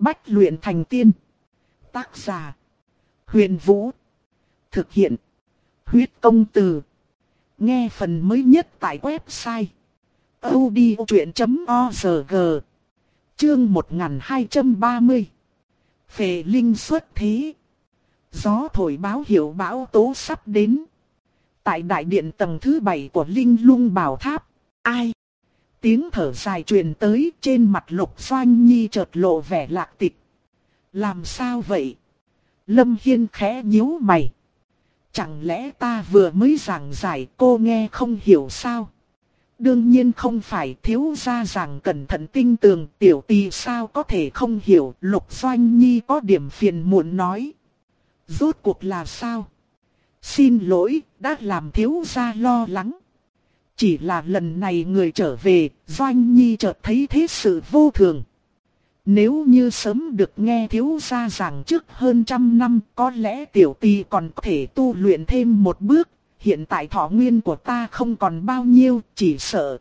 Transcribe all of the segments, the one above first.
Bách luyện thành tiên. Tác giả: Huyền Vũ. Thực hiện: Huyết Công Từ. Nghe phần mới nhất tại website audiochuyện.org. Chương 1230. Phệ linh xuất thế. Gió thổi báo hiệu bão tố sắp đến. Tại đại điện tầng thứ 7 của Linh Lung Bảo Tháp. Ai? Tiếng thở dài truyền tới, trên mặt Lục Doanh Nhi chợt lộ vẻ lạc tịch. Làm sao vậy? Lâm Hiên khẽ nhíu mày. Chẳng lẽ ta vừa mới giảng giải cô nghe không hiểu sao? Đương nhiên không phải, thiếu gia giảng cẩn thận tinh tường, tiểu tỳ sao có thể không hiểu. Lục Doanh Nhi có điểm phiền muộn nói. Rốt cuộc là sao? Xin lỗi, đã làm thiếu gia lo lắng. Chỉ là lần này người trở về, Doanh Nhi chợt thấy thế sự vô thường. Nếu như sớm được nghe thiếu gia giảng trước hơn 100 năm, có lẽ tiểu tỳ còn có thể tu luyện thêm một bước. Hiện tại thọ nguyên của ta không còn bao nhiêu, chỉ sợ.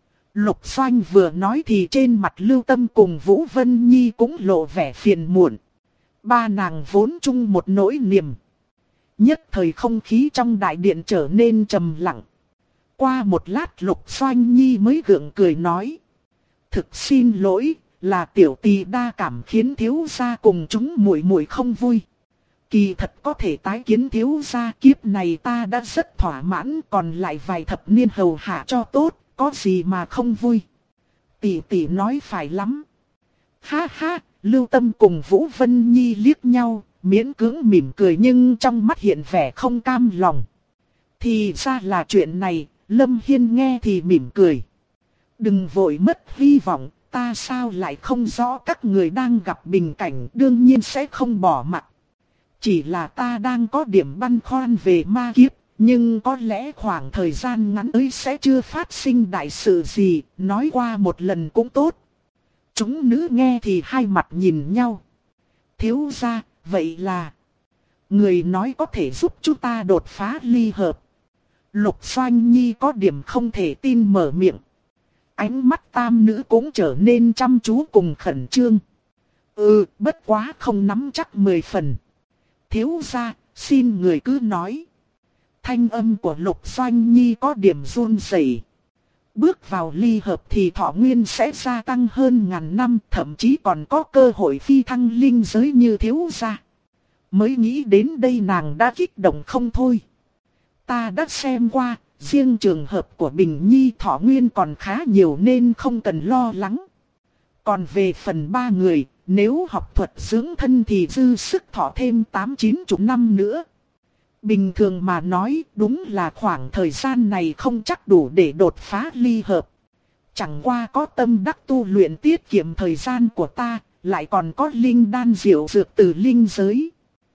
Lục Doanh vừa nói thì trên mặt Lưu Tâm cùng Vũ Vân Nhi cũng lộ vẻ phiền muộn. Ba nàng vốn chung một nỗi niềm. Nhất thời không khí trong đại điện trở nên trầm lặng. Qua một lát Lục Doanh Nhi mới gượng cười nói. Thực xin lỗi, là tiểu tỳ đa cảm khiến thiếu gia cùng chúng muội muội không vui. Kỳ thật có thể tái kiến thiếu gia, kiếp này ta đã rất thỏa mãn, còn lại vài thập niên hầu hạ cho tốt, có gì mà không vui. Tỷ tỷ nói phải lắm. Ha ha, Lưu Tâm cùng Vũ Vân Nhi liếc nhau, miễn cưỡng mỉm cười nhưng trong mắt hiện vẻ không cam lòng. Thì ra là chuyện này, Lâm Hiên nghe thì mỉm cười. Đừng vội mất hy vọng, ta sao lại không rõ các người đang gặp bình cảnh, đương nhiên sẽ không bỏ mặc. Chỉ là ta đang có điểm băn khoăn về ma kiếp, nhưng có lẽ khoảng thời gian ngắn ấy sẽ chưa phát sinh đại sự gì, nói qua một lần cũng tốt. Chúng nữ nghe thì hai mặt nhìn nhau. Thiếu gia, vậy là người nói có thể giúp chúng ta đột phá ly hợp. Lục Doanh Nhi có điểm không thể tin mở miệng. Ánh mắt tam nữ cũng trở nên chăm chú cùng khẩn trương. Bất quá không nắm chắc 10 phần. Thiếu gia, xin người cứ nói. Thanh âm của Lục Doanh Nhi có điểm run rẩy. Bước vào ly hợp thì thọ nguyên sẽ gia tăng hơn ngàn năm, thậm chí còn có cơ hội phi thăng linh giới như thiếu gia. Mới nghĩ đến đây nàng đã kích động không thôi. Ta đã xem qua, riêng trường hợp của Bình Nhi thọ nguyên còn khá nhiều nên không cần lo lắng. Còn về phần ba người, nếu học thuật dưỡng thân thì dư sức thọ thêm 8-9 chục năm nữa. Bình thường mà nói, đúng là khoảng thời gian này không chắc đủ để đột phá ly hợp. Chẳng qua có tâm đắc tu luyện tiết kiệm thời gian của ta, lại còn có linh đan diệu dược từ linh giới.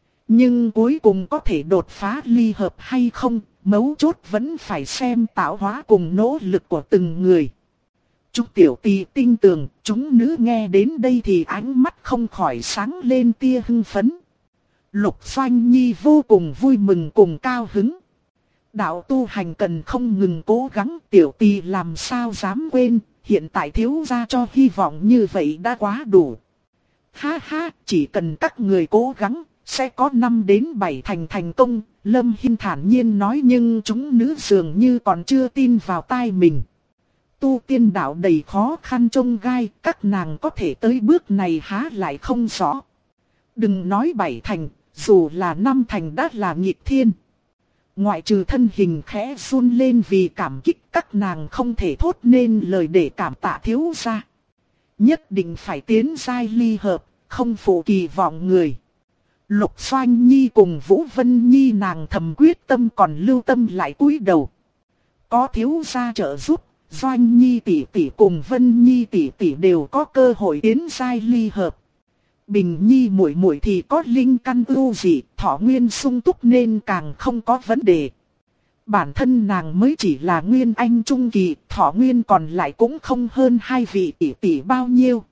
Nhưng cuối cùng có thể đột phá ly hợp hay không, mấu chốt vẫn phải xem tạo hóa cùng nỗ lực của từng người. Chúng tiểu tỳ tinh tường, chúng nữ nghe đến đây thì ánh mắt không khỏi sáng lên tia hưng phấn. Lục Doanh Nhi vô cùng vui mừng cùng cao hứng. Đạo tu hành cần không ngừng cố gắng, tiểu tỳ làm sao dám quên, hiện tại thiếu gia cho hy vọng như vậy đã quá đủ. Ha ha, chỉ cần các người cố gắng, sẽ có 5 đến 7 thành công, Lâm Hiên thản nhiên nói, nhưng chúng nữ dường như còn chưa tin vào tai mình. Tu tiên đạo đầy khó khăn chông gai, các nàng có thể tới bước này há lại không rõ. Đừng nói 7 thành, dù là 5 thành đã là nghịch thiên. Ngoại trừ thân hình khẽ run lên vì cảm kích, các nàng không thể thốt nên lời để cảm tạ thiếu gia. Nhất định phải tiến giai ly hợp, không phụ kỳ vọng người. Lục Doanh Nhi cùng Vũ Vân Nhi nàng thầm quyết tâm, còn Lưu Tâm lại cúi đầu. Có thiếu gia trợ giúp, Doanh Nhi tỷ tỷ cùng Vân Nhi tỷ tỷ đều có cơ hội tiến giai ly hợp. Bình Nhi muội muội thì có linh căn ưu dị, thọ nguyên sung túc nên càng không có vấn đề. Bản thân nàng mới chỉ là nguyên anh trung kỳ, thọ nguyên còn lại cũng không hơn hai vị tỷ tỷ bao nhiêu.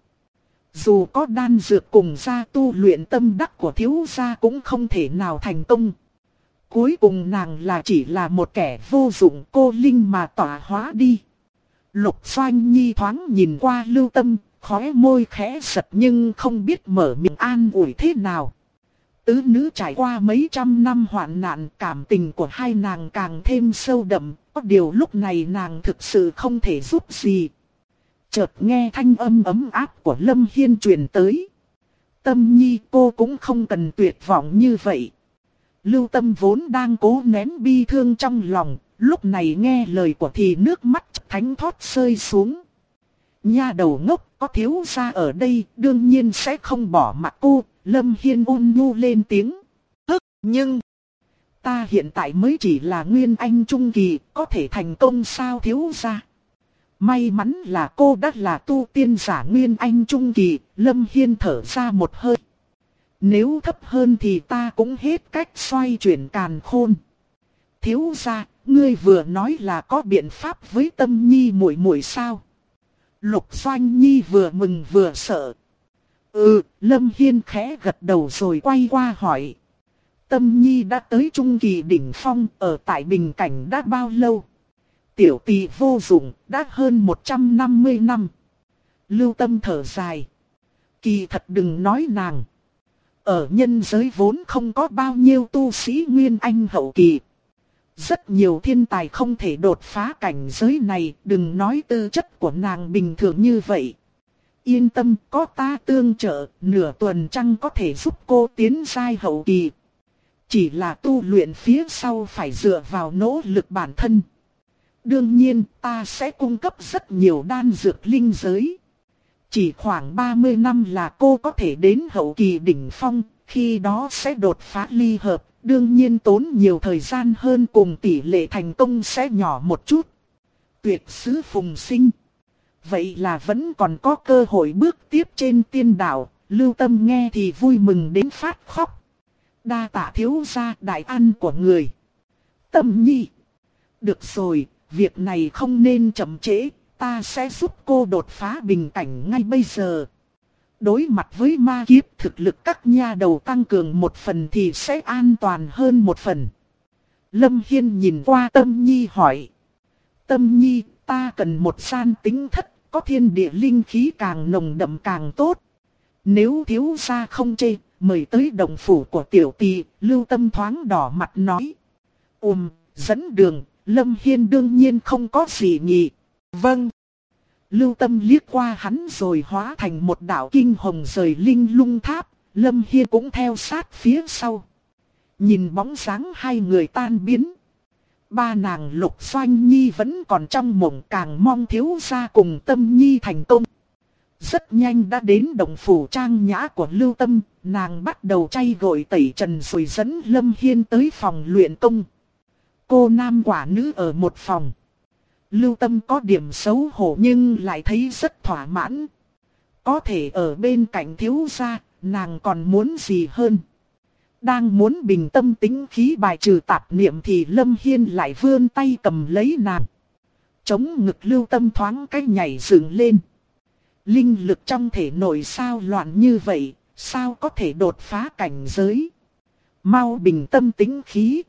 Dù có đan dược cùng gia tu luyện tâm đắc của thiếu gia cũng không thể nào thành công. Cuối cùng nàng là chỉ là một kẻ vô dụng cô linh mà tỏa hóa đi. Lục Doanh Nhi thoáng nhìn qua Lưu Tâm, khóe môi khẽ giật nhưng không biết mở miệng an ủi thế nào. Tứ nữ trải qua mấy trăm năm hoạn nạn, cảm tình của hai nàng càng thêm sâu đậm, có điều lúc này nàng thực sự không thể giúp gì. Chợt nghe thanh âm ấm áp của Lâm Hiên truyền tới. Tâm Nhi, cô cũng không cần tuyệt vọng như vậy. Lưu Tâm vốn đang cố nén bi thương trong lòng, lúc này nghe lời của thì nước mắt thánh thót rơi xuống. Nha đầu ngốc, có thiếu gia ở đây, đương nhiên sẽ không bỏ mặc cô. Lâm Hiên ôn nhu lên tiếng. Nhưng ta hiện tại mới chỉ là Nguyên Anh Trung Kỳ, có thể thành công sao thiếu gia? May mắn là cô đã là tu tiên giả Nguyên Anh Trung Kỳ. Lâm Hiên thở ra một hơi. Nếu thấp hơn thì ta cũng hết cách xoay chuyển càn khôn. Thiếu gia, ngươi vừa nói là có biện pháp với Tâm Nhi muội muội sao? Lục Doanh Nhi vừa mừng vừa sợ. Lâm Hiên khẽ gật đầu rồi quay qua hỏi. Tâm Nhi đã tới Trung Kỳ đỉnh phong, ở tại Bình Cảnh đã bao lâu? Tiểu tỷ vô dụng, đã hơn 150 năm. Lưu Tâm thở dài. Kỳ thật đừng nói nàng. Ở nhân giới vốn không có bao nhiêu tu sĩ Nguyên Anh hậu kỳ. Rất nhiều thiên tài không thể đột phá cảnh giới này, đừng nói tư chất của nàng bình thường như vậy. Yên tâm, có ta tương trợ, nửa tuần trăng có thể giúp cô tiến giai hậu kỳ. Chỉ là tu luyện phía sau phải dựa vào nỗ lực bản thân. Đương nhiên, ta sẽ cung cấp rất nhiều đan dược linh giới. Chỉ khoảng 30 năm là cô có thể đến hậu kỳ đỉnh phong, khi đó sẽ đột phá ly hợp. Đương nhiên tốn nhiều thời gian hơn, cùng tỷ lệ thành công sẽ nhỏ một chút. Tuyệt sứ Phùng Sinh. Vậy là vẫn còn có cơ hội bước tiếp trên tiên đạo. Lưu Tâm nghe thì vui mừng đến phát khóc. Đa tạ thiếu gia đại ăn của người. Tâm Nhi. Được rồi, việc này không nên chậm trễ. Ta sẽ giúp cô đột phá bình cảnh ngay bây giờ. Đối mặt với ma kiếp, thực lực các nha đầu tăng cường một phần thì sẽ an toàn hơn một phần. Lâm Hiên nhìn qua Tâm Nhi hỏi. Tâm Nhi, ta cần một gian tính thất, có thiên địa linh khí càng nồng đậm càng tốt. Nếu thiếu gia không chê, mời tới đồng phủ của tiểu tỷ. Lưu Tâm thoáng đỏ mặt nói. Dẫn đường. Lâm Hiên đương nhiên không có gì nhỉ. Vâng. Lưu Tâm liếc qua hắn rồi hóa thành một đạo kinh hồng rời Linh Lung Tháp. Lâm Hiên cũng theo sát phía sau. Nhìn bóng dáng hai người tan biến. Ba nàng Lục Doanh Nhi vẫn còn trong mộng, càng mong thiếu gia cùng Tâm Nhi thành công. Rất nhanh đã đến đồng phủ trang nhã của Lưu Tâm. Nàng bắt đầu chay gội tẩy trần rồi dẫn Lâm Hiên tới phòng luyện công. Cô nam quả nữ ở một phòng. Lưu Tâm có điểm xấu hổ nhưng lại thấy rất thỏa mãn. Có thể ở bên cạnh thiếu gia, nàng còn muốn gì hơn. Đang muốn bình tâm tĩnh khí bài trừ tạp niệm thì Lâm Hiên lại vươn tay cầm lấy nàng. Chống ngực Lưu Tâm thoáng cái nhảy dựng lên. Linh lực trong thể nội sao loạn như vậy, sao có thể đột phá cảnh giới. Mau bình tâm tĩnh khí.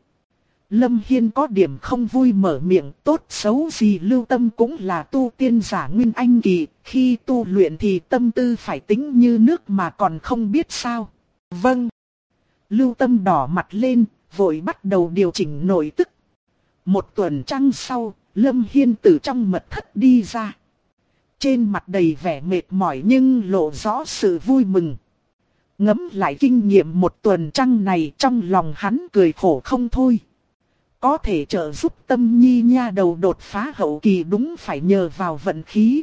Lâm Hiên có điểm không vui mở miệng, tốt xấu gì Lưu Tâm cũng là tu tiên giả Nguyên Anh kỳ, khi tu luyện thì tâm tư phải tĩnh như nước mà còn không biết sao. Vâng. Lưu Tâm đỏ mặt lên, vội bắt đầu điều chỉnh nội tức. Một tuần trăng sau, Lâm Hiên từ trong mật thất đi ra. Trên mặt đầy vẻ mệt mỏi nhưng lộ rõ sự vui mừng. Ngẫm lại kinh nghiệm một tuần trăng này, trong lòng hắn cười khổ không thôi. Có thể trợ giúp Tâm Nhi nha đầu đột phá hậu kỳ đúng phải nhờ vào vận khí.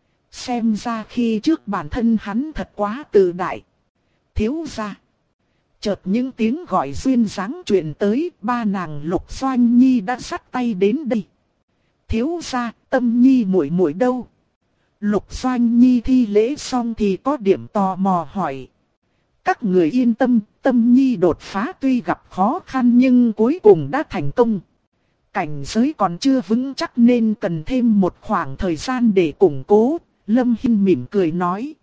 Xem ra khi trước bản thân hắn thật quá tự đại. Thiếu gia. Chợt những tiếng gọi duyên dáng truyền tới, ba nàng Lục Doanh Nhi đã dắt tay đến đây. Thiếu gia, Tâm Nhi muội muội đâu? Lục Doanh Nhi thi lễ xong thì có điểm tò mò hỏi. Các người yên tâm, Tâm Nhi đột phá tuy gặp khó khăn nhưng cuối cùng đã thành công. Cảnh giới còn chưa vững chắc nên cần thêm một khoảng thời gian để củng cố. Lâm Hiên mỉm cười nói.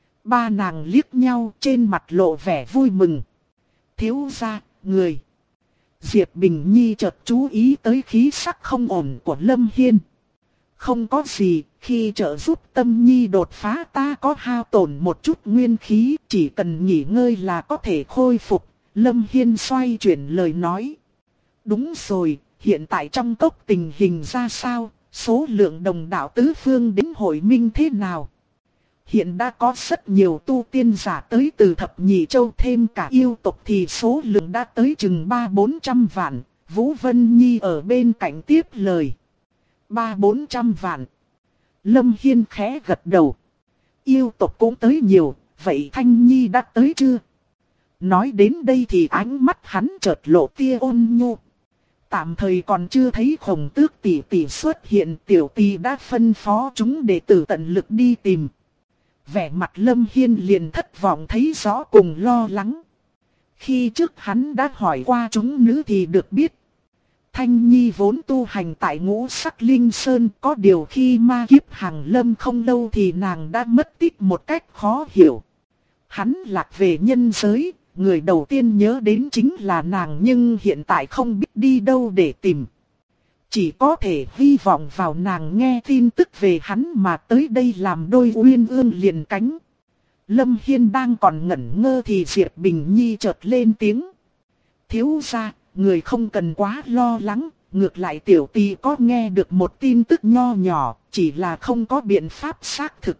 Ba nàng liếc nhau, trên mặt lộ vẻ vui mừng. Thiếu gia, người. Diệp Bình Nhi chợt chú ý tới khí sắc không ổn của Lâm Hiên. Không có gì, khi trợ giúp Tâm Nhi đột phá ta có hao tổn một chút nguyên khí, chỉ cần nghỉ ngơi là có thể khôi phục. Lâm Hiên xoay chuyển lời nói. Đúng rồi, hiện tại trong cốc tình hình ra sao, số lượng đồng đạo tứ phương đến hội minh thế nào? Hiện đã có rất nhiều tu tiên giả tới từ thập nhị châu, thêm cả yêu tộc thì số lượng đã tới chừng 300-400 vạn. Vũ Vân Nhi ở bên cạnh tiếp lời. 300-400 vạn. Lâm Hiên khẽ gật đầu. Yêu tộc cũng tới nhiều, vậy Thanh Nhi đã tới chưa? Nói đến đây thì ánh mắt hắn chợt lộ tia ôn nhu. Tạm thời còn chưa thấy Khổng Tước tỷ tỷ xuất hiện, tiểu tỷ đã phân phó chúng đệ tử tận lực đi tìm. Vẻ mặt Lâm Hiên liền thất vọng thấy rõ cùng lo lắng. Khi trước hắn đã hỏi qua chúng nữ thì được biết. Thanh Nhi vốn tu hành tại Ngũ Sắc Linh Sơn, có điều khi ma kiếp hàng lâm không lâu thì nàng đã mất tích một cách khó hiểu. Hắn lạc về nhân giới, người đầu tiên nhớ đến chính là nàng, nhưng hiện tại không biết đi đâu để tìm. Chỉ có thể hy vọng vào nàng nghe tin tức về hắn mà tới đây làm đôi uyên ương liền cánh. Lâm Hiên đang còn ngẩn ngơ thì Diệp Bình Nhi chợt lên tiếng. Thiếu gia, người không cần quá lo lắng, ngược lại tiểu tỷ có nghe được một tin tức nho nhỏ, chỉ là không có biện pháp xác thực.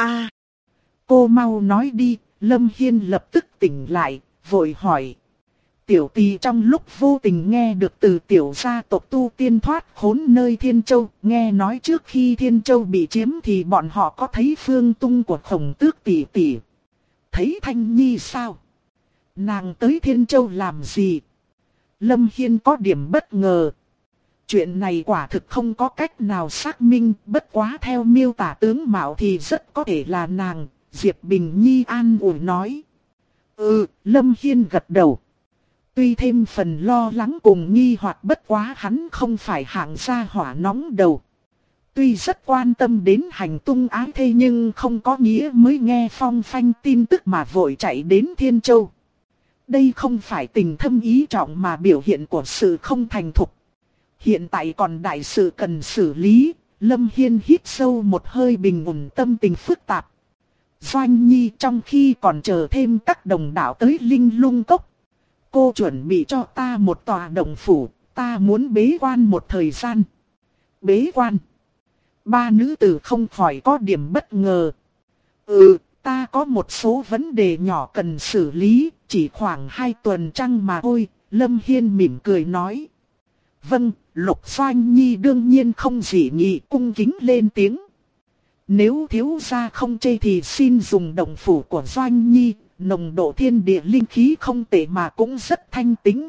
Cô mau nói đi. Lâm Hiên lập tức tỉnh lại, vội hỏi. Tiểu tỷ trong lúc vô tình nghe được từ tiểu gia tộc tu tiên thoát khốn nơi Thiên Châu, nghe nói trước khi Thiên Châu bị chiếm thì bọn họ có thấy phương tung của Khổng Tước tỷ tỷ. Thấy Thanh Nhi sao? Nàng tới Thiên Châu làm gì? Lâm Hiên có điểm bất ngờ. Chuyện này quả thực không có cách nào xác minh, bất quá theo miêu tả tướng mạo thì rất có thể là nàng. Diệp Bình Nhi an ủi nói. Lâm Hiên gật đầu. Tuy thêm phần lo lắng cùng nghi hoặc, bất quá hắn không phải hạng gia hỏa nóng đầu. Tuy rất quan tâm đến hành tung ái thê nhưng không có nghĩa mới nghe phong phanh tin tức mà vội chạy đến Thiên Châu. Đây không phải tình thâm ý trọng mà biểu hiện của sự không thành thục. Hiện tại còn đại sự cần xử lý. Lâm Hiên hít sâu một hơi bình ổn tâm tình phức tạp. Doanh Nhi, trong khi còn chờ thêm các đồng đạo tới Linh Lung Cốc, cô chuẩn bị cho ta một tòa động phủ, ta muốn bế quan một thời gian. Bế quan? Ba nữ tử không khỏi có điểm bất ngờ. Ta có một số vấn đề nhỏ cần xử lý, chỉ khoảng 2 tuần trăng mà thôi. Lâm Hiên mỉm cười nói. Vâng, Lục Doanh Nhi đương nhiên không dị nghị, cung kính lên tiếng. Nếu thiếu gia không chê thì xin dùng động phủ của Doanh Nhi, nồng độ thiên địa linh khí không tệ mà cũng rất thanh tĩnh.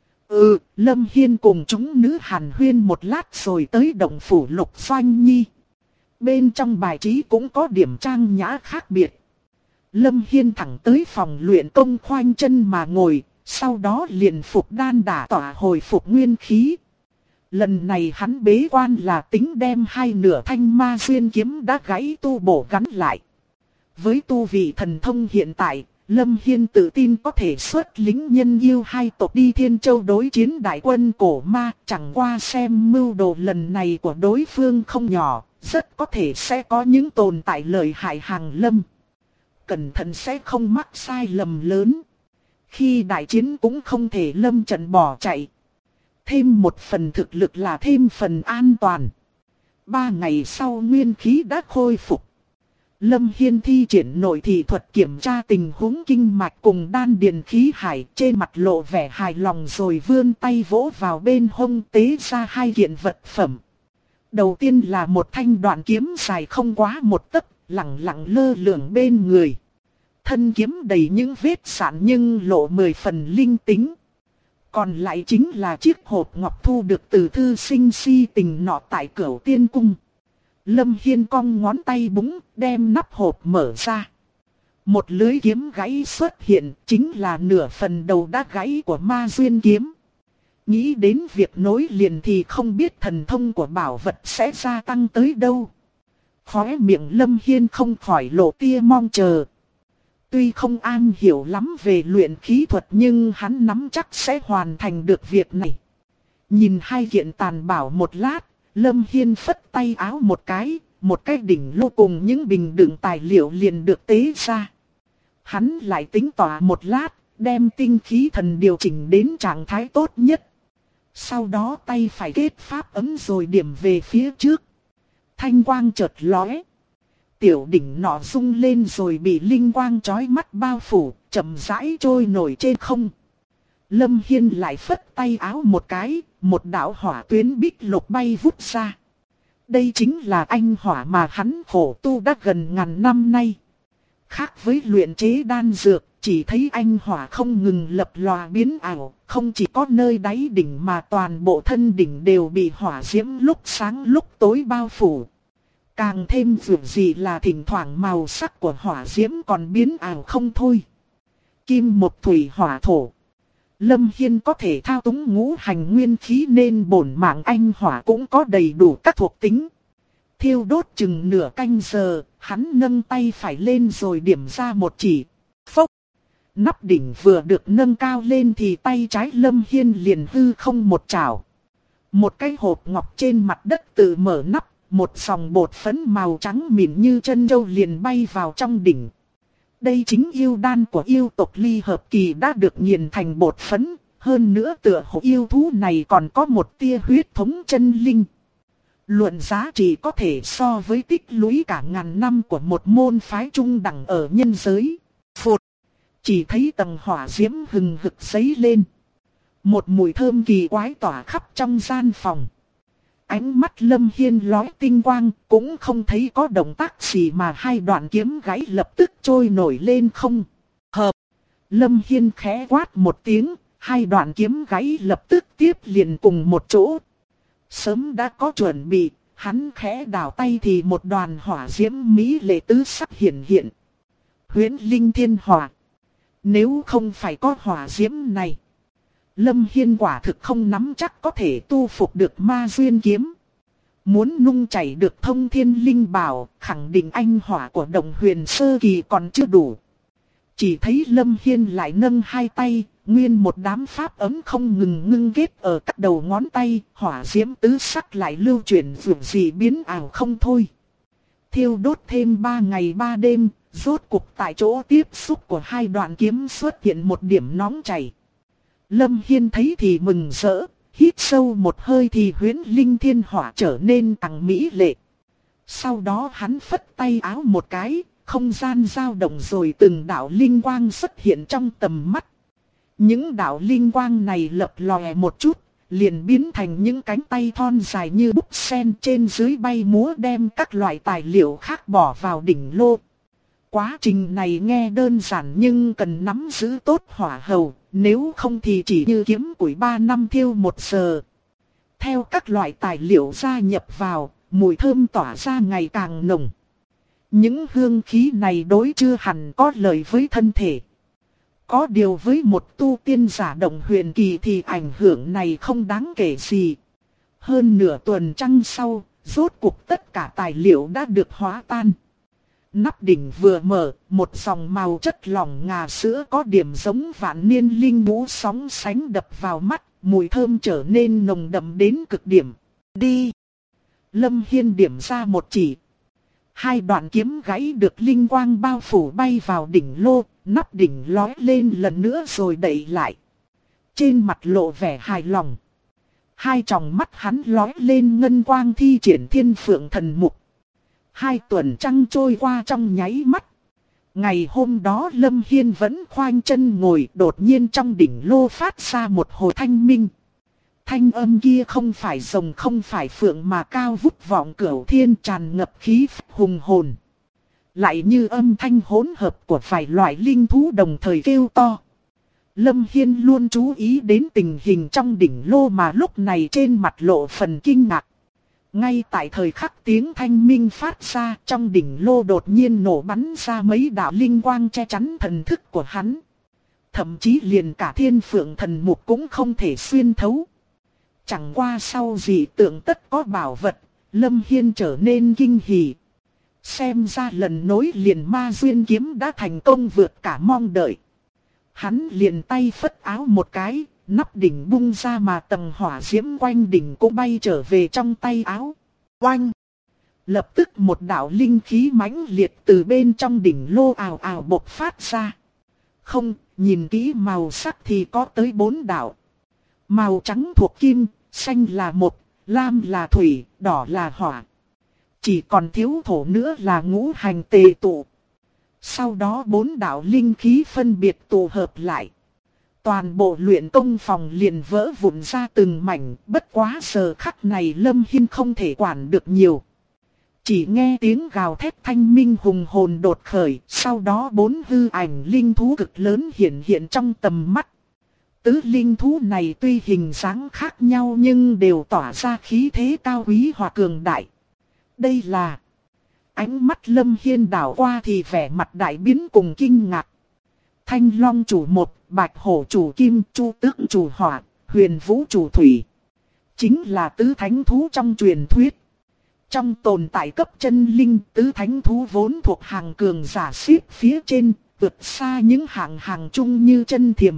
Lâm Hiên cùng chúng nữ hàn huyên một lát rồi tới động phủ Lục Doanh Nhi. Bên trong bài trí cũng có điểm trang nhã khác biệt. Lâm Hiên thẳng tới phòng luyện công khoanh chân mà ngồi, sau đó liền phục đan đả tỏa hồi phục nguyên khí. Lần này hắn bế quan là tính đem 2 nửa thanh ma xuyên kiếm đã gãy tu bổ gắn lại. Với tu vị thần thông hiện tại, Lâm Hiên tự tin có thể xuất lính nhân yêu 2 tộc đi Thiên Châu đối chiến đại quân cổ ma. Chẳng qua xem mưu đồ lần này của đối phương không nhỏ, rất có thể sẽ có những tồn tại lợi hại hàng lâm. Cẩn thận sẽ không mắc sai lầm lớn. Khi đại chiến cũng không thể lâm trận bỏ chạy. Thêm một phần thực lực là thêm phần an toàn. 3 ngày sau nguyên khí đã khôi phục. Lâm Hiên thi triển nội thị thuật kiểm tra tình huống kinh mạch cùng đan điền khí hải, trên mặt lộ vẻ hài lòng rồi vươn tay vỗ vào bên hông tế ra 2 kiện vật phẩm. Đầu tiên là một thanh đoạn kiếm dài không quá 1 tấc, lẳng lặng lơ lửng bên người. Thân kiếm đầy những vết sạn nhưng lộ 10 phần linh tính. Còn lại chính là chiếc hộp ngọc thu được từ thư sinh si tình nọ tại Cửu Tiên Cung. Lâm Hiên cong ngón tay búng, đem nắp hộp mở ra. Một lưỡi kiếm gãy xuất hiện, chính là nửa phần đầu đã gãy của ma duyên kiếm. Nghĩ đến việc nối liền thì không biết thần thông của bảo vật sẽ gia tăng tới đâu. Khóe miệng Lâm Hiên không khỏi lộ tia mong chờ. Tuy không an hiểu lắm về luyện khí thuật nhưng hắn nắm chắc sẽ hoàn thành được việc này. Nhìn 2 kiện tàn bảo một lát, Lâm Hiên phất tay áo một cái đỉnh lô cùng những bình đựng tài liệu liền được tế ra. Hắn lại tính tỏa một lát, đem tinh khí thần điều chỉnh đến trạng thái tốt nhất. Sau đó tay phải kết pháp ấm rồi điểm về phía trước. Thanh quang chợt lóe. Tiểu đỉnh nọ rung lên rồi bị linh quang chói mắt bao phủ, chậm rãi trôi nổi trên không. Lâm Hiên lại phất tay áo một cái, một đạo hỏa tuyến bích lục bay vút ra. Đây chính là anh hỏa mà hắn khổ tu đã gần ngàn năm nay. Khác với luyện chế đan dược, chỉ thấy anh hỏa không ngừng lập lòe biến ảo, không chỉ có nơi đáy đỉnh mà toàn bộ thân đỉnh đều bị hỏa diễm lúc sáng lúc tối bao phủ. Càng thêm dường gì là thỉnh thoảng màu sắc của hỏa diễm còn biến ảo không thôi. Kim một thủy hỏa thổ. Lâm Hiên có thể thao túng ngũ hành nguyên khí nên bổn mạng anh hỏa cũng có đầy đủ các thuộc tính. Thiêu đốt chừng nửa canh giờ, hắn nâng tay phải lên rồi điểm ra một chỉ. Phốc! Nắp đỉnh vừa được nâng cao lên thì tay trái Lâm Hiên liền hư không một chảo. Một cái hộp ngọc trên mặt đất tự mở nắp, một dòng bột phấn màu trắng mịn như chân trâu liền bay vào trong đỉnh. Đây chính yêu đan của yêu tộc Ly Hợp Kỳ đã được nghiền thành bột phấn, hơn nữa tựa hồ yêu thú này còn có một tia huyết thống chân linh. Luận giá trị có thể so với tích lũy cả ngàn năm của một môn phái trung đẳng ở nhân giới. Phụt! Chỉ thấy tầng hỏa diễm hừng hực dấy lên. Một mùi thơm kỳ quái tỏa khắp trong gian phòng. Ánh mắt Lâm Hiên lóe tinh quang, cũng không thấy có động tác gì mà hai đoạn kiếm gãy lập tức trôi nổi lên không. Hợp! Lâm Hiên khẽ quát một tiếng, hai đoạn kiếm gãy lập tức tiếp liền cùng một chỗ. Sớm đã có chuẩn bị, hắn khẽ đảo tay thì một đoàn hỏa diễm mỹ lệ tứ sắc hiện hiện. Huyễn linh thiên hỏa. Nếu không phải có hỏa diễm này, Lâm Hiên quả thực không nắm chắc có thể tu phục được ma duyên kiếm. Muốn nung chảy được thông thiên linh bảo, khẳng định anh hỏa của Động Huyền sơ kỳ còn chưa đủ. Chỉ thấy Lâm Hiên lại nâng hai tay, nguyên một đám pháp ấm không ngừng ngưng kết ở các đầu ngón tay, hỏa diễm tứ sắc lại lưu chuyển vượt gì biến ảo không thôi. Thiêu đốt thêm 3 ngày 3 đêm, rốt cuộc tại chỗ tiếp xúc của hai đoạn kiếm xuất hiện một điểm nóng chảy. Lâm Hiên thấy thì mừng rỡ, hít sâu một hơi thì huyễn linh thiên hỏa trở nên càng mỹ lệ. Sau đó hắn phất tay áo một cái, không gian dao động rồi từng đạo linh quang xuất hiện trong tầm mắt. Những đạo linh quang này lập lòe một chút, liền biến thành những cánh tay thon dài như búp sen trên dưới bay múa đem các loại tài liệu khác bỏ vào đỉnh lô. Quá trình này nghe đơn giản nhưng cần nắm giữ tốt hỏa hầu, nếu không thì chỉ như kiếm củi 3 năm thiêu 1 giờ. Theo các loại tài liệu gia nhập vào, mùi thơm tỏa ra ngày càng nồng. Những hương khí này đối chưa hẳn có lợi với thân thể. Có điều với một tu tiên giả Động Huyền kỳ thì ảnh hưởng này không đáng kể gì. Hơn nửa tuần trăng sau, rốt cuộc tất cả tài liệu đã được hóa tan. Nắp đỉnh vừa mở, một dòng màu chất lỏng ngà sữa có điểm giống vạn niên linh vũ sóng sánh đập vào mắt, mùi thơm trở nên nồng đậm đến cực điểm. Đi! Lâm Hiên điểm ra một chỉ. Hai đoạn kiếm gãy được linh quang bao phủ bay vào đỉnh lô, nắp đỉnh lói lên lần nữa rồi đậy lại. Trên mặt lộ vẻ hài lòng. Hai tròng mắt hắn lói lên ngân quang thi triển Thiên Phượng Thần Mục. 2 tuần trăng trôi qua trong nháy mắt. Ngày hôm đó Lâm Hiên vẫn khoanh chân ngồi, đột nhiên trong đỉnh lô phát ra một hồi thanh minh. Thanh âm kia không phải rồng không phải phượng mà cao vút vọng cửu thiên, tràn ngập khí hùng hồn. Lại như âm thanh hỗn hợp của vài loại linh thú đồng thời kêu to. Lâm Hiên luôn chú ý đến tình hình trong đỉnh lô mà lúc này trên mặt lộ phần kinh ngạc. Ngay tại thời khắc tiếng thanh minh phát ra, trong đỉnh lô đột nhiên nổ bắn ra mấy đạo linh quang che chắn thần thức của hắn. Thậm chí liền cả Thiên Phượng Thần Mục cũng không thể xuyên thấu. Chẳng qua sau dị tượng tất có bảo vật, Lâm Hiên trở nên kinh hỉ. Xem ra lần nối liền ma duyên kiếm đã thành công vượt cả mong đợi. Hắn liền tay phất áo một cái, nắp đỉnh bung ra mà tầng hỏa diễm quanh đỉnh cũng bay trở về trong tay áo. Oanh! Lập tức một đạo linh khí mãnh liệt từ bên trong đỉnh lô ào ào bộc phát ra. Không, nhìn kỹ màu sắc thì có tới 4 đạo. Màu trắng thuộc kim, xanh là mộc, lam là thủy, đỏ là hỏa. Chỉ còn thiếu thổ nữa là ngũ hành tề tụ. Sau đó 4 đạo linh khí phân biệt tụ hợp lại. Toàn bộ luyện công phòng liền vỡ vụn ra từng mảnh, bất quá giờ khắc này Lâm Hiên không thể quản được nhiều. Chỉ nghe tiếng gào thét thanh minh hùng hồn đột khởi, sau đó 4 hư ảnh linh thú cực lớn hiện hiện trong tầm mắt. Tứ linh thú này tuy hình dáng khác nhau nhưng đều tỏa ra khí thế cao quý hoặc cường đại. Đây là... Ánh mắt Lâm Hiên đảo qua thì vẻ mặt đại biến cùng kinh ngạc. Thanh Long chủ một, Bạch Hổ chủ kim, Chu Tước chủ hỏa, Huyền Vũ chủ thủy. Chính là tứ thánh thú trong truyền thuyết. Trong tồn tại cấp chân linh, tứ thánh thú vốn thuộc hàng cường giả xếp phía trên, vượt xa những hàng chung như chân thiềm.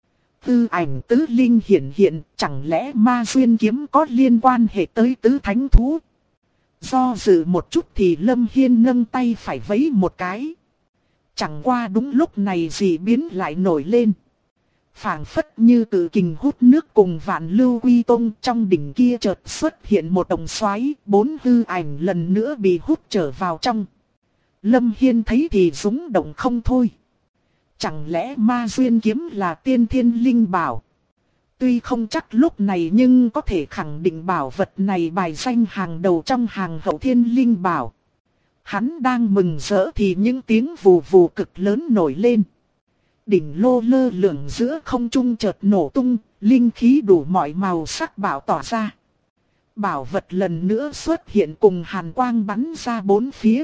Tư ảnh tứ linh hiện hiện, chẳng lẽ ma duyên kiếm có liên quan hệ tới tứ thánh thú? Do dự một chút thì Lâm Hiên nâng tay phải vẫy một cái. Chẳng qua đúng lúc này dị biến lại nổi lên. Phảng phất như cự kình hút nước cùng vạn lưu quy tông, trong đỉnh kia chợt xuất hiện một đồng xoáy, 4 hư ảnh lần nữa bị hút trở vào trong. Lâm Hiên thấy thì rúng động không thôi. Chẳng lẽ ma duyên kiếm là tiên thiên linh bảo? Tuy không chắc lúc này nhưng có thể khẳng định bảo vật này bài danh hàng đầu trong hàng hậu thiên linh bảo. Hắn đang mừng rỡ thì những tiếng vù vù cực lớn nổi lên. Đỉnh lô lơ lửng giữa không trung chợt nổ tung, linh khí đủ mọi màu sắc bảo tỏa ra. Bảo vật lần nữa xuất hiện cùng hàn quang bắn ra 4 phía.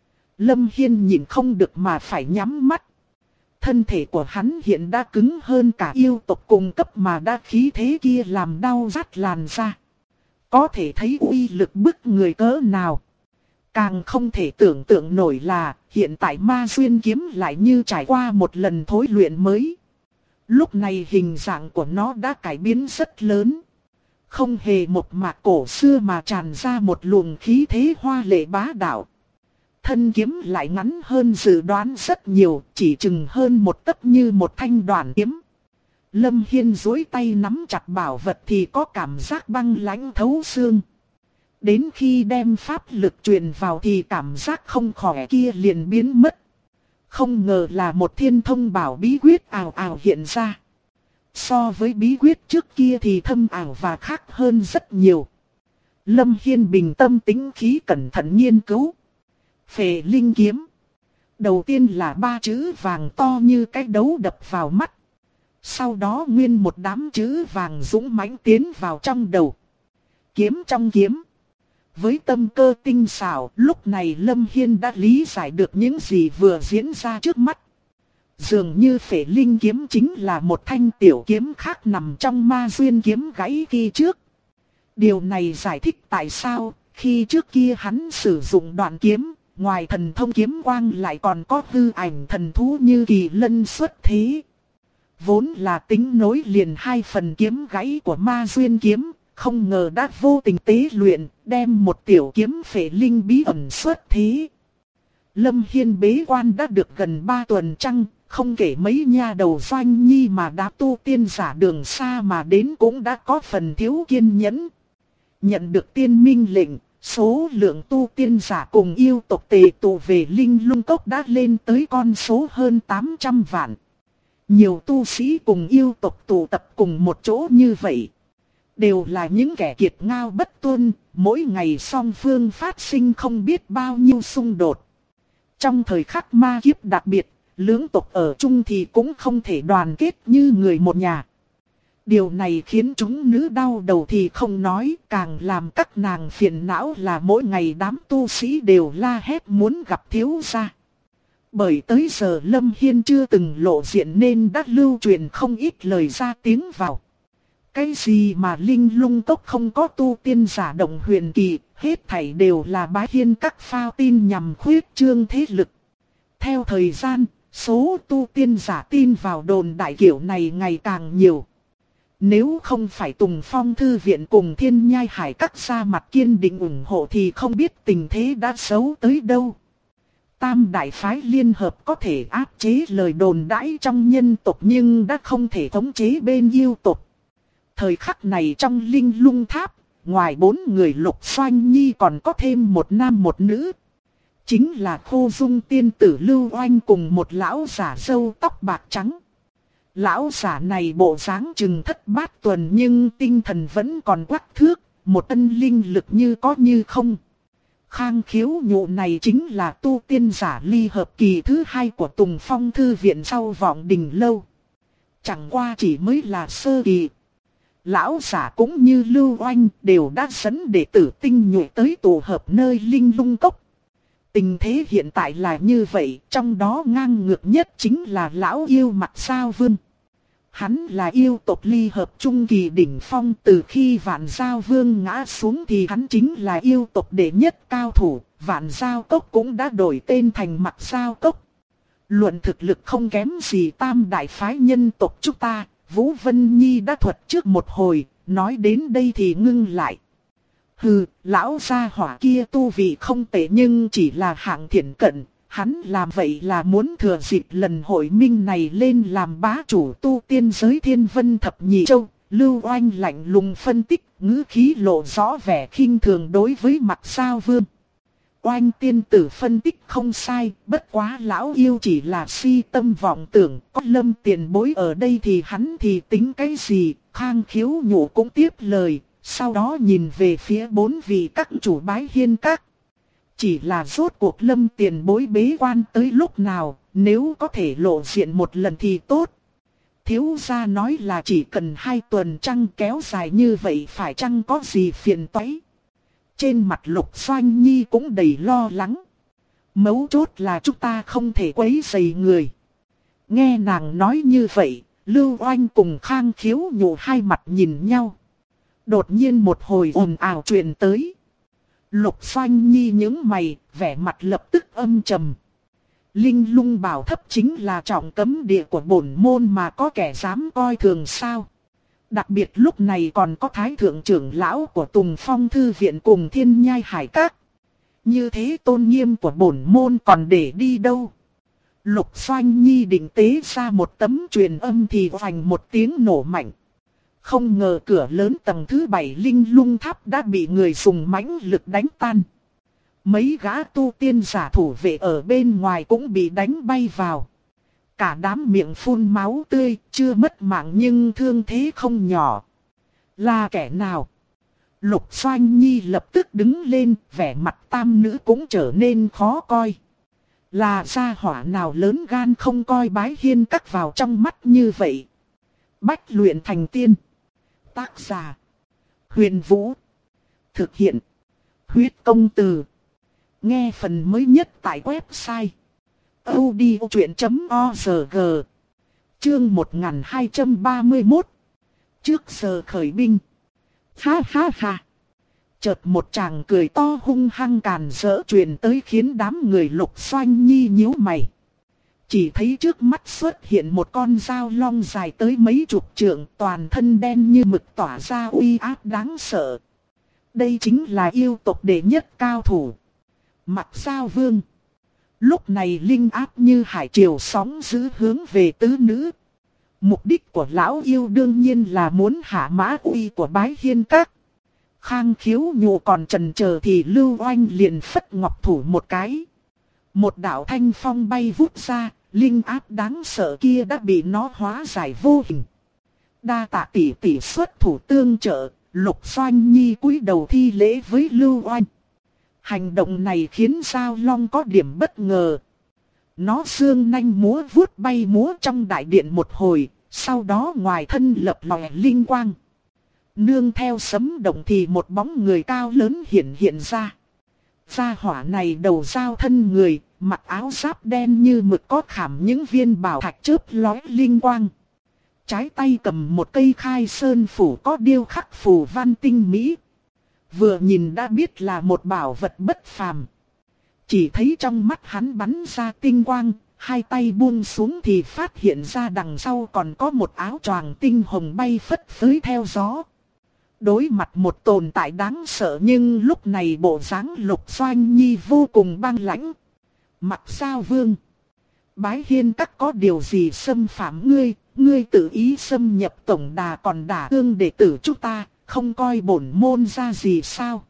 Lâm Hiên nhìn không được mà phải nhắm mắt. Thân thể của hắn hiện đã cứng hơn cả yêu tộc cùng cấp mà đã khí thế kia làm đau rát làn ra. Có thể thấy uy lực bức người cỡ nào. Càng không thể tưởng tượng nổi là hiện tại ma duyên kiếm lại như trải qua một lần thối luyện mới. Lúc này hình dạng của nó đã cải biến rất lớn. Không hề một mạc cổ xưa mà tràn ra một luồng khí thế hoa lệ bá đạo. Thân kiếm lại ngắn hơn dự đoán rất nhiều, chỉ chừng hơn một tấc như một thanh đoàn kiếm. Lâm Hiên duỗi tay nắm chặt bảo vật thì có cảm giác băng lãnh thấu xương. Đến khi đem pháp lực truyền vào thì cảm giác không khỏe kia liền biến mất. Không ngờ là một thiên thông bảo bí quyết ảo ảo hiện ra. So với bí quyết trước kia thì thâm ảo và khác hơn rất nhiều. Lâm Hiên bình tâm tĩnh khí cẩn thận nghiên cứu. Phệ linh kiếm. Đầu tiên là 3 chữ vàng to như cái đấu đập vào mắt. Sau đó nguyên một đám chữ vàng dũng mãnh tiến vào trong đầu. Kiếm trong kiếm. Với tâm cơ tinh xảo, lúc này Lâm Hiên đã lý giải được những gì vừa diễn ra trước mắt. Dường như phệ linh kiếm chính là một thanh tiểu kiếm khác nằm trong ma duyên kiếm gãy kia trước. Điều này giải thích tại sao, khi trước kia hắn sử dụng đoạn kiếm, ngoài thần thông kiếm quang lại còn có hư ảnh thần thú như kỳ lân xuất thế. Vốn là tính nối liền 2 phần kiếm gãy của ma duyên kiếm, không ngờ đã vô tình tế luyện, đem một tiểu kiếm phệ linh bí ẩn xuất thế. Lâm Hiên bế quan đã được gần 3 tuần trăng, không kể mấy nha đầu doanh nhi mà đã tu tiên giả đường xa mà đến cũng đã có phần thiếu kiên nhẫn. Nhận được tiên minh lệnh, số lượng tu tiên giả cùng yêu tộc tề tụ về Linh Lung Cốc đã lên tới con số hơn 800 vạn. Nhiều tu sĩ cùng yêu tộc tụ tập cùng một chỗ như vậy. Đều là những kẻ kiệt ngao bất tuân, mỗi ngày song phương phát sinh không biết bao nhiêu xung đột. Trong thời khắc ma kiếp đặc biệt, lưỡng tộc ở chung thì cũng không thể đoàn kết như người một nhà. Điều này khiến chúng nữ đau đầu thì không nói, càng làm các nàng phiền não là mỗi ngày đám tu sĩ đều la hét muốn gặp thiếu gia. Bởi tới giờ Lâm Hiên chưa từng lộ diện nên đã lưu truyền không ít lời ra tiếng vào. Cái gì mà Linh Lung Cốc không có tu tiên giả động huyền kỳ, hết thảy đều là bái hiên các phao tin nhằm khuyết trương thế lực. Theo thời gian, số tu tiên giả tin vào đồn đại kiểu này ngày càng nhiều. Nếu không phải Tùng Phong Thư Viện cùng Thiên Nhai Hải Các ra mặt kiên định ủng hộ thì không biết tình thế đã xấu tới đâu. Tam đại phái liên hợp có thể áp chế lời đồn đãi trong nhân tộc nhưng đã không thể thống chế bên yêu tộc. Thời khắc này trong Linh Lung Tháp, ngoài 4 người Lục Xoanh Nhi còn có thêm một nam một nữ. Chính là Khô Dung tiên tử Lưu Oanh cùng một lão giả râu tóc bạc trắng. Lão giả này bộ dáng chừng thất bát tuần nhưng tinh thần vẫn còn quắc thước, một ân linh lực như có như không. Khang Khiếu Nhụ này chính là tu tiên giả ly hợp kỳ thứ 2 của Tùng Phong Thư Viện sau Vọng Đình Lâu. Chẳng qua chỉ mới là sơ kỳ. Lão giả cũng như Lưu Oanh đều đã dẫn đệ tử tinh nhuệ tới tụ hợp nơi Linh Lung Cốc. Tình thế hiện tại là như vậy, trong đó ngang ngược nhất chính là lão yêu Mặt Giao Vương. Hắn là yêu tộc ly hợp trung kỳ đỉnh phong, từ khi Vạn Giao Vương ngã xuống thì hắn chính là yêu tộc đệ nhất cao thủ, Vạn Giao Cốc cũng đã đổi tên thành Mặt Giao Cốc. Luận thực lực không kém gì tam đại phái nhân tộc chúng ta, Vũ Vân Nhi đã thuật trước một hồi, nói đến đây thì ngưng lại. Hừ, lão gia hỏa kia tu vị không tệ nhưng chỉ là hạng thiện cận. Hắn làm vậy là muốn thừa dịp lần hội minh này lên làm bá chủ tu tiên giới Thiên Vân Thập Nhị Châu. Lưu Oanh lạnh lùng phân tích, ngữ khí lộ rõ vẻ khinh thường đối với Mặt Giao Vương. Oanh tiên tử phân tích không sai, bất quá lão yêu chỉ là si tâm vọng tưởng, có Lâm tiền bối ở đây thì hắn thì tính cái gì. Khang Khiếu Nhụ cũng tiếp lời, sau đó nhìn về phía 4 vị các chủ Bái Hiên Các. Chỉ là rốt cuộc Lâm tiền bối bế quan tới lúc nào, nếu có thể lộ diện một lần thì tốt. Thiếu gia nói là chỉ cần 2 tuần trăng kéo dài như vậy phải chăng có gì phiền toái. Trên mặt Lục Xoanh Nhi cũng đầy lo lắng. Mấu chốt là chúng ta không thể quấy rầy người. Nghe nàng nói như vậy, Lưu Oanh cùng Khang Khiếu Nhụ hai mặt nhìn nhau. Đột nhiên một hồi ồn ào truyền tới. Lục Xoanh Nhi nhướng mày, vẻ mặt lập tức âm trầm. Linh Lung Bảo Thấp chính là trọng cấm địa của bổn môn mà có kẻ dám coi thường sao. Đặc biệt lúc này còn có Thái Thượng trưởng lão của Tùng Phong Thư Viện cùng Thiên Nhai Hải Các. Như thế tôn nghiêm của bổn môn còn để đi đâu. Lục Xoanh Nhi định tế ra một tấm truyền âm thì vành một tiếng nổ mạnh. Không ngờ cửa lớn tầng thứ 7 Linh Lung Tháp đã bị người dùng mãnh lực đánh tan. Mấy gã tu tiên giả thủ vệ ở bên ngoài cũng bị đánh bay vào. Cả đám miệng phun máu tươi, chưa mất mạng nhưng thương thế không nhỏ. Là kẻ nào? Lục Xoanh Nhi lập tức đứng lên, vẻ mặt tam nữ cũng trở nên khó coi. Là gia hỏa nào lớn gan không coi Bái Hiên Các vào trong mắt như vậy? Bách luyện thành tiên. Tác giả Huyền Vũ. Thực hiện Huyết Công Từ. Nghe phần mới nhất tại website audiochuyện.org. Chương 1231. Trước giờ khởi binh. Ha ha ha. Chợt một chàng cười to hung hăng càn rỡ truyền tới khiến đám người Lục Xoanh Nhi nhíu mày. Chỉ thấy trước mắt xuất hiện một con dao long dài tới mấy chục trượng, toàn thân đen như mực tỏa ra uy áp đáng sợ. Đây chính là yêu tộc đệ nhất cao thủ, Mặt Giao Vương. Lúc này linh áp như hải triều sóng dữ hướng về tứ nữ. Mục đích của lão yêu đương nhiên là muốn hạ mã uy của Bái Hiên Các. Khang Khiếu Nhụ còn chần chờ thì Lưu Oanh liền phất ngọc thủ một cái. Một đạo thanh phong bay vút ra, linh áp đáng sợ kia đã bị nó hóa giải vô hình. Đa tạ tỷ tỷ xuất thủ tương trợ, Lục Xoanh Nhi cúi đầu thi lễ với Lưu Oanh. Hành động này khiến Giao Long có điểm bất ngờ. Nó xương nanh múa vuốt bay múa trong đại điện một hồi, sau đó ngoài thân lập lòe linh quang. Nương theo sấm động thì một bóng người cao lớn hiện ra. Gia hỏa này đầu dao thân người, mặc áo giáp đen như mực có khảm những viên bảo thạch chớp lóe linh quang. Trái tay cầm một cây khai sơn phủ có điêu khắc phù văn tinh mỹ. Vừa nhìn đã biết là một bảo vật bất phàm. Chỉ thấy trong mắt hắn bắn ra tinh quang, hai tay buông xuống thì phát hiện ra đằng sau còn có một áo choàng tinh hồng bay phất phới theo gió. Đối mặt một tồn tại đáng sợ nhưng lúc này bộ dáng Lục Doanh Nhi vô cùng băng lãnh. Mặc sao vương? Bái Hiên Các có điều gì xâm phạm ngươi, ngươi tự ý xâm nhập tổng đà còn đả thương đệ tử chúng ta, không coi bổn môn ra gì sao?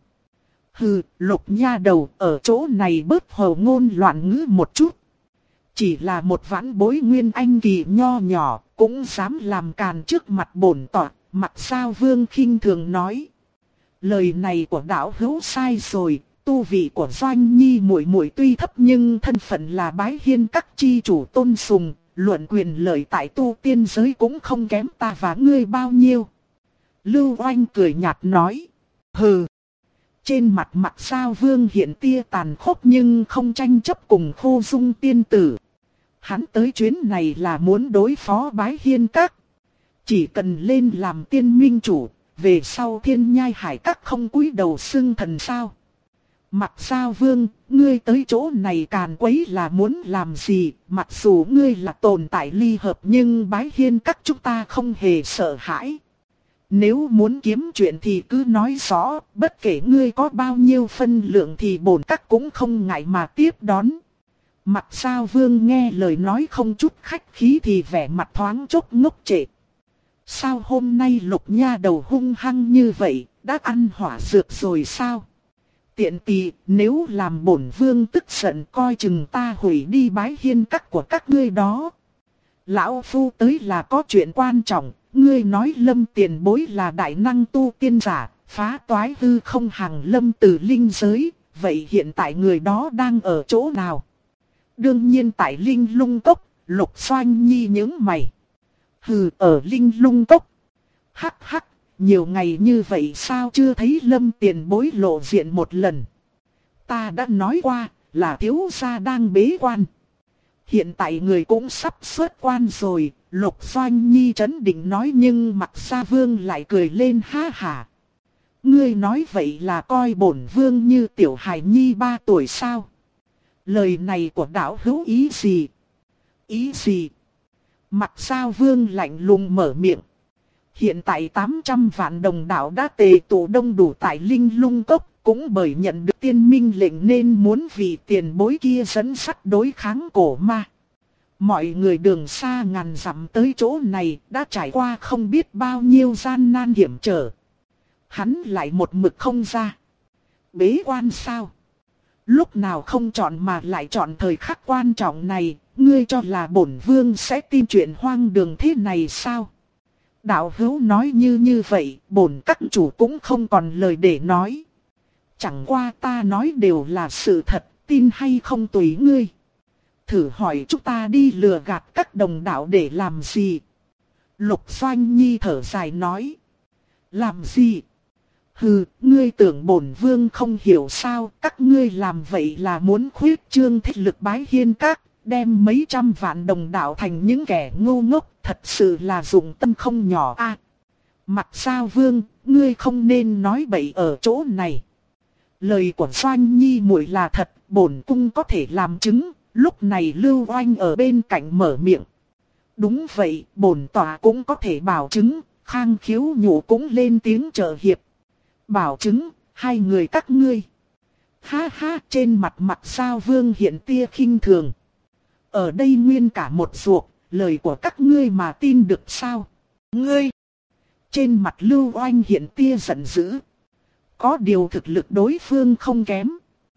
Hừ, Lục nha đầu, ở chỗ này bớt hồ ngôn loạn ngữ một chút. Chỉ là một vãn bối nguyên anh kỳ nho nhỏ, cũng dám làm càn trước mặt bổn tọa. Mặc sao vương khinh thường nói. Lời này của đạo hữu sai rồi, tu vị của Doanh Nhi muội muội tuy thấp nhưng thân phận là Bái Hiên Các chi chủ tôn sùng, luận quyền lợi tại tu tiên giới cũng không kém ta và ngươi bao nhiêu. Lưu Oanh cười nhạt nói. Hừ. Trên mặt Mặc sao vương hiện tia tàn khốc nhưng không tranh chấp cùng Khô Dung tiên tử. Hắn tới chuyến này là muốn đối phó Bái Hiên Các. Chỉ cần lên làm tiên minh chủ, về sau Thiên Nhai Hải Các không cúi đầu xưng thần sao? Mặc sao vương, ngươi tới chỗ này càn quấy là muốn làm gì? Mặc dù ngươi là tồn tại ly hợp nhưng Bái Hiên Các chúng ta không hề sợ hãi. Nếu muốn kiếm chuyện thì cứ nói rõ, bất kể ngươi có bao nhiêu phân lượng thì bổn các cũng không ngại mà tiếp đón. Mặc sao vương nghe lời nói không chút khách khí thì vẻ mặt thoáng chốc ngốc trệ. Sao hôm nay Lục nha đầu hung hăng như vậy, đã ăn hỏa dược rồi sao? Tiện tỳ, nếu làm bổn vương tức giận coi chừng ta hủy đi Bái Hiên Các của các ngươi đó. Lão phu tới là có chuyện quan trọng, ngươi nói Lâm tiền bối là đại năng tu tiên giả, phá toái hư không hàng lâm từ linh giới, vậy hiện tại người đó đang ở chỗ nào? Đương nhiên tại Linh Lung Cốc. Lục Doanh Nhi nhướng mày. Hừ, ở Linh Lung Cốc. Hắc hắc, nhiều ngày như vậy sao chưa thấy Lâm tiền bối lộ diện một lần? Ta đã nói qua, là thiếu gia đang bế quan. Hiện tại người cũng sắp xuất quan rồi, Lục Doanh Nhi trấn định nói nhưng Mặc Sa Vương lại cười lên ha hả. Ngươi nói vậy là coi bổn vương như tiểu hài nhi 3 tuổi sao? Lời này của đạo hữu ý gì? Ý gì? Mặc sao vương lạnh lùng mở miệng. Hiện tại 800 vạn đồng đạo đã tề tụ đông đủ tại Linh Lung Cốc, cũng bởi nhận được tiên minh lệnh nên muốn vì tiền bối kia dẫn sắt đối kháng cổ ma. Mọi người đường xa ngàn dặm tới chỗ này đã trải qua không biết bao nhiêu gian nan hiểm trở. Hắn lại một mực không ra. Bế quan sao? Lúc nào không chọn mà lại chọn thời khắc quan trọng này, ngươi cho là bổn vương sẽ tin chuyện hoang đường thế này sao? Đạo hữu nói như vậy, bổn các chủ cũng không còn lời để nói. Chẳng qua ta nói đều là sự thật, tin hay không tùy ngươi. Thử hỏi chúng ta đi lừa gạt các đồng đạo để làm gì? Lục Doanh Nhi thở dài nói. Làm gì? Hừ, ngươi tưởng bổn vương không hiểu sao, các ngươi làm vậy là muốn khuyết trương thế lực Bái Hiên Các, đem mấy trăm vạn đồng đạo thành những kẻ ngu ngốc, thật sự là dụng tâm không nhỏ a. Mặc sao vương, ngươi không nên nói bậy ở chỗ này. Lời của Doanh Nhi muội là thật, bổn cung có thể làm chứng. Lúc này Lưu Oanh ở bên cạnh mở miệng. Đúng vậy, bổn tòa cũng có thể bảo chứng. Khang Khiếu Nhụ cũng lên tiếng trợ hiệp. Bảo chứng, hai người các ngươi. Ha ha, trên mặt Mặc sao vương hiện tia khinh thường. Ở đây nguyên cả một ruột, lời của các ngươi mà tin được sao? Ngươi! Trên mặt Lưu Oanh hiện tia giận dữ. Có điều thực lực đối phương không kém.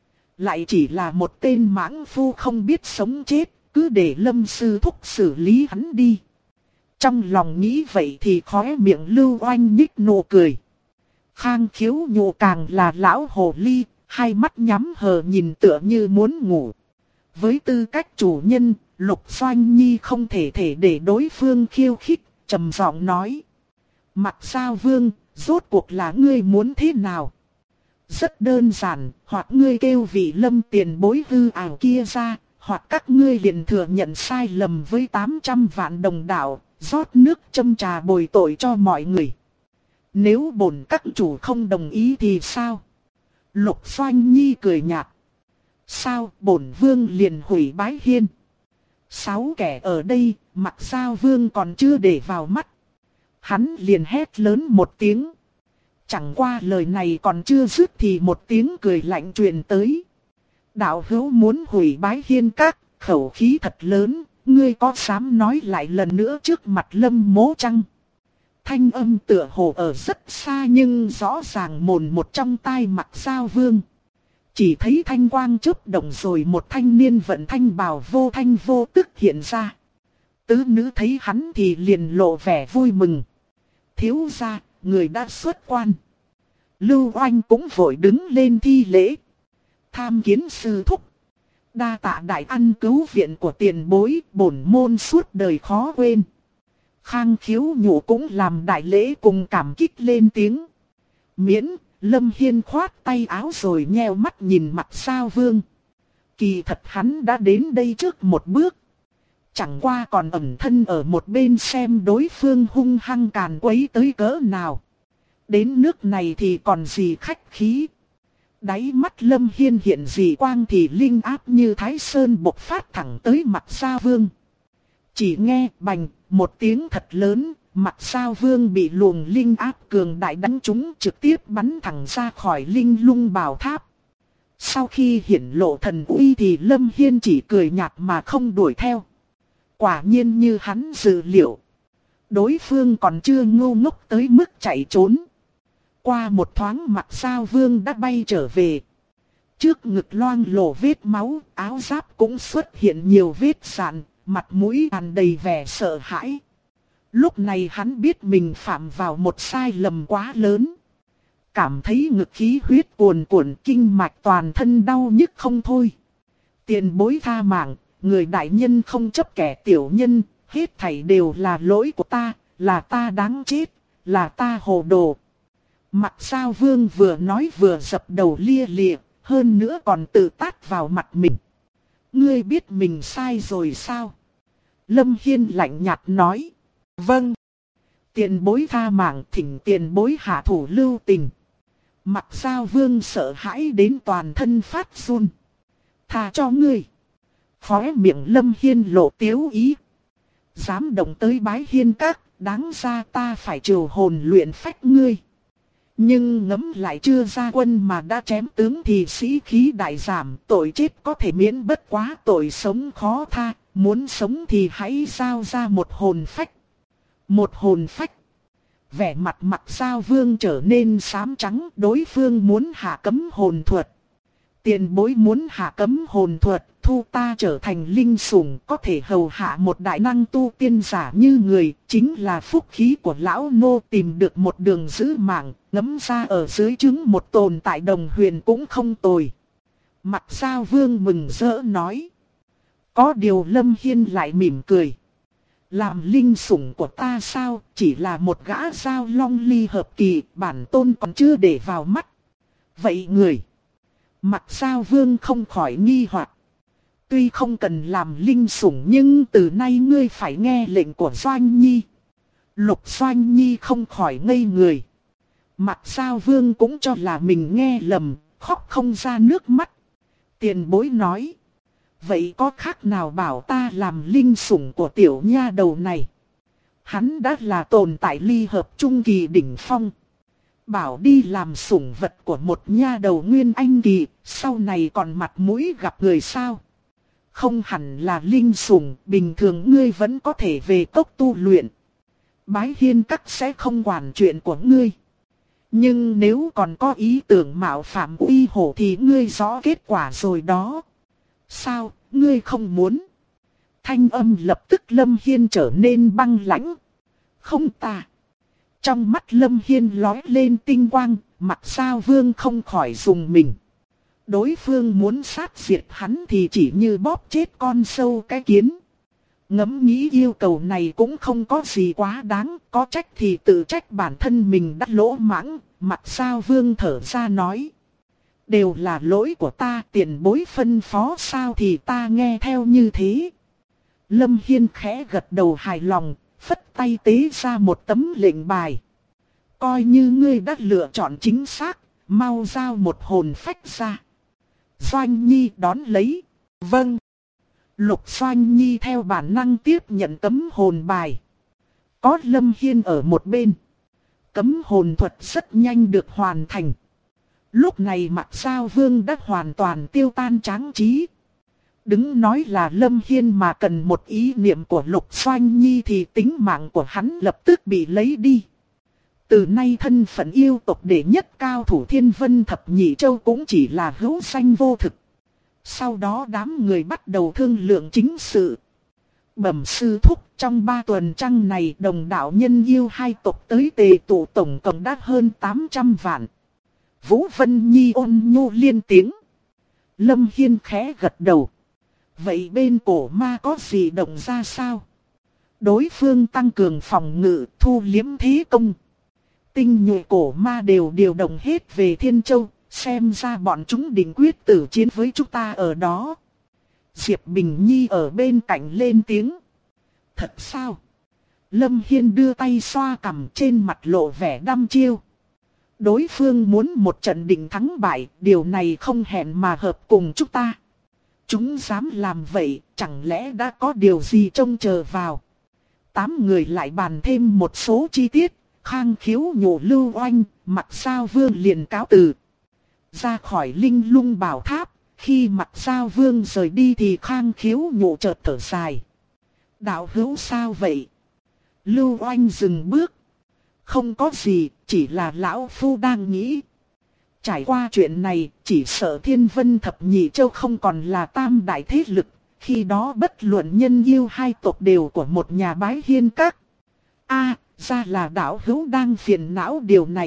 Lại chỉ là một tên mãng phu không biết sống chết, cứ để Lâm sư thúc xử lý hắn đi. Trong lòng nghĩ vậy thì khóe miệng Lưu Oanh nhích nụ cười. Khang Khiếu Nhụ càng là lão hồ ly, hai mắt nhắm hờ nhìn tựa như muốn ngủ. Với tư cách chủ nhân, Lục Doanh Nhi không thể để đối phương khiêu khích, trầm giọng nói. Mặc sao vương, rốt cuộc là ngươi muốn thế nào? Rất đơn giản, hoặc ngươi kêu vị Lâm tiền bối hư ảo kia ra, hoặc các ngươi liền thừa nhận sai lầm với 800 vạn đồng đạo, rót nước châm trà bồi tội cho mọi người. Nếu bổn các chủ không đồng ý thì sao? Lục Doanh Nhi cười nhạt. Sao bổn vương liền hủy Bái Hiên? 6 kẻ ở đây, Mặc Sao Vương còn chưa để vào mắt. Hắn liền hét lớn một tiếng. Chẳng qua lời này còn chưa dứt thì một tiếng cười lạnh truyền tới. Đạo hữu muốn hủy Bái Hiên Các, khẩu khí thật lớn, ngươi có dám nói lại lần nữa trước mặt Lâm Mỗ chăng? Thanh âm tựa hồ ở rất xa nhưng rõ ràng mồn một trong tai Mặc Sao Vương. Chỉ thấy thanh quang chớp động rồi một thanh niên vận thanh bào vô thanh vô tức hiện ra. Tứ nữ thấy hắn thì liền lộ vẻ vui mừng. Thiếu gia, người đã xuất quan. Lưu Oanh cũng vội đứng lên thi lễ. Tham kiến sư thúc. Đa tạ đại ân cứu viện của tiền bối, bổn môn suốt đời khó quên. Khang Khiếu Nhụ cũng làm đại lễ cùng cảm kích lên tiếng. Miễn, Lâm Hiên khoát tay áo rồi nheo mắt nhìn Mặc Sao Vương. Kỳ thật hắn đã đến đây trước một bước. Chẳng qua còn ẩn thân ở một bên xem đối phương hung hăng càn quấy tới cỡ nào. Đến nước này thì còn gì khách khí. Đáy mắt Lâm Hiên hiện dị quang thì linh áp như Thái Sơn bộc phát thẳng tới Mặc Sao Vương. Chỉ nghe bành một tiếng thật lớn, Mặc Sao Vương bị luồng linh áp cường đại đánh trúng trực tiếp bắn thẳng ra khỏi linh lung bảo tháp. Sau khi hiển lộ thần uy thì Lâm Hiên chỉ cười nhạt mà không đuổi theo. Quả nhiên như hắn dự liệu. Đối phương còn chưa ngu ngốc tới mức chạy trốn. Qua một thoáng Mặc Sao Vương đã bay trở về. Trước ngực loang lổ vết máu, áo giáp cũng xuất hiện nhiều vết sạn, mặt mũi tràn đầy vẻ sợ hãi. Lúc này hắn biết mình phạm vào một sai lầm quá lớn. Cảm thấy ngực khí huyết cuồn cuộn, kinh mạch toàn thân đau nhức không thôi. Tiền bối tha mạng, người đại nhân không chấp kẻ tiểu nhân, hết thảy đều là lỗi của ta, là ta đáng chết, là ta hồ đồ. Mặc Sao Vương vừa nói vừa dập đầu lia lịa, hơn nữa còn tự tát vào mặt mình. Ngươi biết mình sai rồi sao? Lâm Hiên lạnh nhạt nói. Vâng. Tiền bối tha mạng, thỉnh tiền bối hạ thủ lưu tình. Mặc Sao Vương sợ hãi đến toàn thân phát run. Tha cho ngươi. Khóe miệng Lâm Hiên lộ tiếu ý. Dám động tới Bái Hiên Các, đáng ra ta phải trừ hồn luyện phách ngươi. Nhưng ngẫm lại chưa ra quân mà đã chém tướng thì sĩ khí đại giảm, tội chết có thể miễn bất quá tội sống khó tha, muốn sống thì hãy giao ra một hồn phách. Một hồn phách. Vẻ mặt Mặc Sao Vương trở nên xám trắng, đối phương muốn hạ cấm hồn thuật. Tiền bối muốn hạ cấm hồn thuật, thu ta trở thành linh sủng, có thể hầu hạ một đại năng tu tiên giả như người, chính là phúc khí của lão nô, tìm được một đường giữ mạng, ngấm ra ở dưới trứng một tồn tại đồng huyền cũng không tồi. Mặc Sao Vương mừng rỡ nói. Có điều Lâm Hiên lại mỉm cười. Làm linh sủng của ta sao, chỉ là một gã giao long ly hợp kỳ, bản tôn còn chưa để vào mắt. Vậy người? Mặc Sao Vương không khỏi nghi hoặc. Tuy không cần làm linh sủng nhưng từ nay ngươi phải nghe lệnh của Doanh Nhi. Lục Doanh Nhi không khỏi ngây người. Mặc Sao Vương cũng cho là mình nghe lầm, khóc không ra nước mắt. Tiền bối nói. Vậy có khác nào bảo ta làm linh sủng của tiểu nha đầu này? Hắn đã là tồn tại ly hợp trung kỳ đỉnh phong. Bảo đi làm sủng vật của một nha đầu nguyên anh kỳ, sau này còn mặt mũi gặp người sao? Không hẳn là linh sủng, bình thường ngươi vẫn có thể về cốc tu luyện. Bái Hiên Các sẽ không quản chuyện của ngươi. Nhưng nếu còn có ý tưởng mạo phạm uy hổ thì ngươi rõ kết quả rồi đó. Sao, ngươi không muốn? Thanh âm lập tức Lâm Hiên trở nên băng lãnh. Không ta. Trong mắt Lâm Hiên lóe lên tinh quang, Mặc Sao Vương không khỏi dùng mình. Đối phương muốn sát diệt hắn thì chỉ như bóp chết con sâu cái kiến. Ngẫm nghĩ yêu cầu này cũng không có gì quá đáng, có trách thì tự trách bản thân mình đã lỗ mãng. Mặc Sao Vương thở ra nói. Đều là lỗi của ta, tiền bối phân phó sao thì ta nghe theo như thế. Lâm Hiên khẽ gật đầu hài lòng, phất tay tế ra một tấm lệnh bài. Coi như ngươi đã lựa chọn chính xác, mau giao một hồn phách ra. Doanh Nhi đón lấy. Vâng. Lục Doanh Nhi theo bản năng tiếp nhận cấm hồn bài. Có Lâm Hiên ở một bên. Cấm hồn thuật rất nhanh được hoàn thành. Lúc này Mặc Sao Vương đã hoàn toàn tiêu tan tráng trí. Đừng nói là Lâm Hiên mà cần một ý niệm của Lục Doanh Nhi thì tính mạng của hắn lập tức bị lấy đi. Từ nay thân phận yêu tộc đệ nhất cao thủ Thiên Vân Thập Nhị Châu cũng chỉ là hữu danh vô thực. Sau đó đám người bắt đầu thương lượng chính sự. Bẩm sư thúc, trong 3 tuần trăng này đồng đạo nhân yêu hai tộc tới tề tụ tổng cộng đã hơn 800 vạn. Vũ Vân Nhi ôn nhu liên tiếng. Lâm Hiên khẽ gật đầu. Vậy bên cổ ma có gì động ra sao? Đối phương tăng cường phòng ngự, thu liếm thế công. Tinh nhuệ cổ ma đều điều động hết về Thiên Châu, xem ra bọn chúng định quyết tử chiến với chúng ta ở đó. Diệp Bình Nhi ở bên cạnh lên tiếng. Thật sao? Lâm Hiên đưa tay xoa cằm, trên mặt lộ vẻ đăm chiêu. Đối phương muốn một trận định thắng bại, điều này không hẹn mà hợp cùng chúng ta. Chúng dám làm vậy, chẳng lẽ đã có điều gì trông chờ vào? 8 người lại bàn thêm một số chi tiết. Khang Khiếu nhổ Lưu Oanh, Mặc Sao Vương liền cáo từ. Ra khỏi Linh Lung Bảo Tháp, khi Mặc Sao Vương rời đi thì Khang Khiếu nhổ chợt thở dài. Đạo hữu sao vậy? Lưu Oanh dừng bước. Không có gì, chỉ là lão phu đang nghĩ. Trải qua chuyện này, chỉ sợ Thiên Vân Thập Nhị Châu không còn là tam đại thế lực. Khi đó bất luận nhân yêu hai tộc đều của một nhà bái hiên các. Ra là đạo hữu đang phiền não điều này.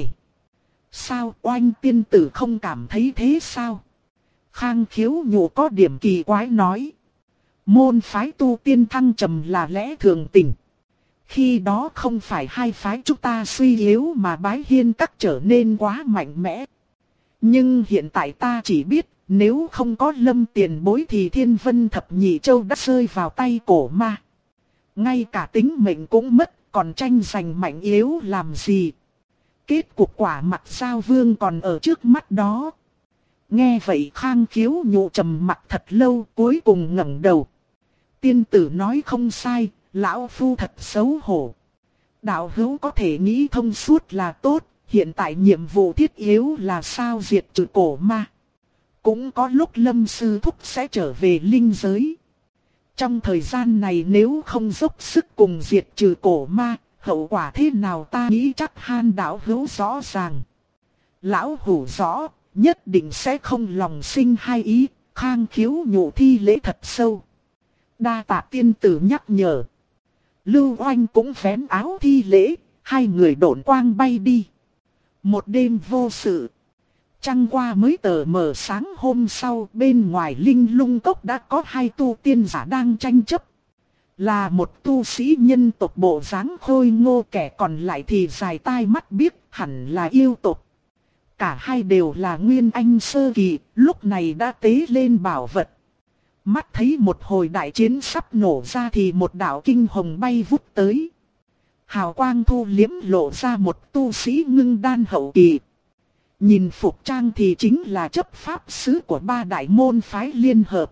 Sao Oanh tiên tử không cảm thấy thế sao? Khang Khiếu nhổ có điểm kỳ quái nói. Môn phái tu tiên thăng trầm là lẽ thường tình. Khi đó không phải hai phái chúng ta suy yếu mà bái hiên các trở nên quá mạnh mẽ. Nhưng hiện tại ta chỉ biết nếu không có Lâm tiền bối thì Thiên Vân Thập Nhị Châu đã rơi vào tay cổ ma. Ngay cả tính mệnh cũng mất. Còn tranh giành mạnh yếu làm gì? Kết cục quả Mặc Sao Vương còn ở trước mắt đó. Nghe vậy Khang Khiếu nhụ trầm mặt thật lâu, cuối cùng ngẩng đầu. Tiên tử nói không sai, lão phu thật xấu hổ. Đạo hữu có thể nghĩ thông suốt là tốt, hiện tại nhiệm vụ thiết yếu là sao diệt trừ cổ ma. Cũng có lúc Lâm sư thúc sẽ trở về linh giới. Trong thời gian này nếu không dốc sức cùng diệt trừ cổ ma, hậu quả thế nào ta nghĩ chắc Han đạo hữu rõ ràng. Lão hủ rõ, nhất định sẽ không lòng sinh hai ý, Khang Khiếu nhụ thi lễ thật sâu. Đa tạ tiên tử nhắc nhở. Lưu Oanh cũng vén áo thi lễ, hai người độn quang bay đi. Một đêm vô sự. Trăng qua mới tờ mờ sáng hôm sau, bên ngoài Linh Lung Cốc đã có 2 tu tiên giả đang tranh chấp. Là một tu sĩ nhân tộc bộ dáng khôi ngô, kẻ còn lại thì dài tai mắt biếc, hẳn là yêu tộc. Cả hai đều là nguyên anh sơ kỳ, lúc này đã tế lên bảo vật. Mắt thấy một hồi đại chiến sắp nổ ra thì một đạo kinh hồng bay vút tới. Hào quang thu liếm lộ ra một tu sĩ ngưng đan hậu kỳ. Nhìn phục trang thì chính là chấp pháp sứ của 3 đại môn phái liên hợp.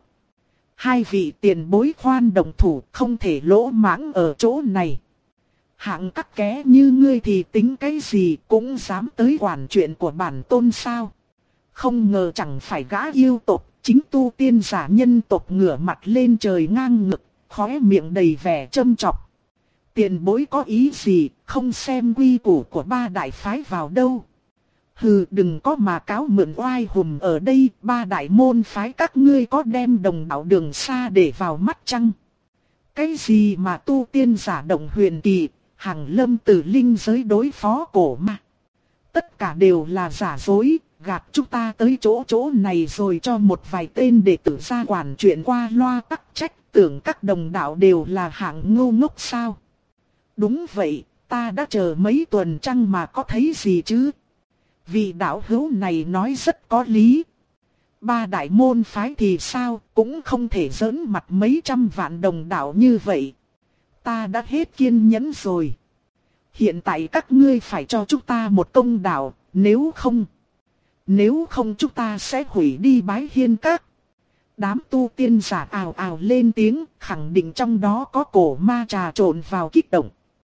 2 vị tiền bối khoan đồng thủ, không thể lỗ mãng ở chỗ này. Hạng các ké như ngươi thì tính cái gì cũng dám tới quản chuyện của bản tôn sao. Không ngờ chẳng phải gã yêu tộc, chính tu tiên giả nhân tộc ngửa mặt lên trời ngang ngực, khóe miệng đầy vẻ châm chọc. Tiền bối có ý gì, không xem quy củ của 3 đại phái vào đâu. Hừ, đừng có mà cáo mượn oai hùm ở đây, 3 đại môn phái các ngươi có đem đồng đạo đường xa để vào mắt chăng? Cái gì mà tu tiên giả động huyền kỳ, hàng lâm từ linh giới đối phó cổ ma. Tất cả đều là giả dối, gạt chúng ta tới chỗ này rồi cho một vài tên đệ tử ra quản chuyện qua loa tắc trách, tưởng các đồng đạo đều là hạng ngu ngốc sao? Đúng vậy, ta đã chờ mấy tuần trăng mà có thấy gì chứ? Vị đạo hữu này nói rất có lý. 3 đại môn phái thì sao, cũng không thể giỡn mặt mấy trăm vạn đồng đạo như vậy. Ta đã hết kiên nhẫn rồi. Hiện tại các ngươi phải cho chúng ta một công đạo, nếu không chúng ta sẽ hủy đi bái hiên các. Đám tu tiên giả ào ào lên tiếng, khẳng định trong đó có cổ ma trà trộn vào kích động.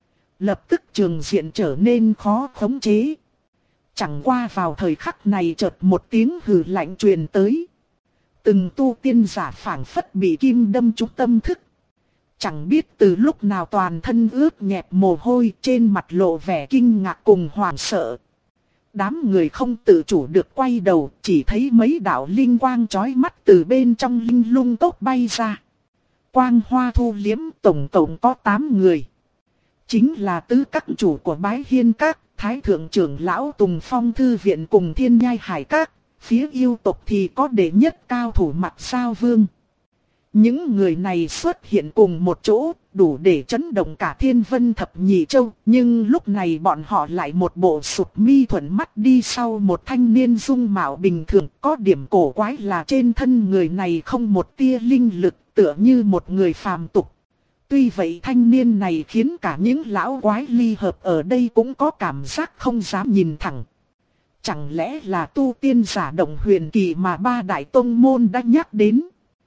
Lập tức trường diện trở nên khó khống chế. Chẳng qua vào thời khắc này chợt một tiếng hừ lạnh truyền tới. Từng tu tiên giả phảng phất bị kim đâm trúng tâm thức. Chẳng biết từ lúc nào toàn thân ướt nhẹp mồ hôi, trên mặt lộ vẻ kinh ngạc cùng hoảng sợ. Đám người không tự chủ được quay đầu, chỉ thấy mấy đạo linh quang chói mắt từ bên trong linh lung cốc bay ra. Quang hoa thu liếm, tổng cộng có 8 người. Chính là tứ các chủ của Bái Hiên Các, Thái Thượng trưởng lão Tùng Phong Thư Viện cùng Thiên Nhai Hải Các. Phía yêu tộc thì có đệ nhất cao thủ Mặc Sao Vương. Những người này xuất hiện cùng một chỗ, đủ để chấn động cả Thiên Vân Thập Nhị Châu. Nhưng lúc này bọn họ lại một bộ sụp mi thuận mắt đi sau một thanh niên dung mạo bình thường. Có điểm cổ quái là trên thân người này không một tia linh lực, tựa như một người phàm tục. Tuy vậy thanh niên này khiến cả những lão quái ly hợp ở đây cũng có cảm giác không dám nhìn thẳng. Chẳng lẽ là tu tiên giả Động Huyền Kỳ mà ba đại tông môn đã nhắc đến?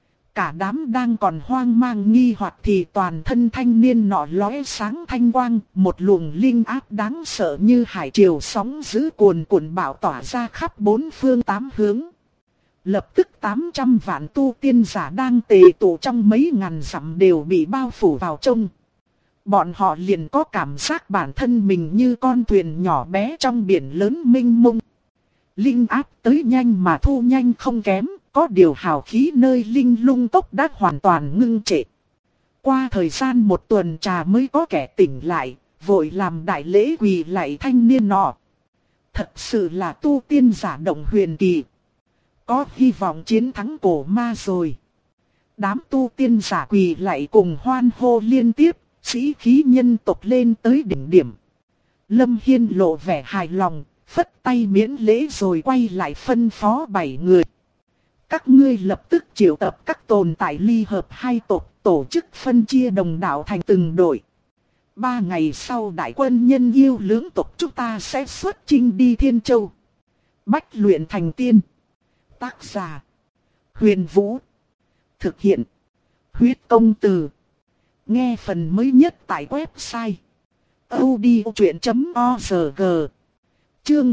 Cả đám đang còn hoang mang nghi hoặc thì toàn thân thanh niên nọ lóe sáng thanh quang, một luồng linh áp đáng sợ như hải triều sóng dữ cuồn cuộn bão tỏa ra khắp bốn phương tám hướng. Lập tức 800 vạn tu tiên giả đang tề tụ trong mấy ngàn dặm đều bị bao phủ vào trong. Bọn họ liền có cảm giác bản thân mình như con thuyền nhỏ bé trong biển lớn mênh mông. Linh áp tới nhanh mà thu nhanh không kém, có điều hào khí nơi linh lung cốc đã hoàn toàn ngưng trệ. Qua thời gian một tuần trà mới có kẻ tỉnh lại, vội làm đại lễ quỳ lạy thanh niên nọ. Thật sự là tu tiên giả Động Huyền Kỳ. Có hy vọng chiến thắng cổ ma rồi. Đám tu tiên giả quỳ lạy cùng hoan hô liên tiếp, sĩ khí nhân tộc lên tới đỉnh điểm. Lâm Hiên lộ vẻ hài lòng, phất tay miễn lễ rồi quay lại phân phó 7 người. Các ngươi lập tức triệu tập các tồn tại ly hợp hai tộc, tổ chức phân chia đồng đạo thành từng đội. 3 ngày sau đại quân nhân yêu lưỡng tộc chúng ta sẽ xuất chinh đi Thiên Châu. Bách luyện thành tiên. Tác giả: Huyền Vũ. Thực hiện: Huyết Công Từ. Nghe phần mới nhất tại website audiochuyện.org. Chương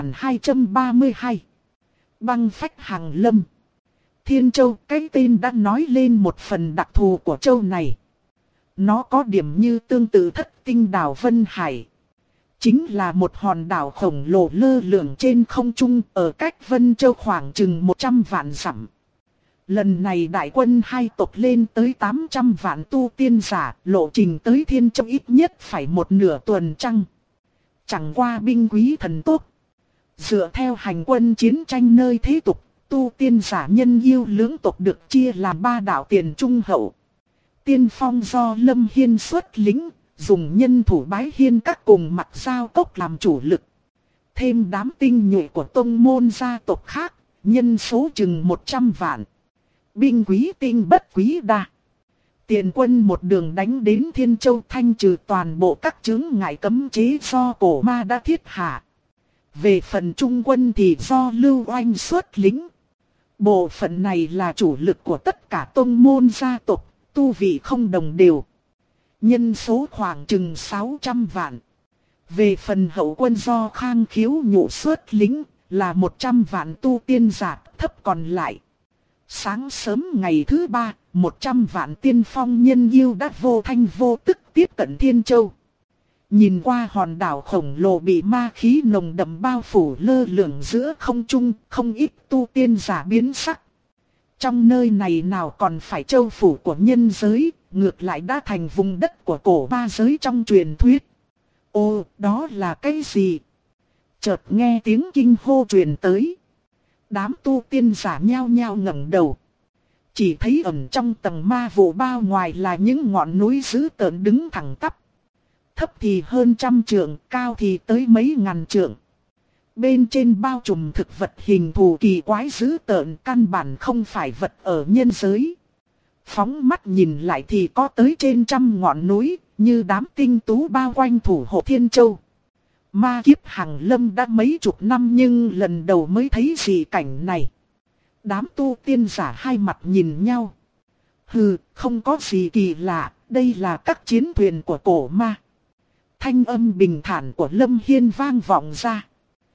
1232. Băng phách hàng lâm. Thiên Châu, cái tên đã nói lên một phần đặc thù của châu này. Nó có điểm như tương tự Thất Tinh đảo Vân Hải. Chính là một hòn đảo khổng lồ lơ lửng trên không trung ở cách Vân Châu khoảng chừng 100 vạn dặm. Lần này đại quân hai tộc lên tới 800 vạn tu tiên giả, lộ trình tới Thiên Châu ít nhất phải một nửa tuần trăng. Chẳng qua binh quý thần tốt. Dựa theo hành quân chiến tranh nơi thế tục, tu tiên giả nhân yêu lưỡng tộc được chia làm 3 đạo tiền trung hậu. Tiên phong do Lâm Hiên xuất lính, dùng nhân thủ Bái Hiên Các cùng Mặc Sao Cốc làm chủ lực. Thêm đám tinh nhuệ của tông môn gia tộc khác, nhân số chừng 100 vạn. Binh quý tinh bất quý đa. Tiền quân một đường đánh đến Thiên Châu, thanh trừ toàn bộ các chướng ngại cấm chế do cổ ma đã thiết hạ. Về phần trung quân thì do Lưu Oanh xuất lính. Bộ phận này là chủ lực của tất cả tông môn gia tộc, tu vị không đồng đều. Nhân số khoảng chừng 600 vạn. Về phần hậu quân do Khang Khiếu Nhụ xuất lính là 100 vạn tu tiên giả thấp còn lại. Sáng sớm ngày thứ 3, 100 vạn tiên phong nhân yêu đã vô thanh vô tức tiếp cận Thiên Châu. Nhìn qua hòn đảo khổng lồ bị ma khí nồng đậm bao phủ lơ lửng giữa không trung, không ít tu tiên giả biến sắc. Trong nơi này nào còn phải châu phủ của nhân giới, ngược lại đã thành vùng đất của cổ ma giới trong truyền thuyết. Ô, đó là cái gì? Chợt nghe tiếng kinh hô truyền tới. Đám tu tiên giả nhao nhao ngẩng đầu. Chỉ thấy ẩn trong tầng ma vụ bao ngoài là những ngọn núi dữ tợn đứng thẳng tắp. Thấp thì hơn 100 trượng, cao thì tới mấy ngàn trượng. Bên trên bao trùm thực vật hình thù kỳ quái dữ tợn, căn bản không phải vật ở nhân giới. Phóng mắt nhìn lại thì có tới trên 100 ngọn núi, như đám tinh tú bao quanh thủ hộ Thiên Châu. Ma kiếp hàng lâm đã mấy chục năm nhưng lần đầu mới thấy gì cảnh này. Đám tu tiên giả hai mặt nhìn nhau. Hừ, không có gì kỳ lạ, đây là các chiến thuyền của cổ ma. Thanh âm bình thản của Lâm Hiên vang vọng ra.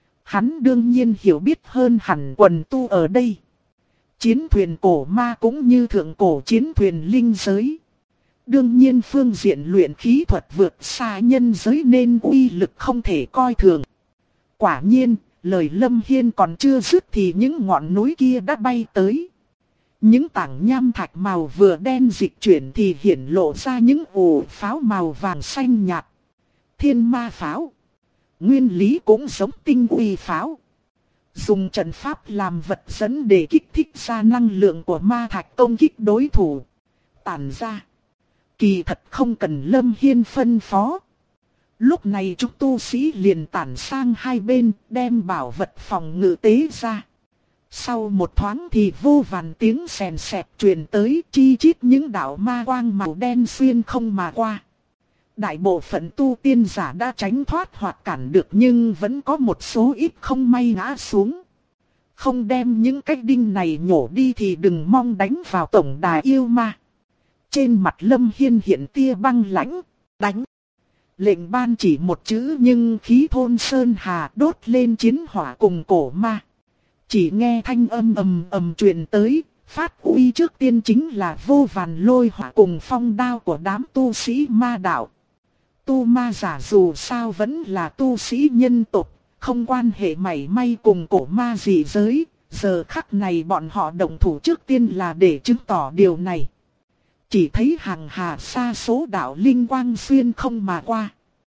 Hắn đương nhiên hiểu biết hơn hẳn quần tu ở đây. Chiến thuyền cổ ma cũng như thượng cổ chiến thuyền linh giới. Đương nhiên phương diện luyện khí thuật vượt xa nhân giới nên uy lực không thể coi thường. Quả nhiên, lời Lâm Hiên còn chưa dứt thì những ngọn núi kia đã bay tới. Những tảng nham thạch màu vừa đen dịch chuyển thì hiển lộ ra những ổ pháo màu vàng xanh nhạt. Thiên ma pháo. Nguyên lý cũng giống tinh uy pháo. Dùng trận pháp làm vật dẫn để kích thích ra năng lượng của ma thạch công kích đối thủ. Tản ra. Kỳ thật không cần Lâm Hiên phân phó. Lúc này chúng tu sĩ liền tản sang hai bên, đem bảo vật phòng ngự tế ra. Sau một thoáng thì vô vàn tiếng sèn sẹt truyền tới, chi chít những đạo ma quang màu đen xuyên không mà qua. Đại bộ phận tu tiên giả đã tránh thoát hoặc cản được nhưng vẫn có một số ít không may ngã xuống. Không đem những cái đinh này nhổ đi thì đừng mong đánh vào tổng đài yêu ma. Trên mặt Lâm Hiên hiện tia băng lãnh, đánh. Lệnh ban chỉ một chữ nhưng khí thôn sơn hà đốt lên chiến hỏa cùng cổ ma. Chỉ nghe thanh âm ầm ầm truyền tới, phát uy trước tiên chính là vô vàn lôi hỏa cùng phong đao của đám tu sĩ ma đạo. Tu ma giả dù sao vẫn là tu sĩ nhân tộc, không quan hệ mảy may cùng cổ ma dị giới. Giờ khắc này bọn họ động thủ trước tiên là để chứng tỏ điều này. Chỉ thấy hàng hà sa số đạo linh quang xuyên không mà qua.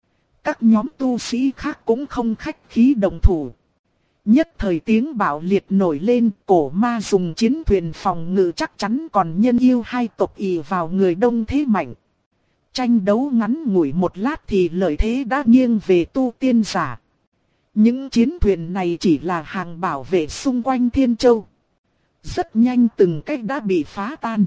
Các nhóm tu sĩ khác cũng không khách khí động thủ. Nhất thời tiếng bạo liệt nổi lên, cổ ma dùng chiến thuyền phòng ngự chắc chắn còn nhân yêu hai tộc ỷ vào người đông thế mạnh. Tranh đấu ngắn ngủi một lát thì lợi thế đã nghiêng về tu tiên giả. Những chiến thuyền này chỉ là hàng bảo vệ xung quanh Thiên Châu. Rất nhanh từng cách đã bị phá tan.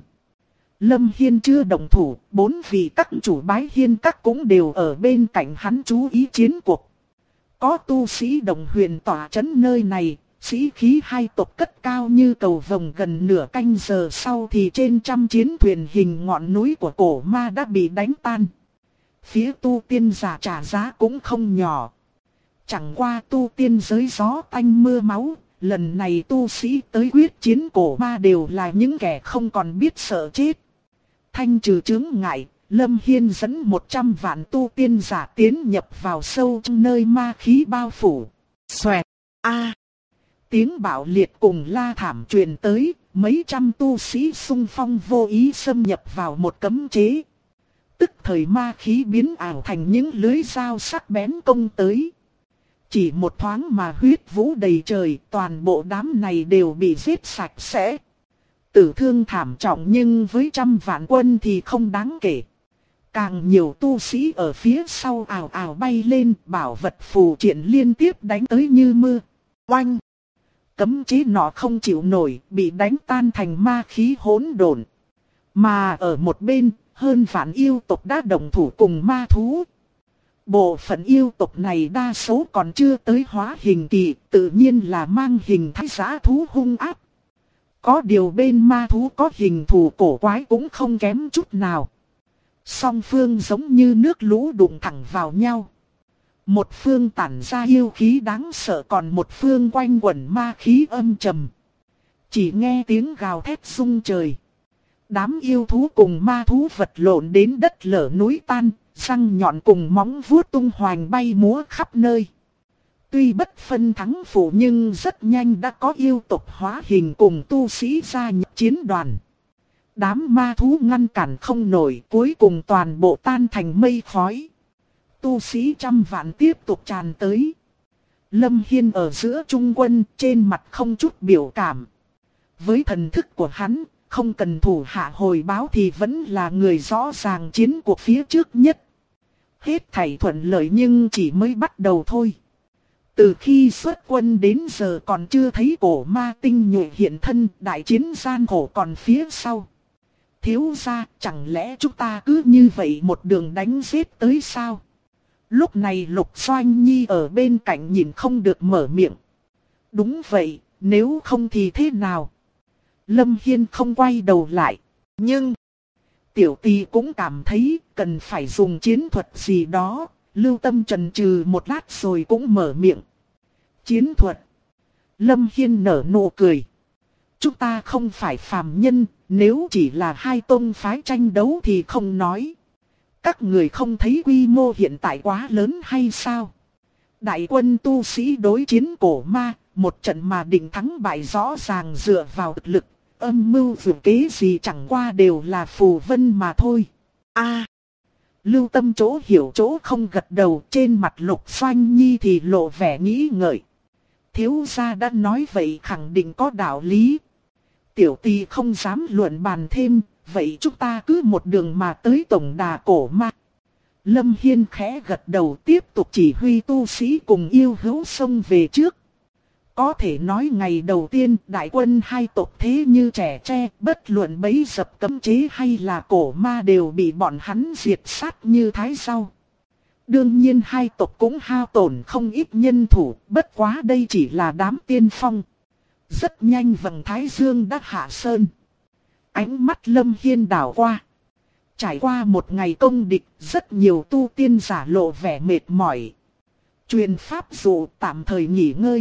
Lâm Hiên chưa động thủ, bốn vị các chủ bái hiên các cũng đều ở bên cạnh hắn chú ý chiến cuộc. Có tu sĩ đồng huyền tỏa chấn nơi này, sĩ khí hai tộc cất cao như cầu vồng. Gần nửa canh giờ sau thì trên trăm chiến thuyền hình ngọn núi của cổ ma đã bị đánh tan. Phía tu tiên giả trả giá cũng không nhỏ. Chẳng qua tu tiên giới gió tanh mưa máu, lần này tu sĩ tới quyết chiến cổ ma đều là những kẻ không còn biết sợ chết. Thanh trừ chướng ngại, Lâm Hiên dẫn 100 vạn tu tiên giả tiến nhập vào sâu trong nơi ma khí bao phủ. Xoẹt! A! Tiếng bạo liệt cùng la thảm truyền tới, mấy trăm tu sĩ xung phong vô ý xâm nhập vào một cấm chế. Tức thời ma khí biến ảo thành những lưới dao sắc bén công tới. Chỉ một thoáng mà huyết vũ đầy trời, toàn bộ đám này đều bị giết sạch sẽ. Tử thương thảm trọng nhưng với 100 vạn quân thì không đáng kể. Càng nhiều tu sĩ ở phía sau ào ào bay lên, bảo vật phù triện liên tiếp đánh tới như mưa. Oanh! Cấm chế nọ không chịu nổi, bị đánh tan thành ma khí hỗn độn. Mà ở một bên, hơn vạn yêu tộc đã đồng thủ cùng ma thú. Bộ phận yêu tộc này đa số còn chưa tới hóa hình kỳ, tự nhiên là mang hình thái giã thú hung ác. Có điều bên ma thú có hình thù cổ quái cũng không kém chút nào. Song phương giống như nước lũ đụng thẳng vào nhau. Một phương tản ra yêu khí đáng sợ, còn một phương quanh quẩn ma khí âm trầm. Chỉ nghe tiếng gào thét rung trời. Đám yêu thú cùng ma thú vật lộn đến đất lở núi tan, răng nhọn cùng móng vuốt tung hoành bay múa khắp nơi. Tuy bất phân thắng phụ nhưng rất nhanh đã có yêu tộc hóa hình cùng tu sĩ gia nhập chiến đoàn. Đám ma thú ngăn cản không nổi, cuối cùng toàn bộ tan thành mây khói. Tu sĩ 100 vạn tiếp tục tràn tới. Lâm Hiên ở giữa trung quân, trên mặt không chút biểu cảm. Với thần thức của hắn, không cần thủ hạ hồi báo thì vẫn là người rõ ràng chiến cuộc phía trước nhất. Hết thảy thuận lợi nhưng chỉ mới bắt đầu thôi. Từ khi xuất quân đến giờ còn chưa thấy cổ ma tinh nhuệ hiện thân, đại chiến gian khổ còn phía sau. Thiếu gia, chẳng lẽ chúng ta cứ như vậy một đường đánh giết tới sao? Lúc này Lục Doanh Nhi ở bên cạnh nhìn không được mở miệng. Đúng vậy, nếu không thì thế nào? Lâm Hiên không quay đầu lại. Nhưng, tiểu tỳ cũng cảm thấy cần phải dùng chiến thuật gì đó. Lưu Tâm chần chừ một lát rồi cũng mở miệng. Chiến thuật. Lâm Hiên nở nụ cười. Chúng ta không phải phàm nhân, nếu chỉ là hai tông phái tranh đấu thì không nói. Các người không thấy quy mô hiện tại quá lớn hay sao? Đại quân tu sĩ đối chiến cổ ma, một trận mà định thắng bại rõ ràng dựa vào thực lực, âm mưu dự kế gì chẳng qua đều là phù vân mà thôi. Lưu Tâm chỗ hiểu chỗ không gật đầu, trên mặt Lục Doanh Nhi thì lộ vẻ nghĩ ngợi. Thiếu gia đã nói vậy khẳng định có đạo lý. Tiểu tỳ không dám luận bàn thêm, vậy chúng ta cứ một đường mà tới tổng đà cổ ma. Lâm Hiên khẽ gật đầu tiếp tục chỉ huy tu sĩ cùng yêu hữu xông về trước. Có thể nói ngày đầu tiên đại quân hai tộc thế như trẻ tre, bất luận bấy dập cấm chế hay là cổ ma đều bị bọn hắn diệt sát như thái rau. Đương nhiên hai tộc cũng hao tổn không ít nhân thủ, bất quá đây chỉ là đám tiên phong. Rất nhanh vầng thái dương đã hạ sơn. Ánh mắt Lâm Hiên đảo qua. Trải qua một ngày công địch, rất nhiều tu tiên giả lộ vẻ mệt mỏi. Truyền pháp dụ tạm thời nghỉ ngơi.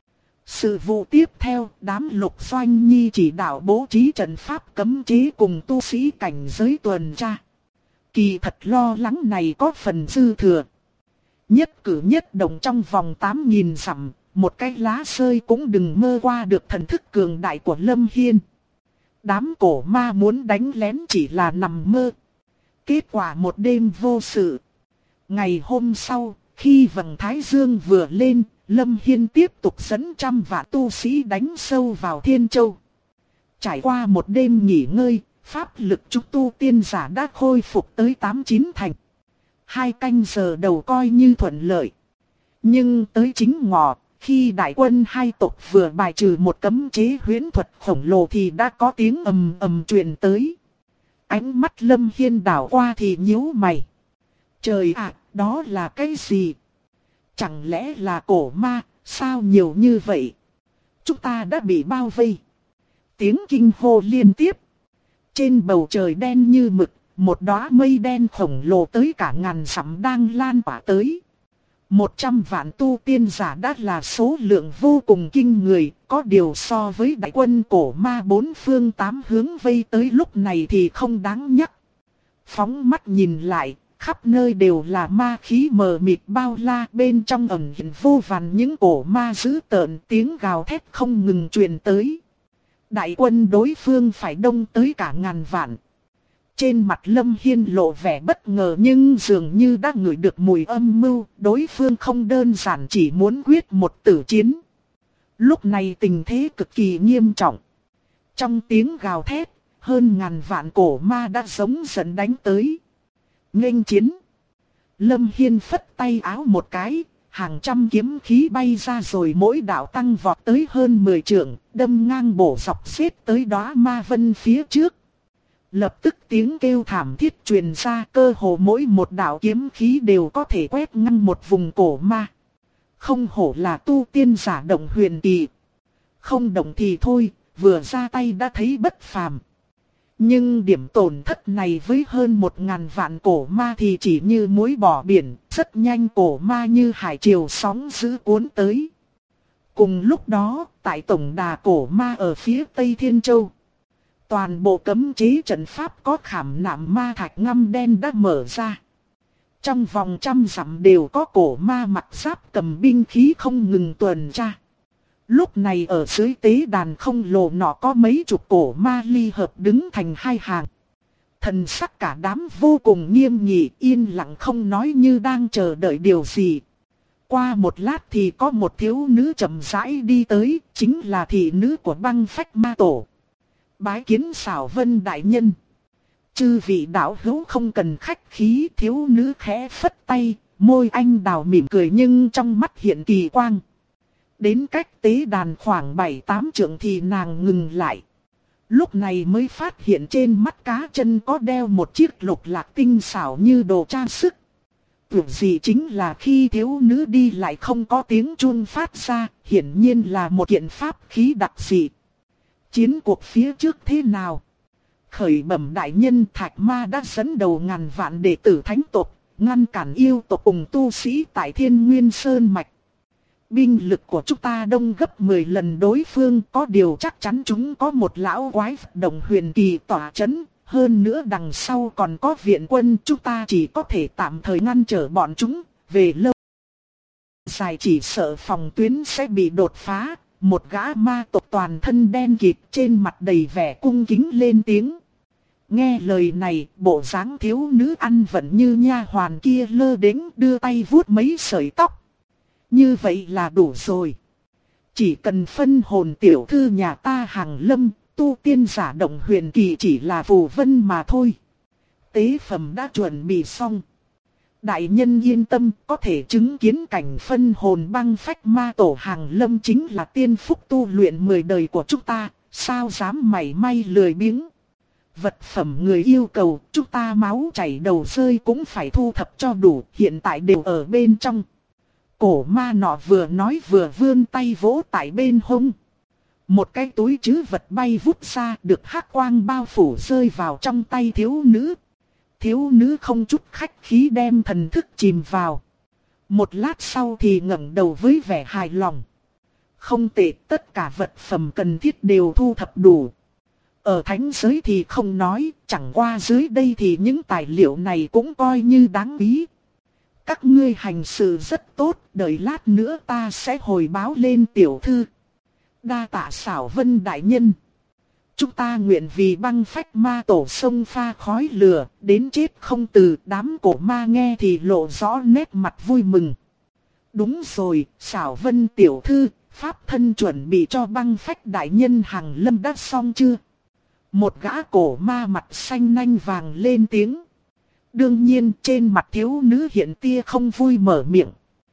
Sự vụ tiếp theo, đám Lục Doanh Nhi chỉ đạo bố trí trận pháp cấm chế cùng tu sĩ cảnh giới tuần tra. Kỳ thật lo lắng này có phần dư thừa. Nhất cử nhất động trong vòng 8.000 dặm, một cái lá rơi cũng đừng mơ qua được thần thức cường đại của Lâm Hiên. Đám cổ ma muốn đánh lén chỉ là nằm mơ. Kết quả một đêm vô sự. Ngày hôm sau, khi vầng thái dương vừa lên, Lâm Hiên tiếp tục dẫn trăm vạn tu sĩ đánh sâu vào Thiên Châu. Trải qua một đêm nghỉ ngơi, pháp lực chúng tu tiên giả đã khôi phục tới 8-9 thành. 2 canh giờ đầu coi như thuận lợi. Nhưng tới chính ngọ, khi đại quân hai tộc vừa bài trừ một cấm chế huyễn thuật khổng lồ thì đã có tiếng ầm ầm truyền tới. Ánh mắt Lâm Hiên đảo qua thì nhíu mày. Trời ạ, đó là cái gì? Chẳng lẽ là cổ ma, sao nhiều như vậy? Chúng ta đã bị bao vây. Tiếng kinh hô liên tiếp. Trên bầu trời đen như mực, một đóa mây đen khổng lồ tới cả ngàn dặm đang lan tỏa tới. 100 vạn tu tiên giả đã là số lượng vô cùng kinh người, có điều so với đại quân cổ ma 4 phương 8 hướng vây tới lúc này thì không đáng nhắc. Phóng mắt nhìn lại, khắp nơi đều là ma khí mờ mịt bao la, bên trong ẩn hiện vô vàn những cổ ma dữ tợn, tiếng gào thét không ngừng truyền tới. Đại quân đối phương phải đông tới cả ngàn vạn. Trên mặt Lâm Hiên lộ vẻ bất ngờ nhưng dường như đã ngửi được mùi âm mưu, đối phương không đơn giản chỉ muốn quyết một tử chiến. Lúc này tình thế cực kỳ nghiêm trọng. Trong tiếng gào thét, hơn ngàn vạn cổ ma đã giống giận đánh tới. Nghênh chiến. Lâm Hiên phất tay áo một cái, hàng trăm kiếm khí bay ra rồi mỗi đạo tăng vọt tới hơn 10 trượng, đâm ngang bổ dọc xếp tới đóa ma vân phía trước. Lập tức tiếng kêu thảm thiết truyền ra, cơ hồ mỗi một đạo kiếm khí đều có thể quét ngang một vùng cổ ma. Không hổ là tu tiên giả động huyền kỳ. Không động thì thôi, vừa ra tay đã thấy bất phàm. Nhưng điểm tổn thất này với hơn 1000 vạn cổ ma thì chỉ như muối bỏ biển, rất nhanh cổ ma như hải triều sóng dữ cuốn tới. Cùng lúc đó, tại tổng đà cổ ma ở phía Tây Thiên Châu, toàn bộ cấm chế trận pháp có khảm nạm ma thạch ngăm đen đã mở ra. Trong vòng 100 dặm đều có cổ ma mặc giáp cầm binh khí không ngừng tuần tra. Lúc này ở dưới tế đàn không lồ nọ có mấy chục cổ ma ly hợp đứng thành hai hàng. Thần sắc cả đám vô cùng nghiêm nghị, yên lặng không nói như đang chờ đợi điều gì. Qua một lát thì có một thiếu nữ chậm rãi đi tới, chính là thị nữ của Băng Phách Ma Tổ. Bái kiến Xảo Vân đại nhân. Chư vị đạo hữu không cần khách khí, thiếu nữ khẽ phất tay, môi anh đào mỉm cười nhưng trong mắt hiện kỳ quang. Đến cách tế đàn khoảng 7-8 trượng thì nàng ngừng lại. Lúc này mới phát hiện trên mắt cá chân có đeo một chiếc lục lạc tinh xảo như đồ trang sức. Tưởng gì chính là khi thiếu nữ đi lại không có tiếng chuông phát ra, hiển nhiên là một kiện pháp khí đặc dị. Chiến cuộc phía trước thế nào? Khởi bẩm đại nhân, Thạch Ma đã dẫn đầu ngàn vạn đệ tử thánh tộc, ngăn cản yêu tộc cùng tu sĩ tại Thiên Nguyên Sơn Mạch. Binh lực của chúng ta đông gấp 10 lần đối phương, có điều chắc chắn chúng có một lão quái vật đồng huyền kỳ tỏa chấn. Hơn nữa đằng sau còn có viện quân, chúng ta chỉ có thể tạm thời ngăn trở bọn chúng, về lâu dài chỉ sợ phòng tuyến sẽ bị đột phá. Một gã ma tộc toàn thân đen kịt trên mặt đầy vẻ cung kính lên tiếng. Nghe lời này, bộ dáng thiếu nữ ăn vận như nha hoàn kia lơ đễnh đưa tay vuốt mấy sợi tóc. Như vậy là đủ rồi. Chỉ cần phân hồn tiểu thư nhà ta Hàng Lâm, tu tiên giả động huyền kỳ chỉ là phù vân mà thôi. Tế phẩm đã chuẩn bị xong. Đại nhân yên tâm, có thể chứng kiến cảnh phân hồn băng phách ma tổ Hàng Lâm chính là tiên phúc tu luyện 10 đời của chúng ta, sao dám mảy may lười biếng. Vật phẩm người yêu cầu, chúng ta máu chảy đầu rơi cũng phải thu thập cho đủ, hiện tại đều ở bên trong. Cổ ma nọ vừa nói vừa vươn tay vỗ tại bên hông. Một cái túi trữ vật bay vút ra, được hắc quang bao phủ rơi vào trong tay thiếu nữ. Thiếu nữ không chút khách khí đem thần thức chìm vào. Một lát sau thì ngẩng đầu với vẻ hài lòng. Không tệ, tất cả vật phẩm cần thiết đều thu thập đủ. Ở thánh giới thì không nói, chẳng qua dưới đây thì những tài liệu này cũng coi như đáng quý. Các ngươi hành sự rất tốt, đợi lát nữa ta sẽ hồi báo lên tiểu thư. Đa tạ Sảo Vân đại nhân. Chúng ta nguyện vì băng phách ma tổ sông pha khói lửa, đến chết không từ. Đám cổ ma nghe thì lộ rõ nét mặt vui mừng. Đúng rồi, Sảo Vân tiểu thư, pháp thân chuẩn bị cho băng phách đại nhân Hàng Lâm đã xong chưa? Một gã cổ ma mặt xanh nanh vàng lên tiếng. Đương nhiên trên mặt thiếu nữ hiện tia không vui mở miệng.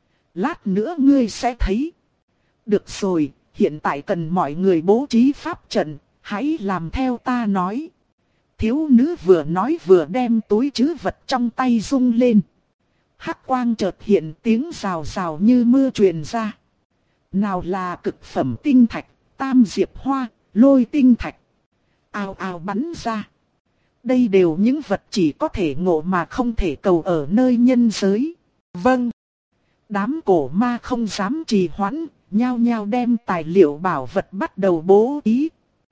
Lát nữa ngươi sẽ thấy. Được rồi, hiện tại cần mọi người bố trí pháp trận, hãy làm theo ta nói. Thiếu nữ vừa nói vừa đem túi trữ vật trong tay rung lên. Hắc quang chợt hiện, tiếng rào rào như mưa truyền ra. Nào là cực phẩm tinh thạch, tam diệp hoa, lôi tinh thạch. Ào ào bắn ra. Đây đều những vật chỉ có thể ngộ mà không thể cầu ở nơi nhân giới. Vâng. Đám cổ ma không dám trì hoãn, nhao nhao đem tài liệu bảo vật bắt đầu bố trí.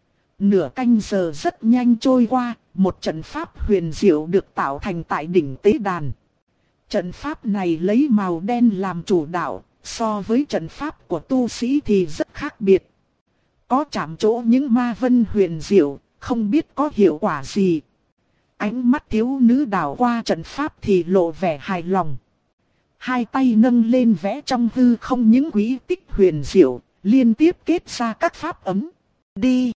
Nửa canh giờ rất nhanh trôi qua, một trận pháp huyền diệu được tạo thành tại đỉnh tế đàn. Trận pháp này lấy màu đen làm chủ đạo, so với trận pháp của tu sĩ thì rất khác biệt. Có chạm chỗ những ma vân huyền diệu, không biết có hiệu quả gì. Ánh mắt thiếu nữ đảo qua trận pháp thì lộ vẻ hài lòng. Hai tay nâng lên vẽ trong hư không những quỹ tích huyền diệu, liên tiếp kết ra các pháp ấm. Đi!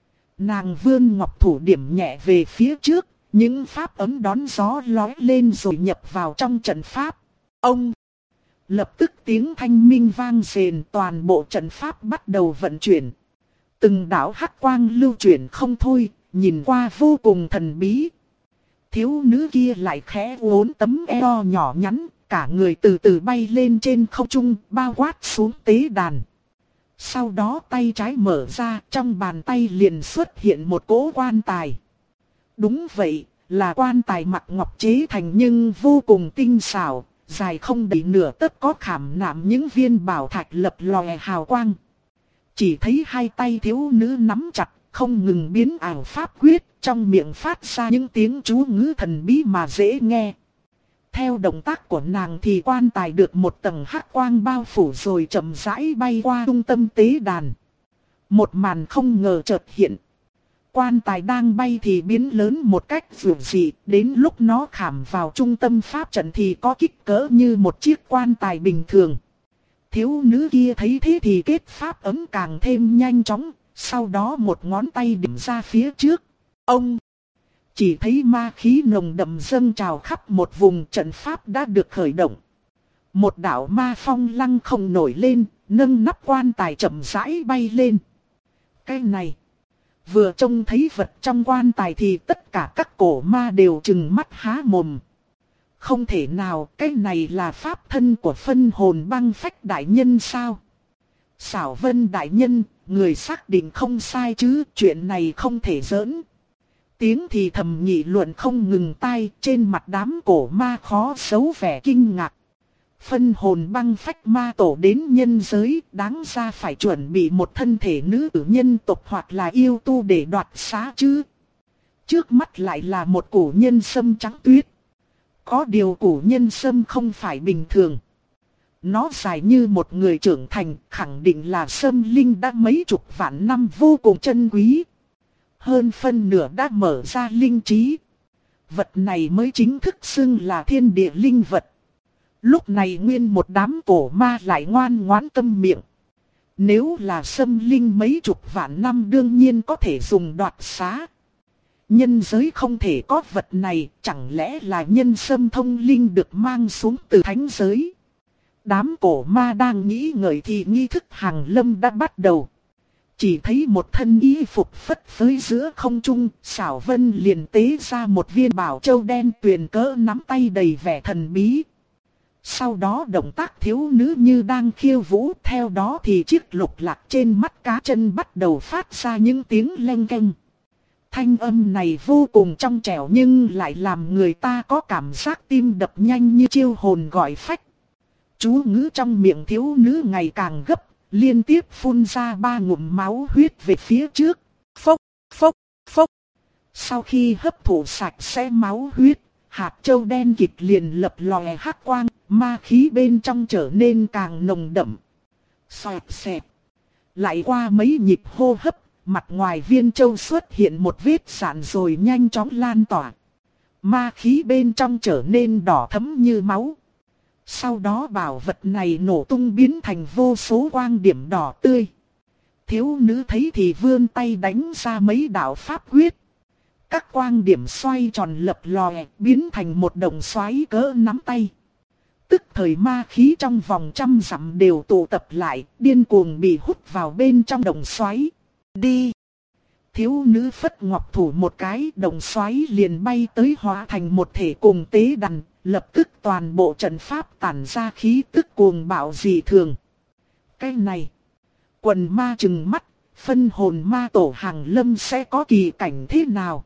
Nàng vươn ngọc thủ điểm nhẹ về phía trước, những pháp ấm đón gió lói lên rồi nhập vào trong trận pháp. Ông! Lập tức tiếng thanh minh vang rền, toàn bộ trận pháp bắt đầu vận chuyển. Từng đạo hắc quang lưu chuyển không thôi, nhìn qua vô cùng thần bí. Thiếu nữ kia lại khẽ uốn tấm eo nhỏ nhắn, cả người từ từ bay lên trên không trung, bao quát xuống tế đàn. Sau đó tay trái mở ra, trong bàn tay liền xuất hiện một cỗ quan tài. Đúng vậy, là quan tài mặt ngọc chế thành nhưng vô cùng tinh xảo, dài không đầy nửa tấc, có khảm nạm những viên bảo thạch lập lòe hào quang. Chỉ thấy hai tay thiếu nữ nắm chặt, không ngừng biến ảo pháp quyết, trong miệng phát ra những tiếng chú ngữ thần bí mà dễ nghe. Theo động tác của nàng thì quan tài được một tầng hắc quang bao phủ rồi chậm rãi bay qua trung tâm tế đàn. Một màn không ngờ chợt hiện. Quan tài đang bay thì biến lớn một cách dữ dị, đến lúc nó khảm vào trung tâm pháp trận thì có kích cỡ như một chiếc quan tài bình thường. Thiếu nữ kia thấy thế thì kết pháp ấm càng thêm nhanh chóng, sau đó một ngón tay điểm ra phía trước. Ông! Chỉ thấy ma khí nồng đậm dâng trào khắp một vùng, trận pháp đã được khởi động. Một đạo ma phong lăng không nổi lên, nâng nắp quan tài chậm rãi bay lên. Cái này! Vừa trông thấy vật trong quan tài thì tất cả các cổ ma đều trừng mắt há mồm. Không thể nào, cái này là pháp thân của phân hồn băng phách đại nhân sao? Sảo Vân đại nhân, người xác định không sai chứ, chuyện này không thể giỡn. Tiếng thì thầm nghị luận không ngừng tai, trên mặt đám cổ ma khó giấu vẻ kinh ngạc. Phân hồn băng phách ma tổ đến nhân giới, đáng ra phải chuẩn bị một thân thể nữ tử nhân tộc hoặc là yêu tu để đoạt xá chứ. Trước mắt lại là một củ nhân sâm trắng tuyết. Có điều củ nhân sâm không phải bình thường. Nó dài như một người trưởng thành, khẳng định là sâm linh đã mấy chục vạn năm vô cùng chân quý. Hơn phân nửa đã mở ra linh trí. Vật này mới chính thức xưng là thiên địa linh vật. Lúc này nguyên một đám cổ ma lại ngoan ngoãn câm miệng. Nếu là sâm linh mấy chục vạn năm đương nhiên có thể dùng đoạt xá. Nhân giới không thể có vật này, chẳng lẽ là nhân sâm thông linh được mang xuống từ thánh giới. Đám cổ ma đang nghĩ ngợi thì nghi thức hàng lâm đã bắt đầu. Chỉ thấy một thân y phục phất phới giữa không trung, Sảo Vân liền tế ra một viên bảo châu đen tuyền cỡ nắm tay đầy vẻ thần bí. Sau đó động tác thiếu nữ như đang khiêu vũ, theo đó thì chiếc lục lạc trên mắt cá chân bắt đầu phát ra những tiếng leng keng. Thanh âm này vô cùng trong trẻo nhưng lại làm người ta có cảm giác tim đập nhanh như chiêu hồn gọi phách. Chú ngữ trong miệng thiếu nữ ngày càng gấp, liên tiếp phun ra 3 ngụm máu huyết về phía trước. Phốc, phốc, phốc. Sau khi hấp thụ sạch sẽ máu huyết, hạt châu đen kịt liền lập lòe hắc quang, ma khí bên trong trở nên càng nồng đậm. Xoẹt xẹt. Lại qua mấy nhịp hô hấp, mặt ngoài viên châu xuất hiện một vết sạn rồi nhanh chóng lan tỏa. Ma khí bên trong trở nên đỏ thẫm như máu. Sau đó bảo vật này nổ tung biến thành vô số quang điểm đỏ tươi. Thiếu nữ thấy thì vươn tay đánh ra mấy đạo pháp quyết. Các quang điểm xoay tròn lập lòe, biến thành một đồng xoáy cỡ nắm tay. Tức thời ma khí trong vòng 100 dặm đều tụ tập lại, điên cuồng bị hút vào bên trong đồng xoáy. Đi! Thiếu nữ phất ngọc thủ một cái, đồng xoáy liền bay tới hóa thành một thể cùng tế đàn, lập tức toàn bộ trận pháp tản ra khí tức cuồng bạo dị thường. Cái này, quần ma trừng mắt, phân hồn ma tổ hàng lâm sẽ có kỳ cảnh thế nào?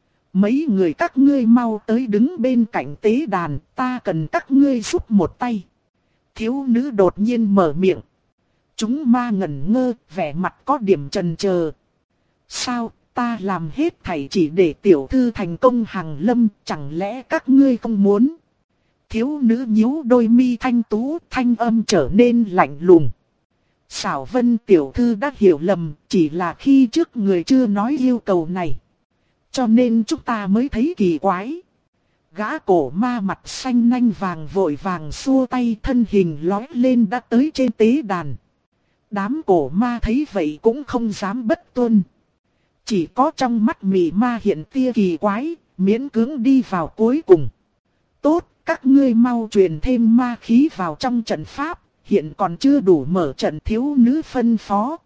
Mấy người các ngươi mau tới đứng bên cạnh tế đàn, ta cần các ngươi giúp một tay. Thiếu nữ đột nhiên mở miệng. Chúng ma ngẩn ngơ, vẻ mặt có điểm chần chờ. Sao, ta làm hết thảy chỉ để tiểu thư thành công hàng lâm, chẳng lẽ các ngươi không muốn? Thiếu nữ nhíu đôi mi thanh tú, thanh âm trở nên lạnh lùng. Sảo Vân tiểu thư đã hiểu lầm, chỉ là khi trước người chưa nói yêu cầu này. Cho nên chúng ta mới thấy kỳ quái. Gã cổ ma mặt xanh nanh vàng vội vàng xua tay, thân hình lói lên đã tới trên tế đàn. Đám cổ ma thấy vậy cũng không dám bất tuân. Chỉ có trong mắt mị ma hiện tia kỳ quái, miễn cưỡng đi vào cuối cùng. Tốt, các ngươi mau truyền thêm ma khí vào trong trận pháp, hiện còn chưa đủ mở trận, thiếu nữ phân phó.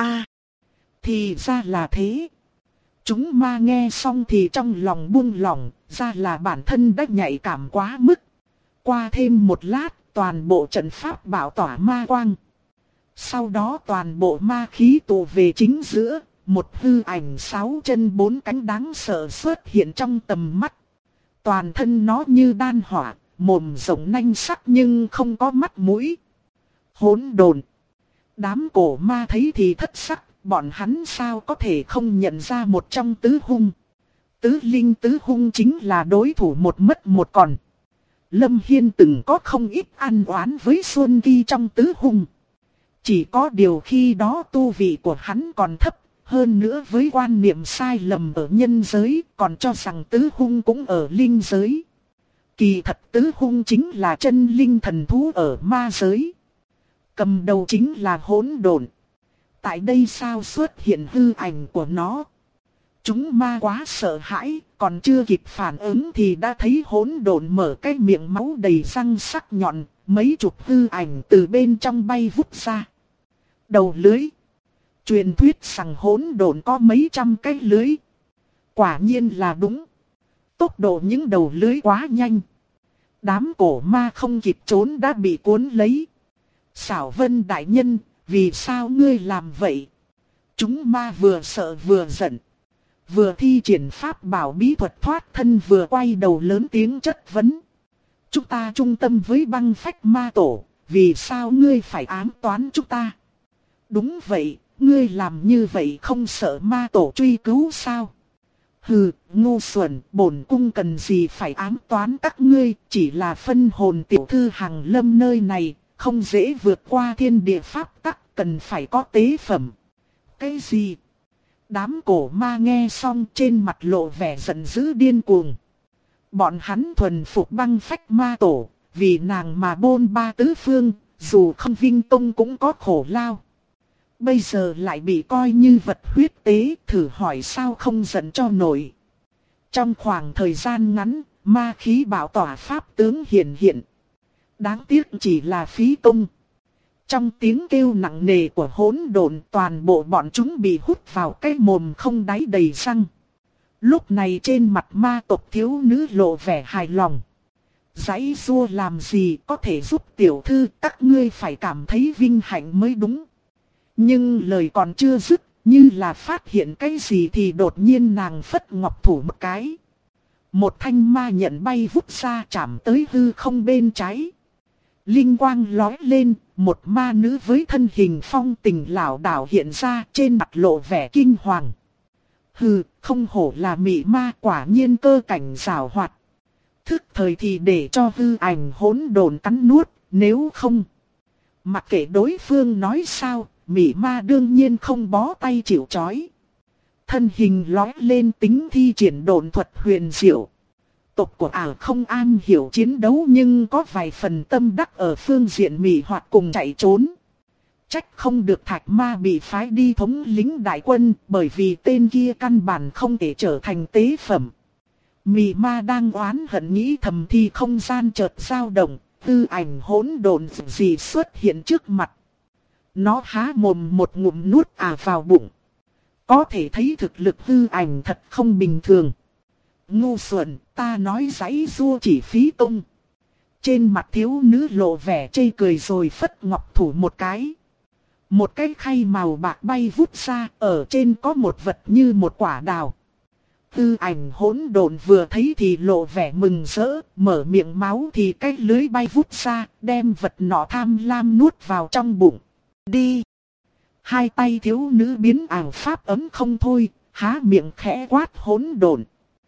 Thì ra là thế. Chúng ma nghe xong thì trong lòng buông lỏng, ra là bản thân đã nhạy cảm quá mức. Qua thêm một lát, toàn bộ trận pháp bảo tỏa ma quang. Sau đó toàn bộ ma khí tụ về chính giữa, một hư ảnh 6 chân 4 cánh đáng sợ xuất hiện trong tầm mắt. Toàn thân nó như đan hỏa, mồm rộng nanh sắc nhưng không có mắt mũi. Hỗn độn. Đám cổ ma thấy thì thất sắc, bọn hắn sao có thể không nhận ra một trong tứ hung. Tứ linh tứ hung chính là đối thủ một mất một còn. Lâm Hiên từng có không ít ăn oán với Xuân Kỳ trong tứ hung. Chỉ có điều khi đó tu vị của hắn còn thấp, hơn nữa với quan niệm sai lầm ở nhân giới, còn cho rằng tứ hung cũng ở linh giới. Kỳ thật tứ hung chính là chân linh thần thú ở ma giới. Cầm đầu chính là hỗn độn. Tại đây sao xuất hiện hư ảnh của nó? Chúng ma quá sợ hãi, còn chưa kịp phản ứng thì đã thấy hỗn độn mở cái miệng máu đầy răng sắc nhọn, mấy chục hư ảnh từ bên trong bay vút ra. Đầu lưới. Truyền thuyết rằng hỗn độn có mấy trăm cái lưới. Quả nhiên là đúng. Tốc độ những đầu lưới quá nhanh. Đám cổ ma không kịp trốn đã bị cuốn lấy. Sảo Vân đại nhân, vì sao ngươi làm vậy? Chúng ma vừa sợ vừa giận. Vừa thi triển pháp bảo bí thuật thoát thân vừa quay đầu lớn tiếng chất vấn. Chúng ta trung tâm với băng phách ma tổ, vì sao ngươi phải ám toán chúng ta? Đúng vậy, ngươi làm như vậy không sợ ma tổ truy cứu sao? Hừ, ngu xuẩn, bổn cung cần gì phải ám toán các ngươi, chỉ là phân hồn tiểu thư hàng lâm nơi này, không dễ vượt qua thiên địa pháp tắc, cần phải có tế phẩm. Cái gì? Đám cổ ma nghe xong trên mặt lộ vẻ giận dữ điên cuồng. Bọn hắn thuần phục băng phách ma tổ, vì nàng mà bôn ba tứ phương, dù không vinh tông cũng có khổ lao. Bây giờ lại bị coi như vật huyết tế, thử hỏi sao không giận cho nổi. Trong khoảng thời gian ngắn, ma khí bảo tỏa pháp tướng hiện hiện. Đáng tiếc chỉ là phí công. Trong tiếng kêu nặng nề của hỗn độn, toàn bộ bọn chúng bị hút vào cái mồm không đáy đầy răng. Lúc này trên mặt ma tộc thiếu nữ lộ vẻ hài lòng. Giãy giụa làm gì có thể giúp tiểu thư, các ngươi phải cảm thấy vinh hạnh mới đúng. Nhưng lời còn chưa dứt, như là phát hiện cái gì thì đột nhiên nàng phất ngọc thủ một cái. Một thanh ma nhận bay vút ra chạm tới hư không bên trái. Linh quang lóe lên, một ma nữ với thân hình phong tình lảo đảo hiện ra, trên mặt lộ vẻ kinh hoàng. Hừ, không hổ là mị ma, quả nhiên cơ cảnh giảo hoạt. Thức thời thì để cho hư ảnh hỗn độn cắn nuốt, nếu không. Mặc kệ đối phương nói sao, mị ma đương nhiên không bó tay chịu trói. Thân hình lóe lên tính thi triển độn thuật huyền diệu. Tộc của ả không an hiểu chiến đấu nhưng có vài phần tâm đắc ở phương diện mị hoặc cùng chạy trốn. Trách không được thạch ma bị phái đi thống lĩnh đại quân, bởi vì tên kia căn bản không thể trở thành tế phẩm. Mị ma đang oán hận nghĩ thầm thì không gian chợt dao động, tư ảnh hỗn độn gì xuất hiện trước mặt. Nó há mồm một ngụm nuốt vào bụng. Có thể thấy thực lực tư ảnh thật không bình thường. Ngu xuẩn, ta nói giãy giụa chỉ phí công. Trên mặt thiếu nữ lộ vẻ chê cười rồi phất ngọc thủ một cái. Một cái khay màu bạc bay vút ra, ở trên có một vật như một quả đào. Tư ảnh hỗn độn vừa thấy thì lộ vẻ mừng rỡ, mở miệng máu thì cái lưới bay vút ra, đem vật nọ tham lam nuốt vào trong bụng. Đi! Hai tay thiếu nữ biến ảo pháp ấm không thôi, há miệng khẽ quát hỗn độn.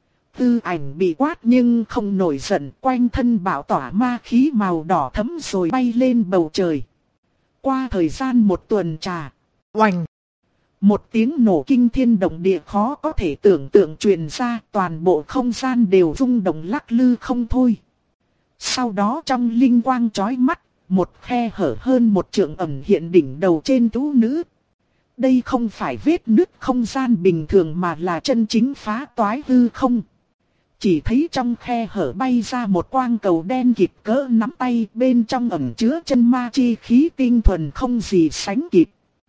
Tư ảnh bị quát nhưng không nổi giận, quanh thân bảo tỏa ma khí màu đỏ thẫm rồi bay lên bầu trời. Qua thời gian một tuần trà, oành! Một tiếng nổ kinh thiên động địa khó có thể tưởng tượng truyền ra, toàn bộ không gian đều rung động lắc lư không thôi. Sau đó trong linh quang chói mắt, một khe hở hơn một trượng ẩn hiện đỉnh đầu trên thiếu nữ. Đây không phải vết nứt không gian bình thường mà là chân chính phá toái hư không. Chỉ thấy trong khe hở bay ra một quang cầu đen kịt cỡ nắm tay, bên trong ẩn chứa chân ma chi khí tinh thuần không gì sánh kịp.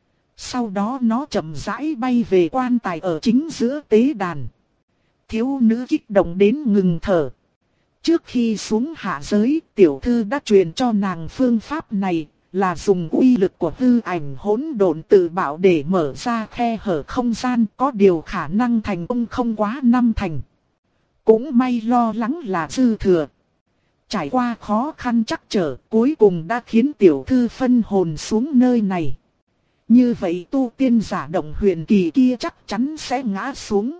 Sau đó nó chậm rãi bay về quan tài ở chính giữa tế đàn. Thiếu nữ kích động đến ngừng thở. Trước khi xuống hạ giới, tiểu thư đã truyền cho nàng phương pháp này, là dùng uy lực của hư ảnh hỗn độn tự bảo để mở ra khe hở không gian, có điều khả năng thành công không quá 5 thành. Cũng may lo lắng là dư thừa. Trải qua khó khăn trắc trở, cuối cùng đã khiến tiểu thư phân hồn xuống nơi này. Như vậy tu tiên giả động huyền kỳ kia chắc chắn sẽ ngã xuống.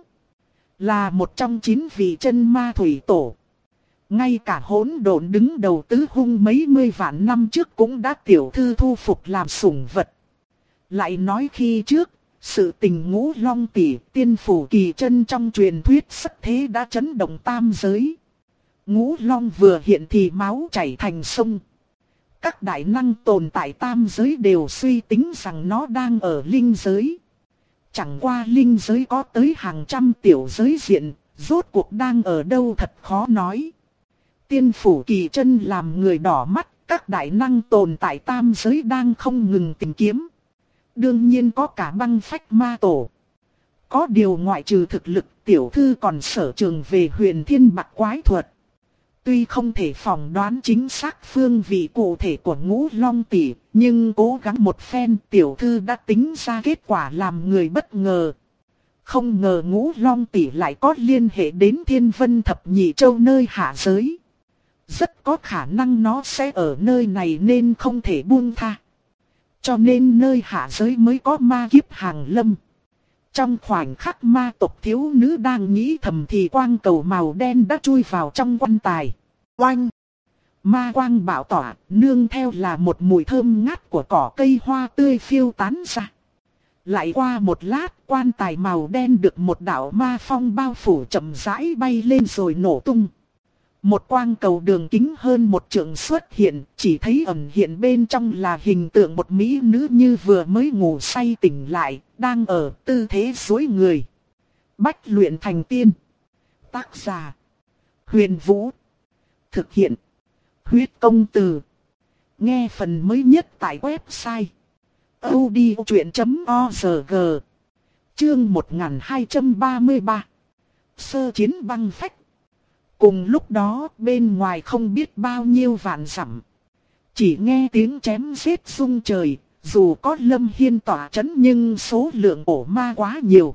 Là một trong 9 vị chân ma thủy tổ. Ngay cả hỗn độn đứng đầu tứ hung mấy mươi vạn năm trước cũng đã tiểu thư thu phục làm sủng vật. Lại nói khi trước, sự tình Ngũ Long tỷ tiên phủ kỳ chân trong truyền thuyết xuất thế đã chấn động tam giới. Ngũ Long vừa hiện thì máu chảy thành sông. Các đại năng tồn tại tam giới đều suy tính rằng nó đang ở linh giới. Chẳng qua linh giới có tới hàng trăm tiểu giới diện, rốt cuộc đang ở đâu thật khó nói. Tiên phủ kỳ chân làm người đỏ mắt, các đại năng tồn tại tam giới đang không ngừng tìm kiếm. Đương nhiên có cả băng phách ma tổ. Có điều ngoại trừ thực lực, tiểu thư còn sở trường về huyền thiên bạc quái thuật. Tuy không thể phỏng đoán chính xác phương vị cụ thể của Ngũ Long tỷ, nhưng cố gắng một phen tiểu thư đã tính ra kết quả làm người bất ngờ. Không ngờ Ngũ Long tỷ lại có liên hệ đến Thiên Vân Thập Nhị Châu nơi hạ giới. Rất có khả năng nó sẽ ở nơi này nên không thể buông tha. Cho nên nơi hạ giới mới có ma kiếp hàng lâm. Trong khoảnh khắc ma tộc thiếu nữ đang nghĩ thầm thì quang cầu màu đen đã chui vào trong quan tài. Oanh! Ma quang bạo tỏa, nương theo là một mùi thơm ngát của cỏ cây hoa tươi phiêu tán ra. Lại qua một lát, quan tài màu đen được một đạo ma phong bao phủ chậm rãi bay lên rồi nổ tung. Một quang cầu đường kính hơn một trượng xuất hiện, chỉ thấy ẩn hiện bên trong là hình tượng một mỹ nữ như vừa mới ngủ say tỉnh lại, đang ở tư thế duỗi người. Bách luyện thành tiên. Tác giả: Huyền Vũ. Thực hiện: Huyết Công Từ. Nghe phần mới nhất tại website audiochuyện.org. Chương 1233. Sơ chiến băng phách. Cùng lúc đó, bên ngoài không biết bao nhiêu vạn dặm. Chỉ nghe tiếng chém giết rung trời, dù có Lâm Hiên tỏa chấn nhưng số lượng ổ ma quá nhiều.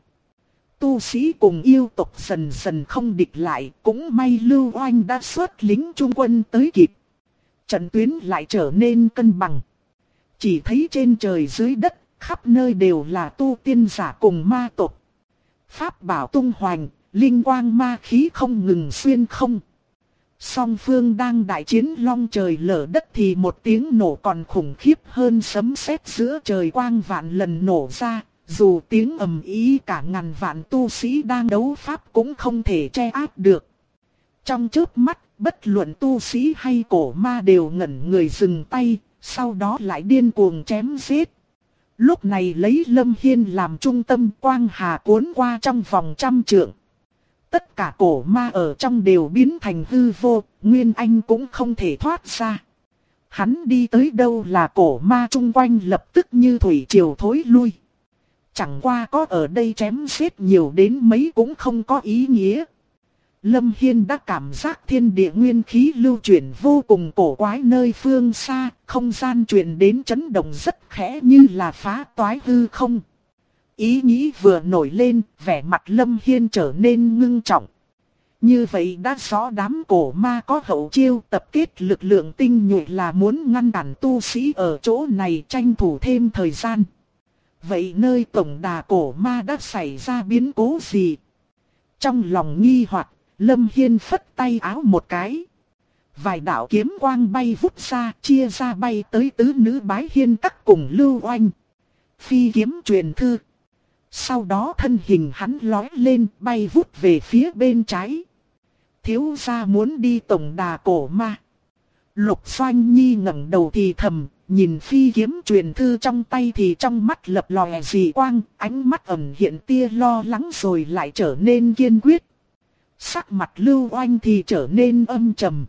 Tu sĩ cùng yêu tộc dần dần không địch lại, cũng may Lưu Oanh đã xuất lính trung quân tới kịp. Trận tuyến lại trở nên cân bằng. Chỉ thấy trên trời dưới đất, khắp nơi đều là tu tiên giả cùng ma tộc. Pháp bảo tung hoành, linh quang ma khí không ngừng xuyên không. Song phương đang đại chiến long trời lở đất thì một tiếng nổ còn khủng khiếp hơn sấm sét giữa trời quang vạn lần nổ ra. Dù tiếng ầm ĩ cả ngàn vạn tu sĩ đang đấu pháp cũng không thể che áp được. Trong chớp mắt, bất luận tu sĩ hay cổ ma đều ngẩn người dừng tay, sau đó lại điên cuồng chém giết. Lúc này lấy Lâm Hiên làm trung tâm, quang hà cuốn qua trong vòng 100 trượng. Tất cả cổ ma ở trong đều biến thành hư vô, Nguyên Anh cũng không thể thoát ra. Hắn đi tới đâu là cổ ma chung quanh lập tức như thủy triều thối lui. Chẳng qua có ở đây chém giết nhiều đến mấy cũng không có ý nghĩa. Lâm Hiên đã cảm giác thiên địa nguyên khí lưu chuyển vô cùng cổ quái nơi phương xa, không gian truyền đến chấn động rất khẽ như là phá toái hư không. Ý nghĩ vừa nổi lên, vẻ mặt Lâm Hiên trở nên ngưng trọng. Như vậy đã rõ đám cổ ma có hậu chiêu tập kết lực lượng tinh nhuệ là muốn ngăn cản tu sĩ ở chỗ này tranh thủ thêm thời gian. Vậy nơi tổng đà cổ ma đã xảy ra biến cố gì? Trong lòng nghi hoặc, Lâm Hiên phất tay áo một cái. Vài đạo kiếm quang bay vút ra, chia ra bay tới tứ nữ bái hiên các cùng Lưu Oanh. Phi kiếm truyền thư. Sau đó thân hình hắn lói lên bay vút về phía bên trái. Thiếu gia muốn đi tổng đà cổ ma. Lục Doanh Nhi ngẩng đầu thì thầm, nhìn phi kiếm truyền thư trong tay thì trong mắt lập lòe dị quang, ánh mắt ẩn hiện tia lo lắng rồi lại trở nên kiên quyết. Sắc mặt Lưu Oanh thì trở nên âm trầm.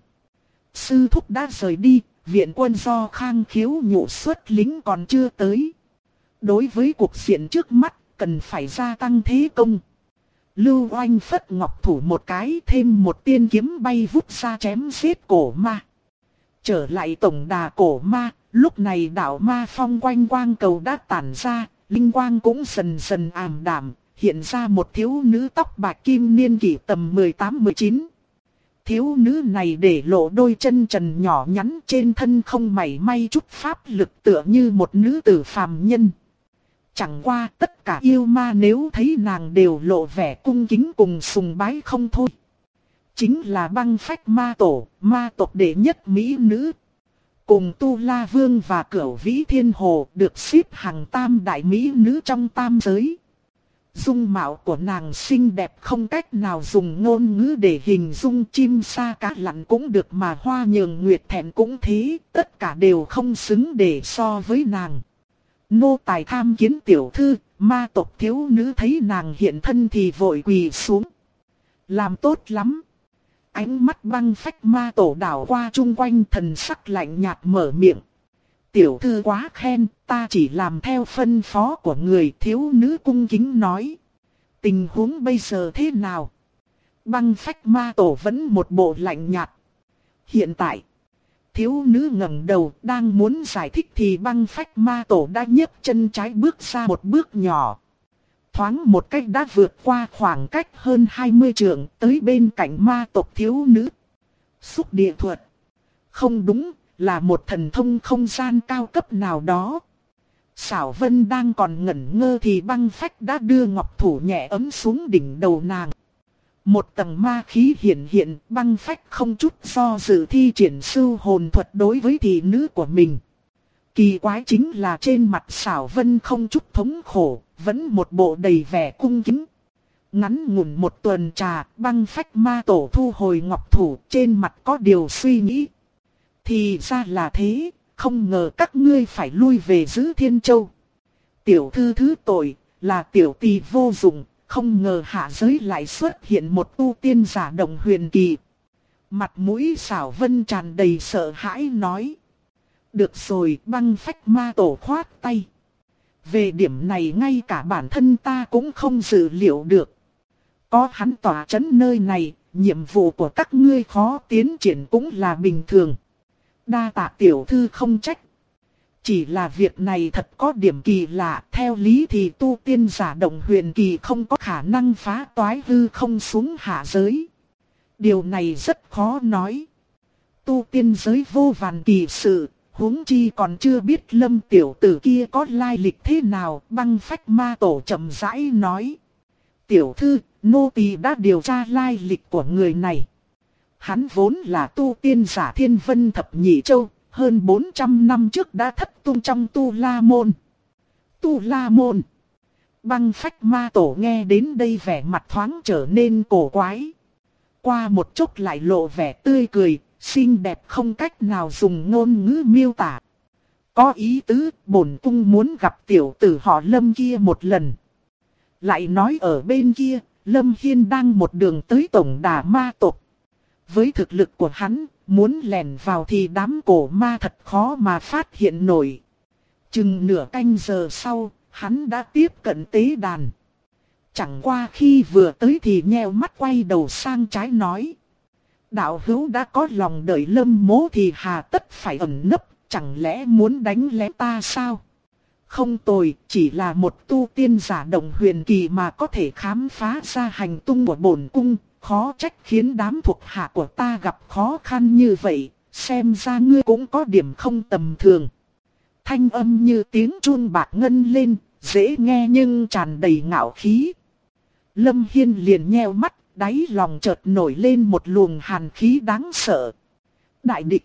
Sư thúc đã rời đi, viện quân do Khang Khiếu nhụ xuất lính còn chưa tới. Đối với cuộc diện trước mắt, cần phải gia tăng thế công. Lưu Oanh phất ngọc thủ một cái, thêm một tiên kiếm bay vút ra chém giết cổ ma. Trở lại tổng đà cổ ma, lúc này đạo ma phong quanh quang cầu đã tản ra, linh quang cũng dần dần ảm đạm, hiện ra một thiếu nữ tóc bạc kim niên kỷ tầm 18-19. Thiếu nữ này để lộ đôi chân trần nhỏ nhắn, trên thân không mảy may chút pháp lực, tựa như một nữ tử phàm nhân. Chẳng qua tất cả yêu ma nếu thấy nàng đều lộ vẻ cung kính cùng sùng bái không thôi. Chính là băng phách ma tổ, ma tộc đệ nhất mỹ nữ. Cùng Tu La Vương và Cửu Vĩ Thiên Hồ được xếp hàng tam đại mỹ nữ trong tam giới. Dung mạo của nàng xinh đẹp không cách nào dùng ngôn ngữ để hình dung, chim sa cá lặn cũng được mà hoa nhường nguyệt thẹn cũng thế, tất cả đều không xứng để so với nàng. Nô tài tham kiến tiểu thư, ma tộc thiếu nữ thấy nàng hiện thân thì vội quỳ xuống. Làm tốt lắm. Ánh mắt băng phách ma tổ đảo qua chung quanh, thần sắc lạnh nhạt mở miệng. Tiểu thư quá khen, ta chỉ làm theo phân phó của người. Thiếu nữ cung kính nói. Tình huống bây giờ thế nào? Băng phách ma tổ vẫn một bộ lạnh nhạt. Hiện tại, thiếu nữ ngẩng đầu đang muốn giải thích thì băng phách ma tổ đã nhấc chân trái bước ra một bước nhỏ. Thoáng một cách đã vượt qua khoảng cách hơn 20 trượng tới bên cạnh ma tộc thiếu nữ. Xúc địa thuật. Không đúng, là một thần thông không gian cao cấp nào đó. Xảo Vân đang còn ngẩn ngơ thì băng phách đã đưa ngọc thủ nhẹ ấm xuống đỉnh đầu nàng. Một tầng ma khí hiện, băng phách không chút do dự thi triển sưu hồn thuật đối với thị nữ của mình. Kỳ quái chính là trên mặt Xảo Vân không chút thống khổ, vẫn một bộ đầy vẻ cung kính. Ngắn ngủn một tuần trà, băng phách ma tổ thu hồi ngọc thủ, trên mặt có điều suy nghĩ. Thì ra là thế, không ngờ các ngươi phải lui về giữ Thiên Châu. Tiểu thư thứ tội, là tiểu tỳ vô dụng, không ngờ hạ giới lại xuất hiện một tu tiên giả đồng huyền kỳ. Mặt mũi Xảo Vân tràn đầy sợ hãi nói. Được rồi, băng phách ma tổ khoát tay. Về điểm này ngay cả bản thân ta cũng không dự liệu được. Có hắn tỏa chấn nơi này, nhiệm vụ của các ngươi khó tiến triển cũng là bình thường. Đa tạ tiểu thư không trách. Chỉ là việc này thật có điểm kỳ lạ, theo lý thì tu tiên giả động huyền kỳ không có khả năng phá toái hư không xuống hạ giới. Điều này rất khó nói. Tu tiên giới vô vàn kỳ sự, huống chi còn chưa biết Lâm tiểu tử kia có lai lịch thế nào, băng phách ma tổ chậm rãi nói. Tiểu thư, nô tỳ đã điều tra lai lịch của người này. Hắn vốn là tu tiên giả Thiên Vân Thập Nhị Châu, hơn 400 năm trước đã thất tung trong Tu La Môn. Tu La Môn. Băng phách ma tổ nghe đến đây vẻ mặt thoáng trở nên cổ quái. Qua một chốc lại lộ vẻ tươi cười, xinh đẹp không cách nào dùng ngôn ngữ miêu tả. Có ý tứ, bổn cung muốn gặp tiểu tử họ Lâm kia một lần. Lại nói ở bên kia, Lâm Hiên đang một đường tới tổng đà ma tộc. Với thực lực của hắn, muốn lẻn vào thì đám cổ ma thật khó mà phát hiện nổi. Chừng nửa canh giờ sau, hắn đã tiếp cận tế đàn. Chẳng qua khi vừa tới thì nheo mắt quay đầu sang trái nói. Đạo hữu đã có lòng đợi Lâm mỗ thì hà tất phải ẩn nấp, chẳng lẽ muốn đánh lén ta sao? Không tồi, chỉ là một tu tiên giả động huyền kỳ mà có thể khám phá ra hành tung của bổn cung, khó trách khiến đám thuộc hạ của ta gặp khó khăn như vậy, xem ra ngươi cũng có điểm không tầm thường. Thanh âm như tiếng chuông bạc ngân lên, dễ nghe nhưng tràn đầy ngạo khí. Lâm Hiên liền nheo mắt, đáy lòng chợt nổi lên một luồng hàn khí đáng sợ. Đại địch.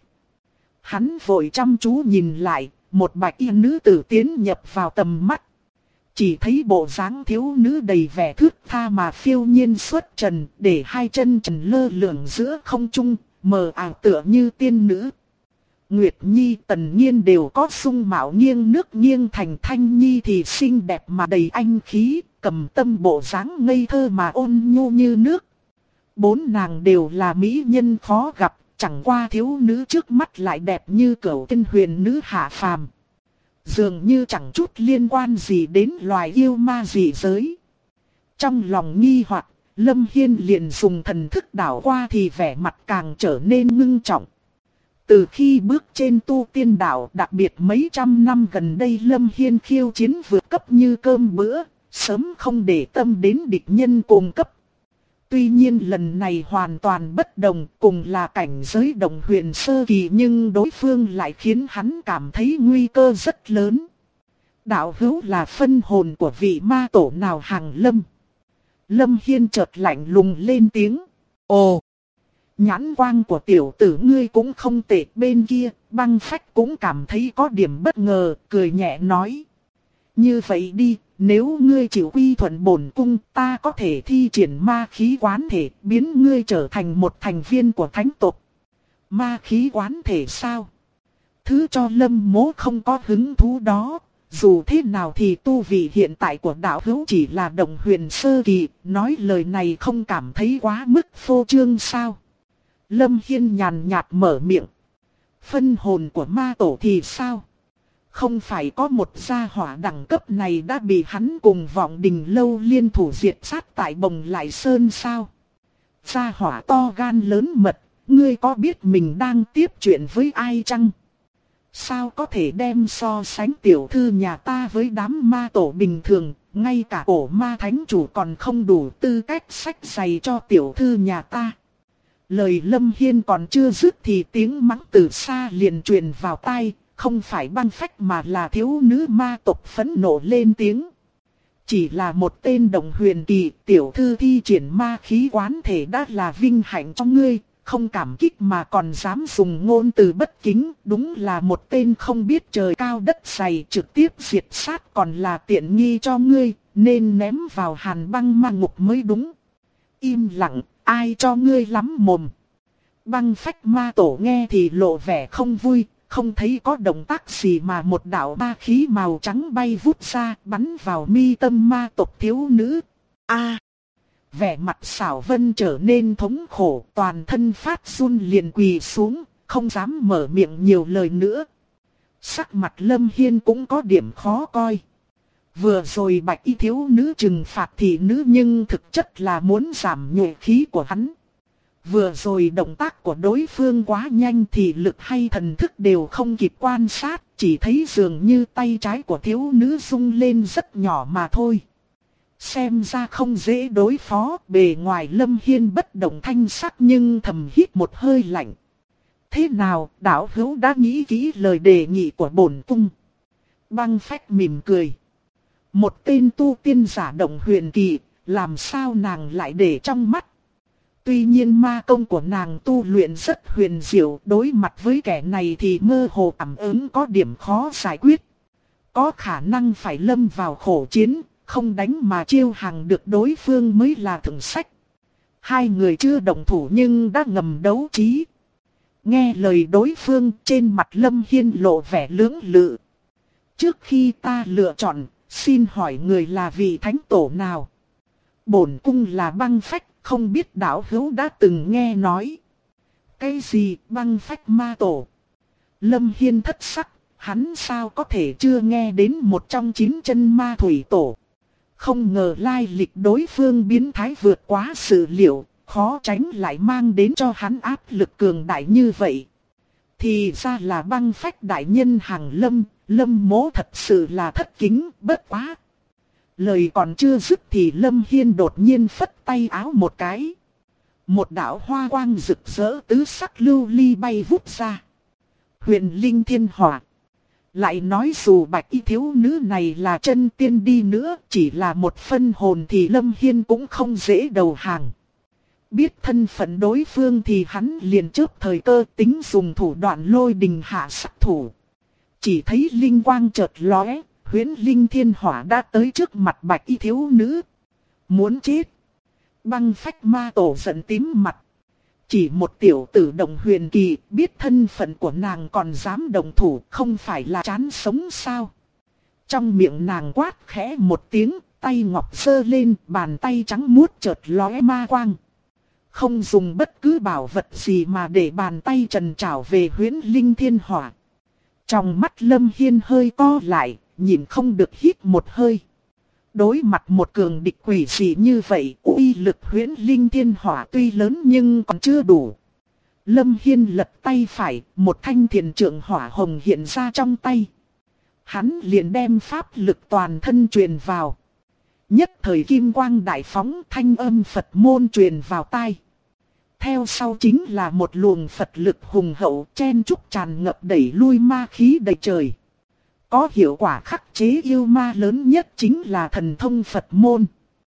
Hắn vội chăm chú nhìn lại, một bạch y nữ tử tiến nhập vào tầm mắt. Chỉ thấy bộ dáng thiếu nữ đầy vẻ thướt tha mà phiêu nhiên xuất trần, để hai chân trần lơ lửng giữa không trung, mờ ảo tựa như tiên nữ. Nguyệt Nhi Tần Nhiên đều có sung mạo nghiêng nước nghiêng thành, Thanh Nhi thì xinh đẹp mà đầy anh khí, cầm tâm bộ dáng ngây thơ mà ôn nhu như nước. Bốn nàng đều là mỹ nhân khó gặp, chẳng qua thiếu nữ trước mắt lại đẹp như cửu tinh huyền nữ hạ phàm. Dường như chẳng chút liên quan gì đến loài yêu ma dị giới. Trong lòng nghi hoặc, Lâm Hiên liền dùng thần thức đảo qua thì vẻ mặt càng trở nên ngưng trọng. Từ khi bước trên tu tiên đạo, đặc biệt mấy trăm năm gần đây Lâm Hiên khiêu chiến vượt cấp như cơm bữa, sớm không để tâm đến địch nhân cùng cấp. Tuy nhiên lần này hoàn toàn bất đồng, cùng là cảnh giới đồng huyền sơ kỳ, nhưng đối phương lại khiến hắn cảm thấy nguy cơ rất lớn. Đạo hữu là phân hồn của vị ma tổ nào hàng Lâm? Lâm Hiên chợt lạnh lùng lên tiếng. Ồ! Nhãn quang của tiểu tử ngươi cũng không tệ. Bên kia, băng phách cũng cảm thấy có điểm bất ngờ, cười nhẹ nói. Như vậy đi, nếu ngươi chịu quy thuận bổn cung, ta có thể thi triển ma khí quán thể, biến ngươi trở thành một thành viên của thánh tộc. Ma khí quán thể sao? Thứ cho Lâm mỗ không có hứng thú đó. Dù thế nào thì tu vị hiện tại của đạo hữu chỉ là đồng huyền sơ kỳ, nói lời này không cảm thấy quá mức phô trương sao? Lâm Hiên nhàn nhạt mở miệng. Phân hồn của ma tổ thì sao? Không phải có một gia hỏa đẳng cấp này đã bị hắn cùng Vọng Đình Lâu liên thủ diệt sát tại Bồng Lại Sơn sao? Gia hỏa to gan lớn mật, ngươi có biết mình đang tiếp chuyện với ai chăng? Sao có thể đem so sánh tiểu thư nhà ta với đám ma tổ bình thường, ngay cả cổ ma thánh chủ còn không đủ tư cách xách giày cho tiểu thư nhà ta. Lời Lâm Hiên còn chưa dứt thì tiếng mắng từ xa liền truyền vào tai, không phải Băng Phách mà là thiếu nữ ma tộc phẫn nộ lên tiếng. Chỉ là một tên đồng huyền kỳ, tiểu thư thi triển ma khí quán thể đã là vinh hạnh cho ngươi, không cảm kích mà còn dám dùng ngôn từ bất kính, đúng là một tên không biết trời cao đất dày, trực tiếp diệt sát còn là tiện nghi cho ngươi, nên ném vào hàn băng ma ngục mới đúng. Im lặng, ai cho ngươi lắm mồm. Băng Phách ma tổ nghe thì lộ vẻ không vui, không thấy có động tác gì mà một đạo ma khí màu trắng bay vút ra, bắn vào mi tâm ma tộc thiếu nữ. A! Vẻ mặt Sảo Vân trở nên thống khổ, toàn thân phát run liền quỳ xuống, không dám mở miệng nhiều lời nữa. Sắc mặt Lâm Hiên cũng có điểm khó coi. Vừa rồi bạch y thiếu nữ trừng phạt thị nữ nhưng thực chất là muốn giảm nhuệ khí của hắn. Vừa rồi động tác của đối phương quá nhanh thì lực hay thần thức đều không kịp quan sát, chỉ thấy dường như tay trái của thiếu nữ rung lên rất nhỏ mà thôi. Xem ra không dễ đối phó, bề ngoài Lâm Hiên bất động thanh sắc nhưng thầm hít một hơi lạnh. Thế nào, đạo hữu đã nghĩ kỹ lời đề nghị của bổn cung? Băng Phách mỉm cười. Một tên tu tiên giả động huyền kỳ, làm sao nàng lại để trong mắt? Tuy nhiên ma công của nàng tu luyện rất huyền diệu, đối mặt với kẻ này thì mơ hồ cảm ứng có điểm khó giải quyết. Có khả năng phải lâm vào khổ chiến, không đánh mà chiêu hàng được đối phương mới là thượng sách. Hai người chưa động thủ nhưng đã ngầm đấu trí. Nghe lời đối phương, trên mặt Lâm Hiên lộ vẻ lưỡng lự. Trước khi ta lựa chọn, xin hỏi người là vị thánh tổ nào? Bổn cung là Băng Phách, không biết đạo hữu đã từng nghe nói. Cái gì Băng Phách ma tổ? Lâm Hiên thất sắc, hắn sao có thể chưa nghe đến một trong 9 chân ma thủy tổ. Không ngờ lai lịch đối phương biến thái vượt quá sự liệu, khó tránh lại mang đến cho hắn áp lực cường đại như vậy. Thì ra là Băng Phách đại nhân hàng Lâm, Lâm mỗ thật sự là thất kính, bất quá. Lời còn chưa dứt thì Lâm Hiên đột nhiên phất tay áo một cái. Một đạo hoa quang rực rỡ tứ sắc lưu ly bay vút ra. Huyền Linh Thiên Hỏa. Lại nói dù bạch y thiếu nữ này là chân tiên đi nữa, chỉ là một phân hồn thì Lâm Hiên cũng không dễ đầu hàng. Biết thân phận đối phương thì hắn liền chớp thời cơ tính dùng thủ đoạn lôi đình hạ sát thủ. Chỉ thấy linh quang chợt lóe, Huyễn Linh Thiên Hỏa đã tới trước mặt bạch y thiếu nữ. Muốn chết. Băng Phách ma tổ giận tím mặt. Chỉ một tiểu tử đồng huyền kỳ, biết thân phận của nàng còn dám đồng thủ, không phải là chán sống sao? Trong miệng nàng quát khẽ một tiếng, tay ngọc giơ lên, bàn tay trắng muốt chợt lóe ma quang. Không dùng bất cứ bảo vật gì mà để bàn tay trần trảo về Huyễn Linh Thiên Hỏa. Trong mắt Lâm Hiên hơi co lại, nhìn không được hít một hơi. Đối mặt một cường địch quỷ dị như vậy, uy lực Huyễn Linh Thiên Hỏa tuy lớn nhưng còn chưa đủ. Lâm Hiên lật tay phải, một thanh thiền trượng hỏa hồng hiện ra trong tay. Hắn liền đem pháp lực toàn thân truyền vào. Nhất thời kim quang đại phóng, thanh âm Phật môn truyền vào tai. Theo sau chính là một luồng Phật lực hùng hậu chen chúc tràn ngập đẩy lui ma khí đầy trời. Có hiệu quả khắc chế yêu ma lớn nhất chính là thần thông Phật môn.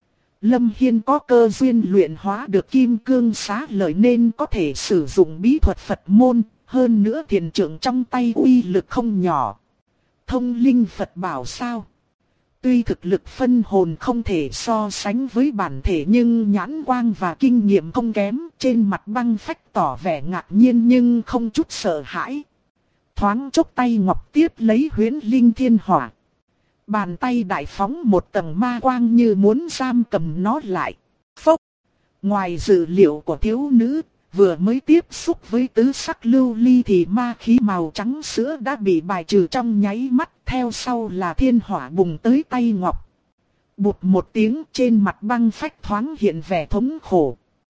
Lâm Hiên có cơ duyên luyện hóa được kim cương xá lợi nên có thể sử dụng bí thuật Phật môn, hơn nữa thiền trượng trong tay uy lực không nhỏ. Thông linh Phật bảo sao? Tuy thực lực phân hồn không thể so sánh với bản thể nhưng nhãn quang và kinh nghiệm không kém, trên mặt Băng Phách tỏ vẻ ngạc nhiên nhưng không chút sợ hãi. Thoáng chốc tay ngọc tiếp lấy Huyễn Linh Thiên Hỏa. Bàn tay đại phóng một tầng ma quang như muốn giam cầm nó lại. Phốc! Ngoài dự liệu của thiếu nữ, vừa mới tiếp xúc với tứ sắc lưu ly thì ma khí màu trắng sữa đã bị bài trừ trong nháy mắt, theo sau là thiên hỏa bùng tới tay ngọc. Bụt một tiếng trên mặt Băng Phách thoáng hiện vẻ thống khổ.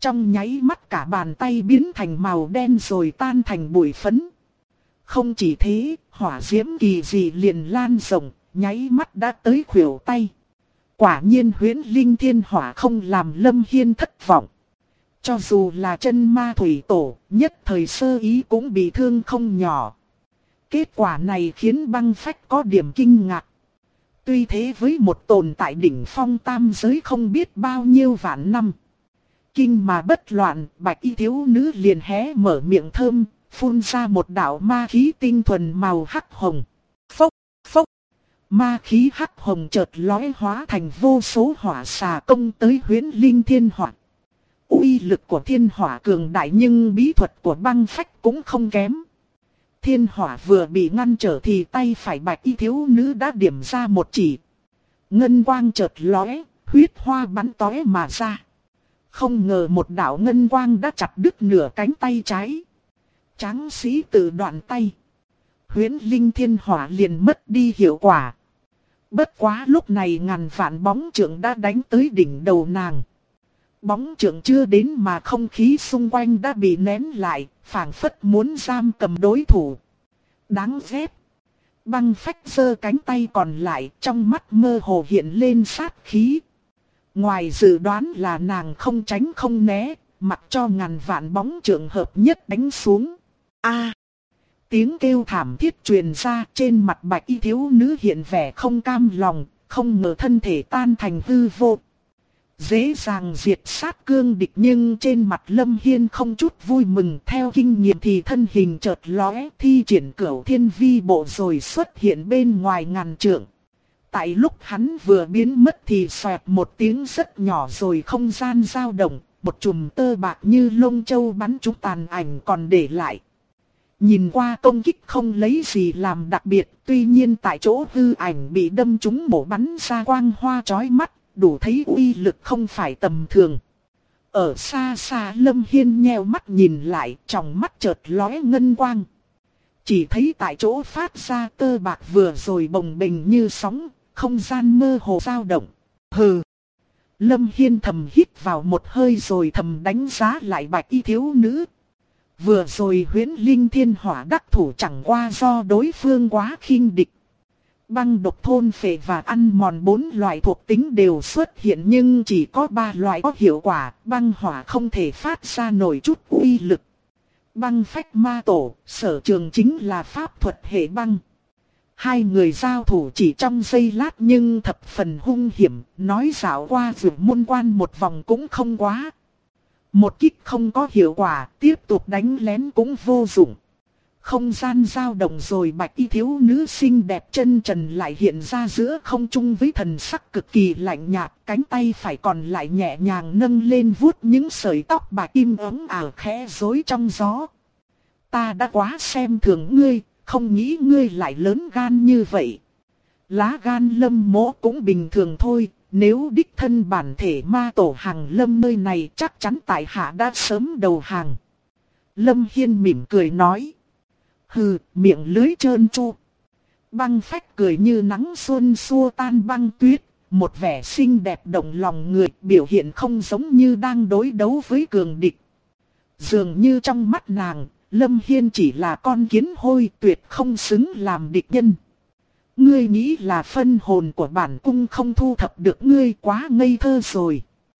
Trong nháy mắt cả bàn tay biến thành màu đen rồi tan thành bụi phấn. Không chỉ thế, hỏa diễm kỳ dị liền lan rộng, nháy mắt đã tới khuỷu tay. Quả nhiên Huyễn Linh Thiên Hỏa không làm Lâm Hiên thất vọng. Cho dù là chân ma thủy tổ, nhất thời sơ ý cũng bị thương không nhỏ. Kết quả này khiến Băng Phách có điểm kinh ngạc. Tuy thế với một tồn tại đỉnh phong tam giới không biết bao nhiêu vạn năm. Kinh mà bất loạn, bạch y thiếu nữ liền hé mở miệng thơm, phun ra một đạo ma khí tinh thuần màu hắc hồng. Phốc, phốc. Ma khí hắc hồng chợt lóe hóa thành vô số hỏa xà công tới Huyễn Linh Thiên Hỏa. Uy lực của thiên hỏa cường đại nhưng bí thuật của Băng Phách cũng không kém. Thiên hỏa vừa bị ngăn trở thì tay phải bạch y thiếu nữ đã điểm ra một chỉ. Ngân quang chợt lóe, huyết hoa bắn tóe mà ra. Không ngờ một đạo ngân quang đã chặt đứt nửa cánh tay trái. Tráng sĩ tự đoạn tay. Huyễn Linh Thiên Hỏa liền mất đi hiệu quả. Bất quá lúc này ngàn vạn bóng chưởng đã đánh tới đỉnh đầu nàng. Bóng chưởng chưa đến mà không khí xung quanh đã bị nén lại, phảng phất muốn giam cầm đối thủ. Đáng ghét. Băng Phách giơ cánh tay còn lại, trong mắt mơ hồ hiện lên sát khí. Ngoài dự đoán là nàng không tránh không né, mặc cho ngàn vạn bóng chưởng hợp nhất đánh xuống. A! Tiếng kêu thảm thiết truyền ra, trên mặt bạch y thiếu nữ hiện vẻ không cam lòng, không ngờ thân thể tan thành hư vô. Dễ dàng diệt sát cương địch nhưng trên mặt Lâm Hiên không chút vui mừng. Theo kinh nghiệm thì thân hình chợt lóe, thi triển Cửu Thiên Vi Bộ rồi xuất hiện bên ngoài ngàn trượng. Tại lúc hắn vừa biến mất thì xoẹt một tiếng rất nhỏ rồi không gian dao động, một chùm tơ bạc như lông châu bắn trúng tàn ảnh còn để lại. Nhìn qua công kích không lấy gì làm đặc biệt, tuy nhiên tại chỗ hư ảnh bị đâm trúng bổ bắn ra quang hoa chói mắt, đủ thấy uy lực không phải tầm thường. Ở xa xa Lâm Hiên nheo mắt nhìn lại, trong mắt chợt lóe ngân quang. Chỉ thấy tại chỗ phát ra tơ bạc vừa rồi bồng bềnh như sóng, không gian mơ hồ dao động. Hừ. Lâm Hiên thầm hít vào một hơi rồi thầm đánh giá lại bạch y thiếu nữ. Vừa rồi Huyễn Linh Thiên Hỏa đắc thủ chẳng qua do đối phương quá khinh địch. Băng độc thôn phệ và ăn mòn 4 loại thuộc tính đều xuất hiện nhưng chỉ có 3 loại có hiệu quả, băng hỏa không thể phát ra nổi chút uy lực. Băng Phách ma tổ, sở trường chính là pháp thuật hệ băng. Hai người giao thủ chỉ trong giây lát nhưng thập phần hung hiểm, nói dạo qua vượt môn quan một vòng cũng không quá. Một kích không có hiệu quả, tiếp tục đánh lén cũng vô dụng. Không gian dao động rồi bạch y thiếu nữ xinh đẹp chân trần lại hiện ra giữa không trung với thần sắc cực kỳ lạnh nhạt, cánh tay phải còn lại nhẹ nhàng nâng lên vuốt những sợi tóc bạc kim ấm ảo khẽ rối trong gió. Ta đã quá xem thường ngươi, không nghĩ ngươi lại lớn gan như vậy. Lá gan Lâm Mỗ cũng bình thường thôi, nếu đích thân bản thể ma tổ hàng Lâm nơi này chắc chắn tại hạ đã sớm đầu hàng. Lâm Hiên mỉm cười nói. Hừ, miệng lưới trơn tru. Băng Phách cười như nắng xuân xua tan băng tuyết, một vẻ xinh đẹp động lòng người, biểu hiện không giống như đang đối đấu với cường địch. Dường như trong mắt nàng, Lâm Hiên chỉ là con kiến hôi tuyệt không xứng làm địch nhân. Ngươi nghĩ là phân hồn của bản cung không thu thập được ngươi, quá ngây thơ rồi.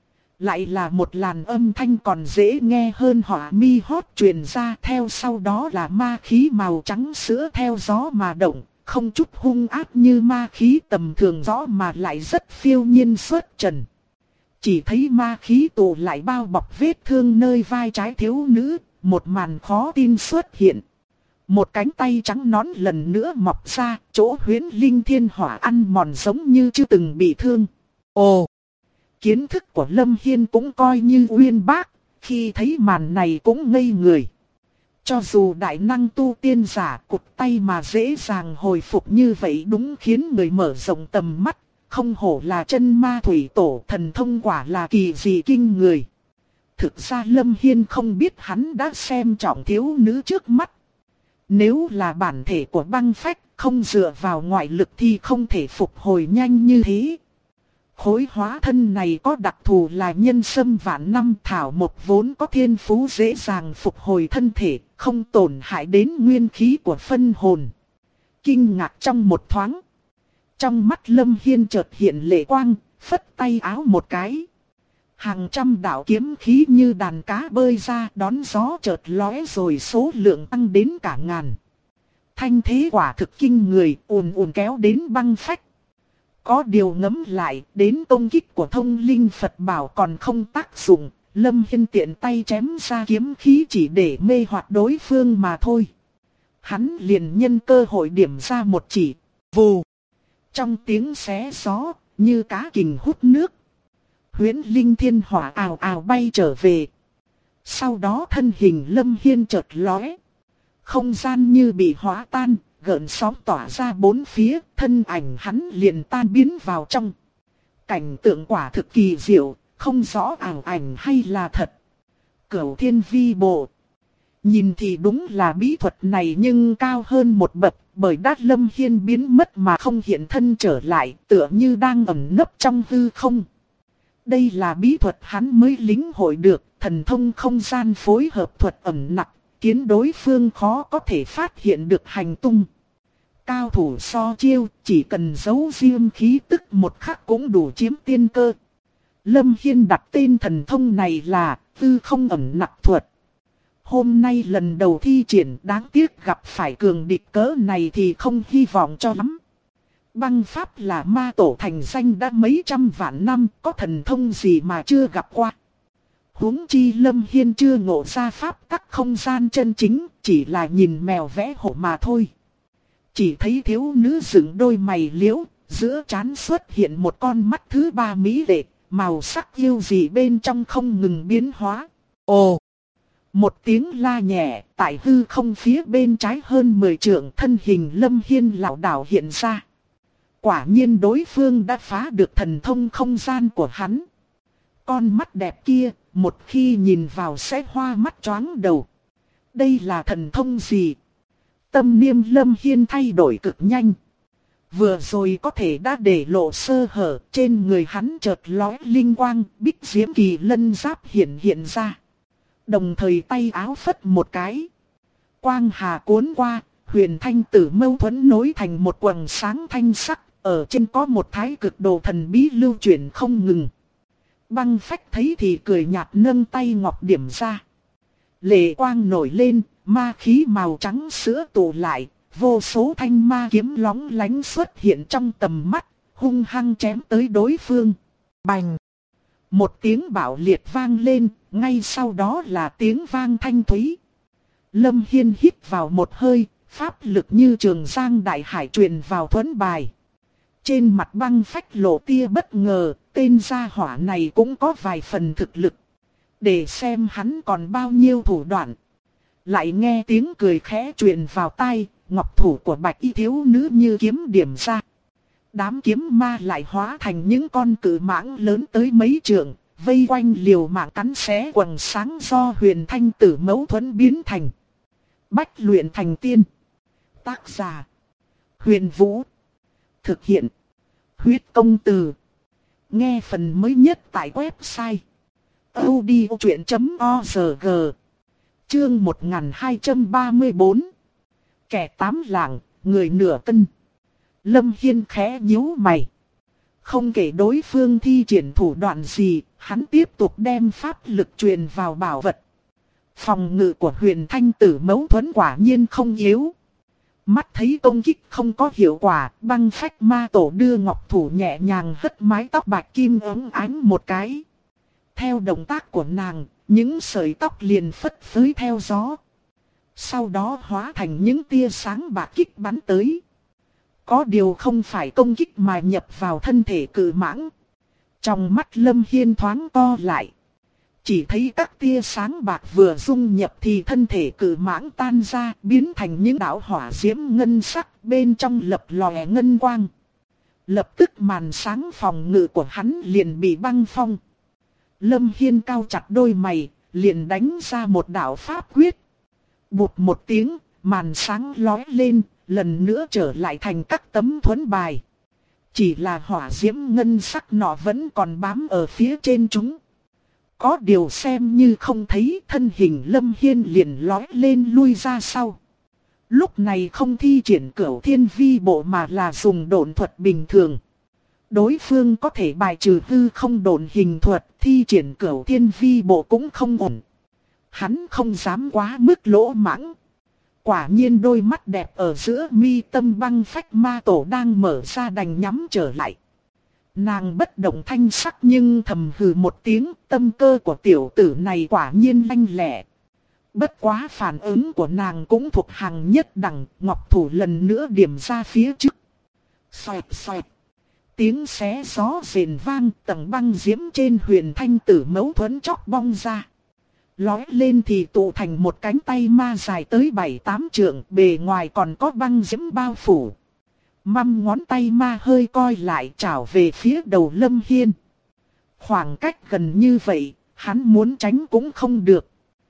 Lại là một làn âm thanh còn dễ nghe hơn hỏa mi hót truyền ra, theo sau đó là ma khí màu trắng sữa theo gió mà động, không chút hung ác như ma khí tầm thường rõ mà lại rất phiêu nhiên xuất trần. Chỉ thấy ma khí tụ lại bao bọc vết thương nơi vai trái thiếu nữ, một màn khó tin xuất hiện. Một cánh tay trắng nõn lần nữa mọc ra, chỗ Huyễn Linh Thiên Hỏa ăn mòn giống như chưa từng bị thương. Ồ! Kiến thức của Lâm Hiên cũng coi như uyên bác, khi thấy màn này cũng ngây người. Cho dù đại năng tu tiên giả cụt tay mà dễ dàng hồi phục như vậy đúng khiến người mở rộng tầm mắt, không hổ là chân ma thủy tổ, thần thông quả là kỳ dị kinh người. Thực ra Lâm Hiên không biết hắn đã xem trọng thiếu nữ trước mắt. Nếu là bản thể của Băng Phách không dựa vào ngoại lực thì không thể phục hồi nhanh như thế. Khối hóa thân này có đặc thù là nhân sâm vạn năm thảo một vốn có thiên phú dễ dàng phục hồi thân thể, không tổn hại đến nguyên khí của phân hồn. Kinh ngạc trong một thoáng. Trong mắt Lâm Hiên chợt hiện lệ quang, phất tay áo một cái. Hàng trăm đạo kiếm khí như đàn cá bơi ra đón gió chợt lóe rồi số lượng tăng đến cả ngàn. Thanh thế quả thực kinh người, ùn ùn kéo đến băng phách. Có điều ngẫm lại, đến công kích của thông linh Phật bảo còn không tác dụng, Lâm Hiên tiện tay chém ra kiếm khí chỉ để mê hoặc đối phương mà thôi. Hắn liền nhân cơ hội điểm ra một chỉ, vù. Trong tiếng xé gió, như cá kình hút nước. Huyễn linh thiên hỏa ào ào bay trở về. Sau đó thân hình Lâm Hiên chợt lóe. Không gian như bị hóa tan, gợn sóng tỏa ra bốn phía, thân ảnh hắn liền tan biến vào trong. Cảnh tượng quả thực kỳ diệu, không rõ ảo ảnh hay là thật. Cửu thiên vi bộ. Nhìn thì đúng là bí thuật này nhưng cao hơn một bậc, bởi đát Lâm Hiên biến mất mà không hiện thân trở lại, tựa như đang ẩn nấp trong hư không. Đây là bí thuật hắn mới lĩnh hội được, thần thông không gian phối hợp thuật ẩn nặc, khiến đối phương khó có thể phát hiện được hành tung. Cao thủ so chiêu, chỉ cần giấu riêng khí tức một khắc cũng đủ chiếm tiên cơ. Lâm Hiên đặt tên thần thông này là Tư Không Ẩn Nặc Thuật. Hôm nay lần đầu thi triển, đáng tiếc gặp phải cường địch cỡ này thì không hy vọng cho lắm. Băng pháp là ma tổ thành danh đã mấy trăm vạn năm, có thần thông gì mà chưa gặp qua. Huống chi Lâm Hiên chưa ngộ ra pháp tắc không gian chân chính, chỉ là nhìn mèo vẽ hổ mà thôi. Chỉ thấy thiếu nữ dựng đôi mày liễu, giữa trán xuất hiện một con mắt thứ ba mỹ lệ, màu sắc yêu dị bên trong không ngừng biến hóa. Ồ! Một tiếng la nhẹ, tại hư không phía bên trái hơn 10 trượng, thân hình Lâm Hiên lảo đảo hiện ra. Quả nhiên đối phương đã phá được thần thông không gian của hắn. Con mắt đẹp kia, một khi nhìn vào sẽ hoa mắt choáng đầu. Đây là thần thông gì? Tâm niệm Lâm Hiên thay đổi cực nhanh. Vừa rồi có thể đã để lộ sơ hở, trên người hắn chợt lóe linh quang, bích diễm kỳ lân giáp hiện ra. Đồng thời tay áo phất một cái. Quang hà cuốn qua, huyền thanh tử mâu thuẫn nối thành một quầng sáng thanh sắc, ở trên có một thái cực đồ thần bí lưu chuyển không ngừng. Băng phách thấy thì cười nhạt nâng tay ngọc điểm ra. Lệ quang nổi lên, ma khí màu trắng sữa tụ lại, vô số thanh ma kiếm lóng lánh xuất hiện trong tầm mắt, hung hăng chém tới đối phương. Bành! Một tiếng bạo liệt vang lên, ngay sau đó là tiếng vang thanh thúy. Lâm Hiên hít vào một hơi, pháp lực như trường giang đại hải truyền vào thuẫn bài. Trên mặt băng phách lộ tia bất ngờ, tên gia hỏa này cũng có vài phần thực lực. Để xem hắn còn bao nhiêu thủ đoạn. Lại nghe tiếng cười khẽ truyền vào tai, ngọc thủ của bạch y thiếu nữ như kiếm điểm ra. Đám kiếm ma lại hóa thành những con cự mãng lớn tới mấy trượng, vây quanh liều mạng cắn xé quầng sáng do huyền thanh tử mâu thuẫn biến thành. Bách luyện thành tiên. Tác giả: Huyền Vũ. Thực hiện: Huyết Công Từ. Nghe phần mới nhất tại website audiochuyện.org. Chương 1234. Kẻ tám lạng, người nửa cân. Lâm Hiên khẽ nhíu mày. Không kể đối phương thi triển thủ đoạn gì, hắn tiếp tục đem pháp lực truyền vào bảo vật. Phòng ngự của huyền thanh tử mâu thuẫn quả nhiên không yếu. Mắt thấy công kích không có hiệu quả, băng phách ma tổ đưa ngọc thủ nhẹ nhàng hất mái tóc bạch kim óng ánh một cái. Theo động tác của nàng, những sợi tóc liền phất phới theo gió. Sau đó hóa thành những tia sáng bạc kích bắn tới. Có điều không phải công kích mà nhập vào thân thể cự mãng. Trong mắt Lâm Hiên thoáng co lại. Chỉ thấy các tia sáng bạc vừa dung nhập thì thân thể cự mãng tan ra, biến thành những đạo hỏa diễm ngân sắc, bên trong lập lòe ngân quang. Lập tức màn sáng phòng ngự của hắn liền bị băng phong. Lâm Hiên cau chặt đôi mày, liền đánh ra một đạo pháp quyết. Bụt một tiếng, màn sáng lóe lên, lần nữa trở lại thành các tấm thuẫn bài. Chỉ là hỏa diễm ngân sắc nọ vẫn còn bám ở phía trên chúng. Có điều xem như không thấy, thân hình Lâm Hiên liền lói lên lui ra sau. Lúc này không thi triển Cửu Thiên Vi Bộ mà là dùng độn thuật bình thường. Đối phương có thể bài trừ hư không độn hình thuật, thi triển Cửu Thiên Vi Bộ cũng không ổn. Hắn không dám quá mức lỗ mãng. Quả nhiên đôi mắt đẹp ở giữa mi tâm Băng Phách Ma Tổ đang mở ra đành nhắm trở lại. Nàng bất động thanh sắc nhưng thầm hừ một tiếng, tâm cơ của tiểu tử này quả nhiên lanh lẹ. Bất quá phản ứng của nàng cũng thuộc hàng nhất đẳng, ngọc thủ lần nữa điểm ra phía trước. Xoẹt xoẹt. Tiếng xé gió rền vang, tầng băng diễm trên huyền thanh tử mấu thuẫn chóc bong ra. Lói lên thì tụ thành một cánh tay ma dài tới 7-8 trượng, bề ngoài còn có băng diễm bao phủ. Măm ngón tay ma hơi coi lại trảo về phía đầu Lâm Hiên. Khoảng cách gần như vậy, hắn muốn tránh cũng không được.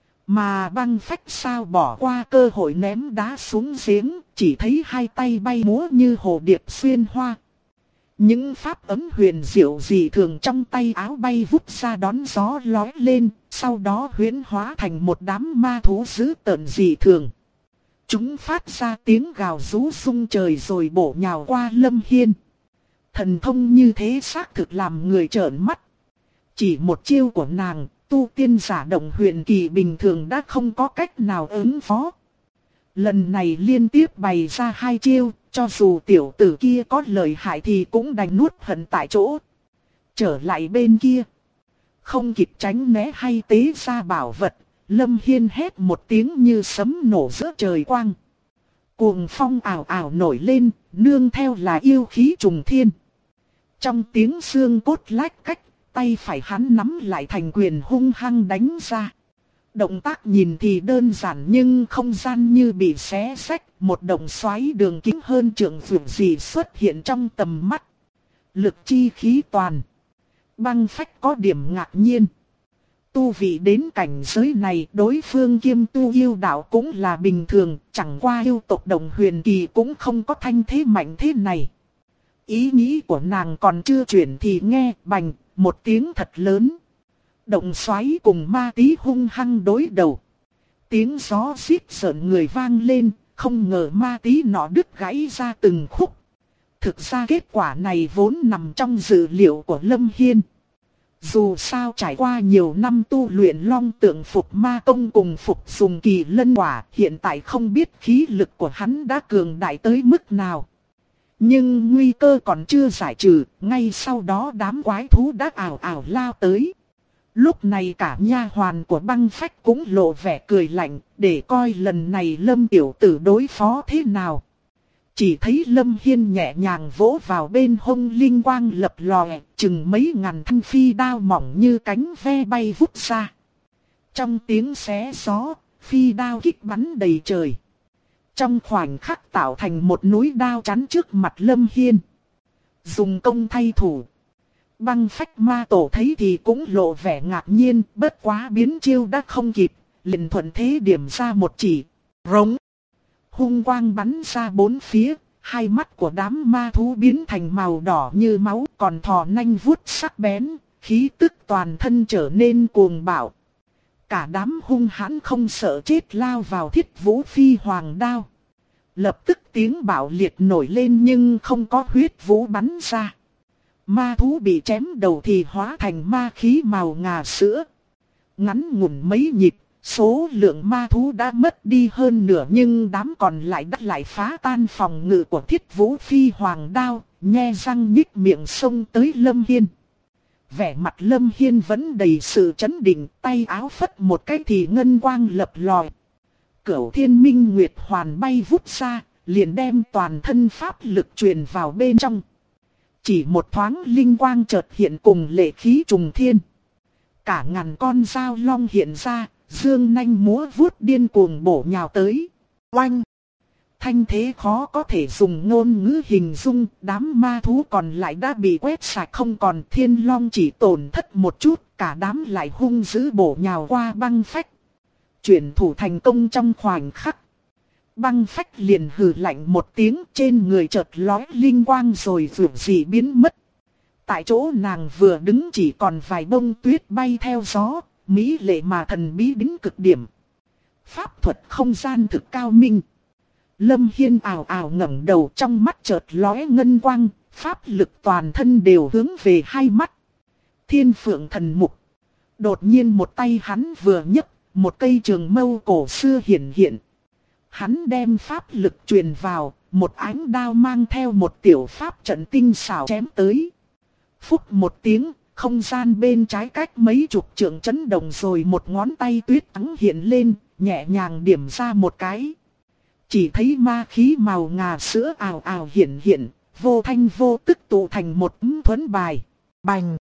Mà Băng Phách sao bỏ qua cơ hội ném đá xuống giếng, chỉ thấy hai tay bay múa như hồ điệp xuyên hoa. Những pháp ấm huyền diệu dị thường trong tay áo bay vút ra đón gió lói lên, sau đó huyễn hóa thành một đám ma thú dữ tợn dị thường. Chúng phát ra tiếng gào rú rung trời rồi bổ nhào qua Lâm Hiên. Thần thông như thế xác thực làm người trợn mắt. Chỉ một chiêu của nàng, tu tiên giả động huyền kỳ bình thường đã không có cách nào ứng phó. Lần này liên tiếp bày ra hai chiêu, cho dù tiểu tử kia có lợi hại thì cũng đành nuốt hận tại chỗ. Trở lại bên kia, không kịp tránh né hay tế ra bảo vật, Lâm Hiên hét một tiếng như sấm nổ giữa trời quang. Cuồng phong ảo ảo nổi lên, nương theo là yêu khí trùng thiên. Trong tiếng xương cốt lách cách, tay phải hắn nắm lại thành quyền hung hăng đánh ra. Động tác nhìn thì đơn giản nhưng không gian như bị xé xách, một động xoáy đường kính hơn trượng vượt gì xuất hiện trong tầm mắt. Lực chi khí toàn. Băng Phách có điểm ngạc nhiên. Tu vị đến cảnh giới này đối phương kiêm tu yêu đạo cũng là bình thường, chẳng qua yêu tộc đồng huyền kỳ cũng không có thanh thế mạnh thế này. Ý nghĩ của nàng còn chưa chuyển thì nghe bành, một tiếng thật lớn. Động xoáy cùng ma tí hung hăng đối đầu. Tiếng gió xít sợn người vang lên, không ngờ ma tí nọ đứt gãy ra từng khúc. Thực ra kết quả này vốn nằm trong dự liệu của Lâm Hiên. Dù sao trải qua nhiều năm tu luyện long tượng phục ma công cùng phục dùng kỳ lân quả, hiện tại không biết khí lực của hắn đã cường đại tới mức nào. Nhưng nguy cơ còn chưa giải trừ, ngay sau đó đám quái thú đã ảo ảo lao tới. Lúc này cả nha hoàn của Băng Phách cũng lộ vẻ cười lạnh, để coi lần này Lâm tiểu tử đối phó thế nào. Chỉ thấy Lâm Hiên nhẹ nhàng vỗ vào bên hông linh quang lập lòe, chừng mấy ngàn thanh phi đao mỏng như cánh ve bay vút ra. Trong tiếng xé gió, phi đao kích bắn đầy trời. Trong khoảnh khắc tạo thành một núi đao chắn trước mặt Lâm Hiên. Dùng công thay thủ. Băng Phách Ma Tổ thấy thì cũng lộ vẻ ngạc nhiên, bất quá biến chiêu đã không kịp, liền thuận thế điểm ra một chỉ, rống. Hung quang bắn ra bốn phía, hai mắt của đám ma thú biến thành màu đỏ như máu, còn thò nanh vuốt sắc bén, khí tức toàn thân trở nên cuồng bạo. Cả đám hung hãn không sợ chết lao vào Thiết Vũ Phi Hoàng đao. Lập tức tiếng bạo liệt nổi lên nhưng không có huyết vũ bắn ra. Ma thú bị chém đầu thì hóa thành ma khí màu ngà sữa. Ngắn ngủn mấy nhịp, số lượng ma thú đã mất đi hơn nửa nhưng đám còn lại đã lại phá tan phòng ngự của Thiết Vũ Phi Hoàng đao, nhe răng nhích miệng xông tới Lâm Hiên. Vẻ mặt Lâm Hiên vẫn đầy sự chấn định, tay áo phất một cái thì ngân quang lập lòi. Cửu Thiên Minh Nguyệt Hoàn bay vút ra, liền đem toàn thân pháp lực truyền vào bên trong. Chỉ một thoáng linh quang chợt hiện cùng lệ khí trùng thiên. Cả ngàn con dao long hiện ra, dương nanh múa vuốt điên cuồng bổ nhào tới. Oanh! Thanh thế khó có thể dùng ngôn ngữ hình dung, đám ma thú còn lại đã bị quét sạch không còn, Thiên Long chỉ tổn thất một chút, cả đám lại hung dữ bổ nhào qua Băng Phách. Chuyển thủ thành công trong khoảnh khắc. Băng phách liền hừ lạnh một tiếng, trên người chợt lóe linh quang rồi vụt dị biến mất. Tại chỗ nàng vừa đứng chỉ còn vài bông tuyết bay theo gió, mỹ lệ mà thần bí đến cực điểm. Pháp thuật không gian thực cao minh. Lâm Hiên ào ào ngẩng đầu, trong mắt chợt lóe ngân quang, pháp lực toàn thân đều hướng về hai mắt. Thiên Phượng Thần Mục. Đột nhiên một tay hắn vừa nhấc, một cây trường mâu cổ xưa hiển hiện. Hắn đem pháp lực truyền vào, một ánh đao mang theo một tiểu pháp trận tinh xảo chém tới. Phúc một tiếng, không gian bên trái cách mấy chục trượng chấn động rồi một ngón tay tuyết trắng hiện lên, nhẹ nhàng điểm ra một cái. Chỉ thấy ma khí màu ngà sữa ào ào hiện hiện, vô thanh vô tức tụ thành một thuẫn bài. Bành!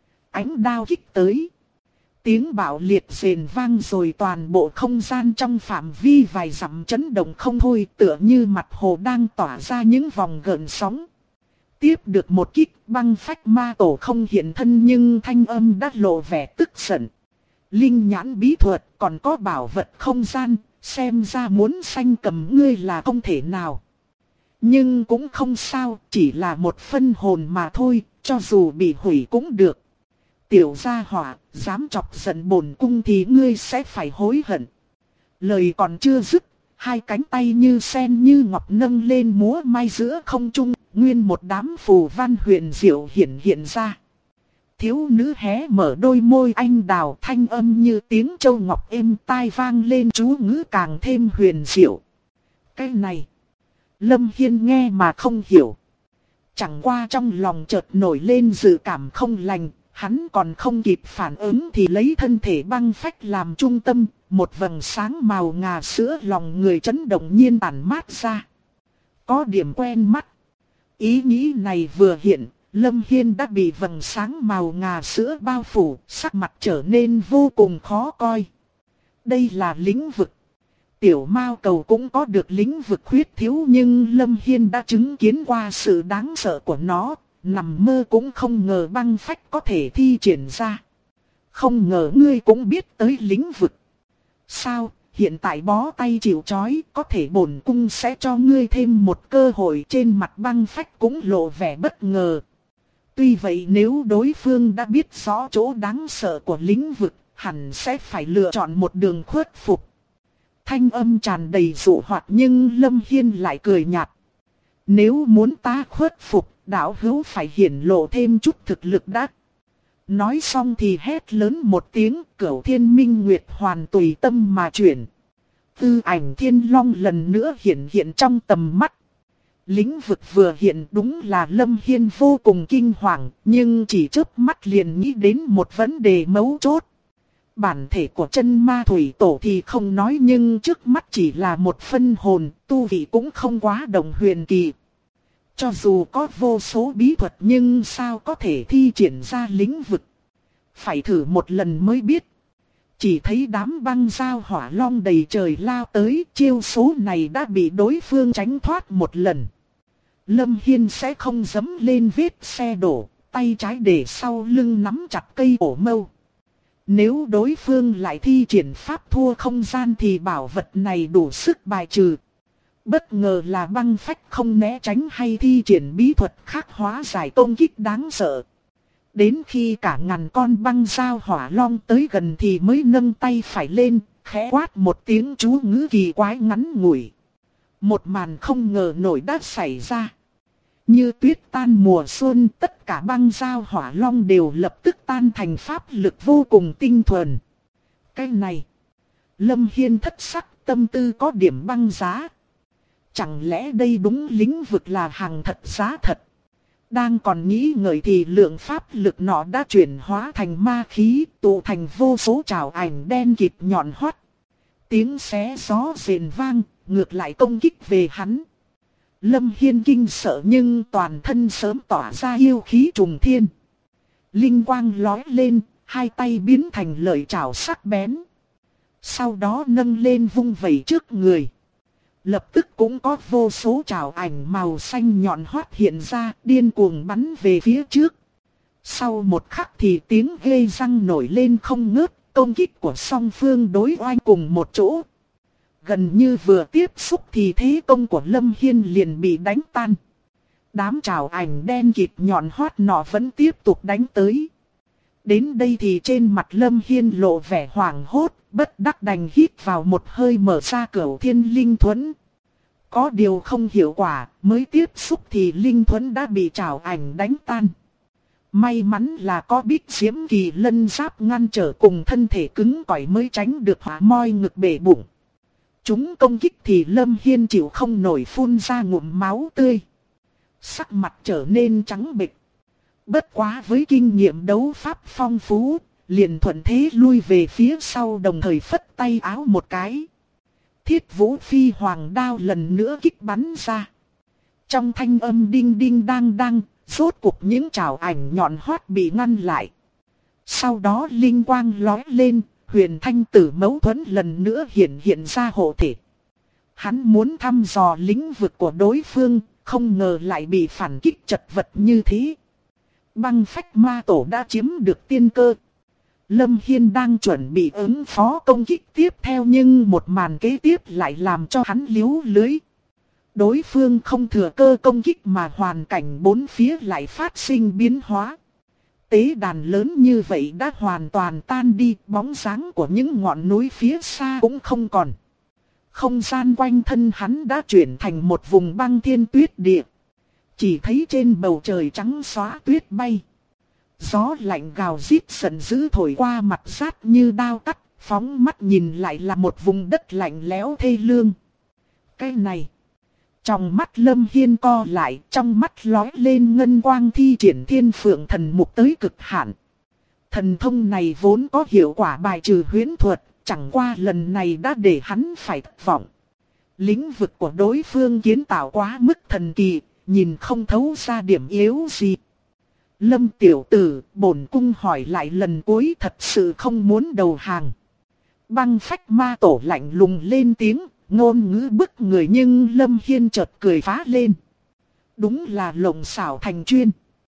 Ánh đao kích tới. Tiếng bạo liệt rền vang rồi toàn bộ không gian trong phạm vi vài dặm chấn động không thôi, tựa như mặt hồ đang tỏa ra những vòng gợn sóng. Tiếp được một kích, băng phách ma tổ không hiện thân nhưng thanh âm đã lộ vẻ tức giận. Linh nhãn bí thuật còn có bảo vật không gian, xem ra muốn sanh cầm ngươi là không thể nào. Nhưng cũng không sao, chỉ là một phân hồn mà thôi, cho dù bị hủy cũng được. Tiểu gia hỏa, dám chọc giận bổn cung thì ngươi sẽ phải hối hận. Lời còn chưa dứt, hai cánh tay như sen như ngọc nâng lên múa may giữa không trung, nguyên một đám phù văn huyền diệu hiện ra. Thiếu nữ hé mở đôi môi anh đào, thanh âm như tiếng châu ngọc êm tai vang lên, chú ngữ càng thêm huyền diệu. Cái này, Lâm Hiên nghe mà không hiểu. Chẳng qua trong lòng chợt nổi lên dự cảm không lành, hắn còn không kịp phản ứng thì lấy thân thể băng phách làm trung tâm, một vầng sáng màu ngà sữa lòng người chấn động nhiên tản mát ra. Có điểm quen mắt. Ý nghĩ này vừa hiện, Lâm Hiên đã bị vầng sáng màu ngà sữa bao phủ, sắc mặt trở nên vô cùng khó coi. Đây là lĩnh vực. Tiểu Mao Cầu cũng có được lĩnh vực huyết thiếu, nhưng Lâm Hiên đã chứng kiến qua sự đáng sợ của nó, nằm mơ cũng không ngờ băng phách có thể thi triển ra. Không ngờ ngươi cũng biết tới lĩnh vực. Sao, hiện tại bó tay chịu trói, có thể bổn cung sẽ cho ngươi thêm một cơ hội. Trên mặt băng phách cũng lộ vẻ bất ngờ. Tuy vậy nếu đối phương đã biết rõ chỗ đáng sợ của lĩnh vực, hẳn sẽ phải lựa chọn một đường khuất phục. Thanh âm tràn đầy dụ hoạt nhưng Lâm Hiên lại cười nhạt. Nếu muốn ta khuất phục, đạo hữu phải hiển lộ thêm chút thực lực đã. Nói xong thì hét lớn một tiếng, Cửu Thiên Minh Nguyệt Hoàn tùy tâm mà chuyển. Tư ảnh Thiên Long lần nữa hiện hiện trong tầm mắt. Lĩnh vực vừa hiện đúng là Lâm Hiên vô cùng kinh hoàng, nhưng chỉ chớp mắt liền nghĩ đến một vấn đề mấu chốt. Bản thể của chân ma thủy tổ thì không nói, nhưng trước mắt chỉ là một phân hồn, tu vị cũng không quá đồng huyền kỳ. Cho dù có vô số bí thuật nhưng sao có thể thi triển ra lĩnh vực. Phải thử một lần mới biết. Chỉ thấy đám băng dao hỏa long đầy trời lao tới, chiêu số này đã bị đối phương tránh thoát một lần. Lâm Hiên sẽ không dẫm lên vết xe đổ, tay trái để sau lưng nắm chặt cây ổ mâu. Nếu đối phương lại thi triển pháp thua không gian thì bảo vật này đủ sức bài trừ. Bất ngờ là băng phách không né tránh hay thi triển bí thuật khác hóa giải công kích đáng sợ. Đến khi cả ngàn con băng dao hỏa long tới gần thì mới nâng tay phải lên, khẽ quát một tiếng chú ngữ kỳ quái ngắn ngủi. Một màn không ngờ nổi đã xảy ra. Như tuyết tan mùa xuân, tất cả băng dao hỏa long đều lập tức tan thành pháp lực vô cùng tinh thuần. Cái này, Lâm Hiên thất sắc, tâm tư có điểm băng giá. Chẳng lẽ đây đúng lĩnh vực là hàng thật giá thật? Đang còn nghĩ ngợi thì lượng pháp lực nọ đã chuyển hóa thành ma khí, tụ thành vô số trảo ảnh đen kịt nhọn hoắt. Tiếng xé gió rền vang, ngược lại công kích về hắn. Lâm Hiên kinh sợ nhưng toàn thân sớm tỏa ra yêu khí trùng thiên. Linh quang lói lên, hai tay biến thành lợi trảo sắc bén. Sau đó nâng lên vung vẩy trước người. Lập tức cũng có vô số trảo ảnh màu xanh nhọn hoắt hiện ra, điên cuồng bắn về phía trước. Sau một khắc thì tiếng ghê răng nổi lên không ngớt, công kích của song phương đối oanh cùng một chỗ. gần như vừa tiếp xúc thì thế công của Lâm Hiên liền bị đánh tan. Đám trảo ảnh đen kịt nhọn hoắt nọ vẫn tiếp tục đánh tới. Đến đây thì trên mặt Lâm Hiên lộ vẻ hoảng hốt, bất đắc đành hít vào một hơi mở ra Cửu Thiên Linh Thuẫn. Có điều không hiệu quả, mới tiếp xúc thì Linh Thuẫn đã bị trảo ảnh đánh tan. May mắn là có Bích Diễm Kỳ Lân Giáp ngăn trở cùng thân thể cứng cỏi mới tránh được hỏa moi ngực bể bụng. Chúng công kích thì Lâm Hiên chịu không nổi phun ra ngụm máu tươi. Sắc mặt trở nên trắng bệch. Bất quá với kinh nghiệm đấu pháp phong phú, liền thuận thế lui về phía sau đồng thời phất tay áo một cái. Thiết Vũ Phi Hoàng đao lần nữa kích bắn ra. Trong thanh âm đinh đinh đang đang, rốt cuộc những trảo ảnh nhọn hoắt bị ngăn lại. Sau đó linh quang lóe lên, Huyền Thanh Tử Mẫu Thuẫn lần nữa hiện ra hộ thể. Hắn muốn thăm dò lĩnh vực của đối phương, không ngờ lại bị phản kích chật vật như thế. Băng Phách Ma Tổ đã chiếm được tiên cơ. Lâm Hiên đang chuẩn bị ứng phó công kích tiếp theo nhưng một màn kế tiếp lại làm cho hắn liếu lưới. Đối phương không thừa cơ công kích mà hoàn cảnh bốn phía lại phát sinh biến hóa. Tế đàn lớn như vậy đã hoàn toàn tan đi, bóng dáng của những ngọn núi phía xa cũng không còn. Không gian quanh thân hắn đã chuyển thành một vùng băng thiên tuyết địa. Chỉ thấy trên bầu trời trắng xóa tuyết bay. Gió lạnh gào rít giận dữ thổi qua mặt rát như đao cắt, phóng mắt nhìn lại là một vùng đất lạnh lẽo thê lương. Cái này, trong mắt Lâm Hiên co lại, trong mắt lóe lên ngân quang thi triển Thiên Phượng Thần Mục tới cực hạn. Thần thông này vốn có hiệu quả bài trừ huyễn thuật, chẳng qua lần này đã để hắn phải thất vọng. Lĩnh vực của đối phương kiến tạo quá mức thần kỳ, nhìn không thấu ra điểm yếu gì. Lâm tiểu tử, bổn cung hỏi lại lần cuối, thật sự không muốn đầu hàng. Băng Phách Ma Tổ lạnh lùng lên tiếng, ngôn ngữ bức người nhưng Lâm Hiên chợt cười phá lên. Đúng là lộng xảo thành chuyên.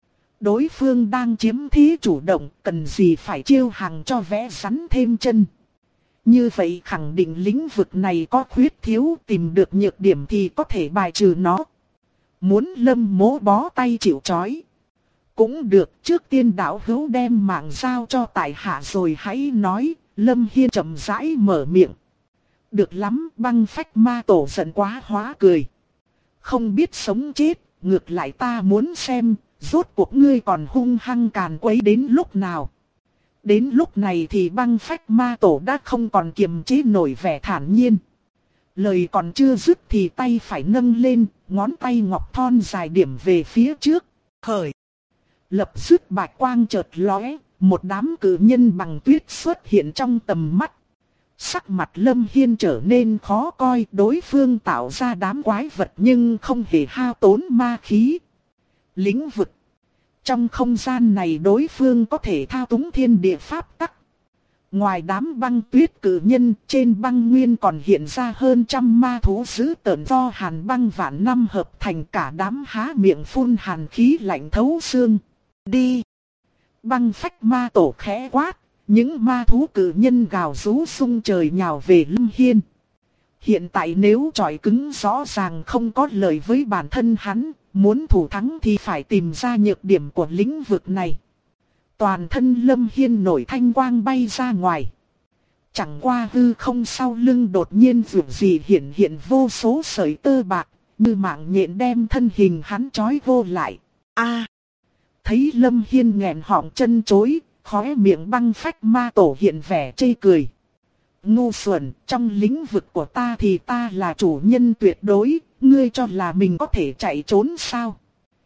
Đối phương đang chiếm thế chủ động, cần gì phải chiêu hàng cho vẽ rắn thêm chân. Như vậy khẳng định lĩnh vực này có khuyết thiếu, tìm được nhược điểm thì có thể bài trừ nó. Muốn Lâm Mỗ bó tay chịu trói cũng được, trước tiên đạo hữu đem mạng giao cho tại hạ rồi hãy nói. Lâm Hiên chậm rãi mở miệng. Được lắm, Băng Phách Ma Tổ giận quá hóa cười. Không biết sống chết, ngược lại ta muốn xem, rốt cuộc ngươi còn hung hăng càn quấy đến lúc nào. Đến lúc này thì Băng Phách Ma Tổ đã không còn kiềm chế nổi vẻ thản nhiên. Lời còn chưa dứt thì tay phải nâng lên, ngón tay ngọc thon dài điểm về phía trước. Khởi! Lập tức bạch quang chợt lóe, một đám cử nhân bằng tuyết xuất hiện trong tầm mắt. Sắc mặt Lâm Hiên trở nên khó coi, đối phương tạo ra đám quái vật nhưng không hề hao tốn ma khí. Lĩnh vực. Trong không gian này đối phương có thể thao túng thiên địa pháp tắc. Ngoài đám băng tuyết cử nhân, trên băng nguyên còn hiện ra hơn trăm ma thú dữ tợn do hàn băng vạn năm hợp thành, cả đám há miệng phun hàn khí lạnh thấu xương. Đi! Băng Phách Ma Tổ khẽ quát, những ma thú cử nhân gào rú xung trời nhào về Lâm Hiên. Hiện tại nếu chọi cứng rõ ràng không có lợi với bản thân hắn, muốn thủ thắng thì phải tìm ra nhược điểm của lĩnh vực này. Toàn thân Lâm Hiên nổi thanh quang bay ra ngoài. Chẳng qua hư không sau lưng đột nhiên vượt gì hiện vô số sợi tơ bạc, như mạng nhện đem thân hình hắn trói vô lại. A! Thấy Lâm Hiên nghẹn họng chân chối, khóe miệng Băng Phách Ma Tổ hiện vẻ chê cười. Ngu xuẩn, trong lĩnh vực của ta thì ta là chủ nhân tuyệt đối, ngươi cho là mình có thể chạy trốn sao?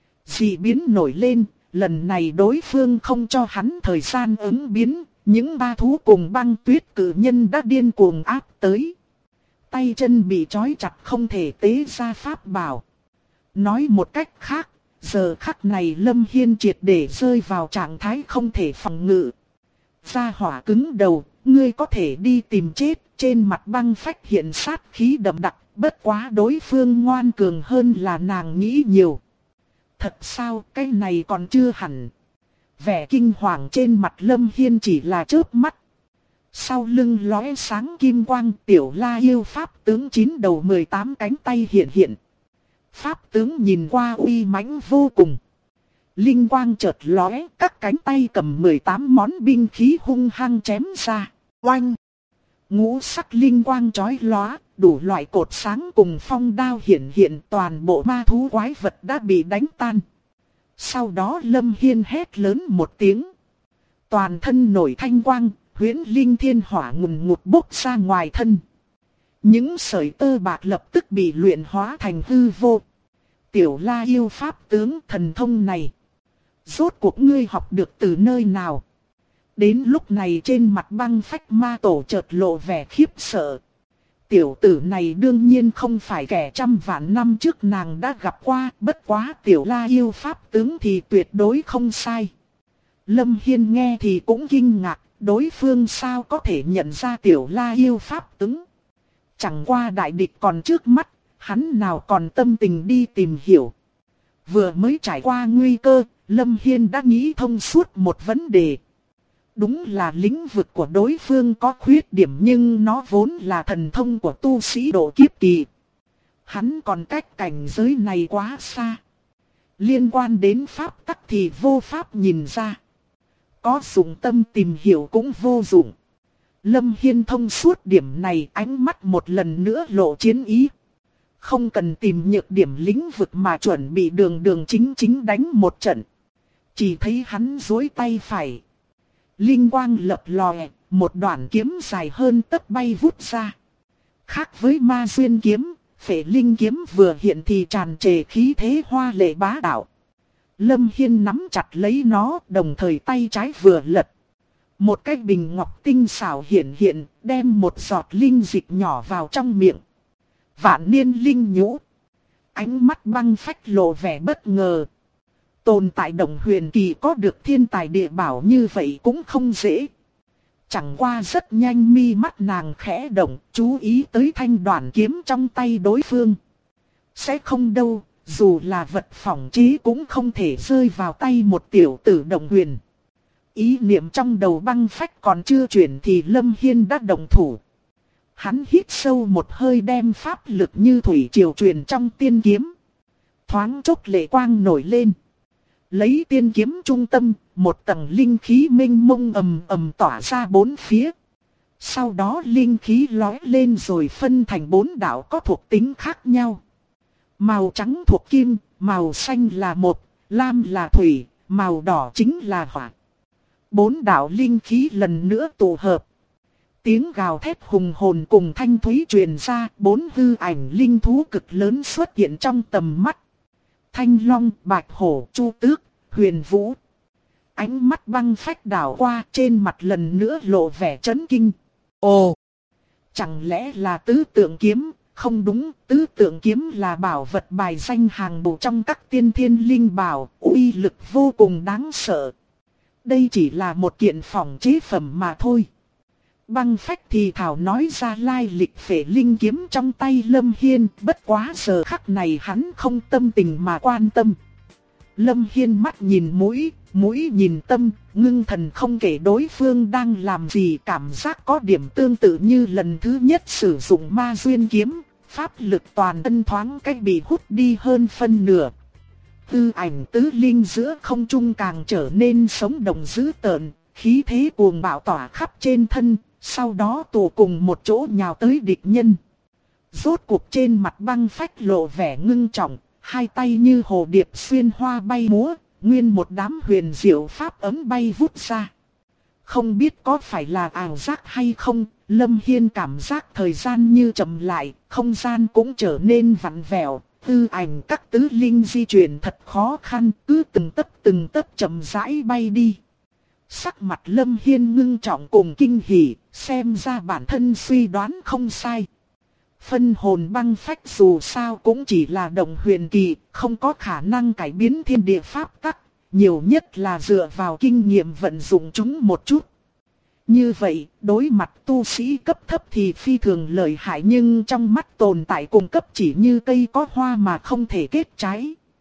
Dị biến nổi lên, lần này đối phương không cho hắn thời gian ứng biến, những ba thú cùng băng tuyết cử nhân đã điên cuồng áp tới. Tay chân bị trói chặt không thể tế ra pháp bảo. Nói một cách khác, giờ khắc này Lâm Hiên triệt để rơi vào trạng thái không thể phòng ngự. Gia hỏa cứng đầu, ngươi có thể đi tìm chết. Trên mặt Băng Phách hiện sát khí đậm đặc, bất quá đối phương ngoan cường hơn là nàng nghĩ nhiều. Thật sao, cái này còn chưa hẳn. Vẻ kinh hoàng trên mặt Lâm Hiên chỉ là chớp mắt. Sau lưng lóe sáng kim quang, Tiểu La Yêu pháp tướng 9 đầu 18 cánh tay hiện hiện. Pháp tướng nhìn qua uy mãnh vô cùng. Linh quang chợt lóe, các cánh tay cầm 18 món binh khí hung hăng chém ra. Oanh! Ngũ sắc linh quang chói lóa, đủ loại cột sáng cùng phong đao hiện hiện, toàn bộ ma thú quái vật đã bị đánh tan. Sau đó Lâm Hiên hét lớn một tiếng. Toàn thân nổi thanh quang, huyễn linh thiên hỏa ngùn ngụt bốc ra ngoài thân. Những sợi tơ bạc lập tức bị luyện hóa thành hư vô. Tiểu La Yêu pháp tướng thần thông này, rốt cuộc ngươi học được từ nơi nào? Đến lúc này trên mặt Băng Phách Ma Tổ chợt lộ vẻ khiếp sợ. Tiểu tử này đương nhiên không phải kẻ trăm vạn năm trước nàng đã gặp qua, bất quá Tiểu La Yêu pháp tướng thì tuyệt đối không sai. Lâm Hiên nghe thì cũng kinh ngạc, đối phương sao có thể nhận ra Tiểu La Yêu pháp tướng. Chẳng qua đại địch còn trước mắt, hắn nào còn tâm tình đi tìm hiểu. Vừa mới trải qua nguy cơ, Lâm Hiên đã nghĩ thông suốt một vấn đề. Đúng là lĩnh vực của đối phương có khuyết điểm nhưng nó vốn là thần thông của tu sĩ độ kiếp kỳ. Hắn còn cách cảnh giới này quá xa. Liên quan đến pháp tắc thì vô pháp nhìn ra. Có dụng tâm tìm hiểu cũng vô dụng. Lâm Hiên thông suốt điểm này, ánh mắt một lần nữa lộ chiến ý. Không cần tìm nhược điểm lĩnh vực mà chuẩn bị đường đường chính chính đánh một trận. Chỉ thấy hắn duỗi tay phải. Linh quang lập lòe, một đoạn kiếm dài hơn tấc bay vút ra. Khác với Ma Duyên kiếm, Phệ Linh kiếm vừa hiện thì tràn trề khí thế hoa lệ bá đạo. Lâm Hiên nắm chặt lấy nó, đồng thời tay trái vừa lật. Một cái bình ngọc tinh xảo hiện hiện, đem một giọt linh dịch nhỏ vào trong miệng. Vạn niên linh nhũ. Ánh mắt Băng Phách lộ vẻ bất ngờ. Tồn tại Động Huyền kỳ có được thiên tài địa bảo như vậy cũng không dễ. Chẳng qua rất nhanh mi mắt nàng khẽ động, chú ý tới thanh đoạn kiếm trong tay đối phương. Sẽ không đâu, dù là vật phỏng chế cũng không thể rơi vào tay một tiểu tử Động Huyền. Ý niệm trong đầu Băng Phách còn chưa chuyển thì Lâm Hiên đã động thủ. Hắn hít sâu một hơi đem pháp lực như thủy triều truyền trong tiên kiếm. Thoáng chốc lệ quang nổi lên. Lấy tiên kiếm trung tâm, một tầng linh khí mênh mông ầm ầm tỏa ra bốn phía. Sau đó linh khí lói lên rồi phân thành 4 đạo có thuộc tính khác nhau. Màu trắng thuộc kim, màu xanh là một, lam là thủy, màu đỏ chính là hỏa. 4 đạo linh khí lần nữa tụ hợp. Tiếng gào thét hùng hồn cùng thanh thúy truyền ra, 4 hư ảnh linh thú cực lớn xuất hiện trong tầm mắt. Thanh Long, Bạch Hổ, Chu Tước, Huyền Vũ. Ánh mắt Băng Phách đảo qua, trên mặt lần nữa lộ vẻ chấn kinh. Ồ! Chẳng lẽ là tứ tượng kiếm? Không đúng, tứ tượng kiếm là bảo vật bài danh hàng đầu trong các tiên thiên linh bảo, uy lực vô cùng đáng sợ. Đây chỉ là một kiện phỏng chế phẩm mà thôi. Băng Phách thì thảo nói ra lai lịch Phệ Linh kiếm trong tay Lâm Hiên, bất quá giờ khắc này hắn không tâm tình mà quan tâm. Lâm Hiên mắt nhìn mũi, mũi nhìn tâm, ngưng thần không kể đối phương đang làm gì, cảm giác có điểm tương tự như lần thứ nhất sử dụng Ma Duyên kiếm, pháp lực toàn thân thoáng cách bị hút đi hơn phân nửa. Tư ảnh tứ linh giữa không trung càng trở nên sống động dữ tợn, khí thế cuồng bạo tỏa khắp trên thân. Sau đó tụ cùng một chỗ nhào tới địch nhân. Rốt cuộc trên mặt Băng Phách lộ vẻ ngưng trọng, hai tay như hồ điệp xuyên hoa bay múa, nguyên một đám huyền diệu pháp ấm bay vút ra. Không biết có phải là ảo giác hay không, Lâm Hiên cảm giác thời gian như chậm lại, không gian cũng trở nên vặn vẹo, tư ảnh các tứ linh di chuyển thật khó khăn, cứ từng tấc chậm rãi bay đi. Sắc mặt Lâm Hiên ngưng trọng cùng kinh hỉ, xem ra bản thân suy đoán không sai. Phân hồn Băng Phách dù sao cũng chỉ là Động Huyền kỳ, không có khả năng cải biến thiên địa pháp tắc, nhiều nhất là dựa vào kinh nghiệm vận dụng chúng một chút. Như vậy, đối mặt tu sĩ cấp thấp thì phi thường lợi hại, nhưng trong mắt tồn tại cùng cấp chỉ như cây có hoa mà không thể kết trái.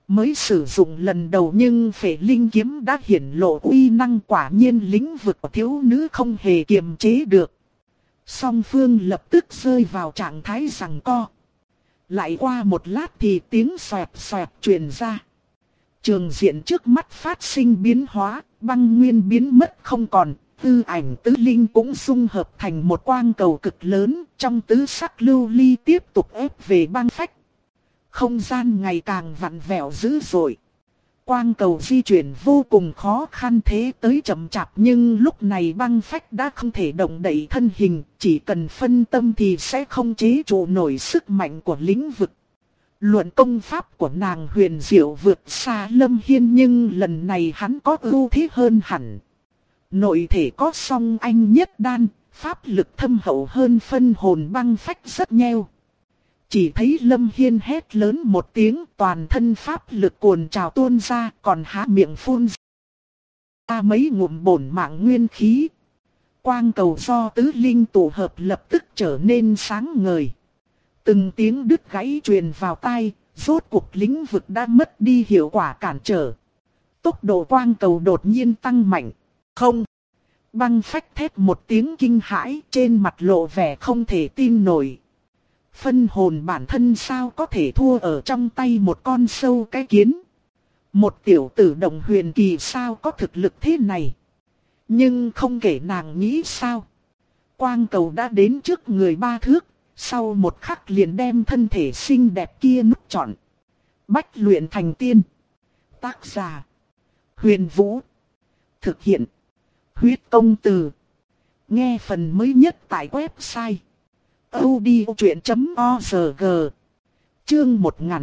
Mới sử dụng lần đầu nhưng phệ linh kiếm đã hiển lộ uy năng, quả nhiên lĩnh vực của thiếu nữ không hề kiềm chế được. Song phương lập tức rơi vào trạng thái giằng co. Lại qua một lát thì tiếng xoẹt xoẹt truyền ra. Trường diện trước mắt phát sinh biến hóa, băng nguyên biến mất không còn, tư ảnh tứ linh cũng dung hợp thành một quang cầu cực lớn, trong tứ sắc lưu ly tiếp tục ép về băng phách. Không gian ngày càng vặn vẹo dữ dội. Quang cầu di chuyển vô cùng khó khăn, thế tới chậm chạp, nhưng lúc này băng phách đã không thể động đậy thân hình, chỉ cần phân tâm thì sẽ không chế trụ nổi sức mạnh của lĩnh vực. Luận công pháp của nàng huyền diệu vượt xa Lâm Hiên, nhưng lần này hắn có ưu thế hơn hẳn. Nội thể có song anh nhất đan, pháp lực thâm hậu hơn phân hồn băng phách rất nheo. Chỉ thấy Lâm Hiên hét lớn một tiếng, toàn thân pháp lực cuồn trào tuôn ra, còn há miệng phun ra mấy ngụm bổn mạng nguyên khí. Quang cầu do tứ linh tụ hợp lập tức trở nên sáng ngời. Từng tiếng đứt gãy truyền vào tai, rốt cuộc lĩnh vực đã mất đi hiệu quả cản trở. Tốc độ quang cầu đột nhiên tăng mạnh. Không! Băng phách thét một tiếng kinh hãi, trên mặt lộ vẻ không thể tin nổi. Phân hồn bản thân sao có thể thua ở trong tay một con sâu cái kiến. Một tiểu tử đồng huyền kỳ sao có thực lực thế này. Nhưng không kể nàng nghĩ sao. Quang cầu đã đến trước người 3 thước, sau một khắc liền đem thân thể xinh đẹp kia nút trọn. Bách luyện thành tiên. Tác giả: Huyền Vũ. Thực hiện: Huyết Công Từ. Nghe phần mới nhất tại website audiochuyện.org. Chương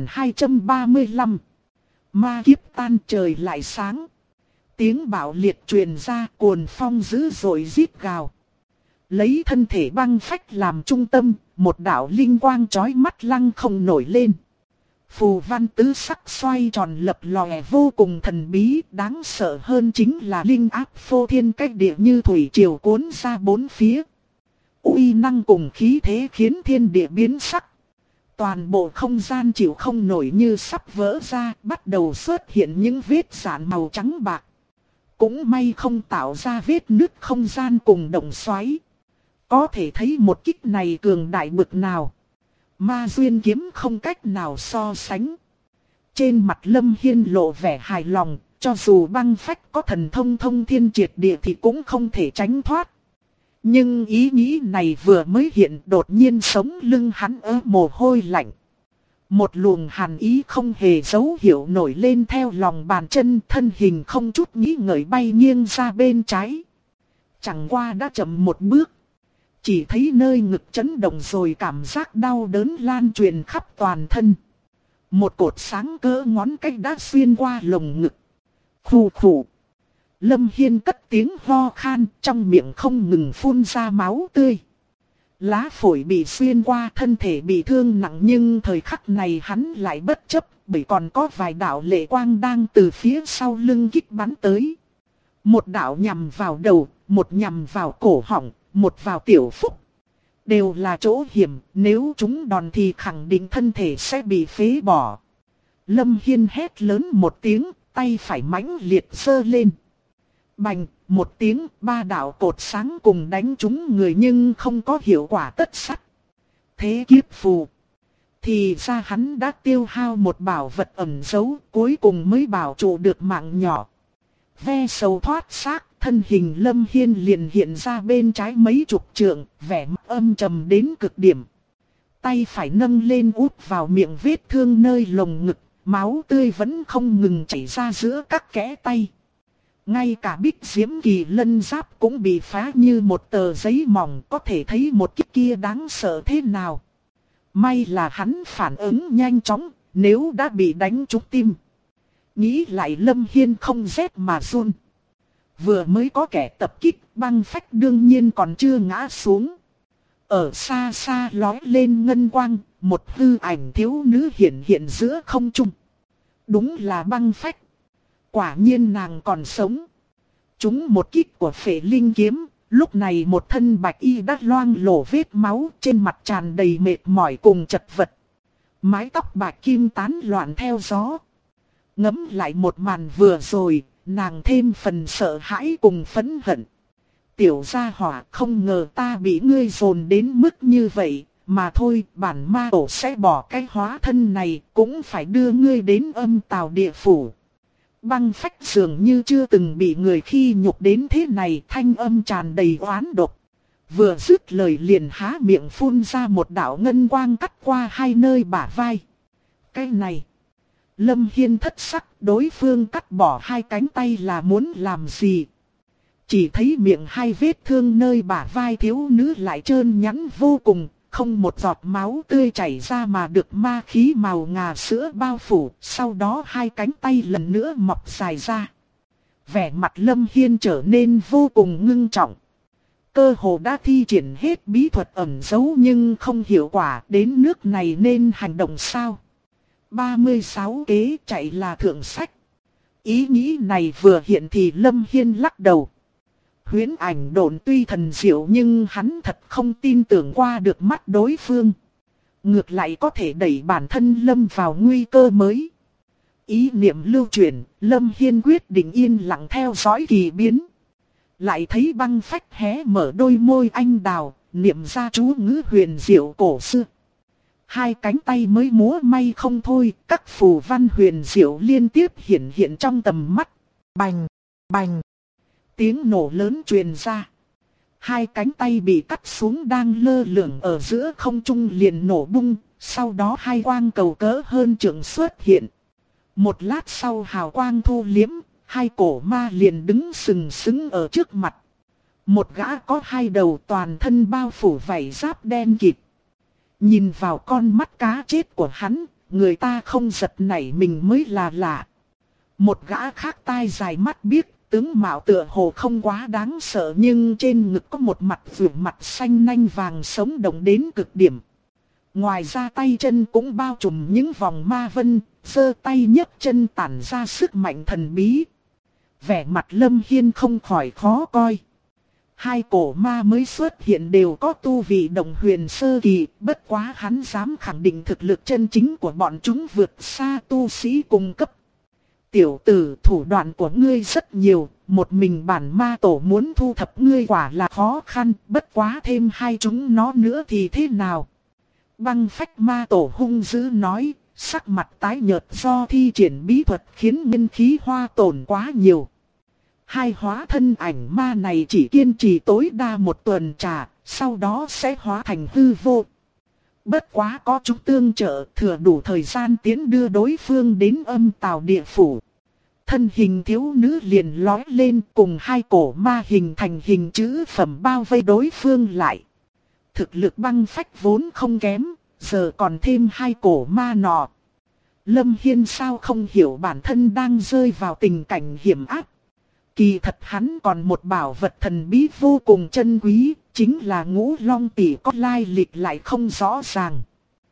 1235. Ma kiếp tan trời lại sáng. Tiếng bạo liệt truyền ra, cuồn phong dữ dội rít gào. Lấy thân thể băng phách làm trung tâm, một đạo linh quang chói mắt lăng không nổi lên. Phù văn tứ sắc xoay tròn lập lòe vô cùng thần bí, đáng sợ hơn chính là linh áp phô thiên cách địa như thủy triều cuốn ra bốn phía. Uy năng cùng khí thế khiến thiên địa biến sắc. Toàn bộ không gian chịu không nổi như sắp vỡ ra, bắt đầu xuất hiện những vết rạn màu trắng bạc. Cũng may không tạo ra vết nứt không gian cùng động xoáy. Có thể thấy một kích này cường đại bực nào. Ma duyên kiếm không cách nào so sánh. Trên mặt Lâm Hiên lộ vẻ hài lòng, cho dù băng phách có thần thông thông thiên triệt địa thì cũng không thể tránh thoát. Nhưng ý nghĩ này vừa mới hiện, đột nhiên sống lưng hắn mồ hôi lạnh. Một luồng hàn ý không hề dấu hiệu nổi lên theo lòng bàn chân, thân hình không chút nghĩ ngợi bay nghiêng ra bên trái. Chẳng qua đã chậm một bước. Chỉ thấy nơi ngực chấn động rồi cảm giác đau đớn lan truyền khắp toàn thân. Một cột sáng cỡ ngón cái đã xuyên qua lồng ngực. Khù khù. Lâm Hiên cất tiếng ho khan, trong miệng không ngừng phun ra máu tươi. Lá phổi bị xuyên qua, thân thể bị thương nặng, nhưng thời khắc này hắn lại bất chấp, bởi còn có vài đạo lệ quang đang từ phía sau lưng kích bắn tới. Một đạo nhằm vào đầu, một nhằm vào cổ họng, một vào tiểu phúc. Đều là chỗ hiểm, nếu chúng đòn thì khẳng định thân thể sẽ bị phế bỏ. Lâm Hiên hét lớn một tiếng, tay phải mãnh liệt giơ lên. Bành, một tiếng, 3 đạo cột sáng cùng đánh trúng người nhưng không có hiệu quả tất sắt. Thế kiếp phù. Thì ra hắn đã tiêu hao một bảo vật ẩn giấu, cuối cùng mới bảo trụ được mạng nhỏ. Ve sầu thoát xác, thân hình Lâm Hiên liền hiện ra bên trái mấy chục trượng, vẻ mặt âm trầm đến cực điểm. Tay phải nâng lên úp vào miệng vết thương nơi lồng ngực, máu tươi vẫn không ngừng chảy ra giữa các kẽ tay. Ngay cả bích diễm kỳ lân giáp cũng bị phá như một tờ giấy mỏng, có thể thấy một kích kia đáng sợ thế nào. May là hắn phản ứng nhanh chóng, nếu đã bị đánh trúng tim. Nghĩ lại Lâm Hiên không rét mà run. Vừa mới có kẻ tập kích, băng phách đương nhiên còn chưa ngã xuống. Ở xa xa lói lên ngân quang, một hư ảnh thiếu nữ hiện hiện giữa không trung. Đúng là băng phách. Quả nhiên nàng còn sống. Chúng một kích của phệ linh kiếm, lúc này một thân bạch y đã loang lổ vết máu, trên mặt tràn đầy mệt mỏi cùng chật vật. Mái tóc bạch kim tán loạn theo gió. Ngẫm lại một màn vừa rồi, nàng thêm phần sợ hãi cùng phẫn hận. Tiểu gia hỏa, không ngờ ta bị ngươi dồn đến mức như vậy, mà thôi bản ma tổ sẽ bỏ cái hóa thân này, cũng phải đưa ngươi đến âm tào địa phủ. Băng Phách dường như chưa từng bị người khi nhục đến thế này, thanh âm tràn đầy oán độc. Vừa dứt lời liền há miệng phun ra một đạo ngân quang cắt qua hai nơi bả vai. Cái này, Lâm Hiên thất sắc, đối phương cắt bỏ hai cánh tay là muốn làm gì? Chỉ thấy miệng hai vết thương nơi bả vai thiếu nữ lại trơn nhẵn vô cùng, không một giọt máu tươi chảy ra mà được ma khí màu ngà sữa bao phủ, sau đó hai cánh tay lần nữa mọc dài ra. Vẻ mặt Lâm Hiên trở nên vô cùng ngưng trọng. Cơ hồ đã thi triển hết bí thuật ẩn giấu nhưng không hiệu quả, đến nước này nên hành động sao? 36 kế chạy là thượng sách. Ý nghĩ này vừa hiện thì Lâm Hiên lắc đầu. Huyễn ảnh độn tuy thần diệu nhưng hắn thật không tin tưởng qua được mắt đối phương. Ngược lại có thể đẩy bản thân Lâm vào nguy cơ mới. Ý niệm lưu chuyển, Lâm Hiên quyết định yên lặng theo dõi kỳ biến. Lại thấy Băng Phách hé mở đôi môi anh đào, niệm ra chú ngữ huyền diệu cổ xưa. Hai cánh tay mới múa may không thôi, các phù văn huyền diệu liên tiếp hiện trong tầm mắt. Bành, bành. Tiếng nổ lớn truyền ra. Hai cánh tay bị cắt xuống đang lơ lửng ở giữa không trung liền nổ bung, sau đó hai quang cầu cỡ hơn trượng xuất hiện. Một lát sau hào quang thu liếm, hai cổ ma liền đứng sừng sững ở trước mặt. Một gã có hai đầu toàn thân bao phủ vảy giáp đen kịt. Nhìn vào con mắt cá chết của hắn, người ta không giật nảy mình mới là lạ. Một gã khác tai dài mắt biếc, tướng mạo tựa hồ không quá đáng sợ nhưng trên ngực có một mặt vượt mặt xanh nanh vàng sống động đến cực điểm. Ngoài ra tay chân cũng bao trùm những vòng ma vân, giơ tay nhấc chân tản ra sức mạnh thần bí. Vẻ mặt Lâm Hiên không khỏi khó coi. Hai cổ ma mới xuất hiện đều có tu vị đồng huyền sơ kỳ, bất quá hắn dám khẳng định thực lực chân chính của bọn chúng vượt xa tu sĩ cùng cấp. Tiểu tử, thủ đoạn của ngươi rất nhiều, một mình bản ma tổ muốn thu thập ngươi quả là khó khăn, bất quá thêm hai chúng nó nữa thì thế nào? Băng Phách ma tổ hung dữ nói, sắc mặt tái nhợt do thi triển bí thuật khiến nguyên khí hoa tổn quá nhiều. Hai hóa thân ảnh ma này chỉ kiên trì tối đa một tuần trà, sau đó sẽ hóa thành hư vô. Bất quá có chúng tương trợ, thừa đủ thời gian tiến đưa đối phương đến âm tào địa phủ. Thân hình thiếu nữ liền lói lên cùng hai cổ ma hình thành hình chữ phẩm bao vây đối phương lại. Thực lực Băng Phách vốn không kém, giờ còn thêm hai cổ ma nọ. Lâm Hiên sao không hiểu bản thân đang rơi vào tình cảnh hiểm ác. Kỳ thật hắn còn một bảo vật thần bí vô cùng chân quý, chính là Ngũ Long Tỷ có lai lịch lại không rõ ràng.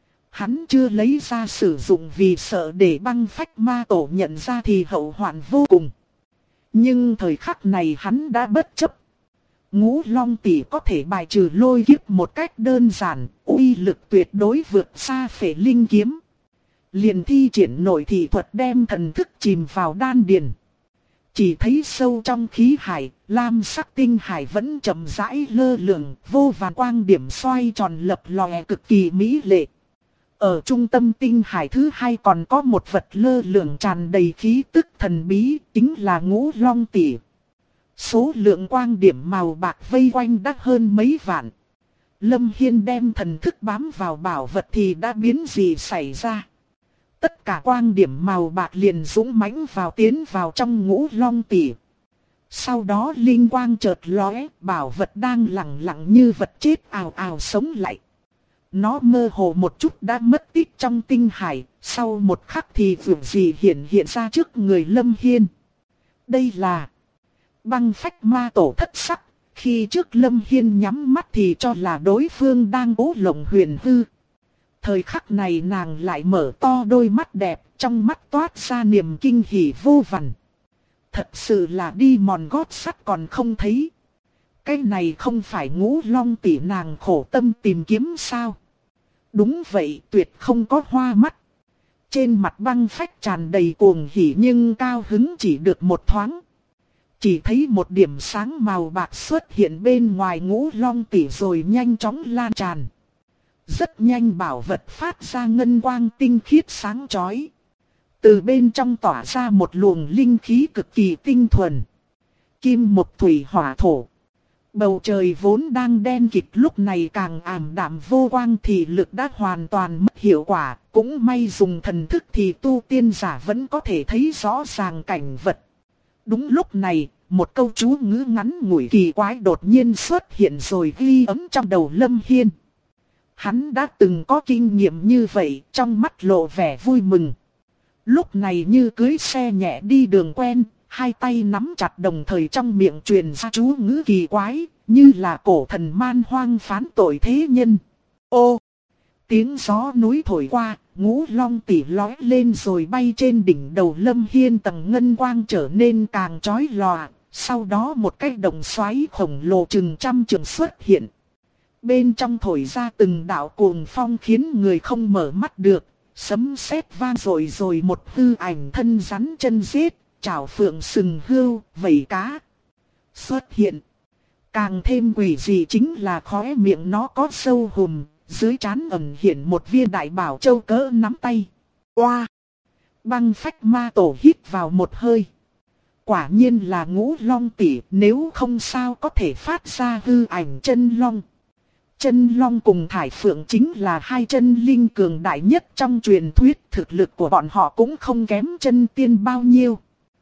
Hắn chưa lấy ra sử dụng vì sợ để Băng Phách ma tổ nhận ra thì hậu hoạn vô cùng. Nhưng thời khắc này hắn đã bất chấp. Ngũ Long Tỷ có thể bài trừ lôi kiếp một cách đơn giản, uy lực tuyệt đối vượt xa Phệ Linh Kiếm. Liền thi triển nội thị thuật đem thần thức chìm vào đan điền. Chỉ thấy sâu trong khí hải, lam sắc tinh hải vẫn chậm rãi lơ lửng, vô vàn quang điểm xoay tròn lập lòe cực kỳ mỹ lệ. Ở trung tâm tinh hải thứ hai còn có một vật lơ lửng tràn đầy khí tức thần bí, chính là Ngũ Long Tỷ. Số lượng quang điểm màu bạc vây quanh đã hơn mấy vạn. Lâm Hiên đem thần thức bám vào bảo vật thì đã biến gì xảy ra. Tất cả quang điểm màu bạc liền dũng mãnh tiến vào trong Ngũ Long Tỷ. Sau đó linh quang chợt lóe, bảo vật đang lặng lặng như vật chết ào ào sống lại. Nó mơ hồ một chút đã mất tích trong tinh hải, sau một khắc thì vượt gì hiện ra trước người Lâm Hiên. Đây là Băng Phách ma tổ thất sắc, khi trước Lâm Hiên nhắm mắt thì cho là đối phương đang cố lộng huyền hư. Thời khắc này nàng lại mở to đôi mắt đẹp, trong mắt toát ra niềm kinh hỉ vô vàn. Thật sự là đi mòn gót sắt còn không thấy. Cái này không phải Ngũ Long Tỷ nàng khổ tâm tìm kiếm sao? Đúng vậy, tuyệt không có hoa mắt. Trên mặt băng phách tràn đầy cuồng hỉ nhưng cao hứng chỉ được một thoáng. Chỉ thấy một điểm sáng màu bạc xuất hiện bên ngoài Ngũ Long Tỷ rồi nhanh chóng lan tràn. Rất nhanh bảo vật phát ra ngân quang tinh khiết sáng chói. Từ bên trong tỏa ra một luồng linh khí cực kỳ tinh thuần. Kim mộc thủy hỏa thổ. Bầu trời vốn đang đen kịt lúc này càng ảm đạm vô quang thì lực đã hoàn toàn mất hiệu quả. Cũng may dùng thần thức thì tu tiên giả vẫn có thể thấy rõ ràng cảnh vật. Đúng lúc này, một câu chú ngữ ngắn ngủi kỳ quái đột nhiên xuất hiện rồi ghi ấm trong đầu Lâm Hiên. Hắn đã từng có kinh nghiệm như vậy, trong mắt lộ vẻ vui mừng. Lúc này như cưỡi xe nhẹ đi đường quen, hai tay nắm chặt đồng thời trong miệng truyền ra chú ngữ kỳ quái, như là cổ thần man hoang phán tội thế nhân. Ô! Tiếng gió núi thổi qua, Ngũ Long Tỷ lói lên rồi bay trên đỉnh đầu Lâm Hiên, tầng ngân quang trở nên càng chói lòa. Sau đó một cái đồng xoáy khổng lồ chừng trăm trượng xuất hiện. Bên trong thổi ra từng đạo cuồng phong khiến người không mở mắt được. Sấm sét vang rồi một hư ảnh thân rắn chân rết, chảo phượng sừng hươu, vảy cá xuất hiện. Càng thêm quỷ dị chính là khóe miệng nó có sâu hùm, dưới trán ẩn hiện một viên đại bảo châu cỡ nắm tay. Oa! Băng phách ma tổ hít vào một hơi. Quả nhiên là Ngũ Long Tỷ, nếu không sao có thể phát ra hư ảnh chân long. Chân long cùng thải phượng chính là hai chân linh cường đại nhất trong truyền thuyết, thực lực của bọn họ cũng không kém chân tiên bao nhiêu.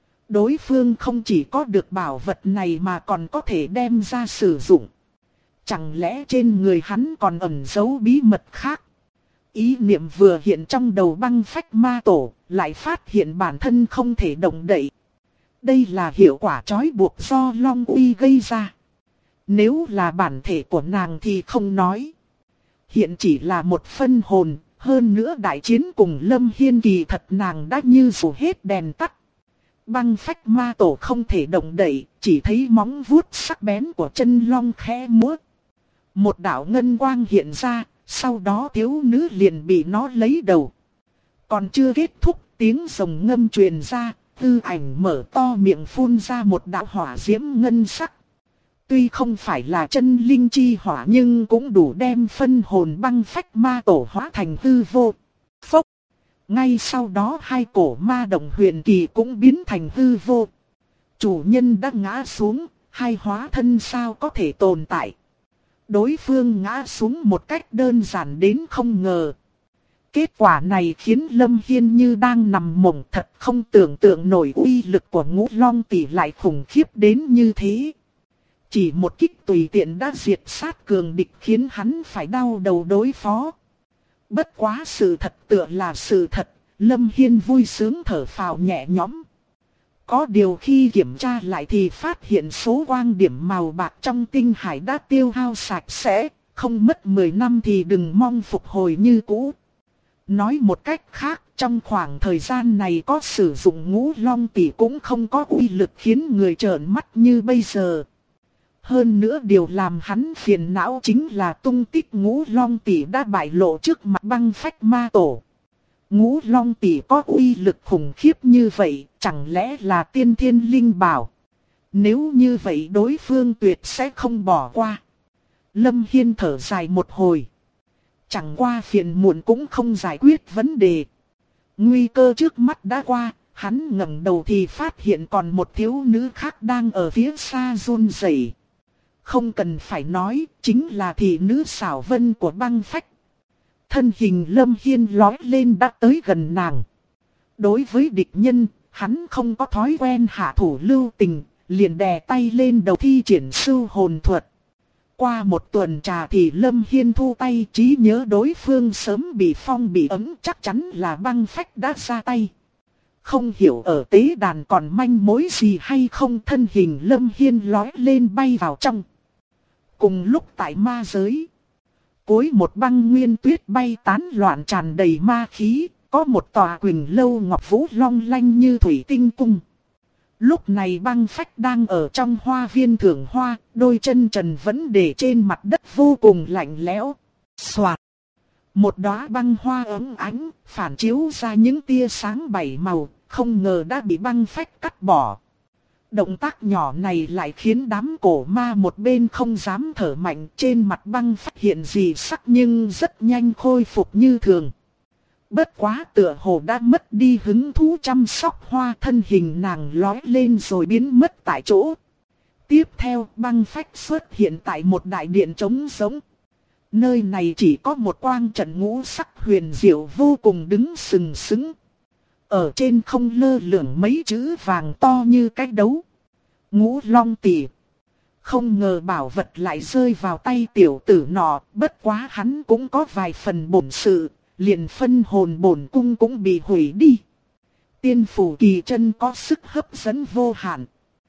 Đối phương không chỉ có được bảo vật này mà còn có thể đem ra sử dụng. Chẳng lẽ trên người hắn còn ẩn giấu bí mật khác? Ý niệm vừa hiện trong đầu băng phách ma tổ, lại phát hiện bản thân không thể động đậy. Đây là hiệu quả trói buộc do Long Uy gây ra. Nếu là bản thể của nàng thì không nói. Hiện chỉ là một phân hồn, hơn nữa đại chiến cùng Lâm Hiên kỳ thật nàng đã như phủ hết đèn tắt. Băng phách ma tổ không thể động đậy, chỉ thấy móng vuốt sắc bén của chân long khẽ múa. Một đạo ngân quang hiện ra, sau đó thiếu nữ liền bị nó lấy đầu. Còn chưa kết thúc, tiếng rồng ngâm truyền ra, tư ảnh mở to miệng phun ra một đạo hỏa diễm ngân sắc. Tuy không phải là chân linh chi hỏa nhưng cũng đủ đem phân hồn băng phách ma tổ hóa thành hư vô. Phốc! Ngay sau đó hai cổ ma đồng huyền kỳ cũng biến thành hư vô. Chủ nhân đã ngã xuống, hai hóa thân sao có thể tồn tại. Đối phương ngã xuống một cách đơn giản đến không ngờ. Kết quả này khiến Lâm Hiên như đang nằm mộng, thật không tưởng tượng nổi uy lực của Ngũ Long Tỷ lại khủng khiếp đến như thế. Chỉ một kích tùy tiện đã diệt sát cường địch khiến hắn phải đau đầu đối phó. Bất quá sự thật tựa là sự thật, Lâm Hiên vui sướng thở phào nhẹ nhõm. Có điều khi kiểm tra lại thì phát hiện số quang điểm màu bạc trong tinh hải đã tiêu hao sạch sẽ, không mất 10 năm thì đừng mong phục hồi như cũ. Nói một cách khác, trong khoảng thời gian này có sử dụng Ngũ Long Tỷ cũng không có uy lực khiến người trợn mắt như bây giờ. Hơn nữa điều làm hắn phiền não chính là tung tích Ngũ Long Tỷ đã bại lộ trước mặt băng phách ma tổ. Ngũ Long Tỷ có uy lực khủng khiếp như vậy, chẳng lẽ là tiên thiên linh bảo? Nếu như vậy đối phương tuyệt sẽ không bỏ qua. Lâm Hiên thở dài một hồi. Chẳng qua phiền muộn cũng không giải quyết vấn đề. Nguy cơ trước mắt đã qua, hắn ngẩng đầu thì phát hiện còn một thiếu nữ khác đang ở phía xa run rẩy. Không cần phải nói, chính là thị nữ xảo vân của băng phách. Thân hình Lâm Hiên lói lên đã tới gần nàng. Đối với địch nhân, hắn không có thói quen hạ thủ lưu tình, liền đè tay lên đầu thi triển sưu hồn thuật. Qua một tuần trà thì Lâm Hiên thu tay, trí nhớ đối phương sớm bị phong bị ấm, chắc chắn là băng phách đã ra tay. Không hiểu ở tế đàn còn manh mối gì hay không, thân hình Lâm Hiên lói lên bay vào trong. Cùng lúc tại ma giới, cuối một băng nguyên tuyết bay tán loạn tràn đầy ma khí, có một tòa quỳnh lâu ngọc vũ long lanh như thủy tinh cung. Lúc này băng phách đang ở trong hoa viên thưởng hoa, đôi chân trần vẫn để trên mặt đất vô cùng lạnh lẽo. Soạt! Một đóa băng hoa óng ánh, phản chiếu ra những tia sáng bảy màu, không ngờ đã bị băng phách cắt bỏ. Động tác nhỏ này lại khiến đám cổ ma một bên không dám thở mạnh, trên mặt băng phát hiện gì sắc nhưng rất nhanh khôi phục như thường. Bất quá tựa hồ đã mất đi hứng thú chăm sóc hoa, thân hình nàng lói lên rồi biến mất tại chỗ. Tiếp theo băng phách xuất hiện tại một đại điện trống rỗng. Nơi này chỉ có một quang trận ngũ sắc huyền diệu vô cùng đứng sừng sững. Ở trên không lơ lửng mấy chữ vàng to như cái đấu. Ngũ Long Tỷ. Không ngờ bảo vật lại rơi vào tay tiểu tử nọ, bất quá hắn cũng có vài phần bổn sự, liền phân hồn bổn cung cũng bị hủy đi. Tiên phủ kỳ chân có sức hấp dẫn vô hạn.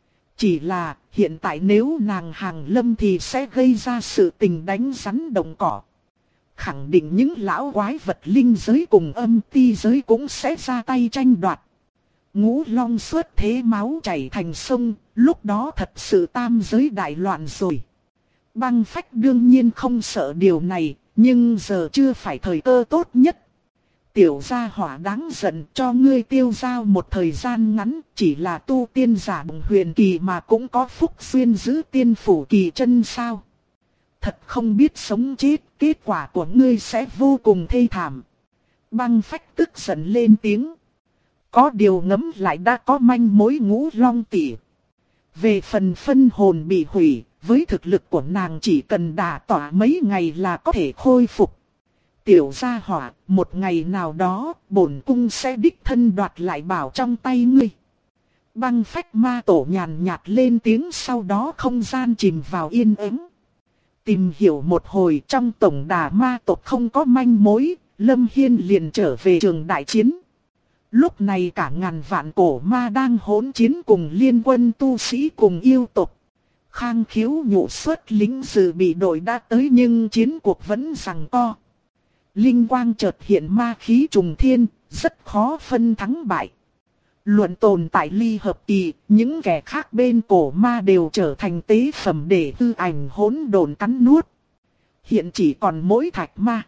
Chỉ là hiện tại nếu nàng hàng lâm thì sẽ gây ra sự tình đánh rắn động cỏ. Khẳng định những lão quái vật linh giới cùng âm ti giới cũng sẽ ra tay tranh đoạt. Ngũ Long xuất thế máu chảy thành sông, lúc đó thật sự tam giới đại loạn rồi. Băng phách đương nhiên không sợ điều này, nhưng giờ chưa phải thời cơ tốt nhất. Tiểu gia hỏa đáng giận, cho ngươi tiêu giao một thời gian ngắn, chỉ là tu tiên giả bụng huyền kỳ mà cũng có phúc duyên giữ tiên phủ kỳ chân sao. Thật không biết sống chết, kết quả của ngươi sẽ vô cùng thê thảm. Băng phách tức giận lên tiếng. Có điều ngẫm lại đã có manh mối Ngũ Long Tỷ. Về phần phân hồn bị hủy, với thực lực của nàng chỉ cần đả tỏa mấy ngày là có thể khôi phục. Tiểu gia hỏa, một ngày nào đó, bổn cung sẽ đích thân đoạt lại bảo trong tay ngươi. Băng phách ma tổ nhàn nhạt lên tiếng, sau đó không gian chìm vào yên ắng. Tìm hiểu một hồi trong tổng đà ma tộc không có manh mối, Lâm Hiên liền trở về trường đại chiến. Lúc này cả ngàn vạn cổ ma đang hỗn chiến cùng liên quân tu sĩ cùng yêu tộc. Khang Khiếu nhụ xuất lính dự bị đội đã tới nhưng chiến cuộc vẫn giằng co. Linh quang chợt hiện ma khí trùng thiên, rất khó phân thắng bại. Luận tồn tại ly hợp kỳ, những kẻ khác bên cổ ma đều trở thành tế phẩm để hư ảnh hỗn độn cắn nuốt. Hiện chỉ còn mỗi thạch ma.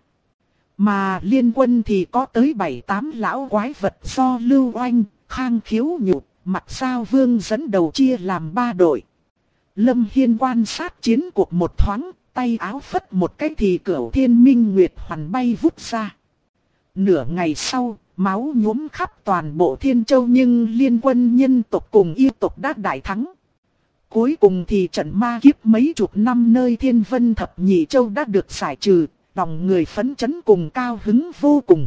Mà liên quân thì có tới 7-8 lão quái vật do Lưu Oanh, Khang Khiếu Nhụ, Mặt Sao Vương dẫn đầu chia làm 3 đội. Lâm Hiên quan sát chiến cuộc một thoáng, tay áo phất một cái thì Cửu Thiên Minh Nguyệt Hoàn bay vút ra. Nửa ngày sau, máu nhuốm khắp toàn bộ Thiên Châu nhưng liên quân nhân tộc cùng yêu tộc đã đại thắng. Cuối cùng thì trận ma kiếp mấy chục năm nơi Thiên Vân Thập Nhị Châu đã được giải trừ, lòng người phấn chấn cùng cao hứng vô cùng.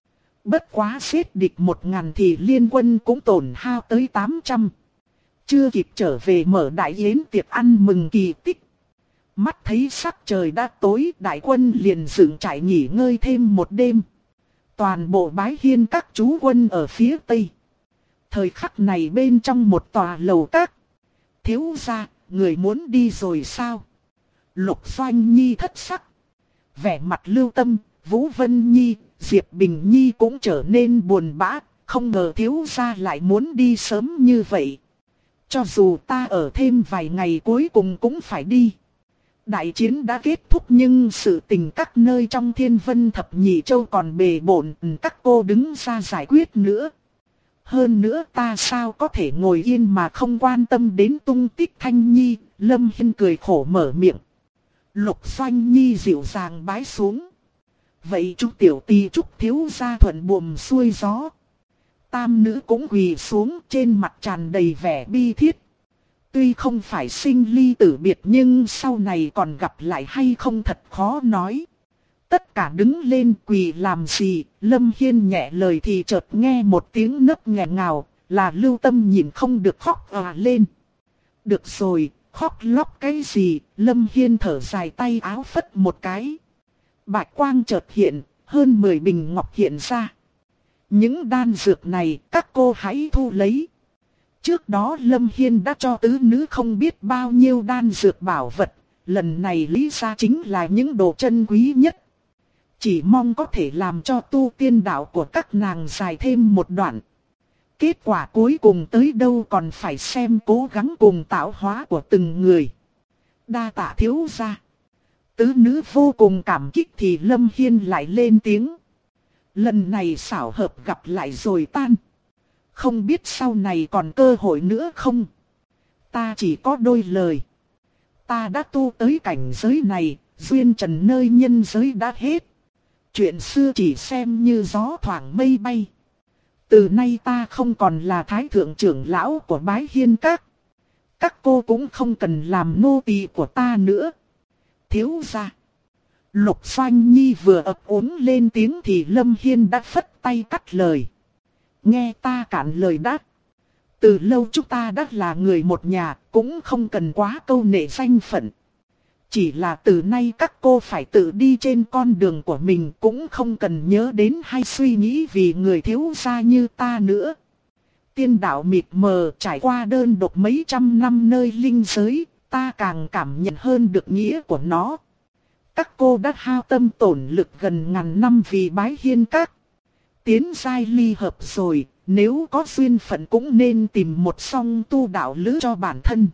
Bất quá xếp địch 1000 thì liên quân cũng tổn hao tới 800. Chưa kịp trở về mở đại yến tiệc ăn mừng kỳ tích. Mắt thấy sắc trời đã tối, đại quân liền dựng trại nghỉ ngơi thêm một đêm. Toàn bộ bái hiên các chú quân ở phía tây. Thời khắc này bên trong một tòa lầu các. Thiếu gia, người muốn đi rồi sao? Lục Doanh Nhi thất sắc. Vẻ mặt Lưu Tâm, Vũ Vân Nhi, Diệp Bình Nhi cũng trở nên buồn bã. Không ngờ thiếu gia lại muốn đi sớm như vậy. Cho dù ta ở thêm vài ngày cuối cùng cũng phải đi. Đại chiến đã kết thúc nhưng sự tình các nơi trong Thiên Vân Thập Nhị Châu còn bề bộn, các cô đứng ra giải quyết nữa. Hơn nữa ta sao có thể ngồi yên mà không quan tâm đến tung tích Thanh Nhi, Lâm Hiên cười khổ mở miệng. Lục Doanh Nhi dịu dàng bái xuống. Vậy chúc tiểu tỳ chúc thiếu gia thuận buồm xuôi gió. Tam nữ cũng quỳ xuống, trên mặt tràn đầy vẻ bi thiết. Tuy không phải sinh ly tử biệt nhưng sau này còn gặp lại hay không thật khó nói. Tất cả đứng lên quỳ làm gì, Lâm Hiên nhẹ lời thì chợt nghe một tiếng nấc nghẹn ngào, là Lưu Tâm nhìn không được khóc lên. Được rồi, khóc lóc cái gì, Lâm Hiên thở dài tay áo phất một cái. Bạch quang chợt hiện, hơn 10 bình ngọc hiện ra. Những đan dược này các cô hãy thu lấy. Trước đó Lâm Hiên đã cho tứ nữ không biết bao nhiêu đan dược bảo vật, lần này lý ra chính là những đồ chân quý nhất. Chỉ mong có thể làm cho tu tiên đạo của các nàng dài thêm một đoạn. Kết quả cuối cùng tới đâu còn phải xem cố gắng cùng tạo hóa của từng người. Đa tạ thiếu gia. Tứ nữ vô cùng cảm kích thì Lâm Hiên lại lên tiếng. Lần này xảo hợp gặp lại rồi tan. Không biết sau này còn cơ hội nữa không? Ta chỉ có đôi lời. Ta đã tu tới cảnh giới này, duyên trần nơi nhân giới đã hết. Chuyện xưa chỉ xem như gió thoảng mây bay. Từ nay ta không còn là thái thượng trưởng lão của Bái Hiên Các. Các cô cũng không cần làm nô tỳ của ta nữa. Thiếu gia. Lục Doanh Nhi vừa ấp úng lên tiếng thì Lâm Hiên đã phất tay cắt lời. Nghe ta cạn lời đã. Từ lâu chúng ta đã là người một nhà, cũng không cần quá câu nệ danh phận. Chỉ là từ nay các cô phải tự đi trên con đường của mình, cũng không cần nhớ đến hay suy nghĩ vì người thiếu gia như ta nữa. Tiên đạo mịt mờ trải qua đơn độc mấy trăm năm nơi linh giới, ta càng cảm nhận hơn được nghĩa của nó. Các cô đã hao tâm tổn lực gần ngàn năm vì Bái Hiên Các. Tiến giai ly hợp rồi, nếu có duyên phận cũng nên tìm một song tu đạo lữ cho bản thân.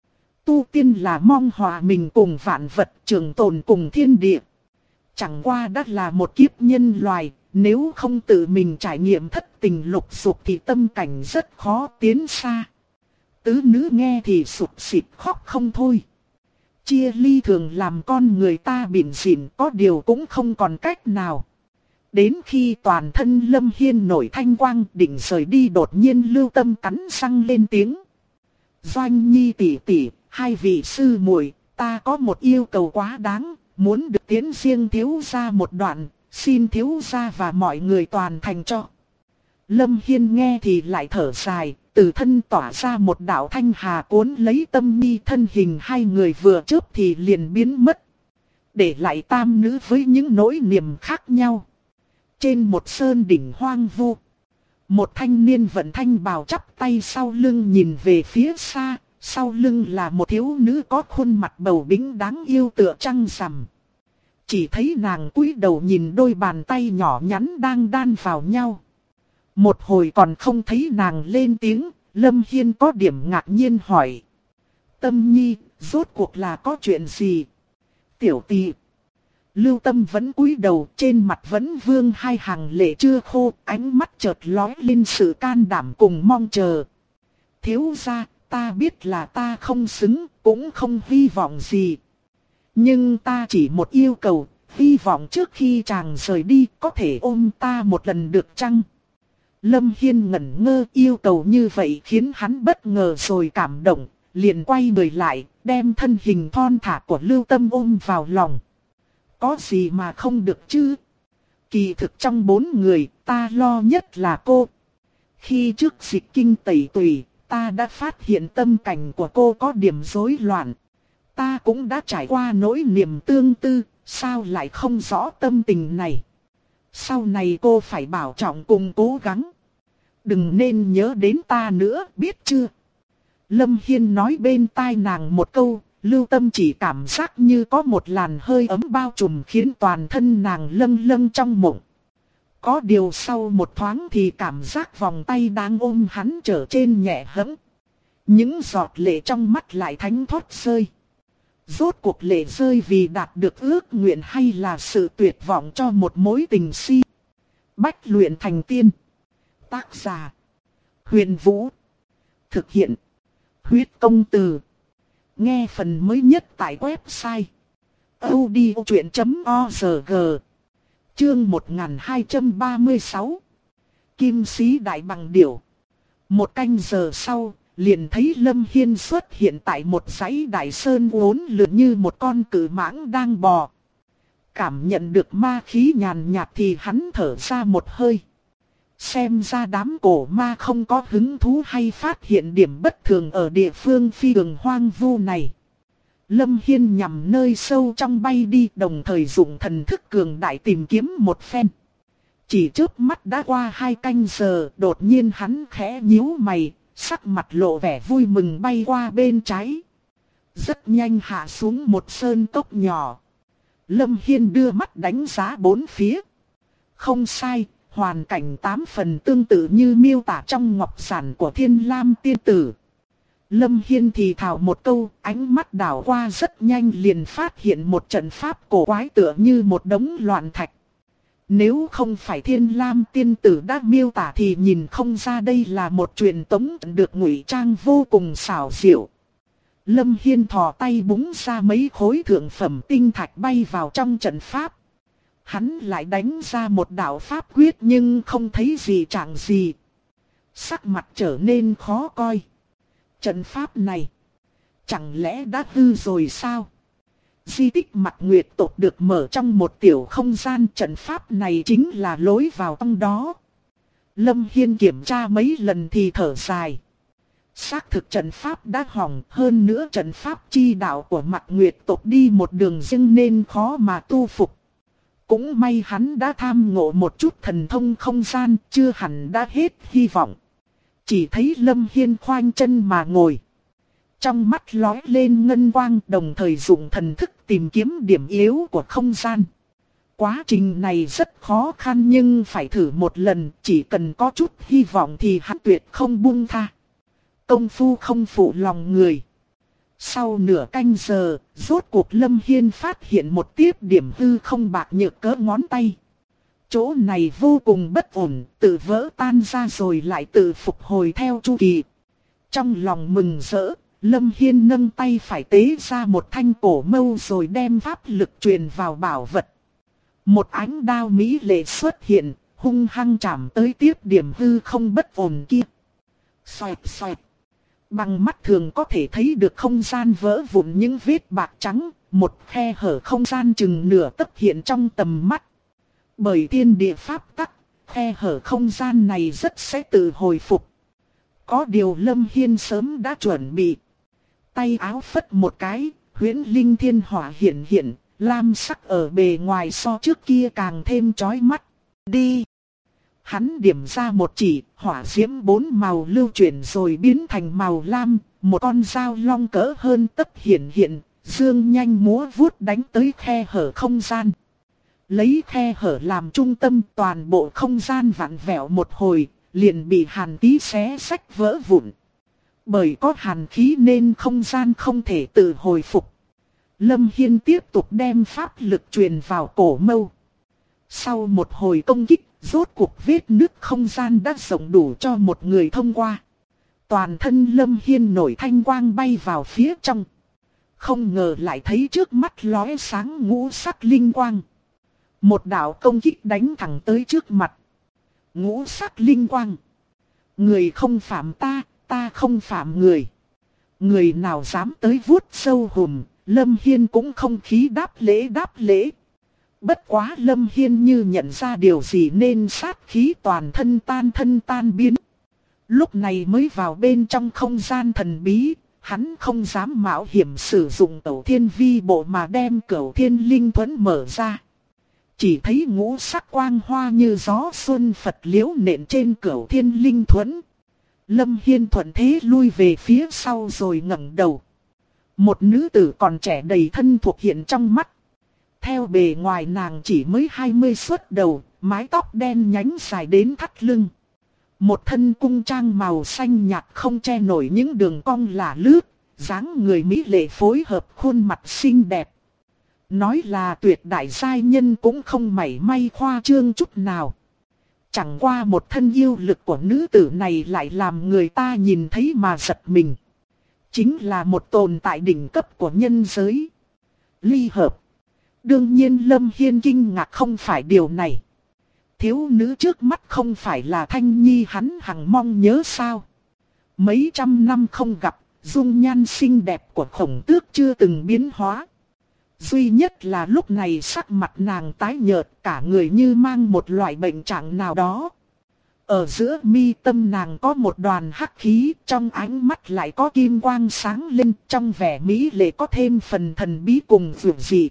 Tu tiên là mong hòa mình cùng vạn vật, trường tồn cùng thiên địa. Chẳng qua đã là một kiếp nhân loài, nếu không tự mình trải nghiệm thất tình lục dục thì tâm cảnh rất khó tiến xa. Tứ nữ nghe thì sụt sịt khóc không thôi. Chia ly thường làm con người ta bỉn xỉn, có điều cũng không còn cách nào. Đến khi toàn thân Lâm Hiên nổi thanh quang định rời đi, đột nhiên Lưu Tâm cắn răng lên tiếng. Doanh Nhi tỷ tỷ, hai vị sư muội, ta có một yêu cầu quá đáng, muốn được tiến riêng thiếu gia một đoạn, xin thiếu gia và mọi người toàn thành cho. Lâm Hiên nghe thì lại thở dài, từ thân tỏa ra một đạo thanh hà cuốn lấy Tâm Nhi, thân hình hai người vừa chớp thì liền biến mất. Để lại tam nữ với những nỗi niềm khác nhau. Trên một sơn đỉnh hoang vu, một thanh niên vận thanh bào chắp tay sau lưng nhìn về phía xa, sau lưng là một thiếu nữ có khuôn mặt bầu bĩnh đáng yêu tựa trăng rằm. Chỉ thấy nàng cúi đầu nhìn đôi bàn tay nhỏ nhắn đang đan vào nhau. Một hồi còn không thấy nàng lên tiếng, Lâm Hiên có điểm ngạc nhiên hỏi. Tâm Nhi, rốt cuộc là có chuyện gì? Tiểu tỷ. Lưu Tâm vẫn cúi đầu, trên mặt vẫn vương hai hàng lệ chưa khô, ánh mắt chợt lóe lên sự can đảm cùng mong chờ. Thiếu gia, ta biết là ta không xứng, cũng không hy vọng gì. Nhưng ta chỉ một yêu cầu, hy vọng trước khi chàng rời đi có thể ôm ta một lần được chăng? Lâm Hiên ngẩn ngơ, yêu cầu như vậy khiến hắn bất ngờ rồi cảm động, liền quay người lại, đem thân hình thon thả của Lưu Tâm ôm vào lòng. Có gì mà không được chứ? Kỳ thực trong bốn người, ta lo nhất là cô. Khi trước dịch kinh tẩy tùy, ta đã phát hiện tâm cảnh của cô có điểm rối loạn. Ta cũng đã trải qua nỗi niềm tương tư, sao lại không rõ tâm tình này? Sau này cô phải bảo trọng cùng cố gắng. Đừng nên nhớ đến ta nữa, biết chưa? Lâm Hiên nói bên tai nàng một câu, Lưu Tâm chỉ cảm giác như có một làn hơi ấm bao trùm khiến toàn thân nàng lâng lâng trong mộng. Có điều sau một thoáng thì cảm giác vòng tay đang ôm hắn trở trên nhẹ hẫng. Những giọt lệ trong mắt lại thánh thót rơi. Rốt cuộc lệ rơi vì đạt được ước nguyện hay là sự tuyệt vọng cho một mối tình si? Bách luyện thành tiên. Tác giả: Huyền Vũ. Thực hiện: Huyết Công Từ. Nghe phần mới nhất tại website audiochuyen.org. Chương 1236. Kim sĩ đại bằng điểu. Một canh giờ sau, liền thấy Lâm Hiên xuất hiện tại một dãy đại sơn uốn lượn như một con cự mãng đang bò. Cảm nhận được ma khí nhàn nhạt thì hắn thở ra một hơi. Xem ra đám cổ ma không có hứng thú hay phát hiện điểm bất thường ở địa phương phi thường hoang vu này. Lâm Hiên nhằm nơi sâu trong bay đi, đồng thời dùng thần thức cường đại tìm kiếm một phen. Chỉ chớp mắt đã qua 2 canh giờ, đột nhiên hắn khẽ nhíu mày, sắc mặt lộ vẻ vui mừng bay qua bên trái. Rất nhanh hạ xuống một sơn cốc nhỏ. Lâm Hiên đưa mắt đánh giá bốn phía. Không sai, hoàn cảnh 8 phần tương tự như miêu tả trong ngọc giản của Thiên Lam tiên tử. Lâm Hiên thì thào một câu, ánh mắt đảo qua rất nhanh liền phát hiện một trận pháp cổ quái tựa như một đống loạn thạch. Nếu không phải Thiên Lam tiên tử đã miêu tả thì nhìn không ra đây là một truyền tống được ngụy trang vô cùng xảo diệu. Lâm Hiên thò tay búng ra mấy khối thượng phẩm tinh thạch bay vào trong trận pháp. Hắn lại đánh ra một đạo pháp quyết nhưng không thấy gì chẳng gì. Sắc mặt trở nên khó coi. Trận pháp này, chẳng lẽ đã hư rồi sao? Di tích Mặt Nguyệt tộc được mở trong một tiểu không gian, trận pháp này chính là lối vào trong đó. Lâm Hiên kiểm tra mấy lần thì thở dài. Xác thực trận pháp đã hỏng, hơn nữa trận pháp chi đạo của Mặt Nguyệt tộc đi một đường riêng nên khó mà tu phục. Cũng may hắn đã tham ngộ một chút thần thông không gian, chưa hẳn đã hết hy vọng. Chỉ thấy Lâm Hiên khoanh chân mà ngồi. Trong mắt lóe lên ngân quang, đồng thời dùng thần thức tìm kiếm điểm yếu của không gian. Quá trình này rất khó khăn nhưng phải thử một lần, chỉ cần có chút hy vọng thì hắn tuyệt không buông tha. Công phu không phụ lòng người. Sau nửa canh giờ, rốt cuộc Lâm Hiên phát hiện một tiếp điểm hư không bạc nhược cỡ ngón tay. Chỗ này vô cùng bất ổn, tự vỡ tan ra rồi lại tự phục hồi theo chu kỳ. Trong lòng mừng rỡ, Lâm Hiên nâng tay phải tế ra một thanh cổ mâu rồi đem pháp lực truyền vào bảo vật. Một ánh đao mỹ lệ xuất hiện, hung hăng chạm tới tiếp điểm hư không bất ổn kia. Xoẹt xoẹt. Bằng mắt thường có thể thấy được không gian vỡ vụn những vết bạc trắng, một khe hở không gian chừng nửa tấc hiện trong tầm mắt. Bởi thiên địa pháp tắc, khe hở không gian này rất sẽ tự hồi phục. Có điều Lâm Hiên sớm đã chuẩn bị. Tay áo phất một cái, huyễn linh thiên hỏa hiện hiện, lam sắc ở bề ngoài so trước kia càng thêm chói mắt. Đi! Hắn điểm ra một chỉ, hỏa diễm 4 màu lưu chuyển rồi biến thành màu lam, một con dao long cỡ hơn tấc hiện hiện, dương nhanh múa vuốt đánh tới khe hở không gian. Lấy khe hở làm trung tâm, toàn bộ không gian vặn vẹo một hồi, liền bị hàn khí xé rách vỡ vụn. Bởi có hàn khí nên không gian không thể tự hồi phục. Lâm Hiên tiếp tục đem pháp lực truyền vào cổ mâu. Sau một hồi công kích, rốt cuộc vết nứt không gian đã rộng đủ cho một người thông qua. Toàn thân Lâm Hiên nổi thanh quang bay vào phía trong. Không ngờ lại thấy trước mắt lóe sáng ngũ sắc linh quang. Một đạo công kích đánh thẳng tới trước mặt. Ngũ sắc linh quang. Người không phạm ta, ta không phạm người. Người nào dám tới vuốt sâu hùm, Lâm Hiên cũng không khí đáp lễ. Bất quá Lâm Hiên như nhận ra điều gì nên sát khí toàn thân tan biến. Lúc này mới vào bên trong không gian thần bí, hắn không dám mạo hiểm sử dụng Cửu Thiên Vi Bộ mà đem Cửu Thiên Linh Thuẫn mở ra. Chỉ thấy ngũ sắc quang hoa như gió xuân Phật liễu nện trên Cửu Thiên Linh Thuẫn. Lâm Hiên thuận thế lui về phía sau rồi ngẩng đầu. Một nữ tử còn trẻ đầy thân thuộc hiện trong mắt. Theo bề ngoài nàng chỉ mới 20 xuất đầu, mái tóc đen nhánh dài đến thắt lưng. Một thân cung trang màu xanh nhạt không che nổi những đường cong lả lướt, dáng người mỹ lệ phối hợp khuôn mặt xinh đẹp. Nói là tuyệt đại giai nhân cũng không mảy may khoa trương chút nào. Chẳng qua một thân yêu lực của nữ tử này lại làm người ta nhìn thấy mà giật mình. Chính là một tồn tại đỉnh cấp của nhân giới. Ly hợp. Đương nhiên Lâm Hiên kinh ngạc không phải điều này. Thiếu nữ trước mắt không phải là Thanh Nhi hắn hằng mong nhớ sao. Mấy trăm năm không gặp, dung nhan xinh đẹp của Khổng Tước chưa từng biến hóa. Duy nhất là lúc này sắc mặt nàng tái nhợt, cả người như mang một loại bệnh trạng nào đó. Ở giữa mi tâm nàng có một đoàn hắc khí, trong ánh mắt lại có kim quang sáng lên, trong vẻ mỹ lệ có thêm phần thần bí cùng dường dị.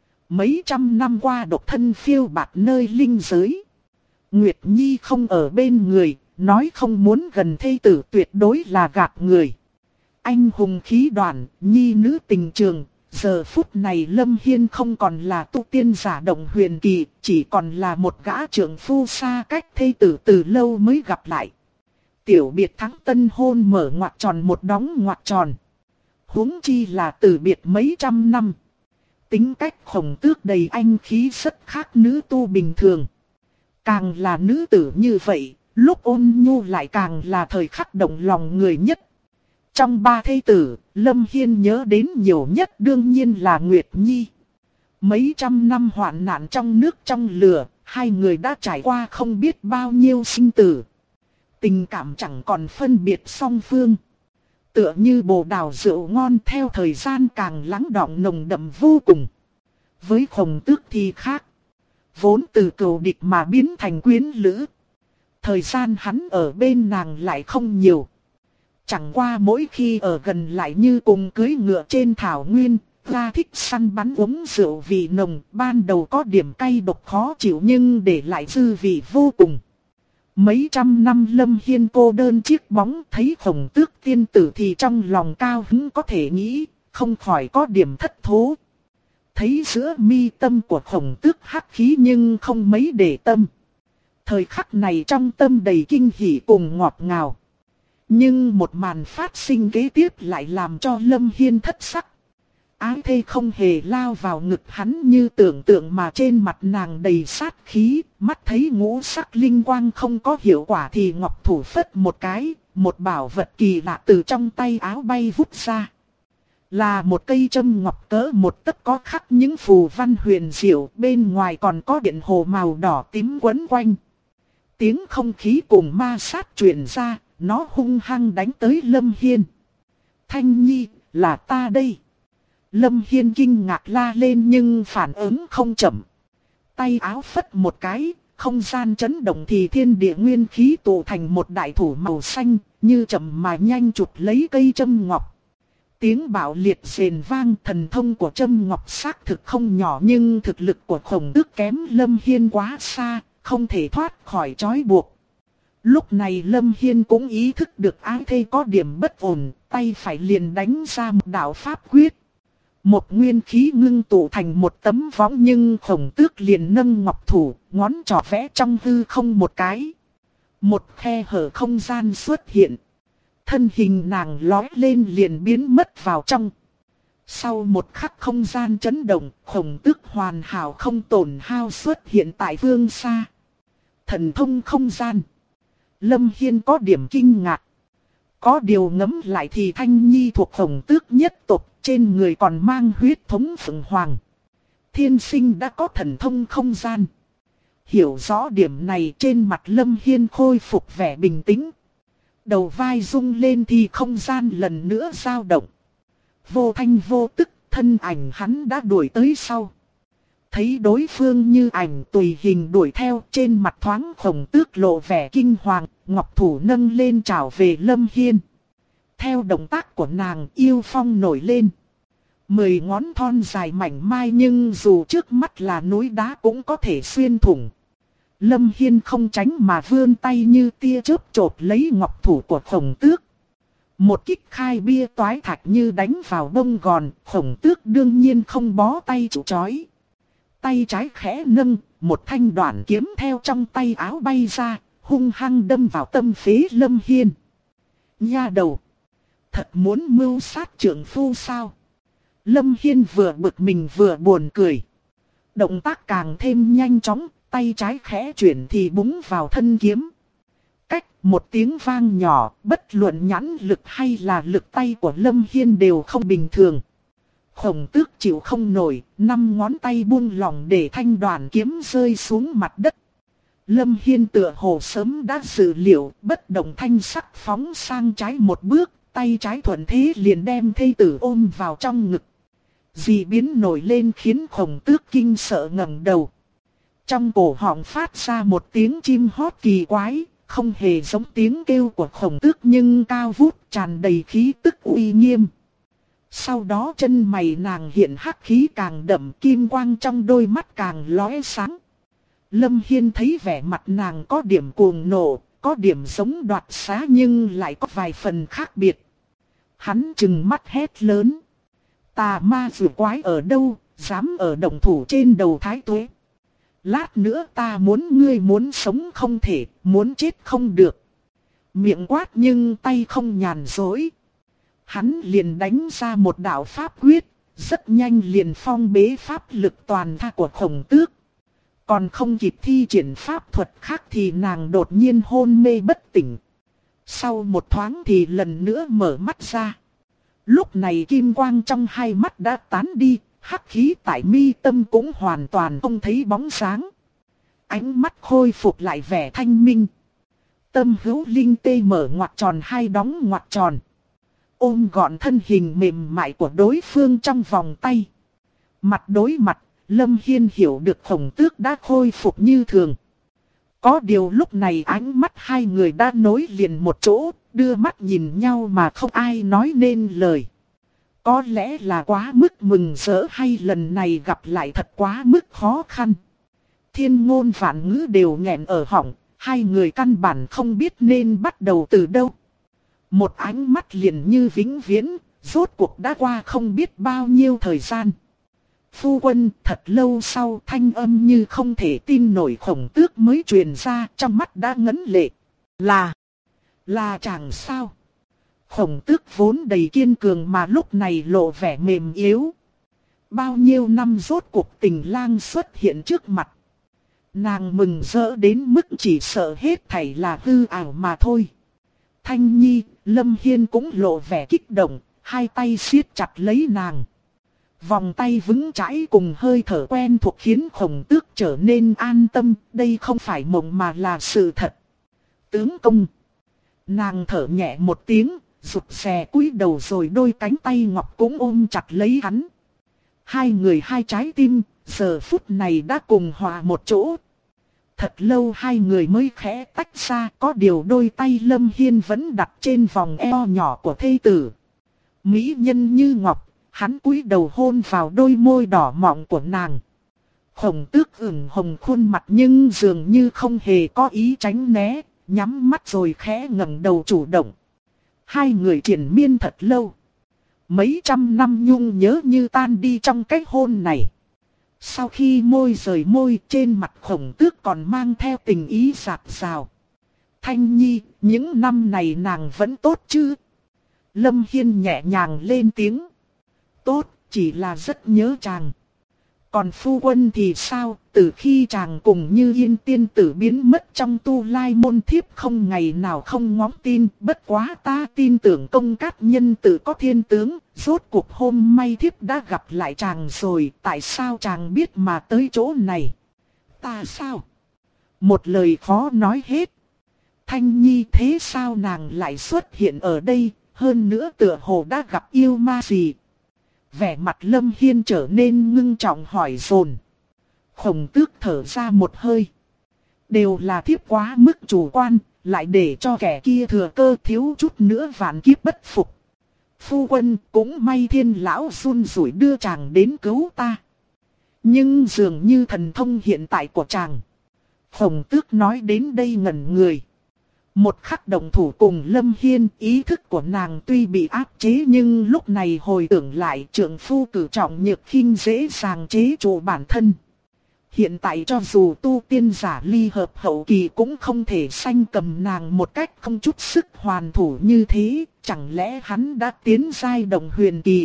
Mấy trăm năm qua độc thân phiêu bạt nơi linh giới. Nguyệt Nhi không ở bên người, nói không muốn gần thê tử tuyệt đối là gạt người. Anh hùng khí đoàn, nhi nữ tình trường. Giờ phút này Lâm Hiên không còn là tu tiên giả động huyền kỳ, chỉ còn là một gã trưởng phu xa cách thê tử từ lâu mới gặp lại. tiểu biệt thắng tân hôn mở ngoặc tròn một đóng ngoặc tròn. Huống chi là từ biệt mấy trăm năm. Tính cách Khổng Tước đầy anh khí rất khác nữ tu bình thường. Càng là nữ tử như vậy, lúc ôn nhu lại càng là thời khắc động lòng người nhất. Trong ba thê tử, Lâm Hiên nhớ đến nhiều nhất đương nhiên là Nguyệt Nhi. Mấy trăm năm hoạn nạn trong nước trong lửa, hai người đã trải qua không biết bao nhiêu sinh tử. Tình cảm chẳng còn phân biệt song phương. Tựa như bồ đào rượu ngon theo thời gian càng lắng đọng nồng đậm vô cùng. Với Khổng Tước thì khác. Vốn từ cừu địch mà biến thành quyến lữ. Thời gian hắn ở bên nàng lại không nhiều. Chẳng qua mỗi khi ở gần lại như cùng cưỡi ngựa trên thảo nguyên. Ra thích săn bắn uống rượu vị nồng. Ban đầu có điểm cay độc khó chịu nhưng để lại dư vị vô cùng. Mấy trăm năm Lâm Hiên cô đơn chiếc bóng thấy Khổng Tước tiên tử thì trong lòng cao hứng có thể nghĩ, không khỏi có điểm thất thố. Thấy giữa mi tâm của Khổng Tước hắc khí nhưng không mấy để tâm. Thời khắc này trong tâm đầy kinh hỉ cùng ngọt ngào. Nhưng một màn phát sinh kế tiếp lại làm cho Lâm Hiên thất sắc. Ái thê không hề lao vào ngực hắn như tưởng tượng mà trên mặt nàng đầy sát khí, mắt thấy ngũ sắc linh quang không có hiệu quả thì ngọc thủ phất một cái, một bảo vật kỳ lạ từ trong tay áo bay vút ra. Là một cây châm ngọc cỡ một tấc có khắc những phù văn huyền diệu, bên ngoài còn có điện hồ màu đỏ tím quấn quanh. Tiếng không khí cùng ma sát truyền ra, nó hung hăng đánh tới Lâm Hiên. Thanh Nhi, là ta đây. Lâm Hiên kinh ngạc la lên nhưng phản ứng không chậm. Tay áo phất một cái, không gian chấn động thì thiên địa nguyên khí tụ thành một đại thủ màu xanh, như chậm mà nhanh chụp lấy cây châm ngọc. Tiếng bạo liệt rền vang, thần thông của châm ngọc xác thực không nhỏ nhưng thực lực của Khổng Tước kém Lâm Hiên quá xa, không thể thoát khỏi trói buộc. Lúc này Lâm Hiên cũng ý thức được ái thê có điểm bất ổn, tay phải liền đánh ra một đạo pháp quyết. Một nguyên khí ngưng tụ thành một tấm võng nhưng Khổng Tước liền nâng ngọc thủ, ngón trỏ vẽ trong hư không một cái. Một khe hở không gian xuất hiện. Thân hình nàng lói lên liền biến mất vào trong. Sau một khắc không gian chấn động, Khổng Tước hoàn hảo không tổn hao xuất hiện tại phương xa. Thần thông không gian. Lâm Hiên có điểm kinh ngạc. Có điều ngẫm lại thì Thanh Nhi thuộc Khổng Tước nhất tộc, trên người còn mang huyết thống Phượng Hoàng. Thiên sinh đã có thần thông không gian. Hiểu rõ điểm này trên mặt Lâm Hiên khôi phục vẻ bình tĩnh. Đầu vai rung lên thì không gian lần nữa dao động. Vô thanh vô tức, thân ảnh hắn đã đuổi tới sau. Thấy đối phương như ảnh tùy hình đuổi theo, trên mặt thoáng Khổng Tước lộ vẻ kinh hoàng, ngọc thủ nâng lên chào về Lâm Hiên. Theo động tác của nàng, yêu phong nổi lên. 10 ngón thon dài mảnh mai nhưng dù trước mắt là núi đá cũng có thể xuyên thủng. Lâm Hiên không tránh mà vươn tay như tia chớp chộp lấy ngọc thủ của Khổng Tước. Một kích khai bia toái thạch như đánh vào bông gòn, Khổng Tước đương nhiên không bó tay chịu trói. Tay trái khẽ nâng, một thanh đoạn kiếm theo trong tay áo bay ra, hung hăng đâm vào tâm phế Lâm Hiên. Nha đầu! Thật muốn mưu sát trượng phu sao? Lâm Hiên vừa bực mình vừa buồn cười. Động tác càng thêm nhanh chóng, tay trái khẽ chuyển thì búng vào thân kiếm. Cách một tiếng vang nhỏ, bất luận nhãn lực hay là lực tay của Lâm Hiên đều không bình thường. Khổng Tước chịu không nổi, 5 ngón tay buông lỏng để thanh đoàn kiếm rơi xuống mặt đất. Lâm Hiên tựa hồ sớm đã dự liệu, bất động thanh sắc phóng sang trái một bước, tay trái thuận thế liền đem thê tử ôm vào trong ngực. Dị biến nổi lên khiến Khổng Tước kinh sợ ngẩng đầu. Trong cổ họng phát ra một tiếng chim hót kỳ quái, không hề giống tiếng kêu của Khổng Tước nhưng cao vút tràn đầy khí tức uy nghiêm. Sau đó chân mày nàng hiện hắc khí càng đậm, kim quang trong đôi mắt càng lóe sáng. Lâm Hiên thấy vẻ mặt nàng có điểm cuồng nộ, có điểm giống đoạt xá nhưng lại có vài phần khác biệt. Hắn trừng mắt hét lớn. Tà ma dữ quái ở đâu, dám ở động thủ trên đầu Thái Tuế. Lát nữa ta muốn ngươi muốn sống không thể, muốn chết không được. Miệng quát nhưng tay không nhàn rỗi. Hắn liền đánh ra một đạo pháp quyết, rất nhanh liền phong bế pháp lực toàn tha của Khổng Tước. Còn không kịp thi triển pháp thuật khác thì nàng đột nhiên hôn mê bất tỉnh. Sau một thoáng thì lần nữa mở mắt ra. Lúc này kim quang trong hai mắt đã tán đi, hắc khí tại mi tâm cũng hoàn toàn không thấy bóng dáng. Ánh mắt khôi phục lại vẻ thanh minh. Tâm hữu linh tê mở ngoặc tròn hai đóng ngoặc tròn. Ôm gọn thân hình mềm mại của đối phương trong vòng tay. Mặt đối mặt, Lâm Hiên hiểu được Khổng Tước đã khôi phục như thường. Có điều lúc này ánh mắt hai người đã nối liền một chỗ, đưa mắt nhìn nhau mà không ai nói nên lời. Có lẽ là quá mức mừng rỡ hay lần này gặp lại thật quá mức khó khăn. Thiên ngôn vạn ngữ đều nghẹn ở họng, hai người căn bản không biết nên bắt đầu từ đâu. Một ánh mắt liền như vĩnh viễn, rốt cuộc đã qua không biết bao nhiêu thời gian. Phu quân, thật lâu sau thanh âm như không thể tin nổi Khổng Tước mới truyền ra, trong mắt đã ngấn lệ. Là chàng sao? Khổng Tước vốn đầy kiên cường mà lúc này lộ vẻ mềm yếu. Bao nhiêu năm rốt cuộc tình lang xuất hiện trước mặt. Nàng mừng rỡ đến mức chỉ sợ hết thảy là hư ảo mà thôi. Thanh Nhi, Lâm Hiên cũng lộ vẻ kích động, hai tay siết chặt lấy nàng. Vòng tay vững chãi cùng hơi thở quen thuộc khiến Khổng Tước trở nên an tâm, đây không phải mộng mà là sự thật. Tướng công. Nàng thở nhẹ một tiếng, rụt rè cúi đầu rồi đôi cánh tay ngọc cũng ôm chặt lấy hắn. Hai người hai trái tim, giờ phút này đã cùng hòa một chỗ. Thật lâu hai người mới khẽ tách ra, có điều đôi tay Lâm Hiên vẫn đặt trên vòng eo nhỏ của thê tử. Mỹ nhân như ngọc, hắn cúi đầu hôn vào đôi môi đỏ mọng của nàng. Khổng Tước ửng hồng khuôn mặt nhưng dường như không hề có ý tránh né, nhắm mắt rồi khẽ ngẩng đầu chủ động. Hai người triền miên thật lâu. Mấy trăm năm nhung nhớ như tan đi trong cái hôn này. Sau khi môi rời môi, trên mặt Khổng Tước còn mang theo tình ý dạt dào. Thanh Nhi, những năm này nàng vẫn tốt chứ? Lâm Hiên nhẹ nhàng lên tiếng. Tốt, chỉ là rất nhớ chàng. Còn phu quân thì sao, từ khi chàng cùng Như Yên tiên tử biến mất trong Tu Lai môn, thiếp không ngày nào không ngóng tin. Bất quá ta tin tưởng công cát nhân tử có thiên tướng, rốt cuộc hôm nay thiếp đã gặp lại chàng rồi. Tại sao chàng biết mà tới chỗ này? Ta sao? Một lời khó nói hết. Thanh Nhi, thế sao nàng lại xuất hiện ở đây, hơn nữa tựa hồ đã gặp yêu ma gì? Vẻ mặt Lâm Hiên trở nên ngưng trọng hỏi dồn. Khổng Tước thở ra một hơi. Đều là thiếp quá mức chủ quan, lại để cho kẻ kia thừa cơ thiếu chút nữa vạn kiếp bất phục. Phu quân, cũng may Thiên lão run rủi đưa chàng đến cứu ta. Nhưng dường như thần thông hiện tại của chàng. Khổng Tước nói đến đây ngẩn người. Một khắc đồng thủ cùng Lâm Hiên, ý thức của nàng tuy bị áp chế nhưng lúc này hồi tưởng lại trượng phu cử trọng nhược khinh dễ dàng chế trụ bản thân. Hiện tại cho dù tu tiên giả ly hợp hậu kỳ cũng không thể sanh cầm nàng một cách không chút sức hoàn thủ như thế, chẳng lẽ hắn đã tiến giai đồng huyền kỳ?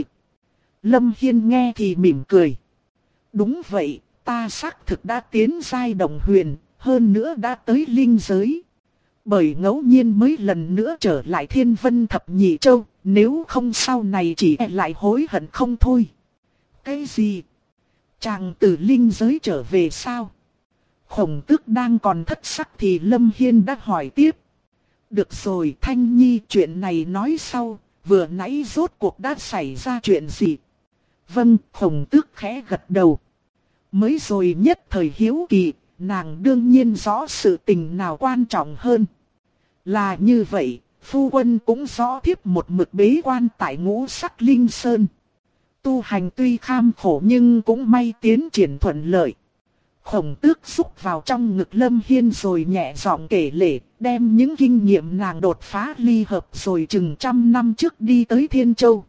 Lâm Hiên nghe thì mỉm cười. Đúng vậy, ta xác thực đã tiến giai đồng huyền, hơn nữa đã tới linh giới. Bởi ngẫu nhiên mới lần nữa trở lại Thiên Vân Thập Nhị Châu, nếu không sau này chỉ lại hối hận không thôi. Cái gì? Chàng từ linh giới trở về sao? Khổng Tước đang còn thất sắc thì Lâm Hiên đã hỏi tiếp. Được rồi Thanh Nhi, chuyện này nói sau, vừa nãy rốt cuộc đã xảy ra chuyện gì? Vâng, Khổng Tước khẽ gật đầu. Mới rồi nhất thời hiếu kỳ, nàng đương nhiên rõ sự tình nào quan trọng hơn. Là như vậy, phu quân cũng rõ thiếp một mực bế quan tại Ngũ Sắc Linh Sơn. Tu hành tuy kham khổ nhưng cũng may tiến triển thuận lợi. Khổng Tước xúc vào trong ngực Lâm Hiên rồi nhẹ giọng kể lể, đem những kinh nghiệm nàng đột phá ly hợp rồi chừng 100 năm trước đi tới Thiên Châu.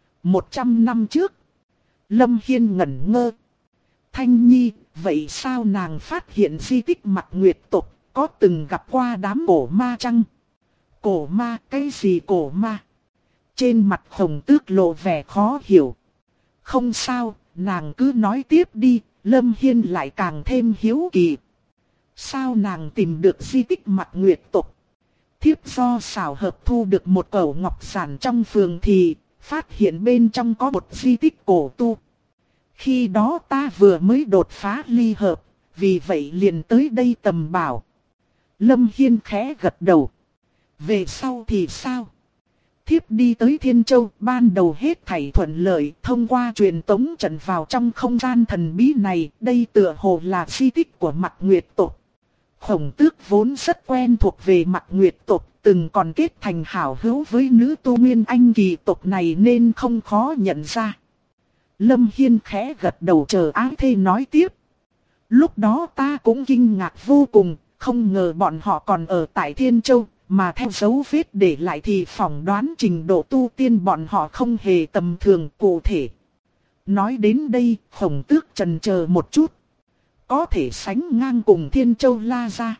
100 năm trước? Lâm Hiên ngẩn ngơ. Thanh Nhi, vậy sao nàng phát hiện di tích Mặc Nguyệt tộc, có từng gặp qua đám cổ ma chăng? Cổ ma, cái gì cổ ma? Trên mặt Khổng Tước lộ vẻ khó hiểu. Không sao, nàng cứ nói tiếp đi, Lâm Hiên lại càng thêm hiếu kỳ. Sao nàng tìm được di tích Mạc Nguyệt tộc? Thiếp do xảo hợp thu được một cẩu ngọc giản trong phường thì phát hiện bên trong có một di tích cổ tu. Khi đó ta vừa mới đột phá ly hợp, vì vậy liền tới đây tầm bảo. Lâm Hiên khẽ gật đầu. Về sau thì sao? Thiếp đi tới Thiên Châu, ban đầu hết thảy thuận lợi, thông qua truyền tống trận vào trong không gian thần bí này, đây tựa hồ là di tích của Mạc Nguyệt tộc. Khổng Tước vốn rất quen thuộc về Mạc Nguyệt tộc, từng còn kết thành hảo hữu với nữ tu Nguyên Anh kỳ tộc này nên không khó nhận ra. Lâm Hiên khẽ gật đầu chờ Ái Thê nói tiếp. Lúc đó ta cũng kinh ngạc vô cùng, không ngờ bọn họ còn ở tại Thiên Châu, mà theo dấu vết để lại thì phỏng đoán trình độ tu tiên bọn họ không hề tầm thường cụ thể. Nói đến đây, Khổng Tước chần chờ một chút. Có thể sánh ngang cùng Thiên Châu La Gia.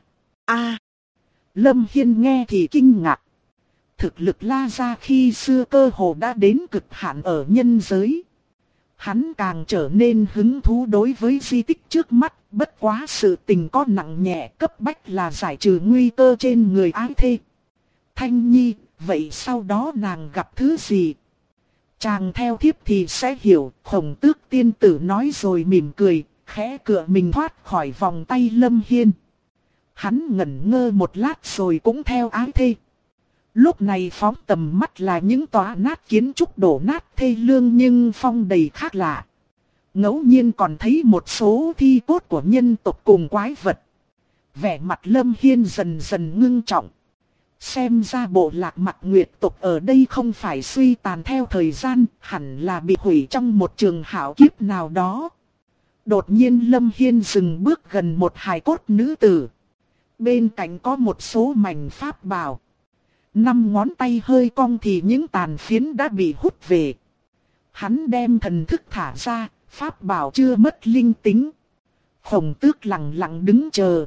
Lâm Hiên nghe thì kinh ngạc. Thực lực La Gia khi xưa cơ hồ đã đến cực hạn ở nhân giới. Hắn càng trở nên hứng thú đối với di tích trước mắt, bất quá sự tình có nặng nhẹ, cấp bách là giải trừ nguy cơ trên người Ái Thê. Thanh Nhi, vậy sau đó nàng gặp thứ gì? Chàng theo thiếp thì sẽ hiểu, Khổng Tước tiên tử nói rồi mỉm cười, khẽ cựa mình thoát khỏi vòng tay Lâm Hiên. Hắn ngẩn ngơ một lát rồi cũng theo Ái Thê. Lúc này phóng tầm mắt là những tòa nát kiến trúc đổ nát thê lương nhưng phong đầy khác lạ. Ngẫu nhiên còn thấy một số thi cốt của nhân tộc cùng quái vật. Vẻ mặt Lâm Hiên dần dần ngưng trọng. Xem ra bộ lạc Mạc Nguyệt tộc ở đây không phải suy tàn theo thời gian, hẳn là bị hủy trong một trường hảo kiếp nào đó. Đột nhiên Lâm Hiên dừng bước gần một hài cốt nữ tử. Bên cạnh có một số mảnh pháp bào. 5 ngón tay hơi cong thì những tàn phiến đã bị hút về. Hắn đem thần thức thả ra, pháp bảo chưa mất linh tính. Khổng Tước lặng lặng đứng chờ.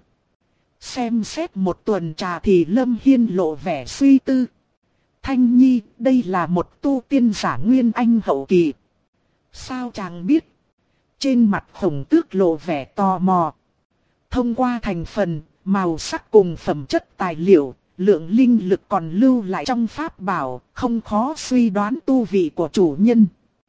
Xem xét một tuần trà thì Lâm Hiên lộ vẻ suy tư. Thanh Nhi, đây là một tu tiên giả Nguyên Anh hậu kỳ. Sao chàng biết? Trên mặt Khổng Tước lộ vẻ tò mò. Thông qua thành phần, màu sắc cùng phẩm chất tài liệu, lượng linh lực còn lưu lại trong pháp bảo, không khó suy đoán tu vị của chủ nhân.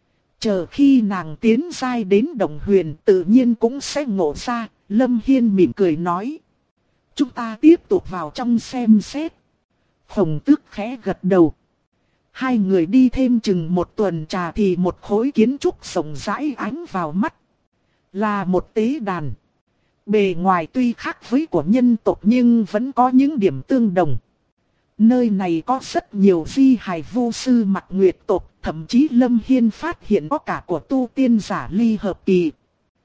Chờ khi nàng tiến giai đến Đồng Huyền tự nhiên cũng sẽ ngộ ra, Lâm Hiên mỉm cười nói. Chúng ta tiếp tục vào trong xem xét. Khổng Tước khẽ gật đầu. Hai người đi thêm chừng một tuần trà thì một khối kiến trúc rộng rãi ánh vào mắt. Là một tế đàn. Bề ngoài tuy khác với của nhân tộc nhưng vẫn có những điểm tương đồng. Nơi này có rất nhiều di hài vô sư Mạc Nguyệt tộc, thậm chí Lâm Hiên phát hiện có cả của tu tiên giả ly hợp kỳ.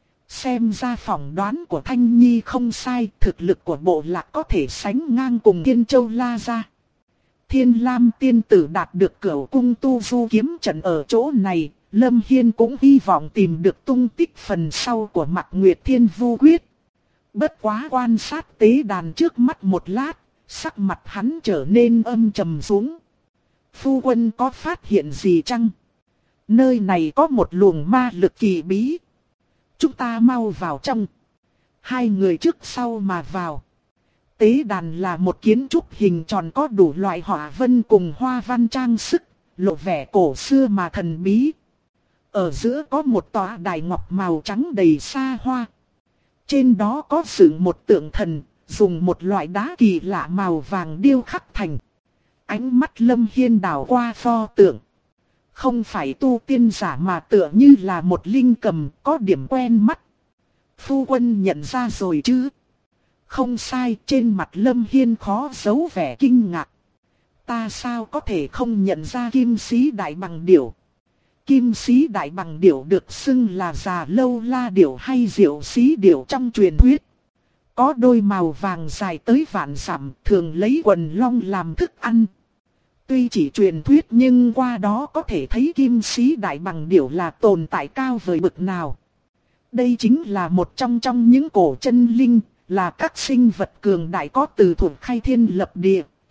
Xem ra phỏng đoán của Thanh Nhi không sai, thực lực của bộ lạc có thể sánh ngang cùng Thiên Châu La Gia. Thiên Lam tiên tử đạt được Cửu cung tu du kiếm trận ở chỗ này, Lâm Hiên cũng hy vọng tìm được tung tích phần sau của Mạc Nguyệt Thiên Vu Quyết. Bất quá quan sát tế đàn trước mắt một lát, sắc mặt hắn trở nên âm trầm xuống. Phu quân có phát hiện gì chăng? Nơi này có một luồng ma lực kỳ bí. Chúng ta mau vào trong. Hai người trước sau mà vào. Tế đàn là một kiến trúc hình tròn có đủ loại họa vân cùng hoa văn trang sức, lộ vẻ cổ xưa mà thần bí. Ở giữa có một tòa đài ngọc màu trắng đầy xa hoa. Trên đó có dựng một tượng thần, dùng một loại đá kỳ lạ màu vàng điêu khắc thành. Ánh mắt Lâm Hiên đảo qua pho tượng. Không phải tu tiên giả mà tựa như là một linh cầm, có điểm quen mắt. Phu quân nhận ra rồi chứ? Không sai, trên mặt Lâm Hiên khó giấu vẻ kinh ngạc. Ta sao có thể không nhận ra Kim Sĩ Đại Bằng Điểu? Kim Sĩ Đại Bằng Điểu được xưng là Già Lâu La Điểu hay Diệu Sĩ Điểu trong truyền thuyết. Có đôi màu vàng dài tới vạn dặm, thường lấy quần long làm thức ăn. Tuy chỉ truyền thuyết nhưng qua đó có thể thấy Kim Sĩ Đại Bằng Điểu là tồn tại cao vời bực nào. Đây chính là một trong những cổ chân linh, là các sinh vật cường đại có từ thuở khai thiên lập địa,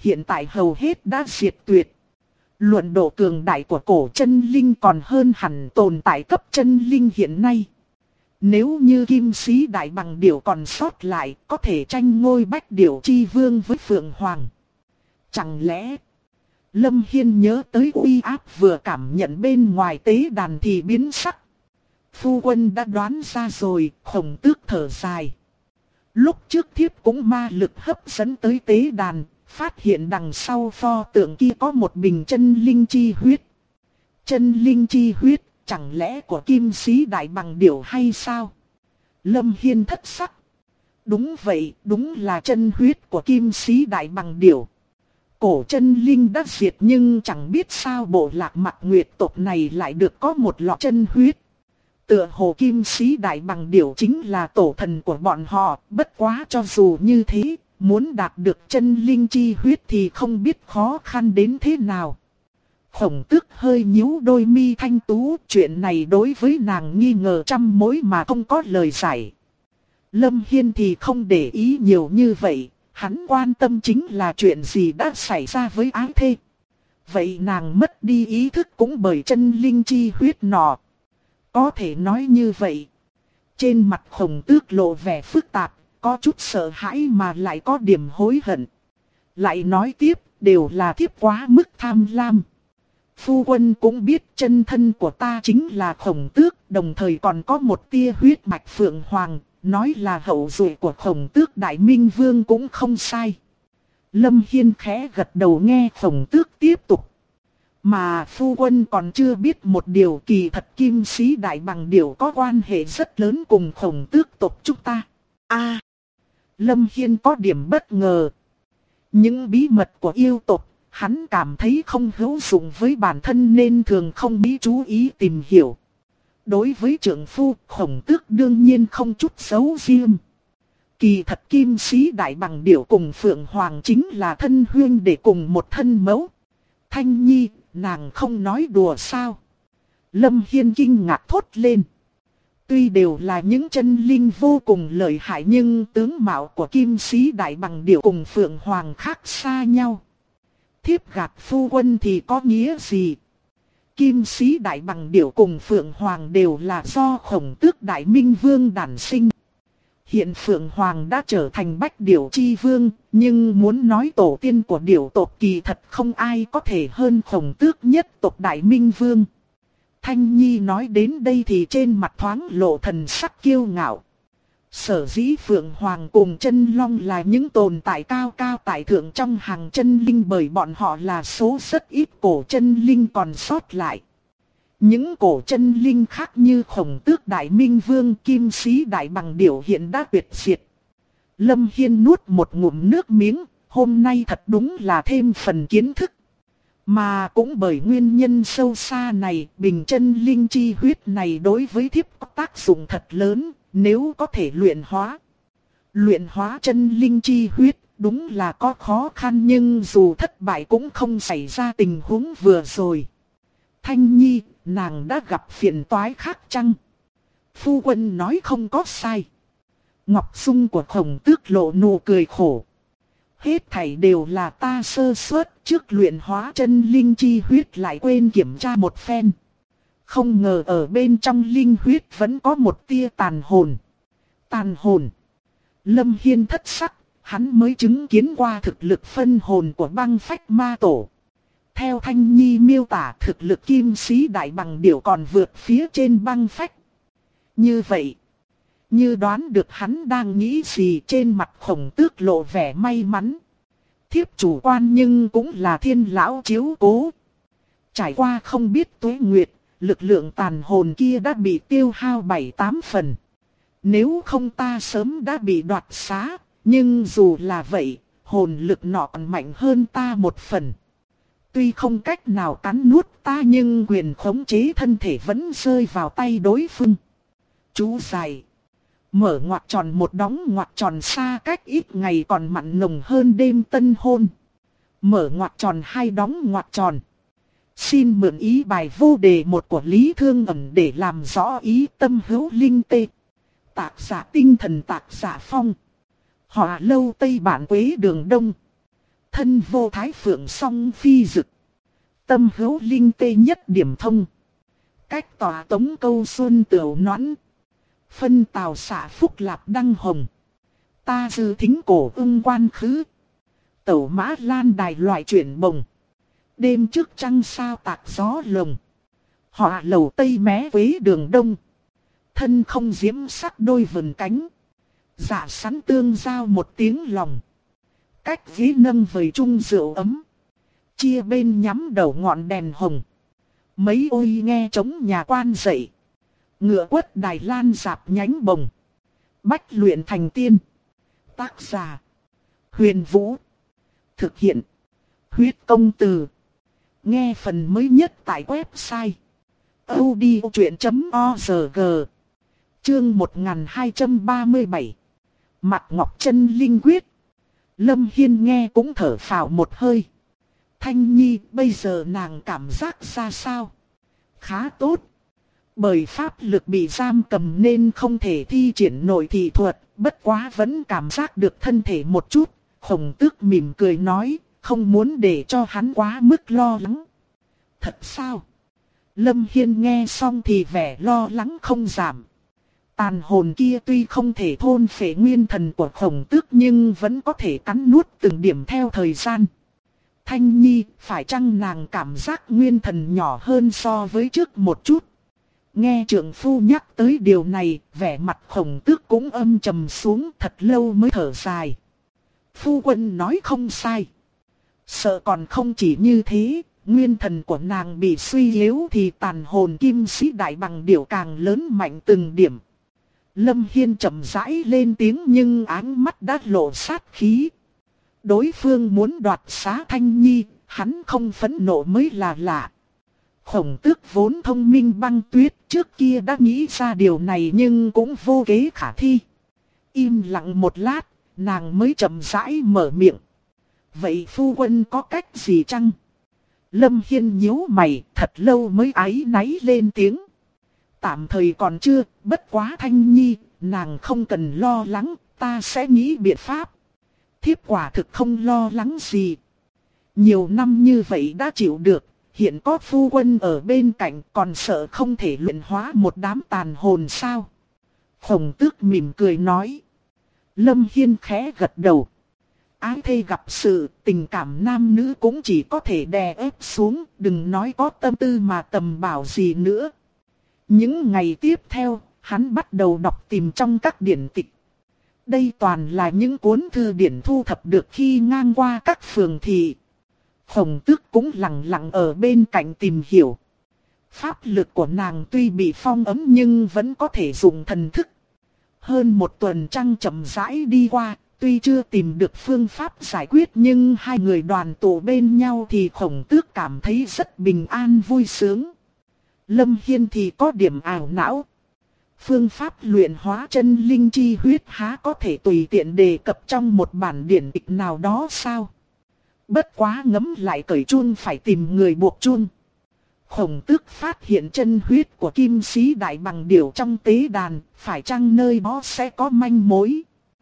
hiện tại hầu hết đã diệt tuyệt. Luận độ cường đại của cổ chân linh còn hơn hẳn tồn tại cấp chân linh hiện nay. Nếu như kim sĩ đại bằng điểu còn sót lại, có thể tranh ngôi bách điểu chi vương với Phượng Hoàng. Chẳng lẽ Lâm Hiên nhớ tới uy áp vừa cảm nhận bên ngoài tế đàn thì biến sắc. Phu quân đã đoán ra rồi, Khổng Tước thở dài. Lúc trước thiếp cũng ma lực hấp dẫn tới tế đàn, phát hiện đằng sau pho tượng kia có một bình chân linh chi huyết. Chân linh chi huyết, chẳng lẽ của kim sĩ đại bằng điểu hay sao? Lâm Hiên thất sắc. Đúng vậy, đúng là chân huyết của kim sĩ đại bằng điểu. Cổ chân linh đã diệt nhưng chẳng biết sao bộ lạc Mạc Nguyệt tộc này lại được có một lọ chân huyết. Tựa hồ kim sĩ đại bằng điểu chính là tổ thần của bọn họ, bất quá cho dù như thế, muốn đạt được chân linh chi huyết thì không biết khó khăn đến thế nào. Khổng Tước hơi nhíu đôi mi thanh tú, chuyện này đối với nàng nghi ngờ trăm mối mà không có lời giải. Lâm Hiên thì không để ý nhiều như vậy, hắn quan tâm chính là chuyện gì đã xảy ra với ái thê. Vậy nàng mất đi ý thức cũng bởi chân linh chi huyết nọ. Có thể nói như vậy. Trên mặt Khổng Tước lộ vẻ phức tạp, có chút sợ hãi mà lại có điểm hối hận. Lại nói tiếp, đều là thiếp quá mức tham lam. Phu quân cũng biết chân thân của ta chính là Khổng Tước, đồng thời còn có một tia huyết mạch Phượng Hoàng, nói là hậu duệ của Khổng Tước Đại Minh Vương cũng không sai. Lâm Hiên khẽ gật đầu nghe Khổng Tước tiếp tục. Mà phu quân còn chưa biết một điều, kỳ thật kim sĩ đại bằng điểu có quan hệ rất lớn cùng Khổng Tước tộc chúng ta. Lâm Hiên có điểm bất ngờ. Những bí mật của yêu tộc, hắn cảm thấy không hữu dụng với bản thân nên thường không bí chú ý tìm hiểu. Đối với trượng phu, Khổng Tước đương nhiên không chút giấu riêng. Kỳ thật kim sĩ đại bằng điểu cùng Phượng Hoàng chính là thân huyên để cùng một thân mẫu. Thanh Nhi, nàng không nói đùa sao? Lâm Hiên kinh ngạc thốt lên. Tuy đều là những chân linh vô cùng lợi hại nhưng tướng mạo của kim sĩ đại bằng điểu cùng Phượng Hoàng khác xa nhau. Thiếp gạt phu quân thì có nghĩa gì? Kim sĩ đại bằng điểu cùng Phượng Hoàng đều là do Khổng Tước Đại Minh Vương đản sinh. Hiện Phượng Hoàng đã trở thành bách điểu chi vương, nhưng muốn nói tổ tiên của điểu tộc kỳ thật không ai có thể hơn Khổng Tước nhất tộc Đại Minh Vương. Thanh Nhi nói đến đây thì trên mặt thoáng lộ thần sắc kiêu ngạo. Sở dĩ Phượng Hoàng cùng chân long là những tồn tại cao cao tại thượng trong hàng chân linh bởi bọn họ là số rất ít cổ chân linh còn sót lại. Những cổ chân linh khác như Khổng Tước Đại Minh Vương, kim sĩ đại bằng điểu hiện đã tuyệt diệt. Lâm Hiên nuốt một ngụm nước miếng, hôm nay thật đúng là thêm phần kiến thức. Mà cũng bởi nguyên nhân sâu xa này, bình chân linh chi huyết này đối với thiếp có tác dụng thật lớn, nếu có thể luyện hóa. Luyện hóa chân linh chi huyết, đúng là có khó khăn nhưng dù thất bại cũng không xảy ra tình huống vừa rồi. Thanh Nhi, nàng đã gặp phiền toái khác chăng? Phu quân nói không có sai. Ngọc Dung của Khổng Tước lộ nụ cười khổ. Hết thảy đều là ta sơ suất, trước luyện hóa chân linh chi huyết lại quên kiểm tra một phen. Không ngờ ở bên trong linh huyết vẫn có một tia tàn hồn. Tàn hồn. Lâm Hiên thất sắc, hắn mới chứng kiến qua thực lực phân hồn của băng phách ma tổ. Theo Thanh Nhi miêu tả, thực lực kim sĩ đại bằng điểu còn vượt phía trên băng phách. Như vậy, như đoán được hắn đang nghĩ gì, trên mặt Khổng Tước lộ vẻ may mắn. Thiếp chủ quan nhưng cũng là thiên lão chiếu cố. Trải qua không biết tuế nguyệt, lực lượng tàn hồn kia đã bị tiêu hao 7-8 phần. Nếu không ta sớm đã bị đoạt xá, nhưng dù là vậy, hồn lực nọ còn mạnh hơn ta một phần. Tuy không cách nào cắn nuốt ta nhưng quyền khống chế thân thể vẫn rơi vào tay đối phương. Chú giải. Mở ngoặc tròn một đóng ngoặc tròn xa cách ít ngày còn mặn nồng hơn đêm tân hôn. Mở ngoặc tròn hai đóng ngoặc tròn. Xin mượn ý bài vô đề một của Lý Thương Ẩn để làm rõ ý tâm hữu linh tê. Tác giả tinh thần tác giả phong. Họa lâu Tây Bản Quế Đường Đông. Thân vô thái phượng song phi dực. Tâm hữu linh tê nhất điểm thông. Cách tòa tống câu xuân tửu noãn. Phân tào xạ phúc lạp đăng hồng. Ta dư thính cổ ưng quan khứ. Tẩu mã lan đài loại chuyển bồng. Đêm trước trăng sao tạc gió lồng. Họa lầu tây mé quế đường đông. Thân không diễm sắc đôi vần cánh. Dạ sắn tương giao một tiếng lòng. Cách ghế nâng vời chung rượu ấm. Chia bên nhắm đầu ngọn đèn hồng. Mấy ôi nghe trống nhà quan dậy. Ngựa quất đài lan dạp nhánh bồng. Bách luyện thành tiên. Tác giả: Huyền Vũ. Thực hiện: Huyết Công Từ. Nghe phần mới nhất tại website audiochuyện.org. Chương 1237. Mặt Ngọc Chân Linh Quyết. Lâm Hiên nghe cũng thở phào một hơi. Thanh Nhi bây giờ nàng cảm giác ra sao? Khá tốt. Bởi pháp lực bị giam cầm nên không thể thi triển nội thị thuật, bất quá vẫn cảm giác được thân thể một chút. Khổng Tước mỉm cười nói, không muốn để cho hắn quá mức lo lắng. Thật sao? Lâm Hiên nghe xong thì vẻ lo lắng không giảm. Tàn hồn kia tuy không thể thôn phệ nguyên thần của Khổng Tước nhưng vẫn có thể cắn nuốt từng điểm theo thời gian. Thanh Nhi, phải chăng nàng cảm giác nguyên thần nhỏ hơn so với trước một chút? Nghe trượng phu nhắc tới điều này, vẻ mặt Khổng Tước cũng âm trầm xuống, thật lâu mới thở dài. Phu quân nói không sai. Sợ còn không chỉ như thế, nguyên thần của nàng bị suy yếu thì tàn hồn kim sĩ đại bằng điểu càng lớn mạnh từng điểm. Lâm Hiên chậm rãi lên tiếng nhưng ánh mắt đã lộ sát khí. Đối phương muốn đoạt xá Thanh Nhi, hắn không phẫn nộ mới là lạ. Khổng Tước vốn thông minh băng tuyết, trước kia đã nghĩ ra điều này nhưng cũng vô kế khả thi. Im lặng một lát, nàng mới chậm rãi mở miệng. Vậy phu quân có cách gì chăng? Lâm Hiên nhíu mày, thật lâu mới áy náy lên tiếng. Tạm thời còn chưa, bất quá Thanh Nhi, nàng không cần lo lắng, ta sẽ nghĩ biện pháp. Thiếp quả thực không lo lắng gì. Nhiều năm như vậy đã chịu được, hiện có phu quân ở bên cạnh còn sợ không thể luyện hóa một đám tàn hồn sao? Khổng Tước mỉm cười nói. Lâm Hiên khẽ gật đầu. Ái thê gặp sự, tình cảm nam nữ cũng chỉ có thể đè ép xuống, đừng nói có tâm tư mà tầm bảo gì nữa. Những ngày tiếp theo, hắn bắt đầu đọc tìm trong các điển tịch. Đây toàn là những cuốn thư điển thu thập được khi ngang qua các phường thị. Khổng Tước cũng lặng lặng ở bên cạnh tìm hiểu. Pháp lực của nàng tuy bị phong ấn nhưng vẫn có thể dùng thần thức. Hơn một tuần trăng chậm rãi đi qua, tuy chưa tìm được phương pháp giải quyết nhưng hai người đoàn tụ bên nhau thì Khổng Tước cảm thấy rất bình an vui sướng. Lâm Hiên thì có điểm ảo não. Phương pháp luyện hóa chân linh chi huyết há có thể tùy tiện đề cập trong một bản điển tịch nào đó sao? Bất quá ngấm lại cởi chuông phải tìm người buộc chuông. Khổng Tước phát hiện chân huyết của kim sĩ đại bằng điểu trong tế đàn, phải chăng nơi đó sẽ có manh mối?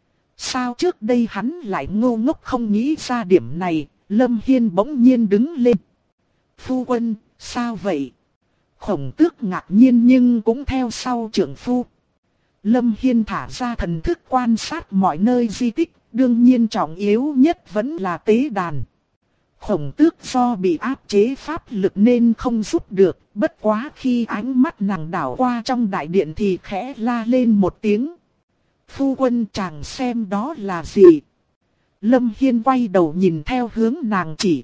Sao trước đây hắn lại ngu ngốc không nghĩ ra điểm này? Lâm Hiên bỗng nhiên đứng lên. Phu quân, sao vậy? Khổng Tước ngạc nhiên nhưng cũng theo sau trưởng phu. Lâm Hiên thả ra thần thức quan sát mọi nơi di tích, đương nhiên trọng yếu nhất vẫn là tế đàn. Khổng Tước do bị áp chế pháp lực nên không giúp được, bất quá khi ánh mắt nàng đảo qua trong đại điện thì khẽ la lên một tiếng. Phu quân chàng xem đó là gì? Lâm Hiên quay đầu nhìn theo hướng nàng chỉ.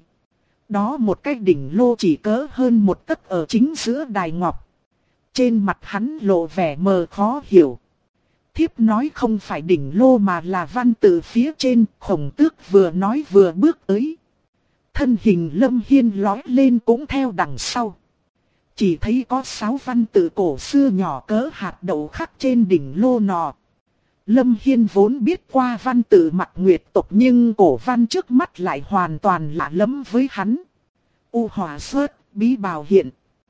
Đó một cái đỉnh lô chỉ cỡ hơn một tấc ở chính giữa đài ngọc. Trên mặt hắn lộ vẻ mờ khó hiểu. Thiếp nói không phải đỉnh lô mà là văn tự phía trên. Khổng Tước vừa nói vừa bước tới. Thân hình Lâm Hiên lói lên cũng theo đằng sau. Chỉ thấy có 6 văn tự cổ xưa nhỏ cỡ hạt đậu khắc trên đỉnh lô nọ. Lâm Hiên vốn biết qua văn tự Mặc Nguyệt tộc nhưng cổ văn trước mắt lại hoàn toàn lạ lẫm với hắn. U hỏa xuất, bí bào hiện.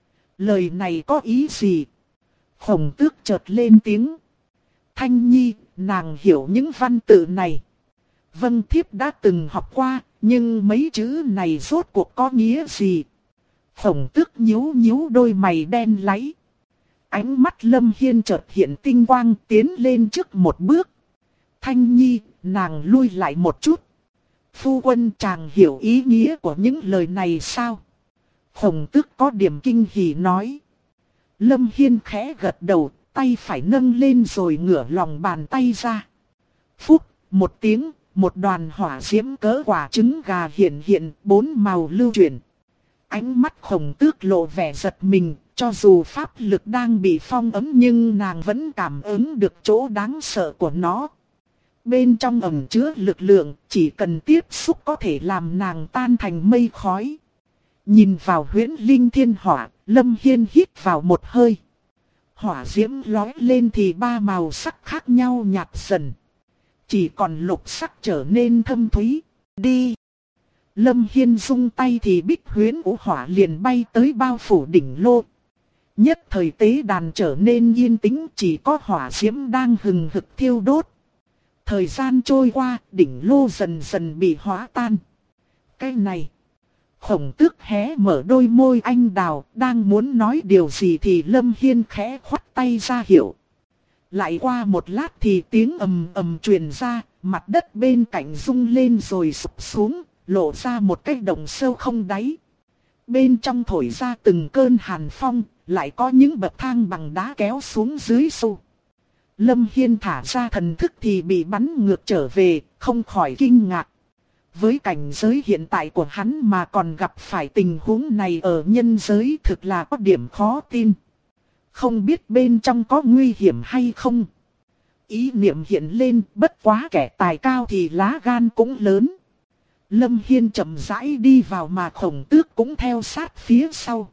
Lời này có ý gì? Khổng Tước chợt lên tiếng. Thanh Nhi, nàng hiểu những văn tự này. Vâng, thiếp đã từng học qua, Nhưng mấy chữ này rốt cuộc có nghĩa gì? Khổng Tước nhíu nhíu đôi mày đen láy. Ánh mắt Lâm Hiên chợt hiện tinh quang, tiến lên trước một bước. Thanh Nhi, nàng lui lại một chút. Phu quân, chàng hiểu ý nghĩa của những lời này sao? Khổng Tước có điểm kinh hỉ nói. Lâm Hiên khẽ gật đầu, tay phải nâng lên rồi ngửa lòng bàn tay ra. Phúc, một tiếng, một đoàn hỏa diễm cỡ quả trứng gà hiện, bốn màu lưu chuyển. Ánh mắt Khổng Tước lộ vẻ giật mình, cho dù pháp lực đang bị phong ấn nhưng nàng vẫn cảm ứng được chỗ đáng sợ của nó. Bên trong ẩn chứa lực lượng, chỉ cần tiếp xúc có thể làm nàng tan thành mây khói. Nhìn vào huyễn linh thiên hỏa, Lâm Hiên hít vào một hơi. Hỏa diễm lói lên thì ba màu sắc khác nhau nhạt dần. Chỉ còn lục sắc trở nên thâm thúy. Đi! Lâm Hiên rung tay thì bích huyễn vũ hỏa liền bay tới bao phủ đỉnh lô. Nhất thời tế đàn trở nên yên tĩnh, chỉ có hỏa diễm đang hừng hực thiêu đốt. Thời gian trôi qua, đỉnh lô dần dần bị hóa tan. Cái này! Khổng Tước hé mở đôi môi anh đào, đang muốn nói điều gì thì Lâm Hiên khẽ khoát tay ra hiệu. Lại qua một lát thì tiếng ầm ầm truyền ra, mặt đất bên cạnh rung lên rồi sụp xuống, lộ ra một cái động sâu không đáy. Bên trong thổi ra từng cơn hàn phong, lại có những bậc thang bằng đá kéo xuống dưới sâu. Lâm Hiên thả ra thần thức thì bị bắn ngược trở về, không khỏi kinh ngạc. Với cảnh giới hiện tại của hắn mà còn gặp phải tình huống này ở nhân giới thực là có điểm khó tin. Không biết bên trong có nguy hiểm hay không. Ý niệm hiện lên, bất quá kẻ tài cao thì lá gan cũng lớn. Lâm Hiên chậm rãi đi vào mà Khổng Tước cũng theo sát phía sau.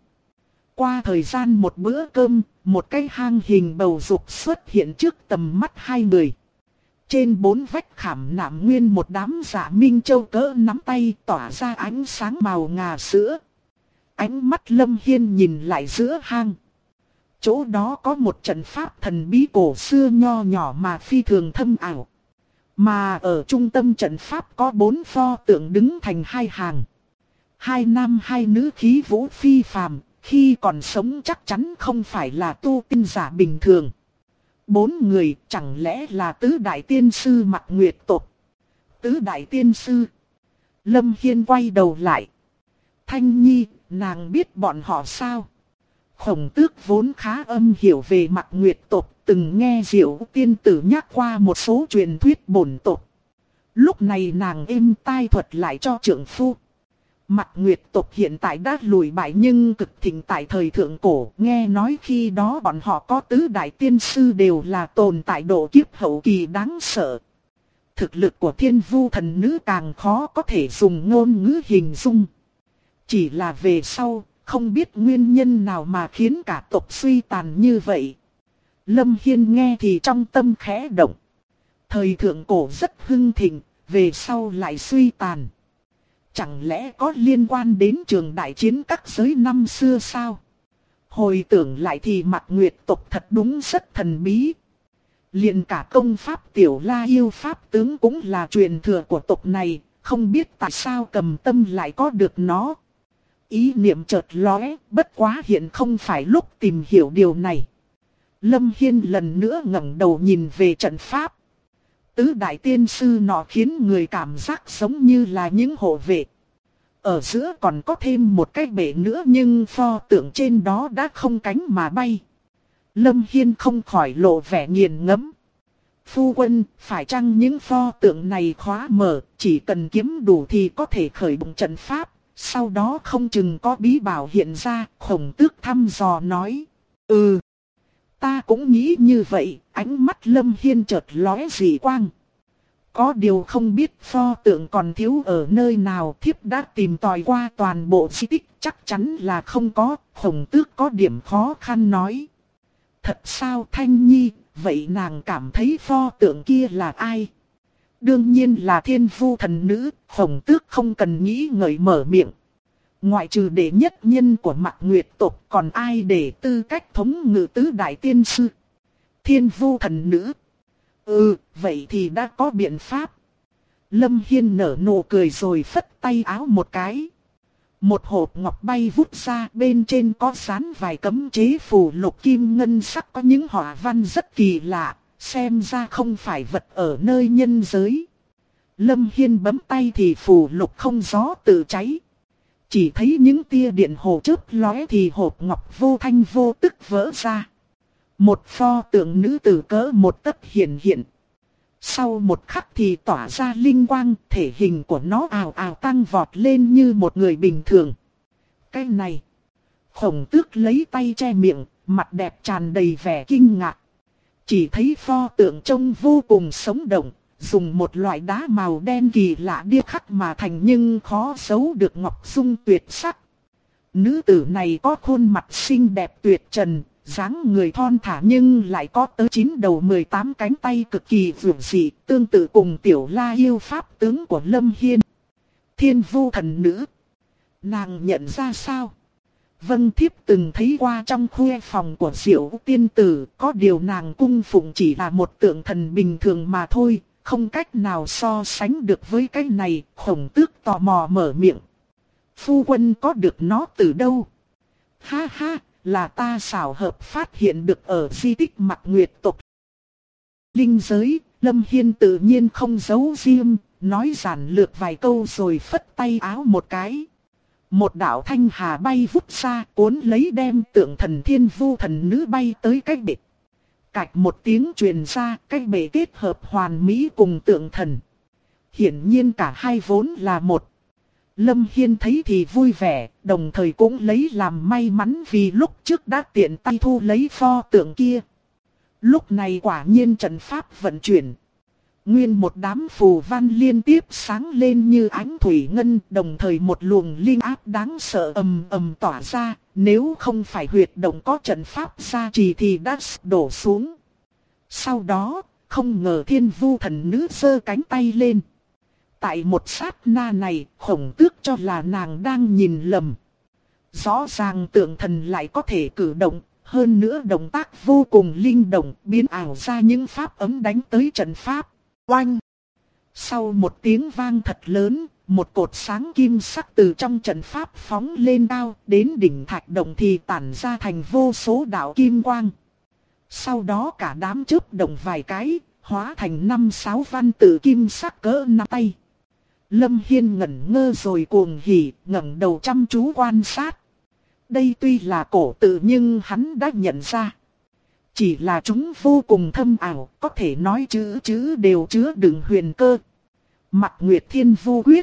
Qua thời gian một bữa cơm, một cái hang hình bầu dục xuất hiện trước tầm mắt hai người. Trên bốn vách khảm nạm nguyên một đám dạ minh châu cỡ nắm tay tỏa ra ánh sáng màu ngà sữa. Ánh mắt Lâm Hiên nhìn lại giữa hang. Chỗ đó có một trận pháp thần bí cổ xưa nho nhỏ mà phi thường thâm ảo. Mà ở trung tâm trận pháp có bốn pho tượng đứng thành hai hàng. Hai nam hai nữ khí vũ phi phàm, khi còn sống chắc chắn không phải là tu tiên giả bình thường. Bốn người chẳng lẽ là tứ đại tiên sư Mạc Nguyệt tộc? Tứ đại tiên sư? Lâm Hiên quay đầu lại. Thanh Nhi, nàng biết bọn họ sao? Khổng Tước vốn khá âm hiểu về Mạc Nguyệt tộc, từng nghe Diệu tiên tử nhắc qua một số truyền thuyết bổn tộc. Lúc này nàng êm tai thuật lại cho trượng phu. Mạc Nguyệt tộc hiện tại đã lùi bại nhưng cực thịnh tại thời thượng cổ, nghe nói khi đó bọn họ có tứ đại tiên sư đều là tồn tại độ kiếp hậu kỳ đáng sợ. Thực lực của Thiên Vu thần nữ càng khó có thể dùng ngôn ngữ hình dung. Chỉ là về sau, không biết nguyên nhân nào mà khiến cả tộc suy tàn như vậy. Lâm Hiên nghe thì trong tâm khẽ động. Thời thượng cổ rất hưng thịnh, về sau lại suy tàn. Chẳng lẽ có liên quan đến trường đại chiến các giới năm xưa sao? Hồi tưởng lại thì Mạc Nguyệt tộc thật đúng rất thần bí. Liền cả công pháp Tiểu La yêu pháp tướng cũng là truyền thừa của tộc này, không biết tại sao Cầm Tâm lại có được nó. Ý niệm chợt lóe, bất quá hiện không phải lúc tìm hiểu điều này. Lâm Hiên lần nữa ngẩng đầu nhìn về trận pháp. Tứ đại tiên sư nọ khiến người cảm giác giống như là những hộ vệ. Ở giữa còn có thêm một cái bể nữa nhưng pho tượng trên đó đã không cánh mà bay. Lâm Hiên không khỏi lộ vẻ nghiền ngẫm. Phu quân, phải chăng những pho tượng này khóa mở, chỉ cần kiếm đủ thì có thể khởi động trận pháp, sau đó không chừng có bí bảo hiện ra. Khổng Tước thăm dò nói. Ta cũng nghĩ như vậy, ánh mắt Lâm Hiên chợt lóe dị quang. Có điều không biết pho tượng còn thiếu ở nơi nào, thiếp đã tìm tòi qua toàn bộ di tích, chắc chắn là không có. Khổng Tước có điểm khó khăn nói. Thật sao Thanh Nhi, vậy nàng cảm thấy pho tượng kia là ai? Đương nhiên là Thiên Vu thần nữ. Khổng Tước không cần nghĩ ngợi mở miệng. Ngoại trừ đệ nhất nhân của Mạc Nguyệt tộc, còn ai để tư cách thống ngự tứ đại tiên sư? Thiên Vu thần nữ. Vậy thì đã có biện pháp. Lâm Hiên nở nụ cười rồi phất tay áo một cái. Một hộp ngọc bay vút ra, bên trên có dán vài cấm chế phù lục kim ngân sắc có những họa văn rất kỳ lạ, xem ra không phải vật ở nơi nhân giới. Lâm Hiên bấm tay thì phù lục không gió tự cháy. Chỉ thấy những tia điện hồ chớp lóe thì hộp ngọc vô thanh vô tức vỡ ra. Một pho tượng nữ tử cỡ một tấc hiện. Sau một khắc thì tỏa ra linh quang, thể hình của nó ào ào tăng vọt lên như một người bình thường. Cái này, Khổng Tước lấy tay che miệng, mặt đẹp tràn đầy vẻ kinh ngạc. Chỉ thấy pho tượng trông vô cùng sống động, dùng một loại đá màu đen kỳ lạ điêu khắc mà thành nhưng khó giấu được ngọc dung tuyệt sắc. Nữ tử này có khuôn mặt xinh đẹp tuyệt trần, dáng người thon thả nhưng lại có tới 9 đầu 18 cánh tay cực kỳ vượt dị, tương tự cùng Tiểu La yêu pháp tướng của Lâm Hiên. Thiên Vu thần nữ. Nàng nhận ra sao? Vâng, thiếp từng thấy qua trong khuê phòng của Diệu tiên tử, có điều nàng cung phụng chỉ là một tượng thần bình thường mà thôi, không cách nào so sánh được với cái này. Khổng Tước tò mò mở miệng. Phu quân có được nó từ đâu? Ha ha, là ta xảo hợp phát hiện được ở di tích Mạc Nguyệt tộc linh giới. Lâm Hiên tự nhiên không giấu riêng, nói giản lược vài câu rồi phất tay áo một cái. Một đạo thanh hà bay vút ra, cuốn lấy đem tượng thần Thiên Vu thần nữ bay tới cái bệ. Cạch một tiếng truyền ra, cái bệ kết hợp hoàn mỹ cùng tượng thần. Hiển nhiên cả hai vốn là một. Lâm Hiên thấy thì vui vẻ, đồng thời cũng lấy làm may mắn vì lúc trước đã tiện tay thu lấy pho tượng kia. Lúc này quả nhiên trận pháp vận chuyển. Nguyên một đám phù văn liên tiếp sáng lên như ánh thủy ngân, đồng thời một luồng linh áp đáng sợ ầm ầm tỏa ra, nếu không phải huyệt động có trận pháp gia trì thì đã đổ xuống. Sau đó, không ngờ Thiên Vu thần nữ giơ cánh tay lên. Tại một sát na này, Khổng Tước cho là nàng đang nhìn lầm. Rõ ràng tượng thần lại có thể cử động, hơn nữa động tác vô cùng linh động, biến ảo ra những pháp ấm đánh tới trận pháp. Oanh! Sau một tiếng vang thật lớn, một cột sáng kim sắc từ trong trận pháp phóng lên cao, đến đỉnh thạch động thì tản ra thành vô số đạo kim quang. Sau đó cả đám chớp động vài cái, hóa thành 5-6 văn tự kim sắc cỡ nắm tay. Lâm Hiên ngẩn ngơ rồi cuồng hỉ, ngẩng đầu chăm chú quan sát. Đây tuy là cổ tự nhưng hắn đã nhận ra. Chỉ là chúng vô cùng thâm ảo, có thể nói chữ đều chứa đựng huyền cơ. Mạc Nguyệt Thiên Vu Quyết.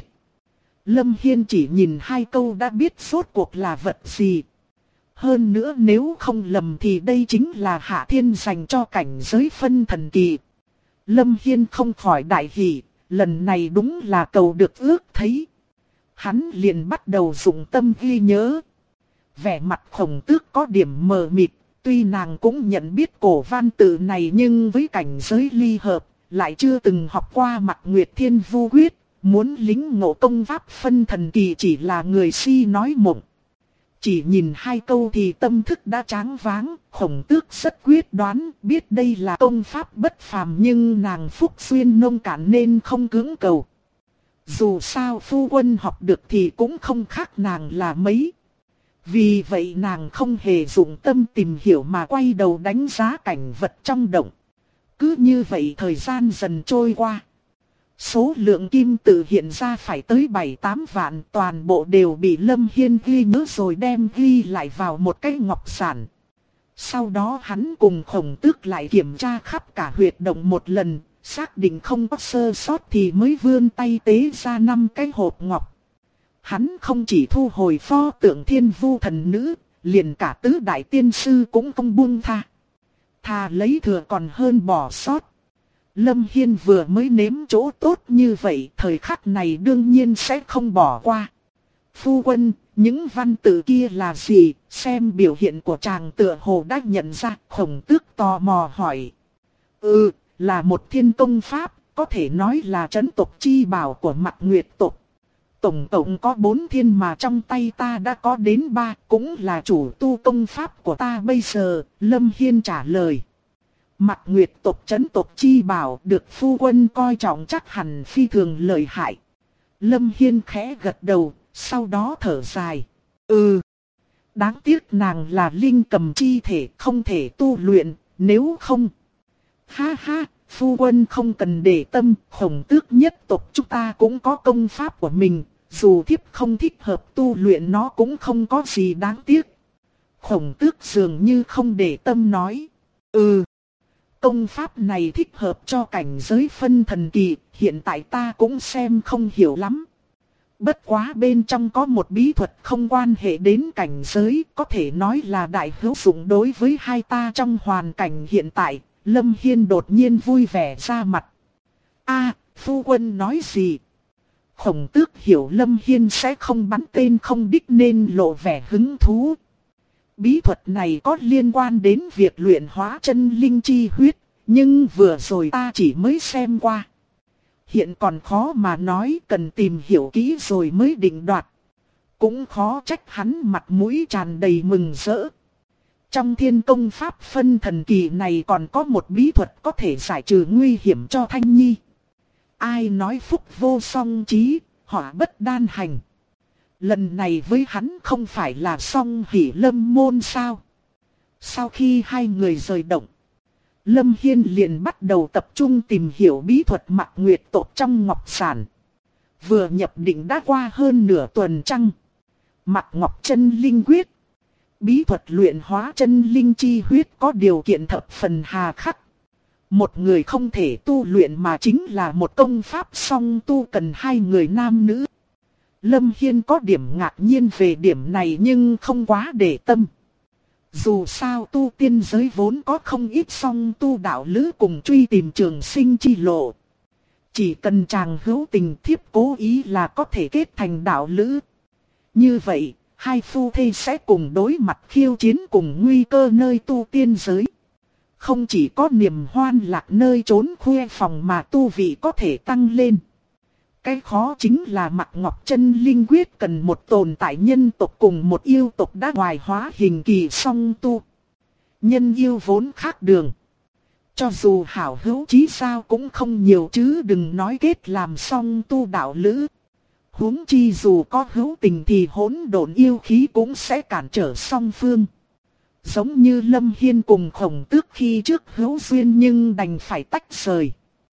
Lâm Hiên chỉ nhìn 2 câu đã biết rốt cuộc là vật gì. Hơn nữa nếu không lầm thì đây chính là Hạ Thiên dành cho cảnh giới phân thần kỳ. Lâm Hiên không khỏi đại hỉ, lần này đúng là cầu được ước thấy. Hắn liền bắt đầu dùng tâm ghi nhớ. Vẻ mặt Khổng Tước có điểm mờ mịt, tuy nàng cũng nhận biết cổ văn tự này nhưng với cảnh giới ly hợp, lại chưa từng học qua Mạc Nguyệt Thiên Vu Quyết, muốn lính ngộ công pháp phân thần kỳ chỉ là người si nói mộng. Chỉ nhìn 2 câu thì tâm thức đã choáng váng, Khổng Tước rất quyết đoán, biết đây là công pháp bất phàm nhưng nàng phúc duyên nông cạn nên không cưỡng cầu. Dù sao phu quân học được thì cũng không khác nàng là mấy. Vì vậy nàng không hề dụng tâm tìm hiểu mà quay đầu đánh giá cảnh vật trong động. Cứ như vậy thời gian dần trôi qua. Số lượng kim tự hiện ra phải tới 7-8 vạn, toàn bộ đều bị Lâm Hiên ghi nhớ rồi đem ghi lại vào một cái ngọc giản. Sau đó hắn cùng Khổng Tước lại kiểm tra khắp cả huyệt động một lần, xác định không có sơ sót thì mới vươn tay tế ra 5 cái hộp ngọc. Hắn không chỉ thu hồi pho tượng Thiên Vu thần nữ, liền cả tứ đại tiên sư cũng không buông tha. Thà lấy thừa còn hơn bỏ sót. Lâm Hiên vừa mới nếm chỗ tốt như vậy, thời khắc này đương nhiên sẽ không bỏ qua. Phu quân, những văn tự kia là gì? Xem biểu hiện của chàng tựa hồ đã nhận ra. Khổng Tước tò mò hỏi. Là một thiên công pháp, có thể nói là trấn tộc chi bảo của Mạc Nguyệt tộc. Tổng cộng có 4 thiên mà trong tay ta đã có đến 3, cũng là chủ tu công pháp của ta bây giờ. Lâm Hiên trả lời. Mặt Nguyệt tộc trấn tộc chi bảo được phu quân coi trọng chắc hẳn phi thường lợi hại. Lâm Hiên khẽ gật đầu, sau đó thở dài. Ừ, đáng tiếc nàng là linh cầm chi thể không thể tu luyện, nếu không. Ha ha, phu quân không cần để tâm, Khổng Tước nhất tộc chúng ta cũng có công pháp của mình, dù thiếp không thích hợp tu luyện nó cũng không có gì đáng tiếc. Khổng Tước dường như không để tâm nói. Ừ, công pháp này thích hợp cho cảnh giới phân thần kỳ, hiện tại ta cũng xem không hiểu lắm. Bất quá bên trong có một bí thuật không quan hệ đến cảnh giới, có thể nói là đại hữu dụng đối với hai ta trong hoàn cảnh hiện tại. Lâm Hiên đột nhiên vui vẻ ra mặt. A, phu quân nói gì? Khổng Tước hiểu Lâm Hiên sẽ không bắn tên không đích nên lộ vẻ hứng thú. Bí thuật này có liên quan đến việc luyện hóa chân linh chi huyết, nhưng vừa rồi ta chỉ mới xem qua. Hiện còn khó mà nói, cần tìm hiểu kỹ rồi mới định đoạt. Cũng khó trách hắn mặt mũi tràn đầy mừng rỡ. Trong thiên công pháp phân thần kỳ này còn có một bí thuật có thể giải trừ nguy hiểm cho Thanh Nhi. Ai nói phúc vô song chí, họa bất đan hành. Lần này với hắn không phải là song hỷ lâm môn sao? Sau khi hai người rời động, Lâm Hiên liền bắt đầu tập trung tìm hiểu bí thuật Mạc Nguyệt tộc trong ngọc sản. Vừa nhập định đã qua hơn nửa tuần trăng. Mạc Ngọc chân linh quyết. Bí thuật luyện hóa chân linh chi huyết có điều kiện thập phần hà khắc. Một người không thể tu luyện mà chính là một công pháp song tu cần hai người nam nữ. Lâm Hiên có điểm ngạc nhiên về điểm này nhưng không quá để tâm. Dù sao tu tiên giới vốn có không ít song tu đạo lữ cùng truy tìm trường sinh chi lộ. Chỉ cần chàng hữu tình thiếp cố ý là có thể kết thành đạo lữ. Như vậy, hai phu thê sẽ cùng đối mặt khiêu chiến cùng nguy cơ nơi tu tiên giới. Không chỉ có niềm hoan lạc nơi trốn khuê phòng mà tu vị có thể tăng lên. Cái khó chính là Mạc Ngọc chân linh quyết cần một tồn tại nhân tộc cùng một yêu tộc đã hoài hóa hình kỳ song tu. Nhân yêu vốn khác đường. Cho dù hảo hữu chí sao cũng không nhiều chứ đừng nói kết làm song tu đạo lữ. Huống chi dù có hữu tình thì hỗn độn yêu khí cũng sẽ cản trở song phương. Giống như Lâm Hiên cùng Khổng Tước khi trước hữu duyên nhưng đành phải tách rời.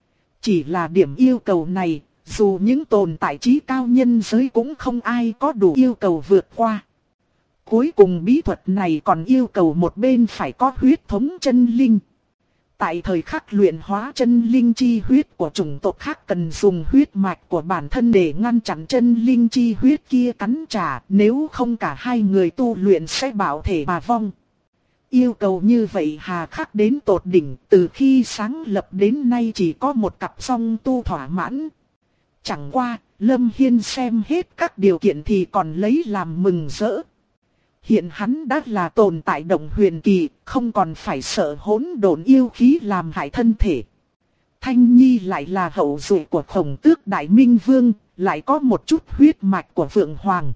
Chỉ là điểm yêu cầu này, dù những tồn tại trí cao nhân giới cũng không ai có đủ yêu cầu vượt qua. Cuối cùng bí thuật này còn yêu cầu một bên phải có huyết thống chân linh. Tại thời khắc luyện hóa chân linh chi huyết của chủng tộc khác cần dùng huyết mạch của bản thân để ngăn chặn chân linh chi huyết kia cắn trả, nếu không cả hai người tu luyện sẽ bạo thể mà vong. Yêu cầu như vậy hà khắc đến tột đỉnh, từ khi sáng lập đến nay chỉ có một cặp song tu thỏa mãn. Chẳng qua, Lâm Hiên xem hết các điều kiện thì còn lấy làm mừng rỡ. Hiện hắn đã là tồn tại động huyền kỳ, không còn phải sợ hỗn độn yêu khí làm hại thân thể. Thanh Nhi lại là hậu duệ của Khổng Tước Đại Minh Vương, lại có một chút huyết mạch của Phượng Hoàng.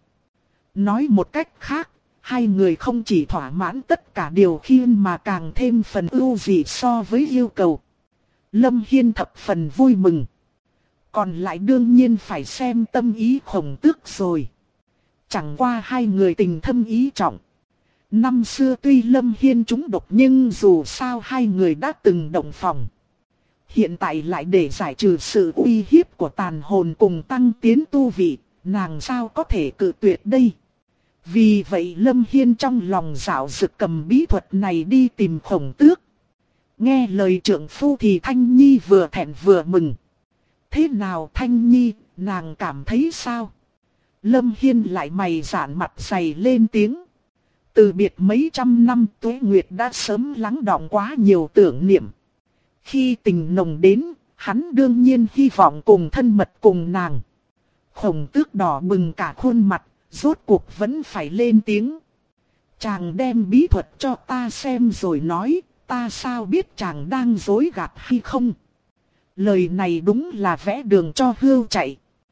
Nói một cách khác, hai người không chỉ thỏa mãn tất cả điều khiên mà càng thêm phần ưu dị so với yêu cầu. Lâm Hiên thập phần vui mừng. Còn lại đương nhiên phải xem tâm ý Khổng Tước rồi. Chẳng qua hai người tình thâm ý trọng. Năm xưa tuy Lâm Hiên trúng độc nhưng dù sao hai người đã từng động phòng. Hiện tại lại để giải trừ sự uy hiếp của tàn hồn cùng tăng tiến tu vị, nàng sao có thể cự tuyệt đây. Vì vậy Lâm Hiên trong lòng dạo dực cầm bí thuật này đi tìm Khổng Tước. Nghe lời trưởng phu thì Thanh Nhi vừa thẹn vừa mừng. Thế nào Thanh Nhi, nàng cảm thấy sao? Lâm Hiên lại mày giãn mặt dày lên tiếng. Từ biệt mấy trăm năm Tuế Nguyệt đã sớm lắng đọng quá nhiều tưởng niệm. Khi tình nồng đến, hắn đương nhiên hy vọng cùng thân mật cùng nàng. Khổng Tước đỏ bừng cả khuôn mặt, rốt cuộc vẫn phải lên tiếng. Chàng đem bí thuật cho ta xem rồi nói, ta sao biết chàng đang dối gạt hay không? Lời này đúng là vẽ đường cho hươu chạy.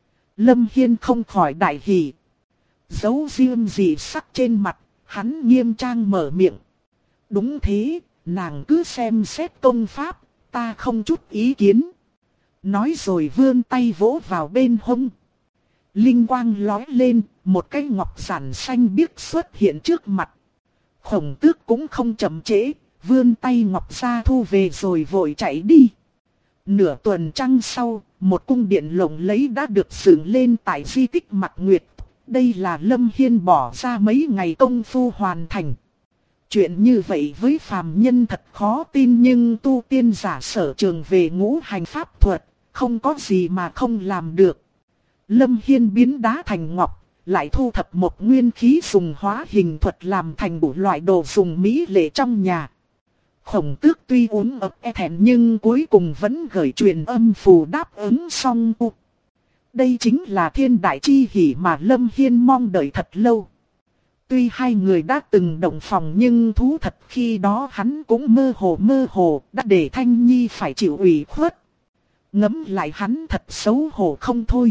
Lâm Hiên không khỏi đại hỉ. Giấu riêng gì sắc trên mặt, hắn nghiêm trang mở miệng. Đúng thế, nàng cứ xem xét công pháp, ta không chút ý kiến. Nói rồi vươn tay vỗ vào bên hông. Linh quang lóe lên, một cái ngọc giản xanh biếc xuất hiện trước mặt. Khổng Tước cũng không chậm trễ, vươn tay ngọc ra thu về rồi vội chạy đi. Nửa tuần trăng sau, một cung điện lộng lẫy đã được dựng lên tại di tích Mạc Nguyệt. Đây là Lâm Hiên bỏ ra mấy ngày công phu hoàn thành. Chuyện như vậy với phàm nhân thật khó tin, nhưng tu tiên giả sở trường về ngũ hành pháp thuật, không có gì mà không làm được. Lâm Hiên biến đá thành ngọc, lại thu thập một nguyên khí dùng hóa hình thuật làm thành đủ loại đồ dùng mỹ lệ trong nhà. Khổng Tước tuy uống ực thẹn nhưng cuối cùng vẫn gửi truyền âm phù đáp ứng xong. Đây chính là thiên đại chi hỷ mà Lâm Hiên mong đợi thật lâu. Tuy hai người đã từng động phòng nhưng thú thật khi đó hắn cũng mơ hồ đã để Thanh Nhi phải chịu ủy khuất. Ngẫm lại hắn thật xấu hổ không thôi.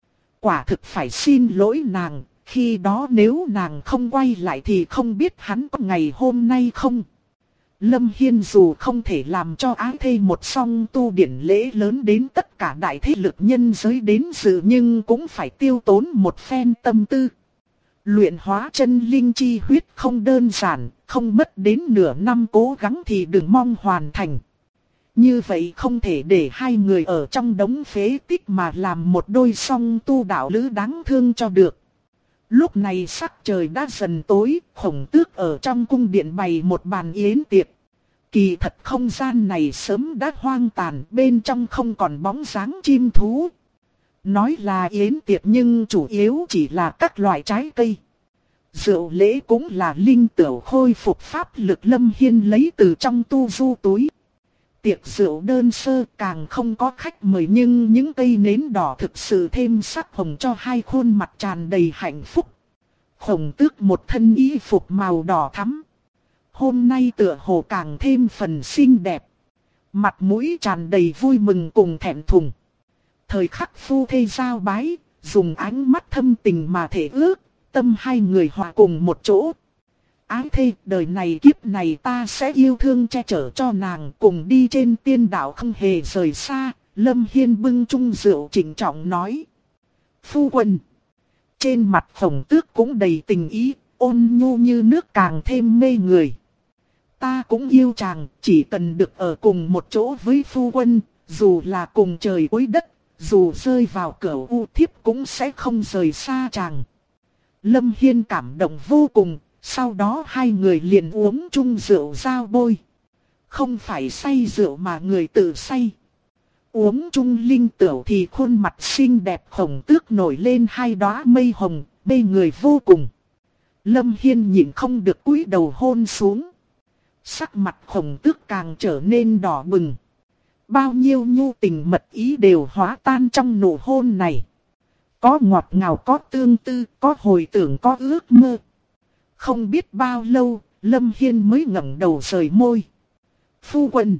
Quả thực phải xin lỗi nàng, khi đó nếu nàng không quay lại thì không biết hắn có ngày hôm nay không. Lâm Hiên dù không thể làm cho ái thê một song tu điển lễ lớn đến tất cả đại thế lực nhân giới đến dự, nhưng cũng phải tiêu tốn một phen tâm tư. Luyện hóa chân linh chi huyết không đơn giản, không mất đến nửa năm cố gắng thì đừng mong hoàn thành. Như vậy không thể để hai người ở trong đống phế tích mà làm một đôi song tu đạo lữ đáng thương cho được. Lúc này sắc trời đã dần tối, Khổng Tước ở trong cung điện bày một bàn yến tiệc. Kỳ thật không gian này sớm đã hoang tàn, bên trong không còn bóng dáng chim thú. Nói là yến tiệc nhưng chủ yếu chỉ là các loại trái cây. Rượu lễ cũng là linh tửu khôi phục pháp lực Lâm Hiên lấy từ trong tu du túi. Tiệc rượu đơn sơ càng không có khách mời, nhưng những cây nến đỏ thực sự thêm sắc hồng cho hai khuôn mặt tràn đầy hạnh phúc. Khổng Tước một thân y phục màu đỏ thắm. Hôm nay tựa hồ càng thêm phần xinh đẹp. Mặt mũi tràn đầy vui mừng cùng thẹn thùng. Thời khắc phu thê giao bái, dùng ánh mắt thâm tình mà thể ước, tâm hai người hòa cùng một chỗ. Ái thê, đời này kiếp này ta sẽ yêu thương che chở cho nàng, cùng đi trên tiên đạo không hề rời xa. Lâm Hiên bưng chung rượu trịnh trọng nói. Phu quân. Trên mặt Khổng Tước cũng đầy tình ý, ôn nhu như nước càng thêm mê người. Ta cũng yêu chàng, chỉ cần được ở cùng một chỗ với phu quân, dù là cùng trời cuối đất, dù rơi vào cửa u thiếp cũng sẽ không rời xa chàng. Lâm Hiên cảm động vô cùng, sau đó hai người liền uống chung rượu giao bôi. Không phải say rượu mà người tự say. Uống chung linh tửu thì khuôn mặt xinh đẹp Khổng Tước nổi lên hai đóa mây hồng, mê người vô cùng. Lâm Hiên nhịn không được cúi đầu hôn xuống. Sắc mặt Khổng Tước càng trở nên đỏ bừng. Bao nhiêu nhu tình mật ý đều hóa tan trong nụ hôn này. Có ngọt ngào, có tương tư, có hồi tưởng, có ước mơ. Không biết bao lâu, Lâm Hiên mới ngẩng đầu rời môi. Phu quân.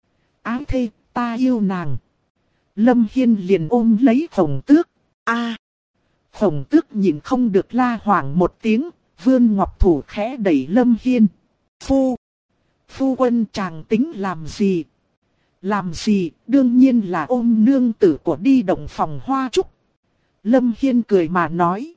Ái thê, ta yêu nàng. Lâm Hiên liền ôm lấy Khổng Tước. A. Khổng Tước nhìn không được la hoảng một tiếng, vươn ngọc thủ khẽ đẩy Lâm Hiên. Phu quân chàng tính làm gì? Làm gì, đương nhiên là ôm nương tử của đi động phòng hoa trúc. Lâm Hiên cười mà nói.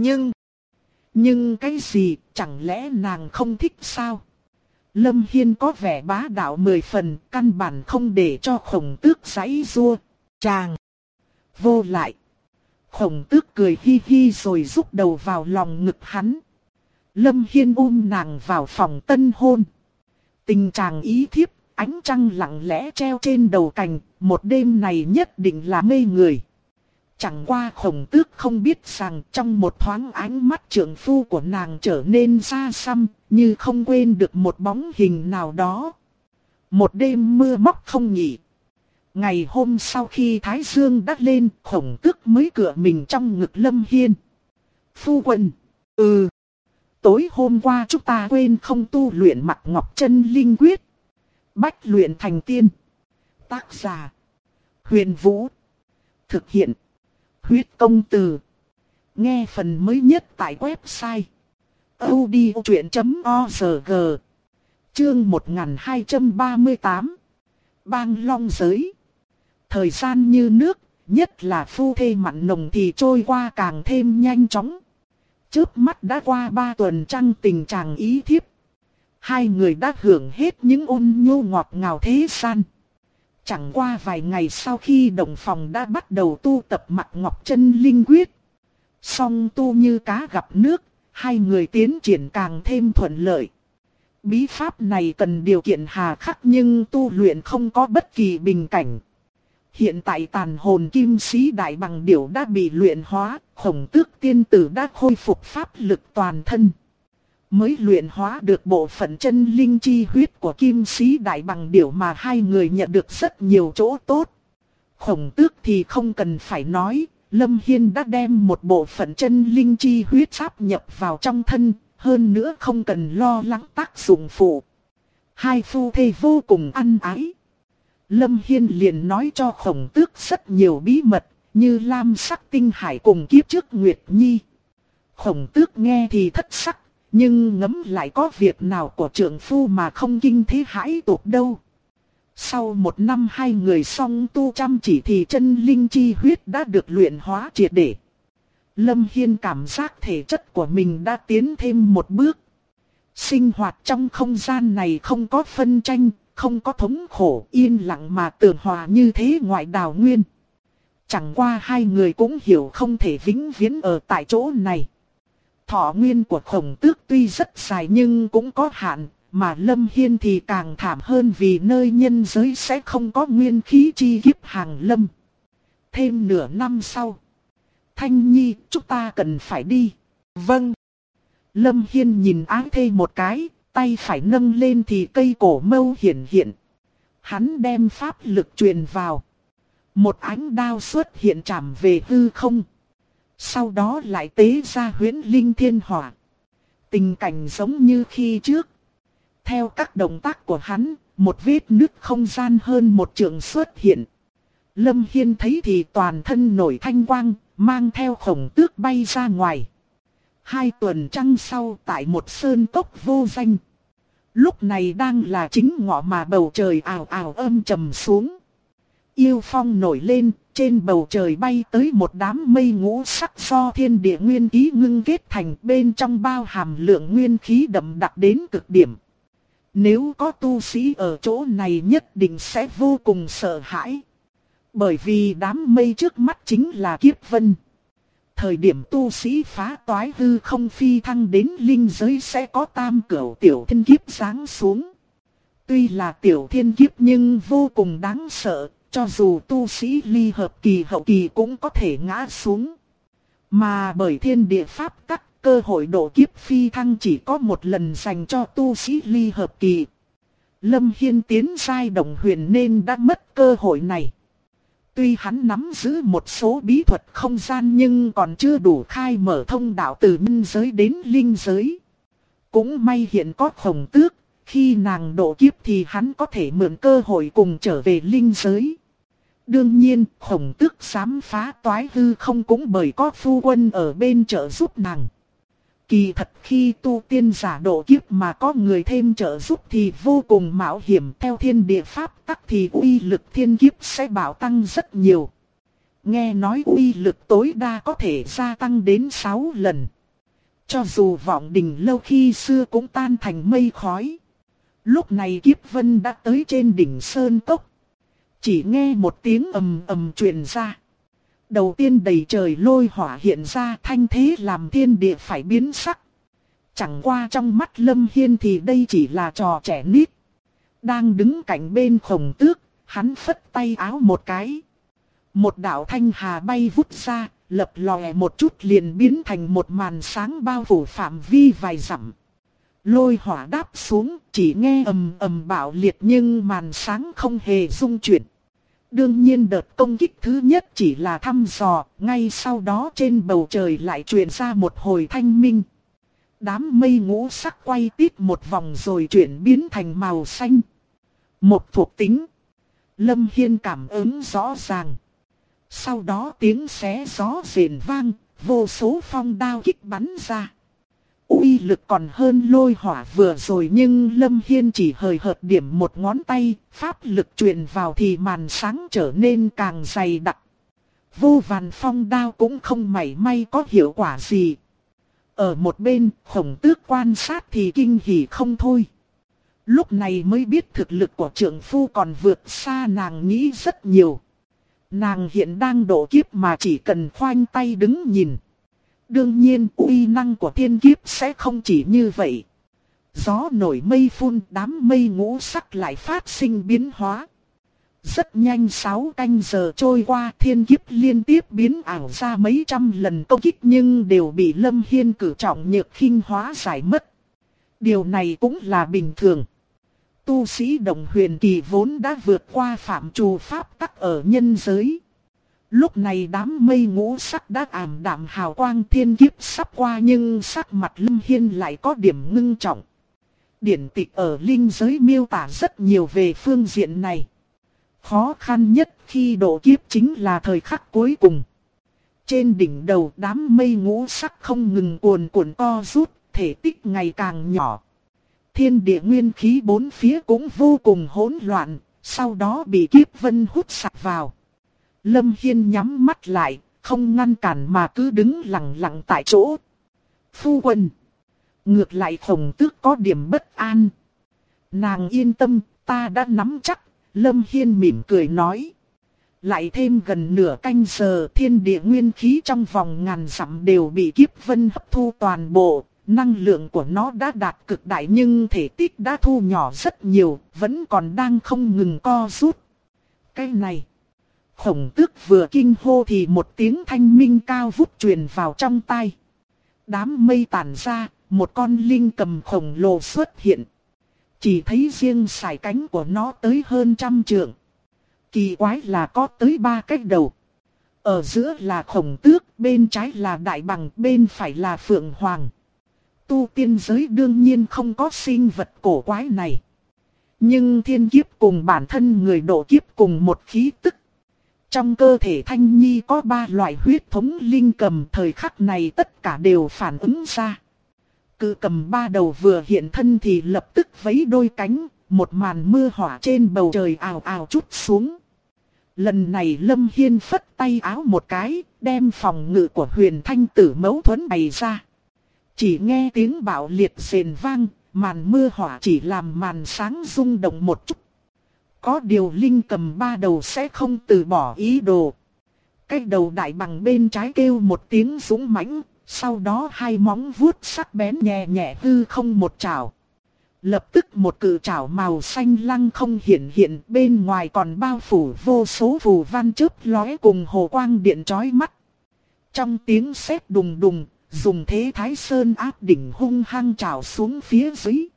Nhưng cái gì, chẳng lẽ nàng không thích sao? Lâm Hiên có vẻ bá đạo 10 phần, căn bản không để cho Khổng Tước giãy giụa. Chàng vô lại. Khổng Tước cười hi hi rồi rúc đầu vào lòng ngực hắn. Lâm Hiên ôm nàng vào phòng tân hôn. Tình chàng ý thiếp, ánh trăng lặng lẽ treo trên đầu cành, một đêm này nhất định là mê người. Chẳng qua Khổng Tước không biết rằng trong một thoáng ánh mắt trượng phu của nàng trở nên xa xăm, như không quên được một bóng hình nào đó. Một đêm mưa móc không nghỉ. Ngày hôm sau khi Thái Dương đắt lên, Khổng Tước mới cựa mình trong ngực Lâm Hiên. Phu quân. Tối hôm qua chúng ta quên không tu luyện Mạc Ngọc Chân Linh Quyết. Bách luyện thành tiên. Tác giả. Huyền Vũ. Thực hiện. Huyết Công Từ. Nghe phần mới nhất tại website. audiochuyện.org Chương 1238. Bang long giới. Thời gian như nước, nhất là phu thê mặn nồng thì trôi qua càng thêm nhanh chóng. Chớp mắt đã qua 3 tuần trăng tình chàng ý thiếp. Hai người đã hưởng hết những ôn nhu ngọt ngào thế gian. Chẳng qua vài ngày sau khi đồng phòng đã bắt đầu tu tập Mạc Ngọc Chân Linh Quyết. Song tu như cá gặp nước, hai người tiến triển càng thêm thuận lợi. Bí pháp này cần điều kiện hà khắc nhưng tu luyện không có bất kỳ bình cảnh. Hiện tại tàn hồn kim sĩ đại bằng điểu đã bị luyện hóa, Khổng Tước tiên tử đã khôi phục pháp lực toàn thân. Mới luyện hóa được bộ phận chân linh chi huyết của kim sĩ đại bằng điểu mà hai người nhận được rất nhiều chỗ tốt. Khổng Tước thì không cần phải nói, Lâm Hiên đã đem một bộ phận chân linh chi huyết sáp nhập vào trong thân, hơn nữa không cần lo lắng tác dụng phụ. Hai phu thê vô cùng ăn ái. Lâm Hiên liền nói cho Khổng Tước rất nhiều bí mật, như lam sắc tinh hải cùng kiếp trước Nguyệt Nhi. Khổng Tước nghe thì thất sắc, nhưng ngẫm lại có việc nào của trượng phu mà không kinh thế hãi tột đâu. Sau 1 năm hai người song tu chăm chỉ thì chân linh chi huyết đã được luyện hóa triệt để. Lâm Hiên cảm giác thể chất của mình đã tiến thêm một bước. Sinh hoạt trong không gian này không có phân tranh, không có thống khổ, yên lặng mà tường hòa như thế ngoại đào nguyên. Chẳng qua hai người cũng hiểu không thể vĩnh viễn ở tại chỗ này. Thọ nguyên của Khổng Tước tuy rất dài nhưng cũng có hạn, mà Lâm Hiên thì càng thảm hơn vì nơi nhân giới sẽ không có nguyên khí chi kiếp hàng lâm. Thêm nửa năm sau. Thanh Nhi, chúng ta cần phải đi. Vâng. Lâm Hiên nhìn ái thê một cái, tay phải nâng lên thì cây cổ mâu hiển hiện. Hắn đem pháp lực truyền vào. Một ánh đao xuất hiện chạm về hư không. Sau đó lại tế ra huyễn linh thiên hỏa. Tình cảnh giống như khi trước. Theo các động tác của hắn, một vết nứt không gian hơn 1 trượng xuất hiện. Lâm Hiên thấy thì toàn thân nổi thanh quang, mang theo Khổng Tước bay ra ngoài. 2 tuần trăng sau tại một sơn cốc vô danh. Lúc này đang là chính ngọ mà bầu trời ào ào âm trầm xuống. Yêu phong nổi lên, trên bầu trời bay tới một đám mây ngũ sắc do thiên địa nguyên khí ngưng kết thành, bên trong bao hàm lượng nguyên khí đậm đặc đến cực điểm. Nếu có tu sĩ ở chỗ này nhất định sẽ vô cùng sợ hãi. Bởi vì đám mây trước mắt chính là kiếp vân. Thời điểm tu sĩ phá toái hư không phi thăng đến linh giới sẽ có tam cửu tiểu thiên kiếp giáng xuống. Tuy là tiểu thiên kiếp nhưng vô cùng đáng sợ, cho dù tu sĩ ly hợp kỳ hậu kỳ cũng có thể ngã xuống. Mà bởi thiên địa pháp tắc, cơ hội độ kiếp phi thăng chỉ có một lần dành cho tu sĩ ly hợp kỳ. Lâm Hiên tiến giai động huyền nên đã mất cơ hội này. Tuy hắn nắm giữ một số bí thuật không gian nhưng còn chưa đủ khai mở thông đạo từ nhân giới đến linh giới. Cũng may hiện có Khổng Tước, khi nàng độ kiếp thì hắn có thể mượn cơ hội cùng trở về linh giới. Đương nhiên, Khổng Tước dám phá toái hư không cũng bởi có phu quân ở bên trợ giúp nàng. Kỳ thật khi tu tiên giả độ kiếp mà có người thêm trợ giúp thì vô cùng mạo hiểm, theo thiên địa pháp tắc thì uy lực thiên kiếp sẽ bạo tăng rất nhiều. Nghe nói uy lực tối đa có thể gia tăng đến 6 lần. Cho dù vọng đình lâu khi xưa cũng tan thành mây khói. Lúc này kiếp vân đã tới trên đỉnh sơn cốc. Chỉ nghe một tiếng ầm ầm truyền ra. Đầu tiên đầy trời lôi hỏa hiện ra, thanh thế làm thiên địa phải biến sắc. Chẳng qua trong mắt Lâm Hiên thì đây chỉ là trò trẻ nít. Đang đứng cạnh bên Khổng Tước, hắn phất tay áo một cái. Một đạo thanh hà bay vút ra, lập lòe một chút liền biến thành một màn sáng bao phủ phạm vi vài dặm. Lôi hỏa đáp xuống, chỉ nghe ầm ầm bạo liệt nhưng màn sáng không hề rung chuyển. Đương nhiên đợt công kích thứ nhất chỉ là thăm dò, ngay sau đó trên bầu trời lại truyền ra một hồi thanh minh. Đám mây ngũ sắc quay tít một vòng rồi chuyển biến thành màu xanh. Một thuộc tính. Lâm Hiên cảm ứng rõ ràng. Sau đó tiếng xé gió rền vang, vô số phong đao kích bắn ra. uy lực còn hơn lôi hỏa vừa rồi, nhưng Lâm Hiên chỉ hời hợt điểm một ngón tay, pháp lực truyền vào thì màn sáng trở nên càng dày đặc. Vô vàn phong đao cũng không mảy may có hiệu quả gì. Ở một bên, Khổng Tước quan sát thì kinh hỉ không thôi. Lúc này mới biết thực lực của trượng phu còn vượt xa nàng nghĩ rất nhiều. Nàng hiện đang độ kiếp mà chỉ cần khoanh tay đứng nhìn. Đương nhiên uy năng của thiên kiếp sẽ không chỉ như vậy. Gió nổi mây phun, đám mây ngũ sắc lại phát sinh biến hóa. Rất nhanh 6 canh giờ trôi qua, thiên kiếp liên tiếp biến ảo ra mấy trăm lần công kích nhưng đều bị Lâm Hiên cử trọng nhược khinh hóa giải mất. Điều này cũng là bình thường. Tu sĩ Đồng Huyền Kỳ vốn đã vượt qua phạm trù pháp tắc ở nhân giới. Lúc này đám mây ngũ sắc đã ảm đạm hào quang, thiên kiếp sắp qua nhưng sắc mặt Lâm Hiên lại có điểm ngưng trọng. Điển tịch ở linh giới miêu tả rất nhiều về phương diện này. Khó khăn nhất khi độ kiếp chính là thời khắc cuối cùng. Trên đỉnh đầu đám mây ngũ sắc không ngừng cuồn cuộn co rút, thể tích ngày càng nhỏ. Thiên địa nguyên khí bốn phía cũng vô cùng hỗn loạn, sau đó bị kiếp vân hút sạch vào. Lâm Hiên nhắm mắt lại, không ngăn cản mà cứ đứng lặng lặng tại chỗ. Phu quân. Ngược lại Khổng Tước có điểm bất an. Nàng yên tâm, ta đã nắm chắc. Lâm Hiên mỉm cười nói. Lại thêm gần nửa canh giờ, thiên địa nguyên khí trong vòng ngàn dặm đều bị kiếp vân hấp thu toàn bộ. Năng lượng của nó đã đạt cực đại nhưng thể tích đã thu nhỏ rất nhiều, vẫn còn đang không ngừng co rút. Cái này. Khổng Tước vừa kinh hô thì một tiếng thanh minh cao vút truyền vào trong tai. Đám mây tản ra, một con linh cầm khổng lồ xuất hiện. Chỉ thấy riêng sải cánh của nó tới hơn 100 trượng. Kỳ quái là có tới 3 cái đầu. Ở giữa là Khổng Tước, bên trái là Đại Bằng, bên phải là Phượng Hoàng. Tu tiên giới đương nhiên không có sinh vật cổ quái này. Nhưng thiên kiếp cùng bản thân người độ kiếp cùng một khí tức. Trong cơ thể Thanh Nhi có 3 loại huyết thống linh cầm, thời khắc này tất cả đều phản ứng ra. Cự cầm 3 đầu vừa hiện thân thì lập tức vẫy đôi cánh, một màn mưa hỏa trên bầu trời ào ào trút xuống. Lần này Lâm Hiên phất tay áo một cái, đem phòng ngự của Huyền Thanh Tử Mẫu Thuẫn bày ra. Chỉ nghe tiếng bạo liệt rền vang, màn mưa hỏa chỉ làm màn sáng rung động một chút. Có điều linh cầm 3 đầu sẽ không từ bỏ ý đồ. Cái đầu Đại Bằng bên trái kêu một tiếng dũng mãnh, sau đó 2 móng vuốt sắc bén nhẹ nhẹ hư không một chảo. Lập tức một cự chảo màu xanh lăng không hiện bên ngoài còn bao phủ vô số phù văn chớp lóe cùng hồ quang điện chói mắt. Trong tiếng sét đùng đùng, dùng thế Thái Sơn áp đỉnh hung hăng chảo xuống phía dưới.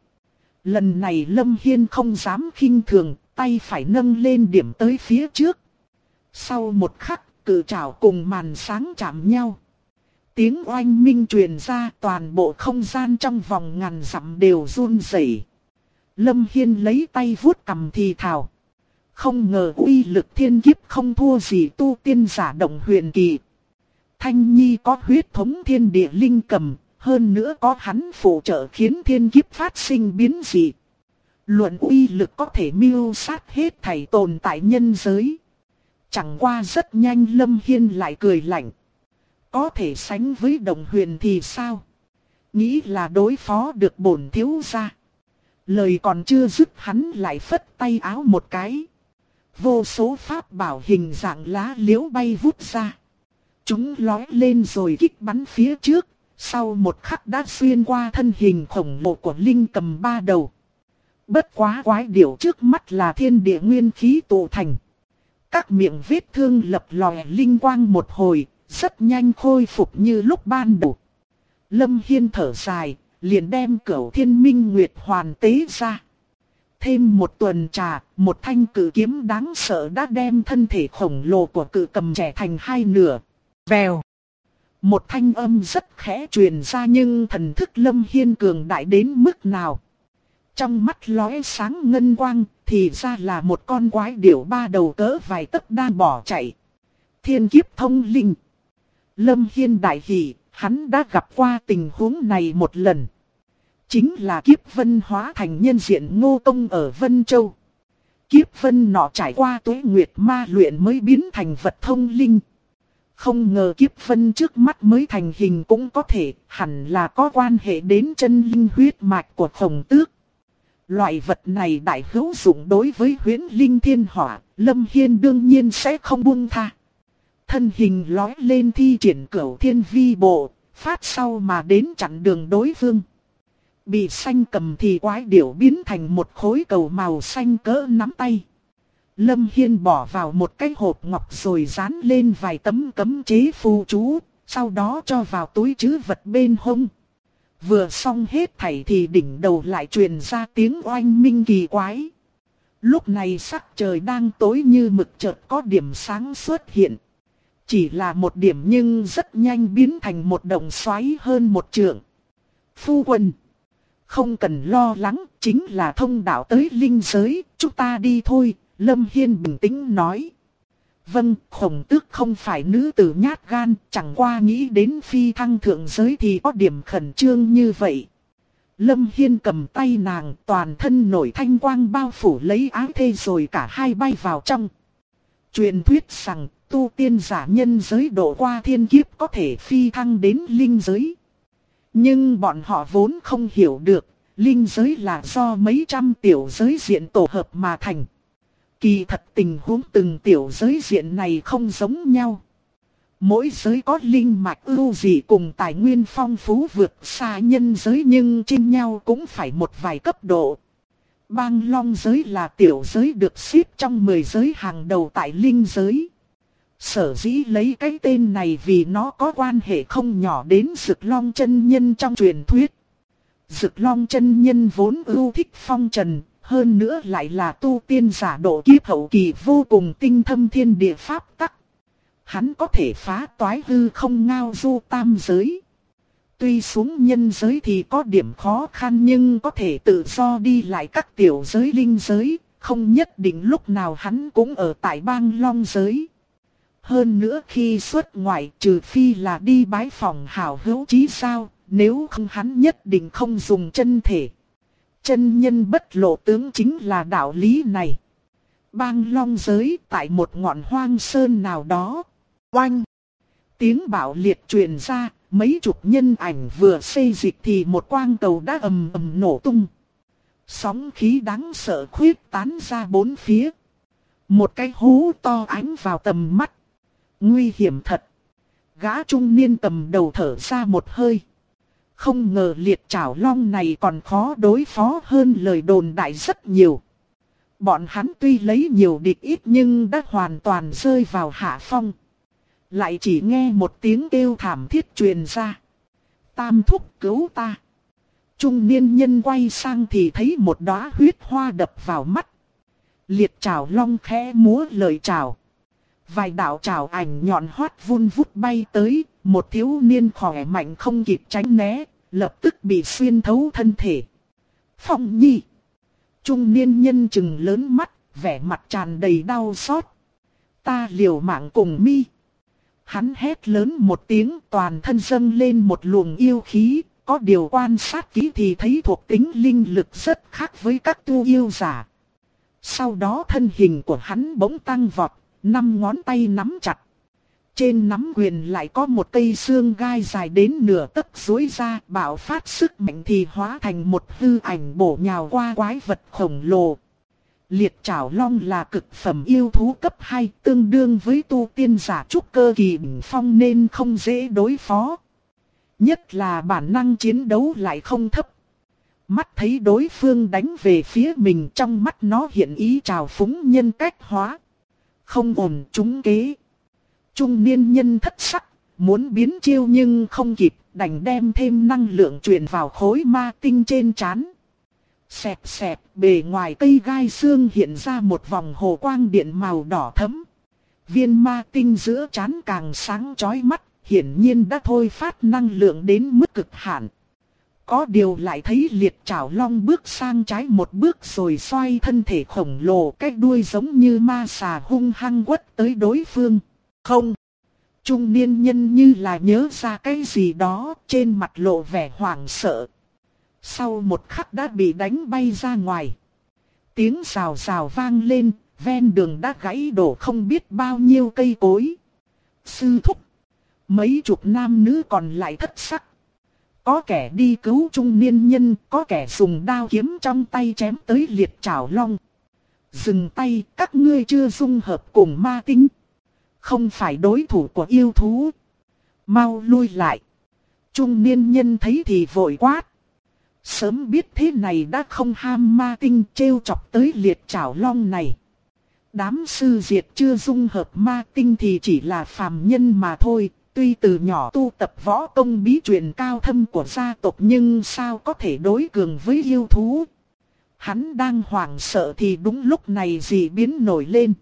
Lần này Lâm Hiên không dám khinh thường, tay phải nâng lên điểm tới phía trước. Sau một khắc, cự chảo cùng màn sáng chạm nhau. Tiếng oanh minh truyền ra, toàn bộ không gian trong vòng ngàn dặm đều run rẩy. Lâm Hiên lấy tay vuốt cầm thì thào. Không ngờ uy lực thiên kiếp không thua gì tu tiên giả Đồng Huyền Kỳ. Thanh Nhi có huyết thống thiên địa linh cầm, hơn nữa có hắn phụ trợ khiến thiên kiếp phát sinh biến dị. Luận uy lực có thể mưu sát hết thảy tồn tại nhân giới. Chẳng qua rất nhanh Lâm Hiên lại cười lạnh. Có thể sánh với Đồng Huyền thì sao? Nghĩ là đối phó được bổn thiếu gia. Lời còn chưa dứt hắn lại phất tay áo một cái. Vô số pháp bảo hình dạng lá liễu bay vút ra. Chúng lói lên rồi kích bắn phía trước. Sau một khắc đã xuyên qua thân hình khổng lồ của linh cầm 3 đầu. Bất quá quái điểu trước mắt là thiên địa nguyên khí tụ thành. Các miệng vết thương lập lòe linh quang một hồi, rất nhanh khôi phục như lúc ban đầu. Lâm Hiên thở dài, liền đem Cửu Thiên Minh Nguyệt Hoàn tế ra. Thêm một tuần trà, một thanh cự kiếm đáng sợ đã đem thân thể khổng lồ của cự cầm chẻ thành 2 nửa. Vèo. Một thanh âm rất khẽ truyền ra nhưng thần thức Lâm Hiên cường đại đến mức nào. Trong mắt lóe sáng ngân quang, thì ra là một con quái điểu 3 đầu cỡ vài tấc đang bỏ chạy. Thiên kiếp thông linh. Lâm Hiên đại hỉ, Hắn đã gặp qua tình huống này một lần. Chính là kiếp vân hóa thành nhân diện Ngô Công ở Vân Châu. Kiếp vân nọ trải qua tuế nguyệt ma luyện mới biến thành vật thông linh. Không ngờ kiếp vân trước mắt mới thành hình cũng có thể, hẳn là có quan hệ đến chân linh huyết mạch của Khổng Tước. Loại vật này đại hữu dụng đối với huyễn linh thiên hỏa, Lâm Hiên đương nhiên sẽ không buông tha. Thân hình lói lên thi triển cửu thiên vi bộ, phát sau mà đến chặn đường đối phương. Bị xanh cầm thì quái điểu biến thành một khối cầu màu xanh cỡ nắm tay. Lâm Hiên bỏ vào một cái hộp ngọc rồi dán lên vài tấm cấm chế phù chú, sau đó cho vào túi trữ vật bên hông. Vừa xong hết thảy thì đỉnh đầu lại truyền ra tiếng oanh minh kỳ quái. Lúc này sắc trời đang tối như mực, chợt có điểm sáng xuất hiện. Chỉ là một điểm nhưng rất nhanh biến thành một động xoáy hơn một trượng. Phu quân, không cần lo lắng, chính là thông đạo tới linh giới, chúng ta đi thôi, Lâm Hiên bình tĩnh nói. Vâng, Khổng Tước không phải nữ tử nhát gan, chẳng qua nghĩ đến phi thăng thượng giới thì có điểm khẩn trương như vậy. Lâm Hiên cầm tay nàng, toàn thân nổi thanh quang bao phủ lấy áo thê rồi cả hai bay vào trong. Truyền thuyết rằng, tu tiên giả nhân giới độ qua thiên kiếp có thể phi thăng đến linh giới. Nhưng bọn họ vốn không hiểu được, linh giới là do mấy trăm tiểu giới diện tổ hợp mà thành. Kỳ thật tình huống từng tiểu giới diện này không giống nhau. Mỗi giới có linh mạch ưu dị cùng tài nguyên phong phú vượt xa nhân giới, nhưng trên nhau cũng phải một vài cấp độ. Bang Long giới là tiểu giới được xếp trong 10 giới hàng đầu tại linh giới. Sở dĩ lấy cái tên này vì nó có quan hệ không nhỏ đến Dực Long chân nhân trong truyền thuyết. Dực Long chân nhân vốn ưu thích phong trần, hơn nữa lại là tu tiên giả độ kiếp hậu kỳ vô cùng tinh thâm thiên địa pháp tắc. Hắn có thể phá toái hư không ngao du tam giới. Tuy xuống nhân giới thì có điểm khó khăn nhưng có thể tự do đi lại các tiểu giới linh giới, không nhất định lúc nào hắn cũng ở tại bang Long giới. Hơn nữa khi xuất ngoại trừ phi là đi bái phòng hảo hữu chí sao, nếu không hắn nhất định không dùng chân thể. Chân nhân bất lộ tướng chính là đạo lý này. Bang Long giới tại một ngọn hoang sơn nào đó. Oanh! Tiếng bạo liệt truyền ra, mấy chục nhân ảnh vừa xây dịch thì một quang cầu đã ầm ầm nổ tung. Sóng khí đáng sợ khuyết tán ra bốn phía. Một cái hố to ánh vào tầm mắt. Nguy hiểm thật. Gã trung niên cầm đầu thở ra một hơi. Không ngờ liệt chảo long này còn khó đối phó hơn lời đồn đại rất nhiều. Bọn hắn tuy lấy nhiều địch ít nhưng đã hoàn toàn rơi vào hạ phong. Lại chỉ nghe một tiếng kêu thảm thiết truyền ra. Tam thúc cứu ta. Trung niên nhân quay sang thì thấy một đóa huyết hoa đập vào mắt. Liệt chảo long khẽ múa lời chào. Vài đạo chảo ảnh nhọn hoắt vun vút bay tới, một thiếu niên khỏe mạnh không kịp tránh né, lập tức bị xuyên thấu thân thể. Phong Nhi. Trung niên nhân trừng lớn mắt, vẻ mặt tràn đầy đau xót. Ta liều mạng cùng mi. Hắn hét lớn một tiếng, toàn thân dâng lên một luồng yêu khí, có điều quan sát kỹ thì thấy thuộc tính linh lực rất khác với các tu yêu giả. Sau đó thân hình của hắn bỗng tăng vọt, 5 ngón tay nắm chặt. Trên nắm quyền lại có một cây xương gai dài đến nửa tấc duỗi ra, bạo phát sức mạnh thì hóa thành một hư ảnh bổ nhào qua quái vật khổng lồ. Liệt chảo long là cực phẩm yêu thú cấp 2, tương đương với tu tiên giả trúc cơ kỳ đỉnh phong nên không dễ đối phó. Nhất là bản năng chiến đấu lại không thấp. Mắt thấy đối phương đánh về phía mình, trong mắt nó hiện ý trào phúng nhân cách hóa. Không ổn, trúng kế. Trung niên nhân thất sắc, muốn biến chiêu nhưng không kịp, đành đem thêm năng lượng truyền vào khối ma tinh trên trán. Xẹt xẹt, bề ngoài cây gai xương hiện ra một vòng hồ quang điện màu đỏ thẫm. Viên ma tinh giữa trán càng sáng chói mắt, hiển nhiên đã thôi phát năng lượng đến mức cực hạn. Có điều lại thấy liệt chảo long bước sang trái một bước rồi xoay thân thể khổng lồ, cái đuôi giống như ma xà hung hăng quất tới đối phương. Không! Trung niên nhân như là nhớ ra cái gì đó, trên mặt lộ vẻ hoảng sợ. Sau một khắc đã bị đánh bay ra ngoài. Tiếng rào rào vang lên, ven đường đã gãy đổ không biết bao nhiêu cây cối. Sư thúc. Mấy chục nam nữ còn lại thất sắc. Có kẻ đi cứu trung niên nhân, có kẻ dùng đao kiếm trong tay chém tới liệt chảo long. Dừng tay, các ngươi chưa dung hợp cùng ma tinh. Không phải đối thủ của yêu thú. Mau lui lại. Trung niên nhân thấy thì vội quát. Sớm biết thế này đã không ham ma tinh trêu chọc tới liệt chảo long này. Đám sư diệt chưa dung hợp ma tinh thì chỉ là phàm nhân mà thôi. Tuy từ nhỏ tu tập võ công bí truyền cao thâm của gia tộc nhưng sao có thể đối cường với yêu thú. Hắn đang hoảng sợ thì đúng lúc này dị biến nổi lên.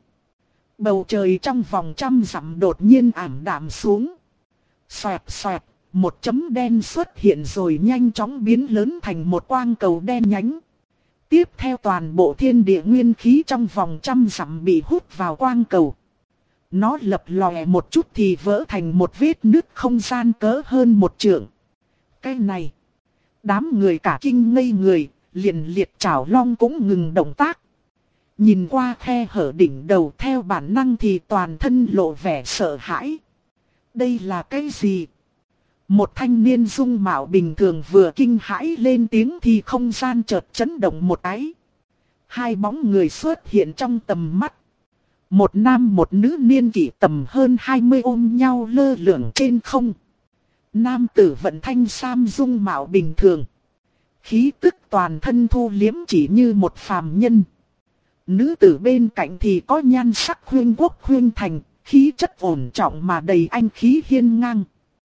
Bầu trời trong vòng 100 dặm đột nhiên ảm đạm xuống. Xoẹt xoẹt, một chấm đen xuất hiện rồi nhanh chóng biến lớn thành một quang cầu đen nhánh. Tiếp theo toàn bộ thiên địa nguyên khí trong vòng 100 dặm bị hút vào quang cầu. Nó lập lòe một chút thì vỡ thành một vết nứt không gian cỡ hơn 1 trượng. Cái này, đám người cả kinh ngây người, liền liệt chảo long cũng ngừng động tác. Nhìn qua khe hở đỉnh đầu theo bản năng thì toàn thân lộ vẻ sợ hãi. Đây là cái gì? Một thanh niên dung mạo bình thường vừa kinh hãi lên tiếng thì không gian chợt chấn động một cái. Hai bóng người xuất hiện trong tầm mắt. Một nam một nữ niên kỷ tầm hơn 20 ôm nhau lơ lửng trên không. Nam tử vận thanh sam dung mạo bình thường. Khí tức toàn thân thu liếm chỉ như một phàm nhân. Nữ tử bên cạnh thì có nhan sắc khuyên quốc khuyên thành, khí chất ổn trọng mà đầy anh khí hiên ngang.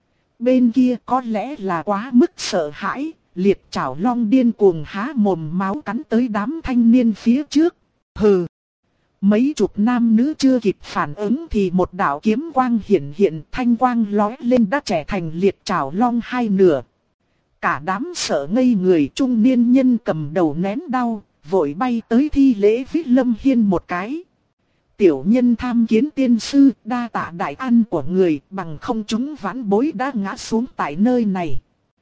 Bên kia có lẽ là quá mức sợ hãi, liệt chảo long điên cuồng há mồm máu cắn tới đám thanh niên phía trước. Hừ! Mấy chục nam nữ chưa kịp phản ứng thì một đạo kiếm quang hiện thanh quang lóe lên đã trẻ thành liệt chảo long hai nửa. Cả đám sợ ngây người, trung niên nhân cầm đầu nén đau, vội bay tới thi lễ với Lâm Hiên một cái. Tiểu nhân tham kiến tiên sư, đa tạ đại ân của người, bằng không chúng vãn bối đã ngã xuống tại nơi này.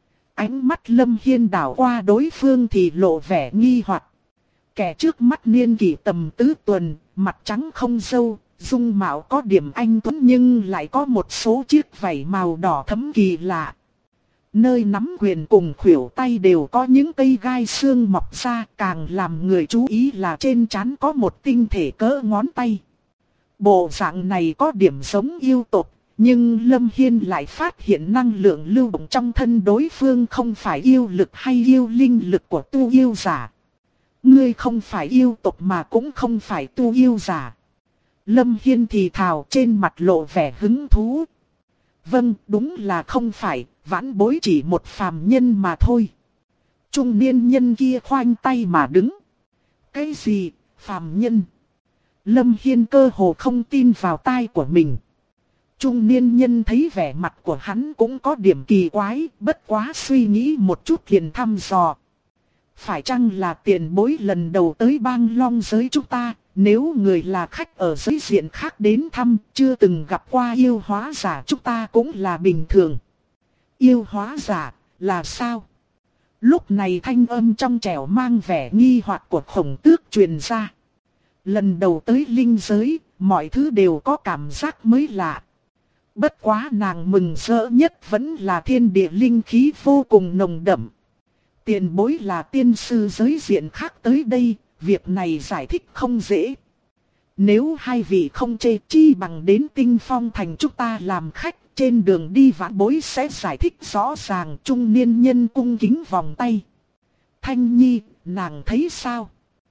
Ánh mắt Lâm Hiên đảo qua đối phương thì lộ vẻ nghi hoặc. Kẻ trước mắt niên kỷ tầm tứ tuần, mặt trắng không râu, dung mạo có điểm anh tuấn nhưng lại có một số chiếc vảy màu đỏ thẫm kỳ lạ. Nơi nắm quyền cùng khuỷu tay đều có những cây gai xương mọc ra, càng làm người chú ý là trên trán có một tinh thể cỡ ngón tay. Bộ dạng này có điểm giống yêu tộc, nhưng Lâm Hiên lại phát hiện năng lượng lưu động trong thân đối phương không phải yêu lực hay yêu linh lực của tu yêu giả. Ngươi không phải yêu tộc mà cũng không phải tu yêu giả. Lâm Hiên thì thào trên mặt lộ vẻ hứng thú. Vâng, đúng là không phải, vãn bối chỉ một phàm nhân mà thôi. Trung niên nhân kia khoanh tay mà đứng. Cái gì, phàm nhân? Lâm Hiên cơ hồ không tin vào tai của mình. Trung niên nhân thấy vẻ mặt của hắn cũng có điểm kỳ quái, bất quá suy nghĩ một chút liền thăm dò. Phải chăng là tiền bối lần đầu tới bang long giới chúng ta, nếu người là khách ở giới diện khác đến thăm, chưa từng gặp qua yêu hóa giả chúng ta cũng là bình thường. Yêu hóa giả, là sao? Lúc này thanh âm trong trẻo mang vẻ nghi hoặc của Khổng Tước truyền ra. Lần đầu tới linh giới, mọi thứ đều có cảm giác mới lạ. Bất quá nàng mừng rỡ nhất vẫn là thiên địa linh khí vô cùng nồng đậm. Tiền bối là tiên sư giới diện khác tới đây, việc này giải thích không dễ. Nếu hai vị không chê chi bằng đến Tinh Phong thành chúng ta làm khách, trên đường đi vãn bối sẽ giải thích rõ ràng. Trung niên nhân cung kính vòng tay. Thanh Nhi, nàng thấy sao?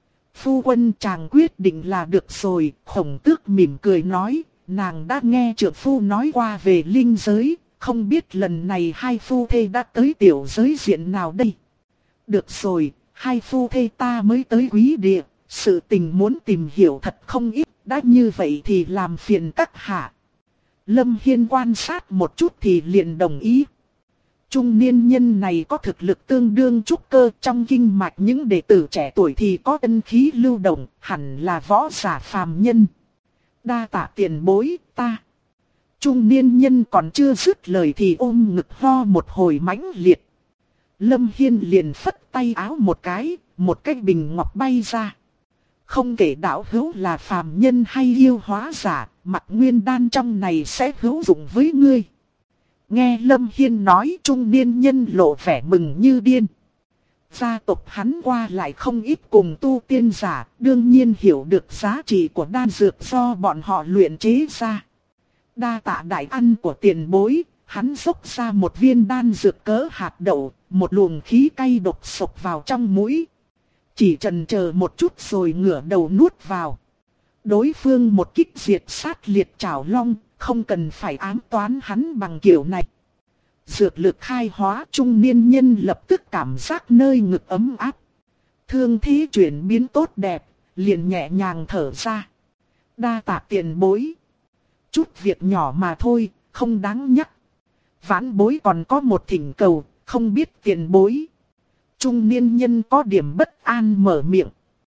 Phu quân chàng quyết định là được rồi. Khổng Tước mỉm cười nói, nàng đã nghe trượng phu nói qua về linh giới, không biết lần này hai phu thê đã tới tiểu giới diện nào đây? Được rồi, hai phu thê ta mới tới quý địa, sự tình muốn tìm hiểu thật không ít, đã như vậy thì làm phiền các hạ. Lâm Hiên quan sát một chút thì liền đồng ý. Trung niên nhân này có thực lực tương đương trúc cơ, trong kinh mạch những đệ tử trẻ tuổi thì có ân khí lưu động, hẳn là võ giả phàm nhân. Đa tạ tiền bối, ta. Trung niên nhân còn chưa dứt lời thì ôm ngực ho một hồi mãnh liệt. Lâm Hiên liền phất tay áo một cái bình ngọc bay ra. Không kể đạo hữu là phàm nhân hay yêu hóa giả, mặc nguyên đan trong này sẽ hữu dụng với ngươi. Nghe Lâm Hiên nói, trung niên nhân lộ vẻ mừng như điên. Gia tộc hắn qua lại không ít cùng tu tiên giả, đương nhiên hiểu được giá trị của đan dược do bọn họ luyện chế ra. Đa tạ đại ăn của tiền bối, hắn dốc ra một viên đan dược cỡ hạt đậu, một luồng khí cay độc sộc vào trong mũi. Chỉ chần chờ một chút rồi ngửa đầu nuốt vào. Đối phương một kích diệt sát liệt trảo long, không cần phải ám toán hắn bằng kiểu này. Dược lực khai hóa, trung niên nhân lập tức cảm giác nơi ngực ấm áp. Thương thế chuyển biến tốt đẹp, liền nhẹ nhàng thở ra. Đa tạ tiền bối. Chút việc nhỏ mà thôi, không đáng nhắc. Vãn bối còn có một thỉnh cầu, không biết tiền bối. Trung niên nhân có điểm bất an mở miệng.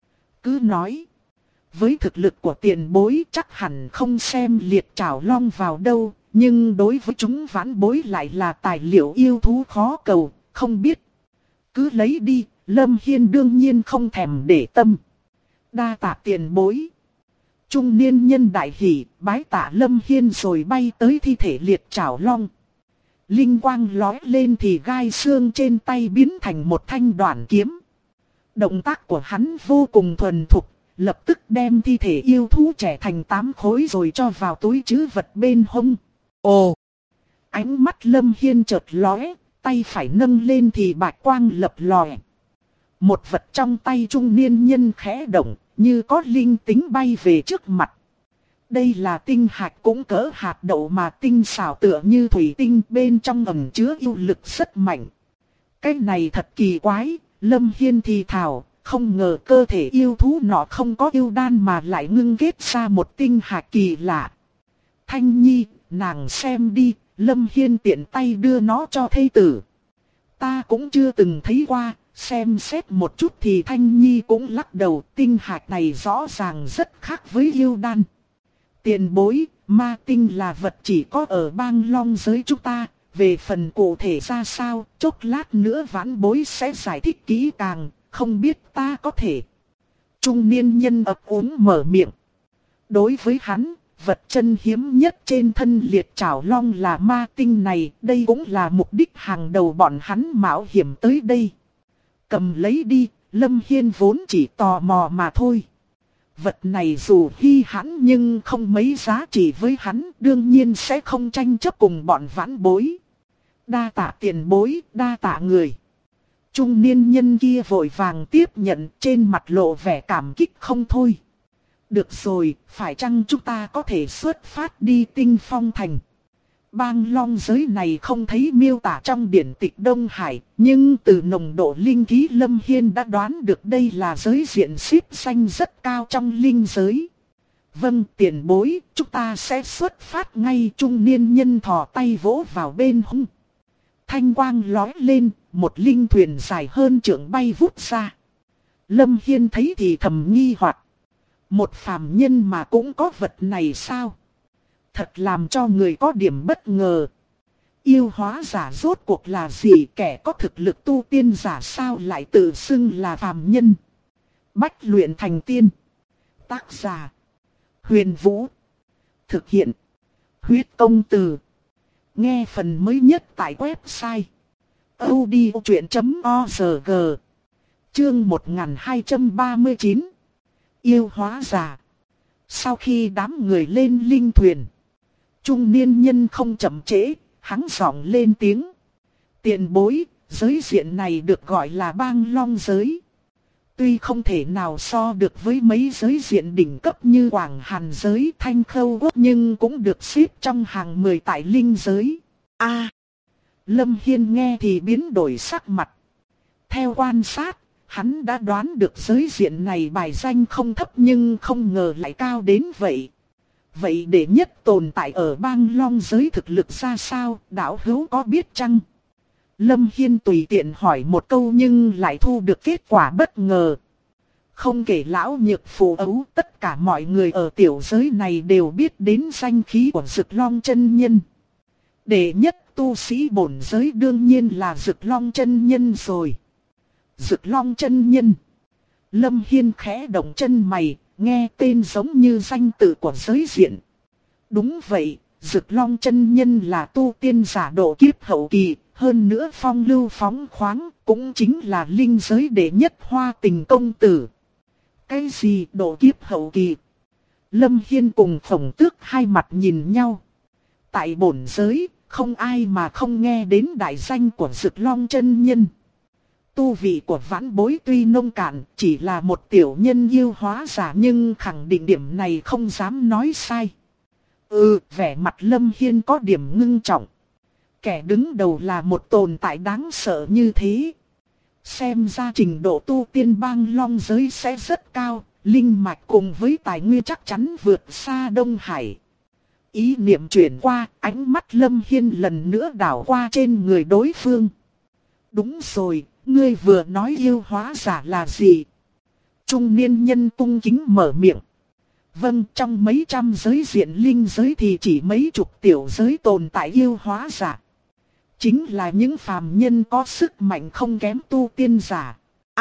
Cứ nói. Với thực lực của tiền bối chắc hẳn không xem liệt trảo long vào đâu. Nhưng đối với chúng vãn bối lại là tài liệu yêu thú khó cầu, không biết. Cứ lấy đi, Lâm Hiên đương nhiên không thèm để tâm. Đa tạ tiền bối. Trung niên nhân đại hỉ, bái tạ Lâm Hiên rồi bay tới thi thể liệt trảo long. Linh quang lói lên thì gai xương trên tay biến thành một thanh đoản kiếm. Động tác của hắn vô cùng thuần thục, lập tức đem thi thể yêu thú trẻ thành 8 khối rồi cho vào túi trữ vật bên hông. Ồ! Ánh mắt Lâm Hiên chợt lóe, tay phải nâng lên thì bạch quang lập lòe. Một vật trong tay trung niên nhân khẽ động, như có linh tính bay về trước mặt. Đây là tinh hạch cũng cỡ hạt đậu mà tinh xảo tựa như thủy tinh, bên trong ẩn chứa yêu lực rất mạnh. Cái này thật kỳ quái, Lâm Hiên thì thào, không ngờ cơ thể yêu thú nọ không có yêu đan mà lại ngưng kết ra một tinh hạch kỳ lạ. Thanh Nhi, nàng xem đi, Lâm Hiên tiện tay đưa nó cho thê tử. Ta cũng chưa từng thấy qua, xem xét một chút thì Thanh Nhi cũng lắc đầu, tinh hạch này rõ ràng rất khác với yêu đan. Tiền bối, ma tinh là vật chỉ có ở bang long giới chúng ta, về phần cụ thể ra sao, chốc lát nữa vãn bối sẽ giải thích kỹ càng, không biết ta có thể. Trung niên nhân ấp úng mở miệng. Đối với hắn, vật chân hiếm nhất trên thân liệt trảo long là ma tinh này, đây cũng là mục đích hàng đầu bọn hắn mạo hiểm tới đây. Cầm lấy đi, Lâm Hiên vốn chỉ tò mò mà thôi. Vật này dù hi hãn nhưng không mấy giá trị với hắn, đương nhiên sẽ không tranh chấp cùng bọn vãn bối. Đa tạ tiền bối, đa tạ người. Trung niên nhân kia vội vàng tiếp nhận, trên mặt lộ vẻ cảm kích không thôi. Được rồi, phải chăng chúng ta có thể xuất phát đi Tinh Phong Thành? Bang long giới này không thấy miêu tả trong điển tịch Đông Hải, nhưng từ nồng độ linh khí Lâm Hiên đã đoán được đây là giới diện xếp xanh rất cao trong linh giới. Vâng, tiền bối, chúng ta sẽ xuất phát ngay. Trung niên nhân thò tay vỗ vào bên hông. Thanh quang lói lên, một linh thuyền dài hơn trượng bay vút ra. Lâm Hiên thấy thì thầm nghi hoặc. Một phàm nhân mà cũng có vật này sao? Thật làm cho người có điểm bất ngờ. Yêu hóa giả rốt cuộc là gì? Kẻ có thực lực tu tiên giả sao lại tự xưng là phàm nhân? Bách luyện thành tiên. Tác giả: Huyền Vũ. Thực hiện: Huyết Công Từ. Nghe phần mới nhất tại website audiochuyện.org. Chương 1239. Yêu hóa giả. Sau khi đám người lên linh thuyền, trung niên nhân không chậm trễ, hắn giọng lên tiếng. Tiền bối, giới diện này được gọi là bang long giới. Tuy không thể nào so được với mấy giới diện đỉnh cấp như Quảng Hàn giới, Thanh Khâu Quốc, nhưng cũng được xếp trong hàng 10 tại linh giới. Lâm Hiên nghe thì biến đổi sắc mặt. Theo quan sát, hắn đã đoán được giới diện này bài danh không thấp nhưng không ngờ lại cao đến vậy. Vậy để nhất tồn tại ở bang long giới thực lực ra sao, đạo hữu có biết chăng? Lâm Hiên tùy tiện hỏi một câu nhưng lại thu được kết quả bất ngờ. Không kể lão nhược phù ấu, tất cả mọi người ở tiểu giới này đều biết đến danh khí của Dực Long chân nhân. Đệ nhất tu sĩ bổn giới đương nhiên là Dực Long chân nhân rồi. Dực Long chân nhân. Lâm Hiên khẽ động chân mày, nghe tên giống như danh tự của giới diện. Đúng vậy, Dực Long chân nhân là tu tiên giả độ kiếp hậu kỳ, hơn nữa phong lưu phóng khoáng, cũng chính là linh giới đệ nhất Hoa Tình công tử. Cái gì độ kiếp hậu kỳ? Lâm Hiên cùng Khổng Tước hai mặt nhìn nhau. Tại bổn giới, không ai mà không nghe đến đại danh của Dực Long chân nhân. Tu vị của vãn bối tuy nông cạn, chỉ là một tiểu nhân yêu hóa giả, nhưng khẳng định điểm này không dám nói sai. Vẻ mặt Lâm Hiên có điểm ngưng trọng. Kẻ đứng đầu là một tồn tại đáng sợ như thế. Xem ra trình độ tu tiên bang long giới sẽ rất cao, linh mạch cùng với tài nguyên chắc chắn vượt xa Đông Hải. Ý niệm chuyển qua, ánh mắt Lâm Hiên lần nữa đảo qua trên người đối phương. Đúng rồi, ngươi vừa nói yêu hóa giả là gì? Trung niên nhân cung kính mở miệng. Vâng, trong mấy trăm giới diện linh giới thì chỉ mấy chục tiểu giới tồn tại yêu hóa giả. Chính là những phàm nhân có sức mạnh không kém tu tiên giả.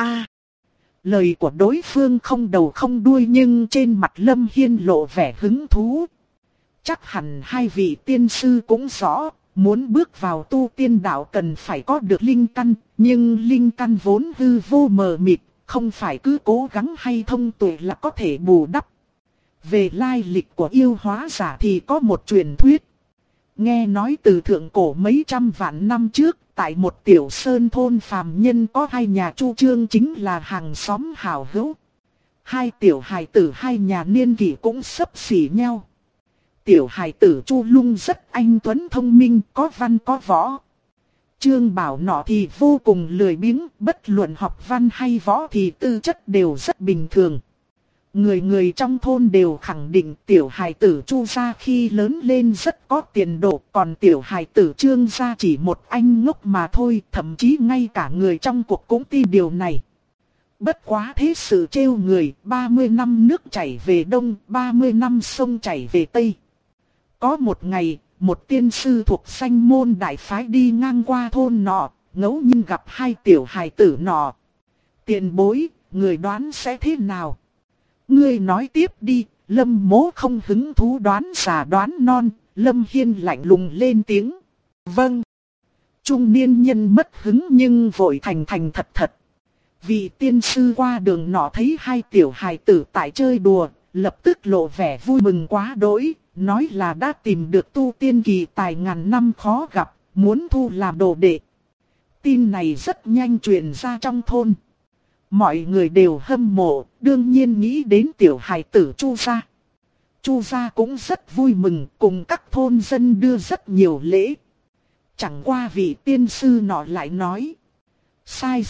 Lời của đối phương không đầu không đuôi, nhưng trên mặt Lâm Hiên lộ vẻ hứng thú. Chắc hẳn hai vị tiên sư cũng rõ, muốn bước vào tu tiên đạo cần phải có được linh căn, nhưng linh căn vốn hư vô mờ mịt, không phải cứ cố gắng hay thông tuệ là có thể bù đắp. Về lai lịch của yêu hóa giả thì có một truyền thuyết. Nghe nói từ thượng cổ mấy trăm vạn năm trước, tại một tiểu sơn thôn phàm nhân có hai nhà Chu Trương chính là hàng xóm hảo hữu. Hai tiểu hài tử hai nhà niên kỷ cũng xấp xỉ nhau. Tiểu hài tử Chu Lung rất anh tuấn thông minh, có văn có võ. Trương Bảo nọ thì vô cùng lười biếng, bất luận học văn hay võ thì tư chất đều rất bình thường. Người người trong thôn đều khẳng định tiểu hài tử Chu gia khi lớn lên rất có tiền đồ, còn tiểu hài tử Trương gia chỉ một anh ngốc mà thôi, thậm chí ngay cả người trong cuộc cũng tin điều này. Bất quá thế sự trêu người, 30 năm nước chảy về đông, 30 năm sông chảy về tây. Có một ngày, một tiên sư thuộc Danh Môn Đại Phái đi ngang qua thôn nọ, ngẫu nhiên gặp hai tiểu hài tử nọ. Tiền bối, người đoán sẽ thế nào? Ngươi nói tiếp đi. Lâm Mỗ không hứng thú đoán già đoán non. Lâm Hiên lạnh lùng lên tiếng. Vâng. Trung niên nhân mất hứng nhưng vội thành thật thật. Vị tiên sư qua đường nọ thấy hai tiểu hài tử tại chơi đùa, lập tức lộ vẻ vui mừng quá đỗi, nói là đã tìm được tu tiên kỳ tài ngàn năm khó gặp, muốn thu làm đồ đệ. Tin này rất nhanh truyền ra trong thôn. Mọi người đều hâm mộ, đương nhiên nghĩ đến tiểu hài tử Chu gia. Chu gia cũng rất vui mừng, cùng các thôn dân đưa rất nhiều lễ. Chẳng qua vị tiên sư nọ lại nói. Sai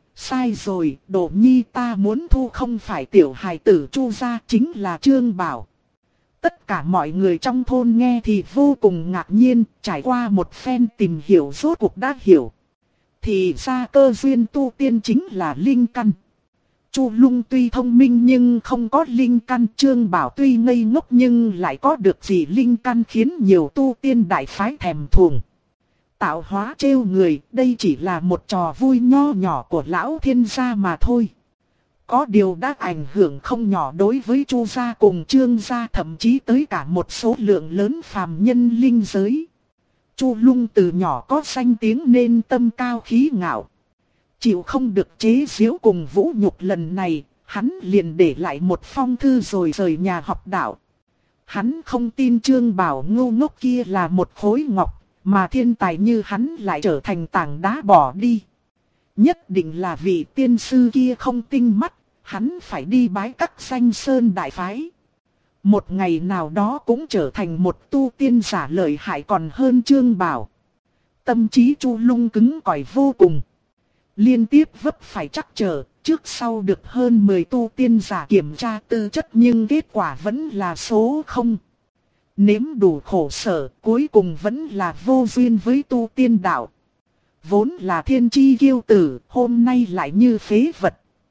rồi, Đồ Nhi ta muốn thu không phải tiểu hài tử Chu gia, chính là Trương Bảo. Tất cả mọi người trong thôn nghe thì vô cùng ngạc nhiên, trải qua một phen tìm hiểu rốt cuộc đã hiểu. Thì ra cơ duyên tu tiên chính là linh căn. Chu Lung tuy thông minh nhưng không có linh căn, Trương Bảo tuy ngây ngốc nhưng lại có được gì linh căn khiến nhiều tu tiên đại phái thèm thuồng. Tạo hóa trêu người, đây chỉ là một trò vui nho nhỏ của lão thiên gia mà thôi. Có điều đã ảnh hưởng không nhỏ đối với Chu gia cùng Trương gia, thậm chí tới cả một số lượng lớn phàm nhân linh giới. Chu Lung từ nhỏ có danh tiếng nên tâm cao khí ngạo. Chịu không được chế giễu cùng vũ nhục lần này, hắn liền để lại một phong thư rồi rời nhà học đạo. Hắn không tin Trương Bảo ngu ngốc kia là một khối ngọc, mà thiên tài như hắn lại trở thành tảng đá bỏ đi. Nhất định là vị tiên sư kia không tinh mắt, hắn phải đi bái các Danh Sơn đại phái. Một ngày nào đó cũng trở thành một tu tiên giả lợi hại còn hơn Trương Bảo. Tâm trí Chu Lung cứng cỏi vô cùng. Liên tiếp vấp phải trắc trở, trước sau được hơn 10 tu tiên giả kiểm tra tư chất nhưng kết quả vẫn là số 0. Nếm đủ khổ sở, cuối cùng vẫn là vô duyên với tu tiên đạo. Vốn là thiên chi kiêu tử, hôm nay lại như phế vật.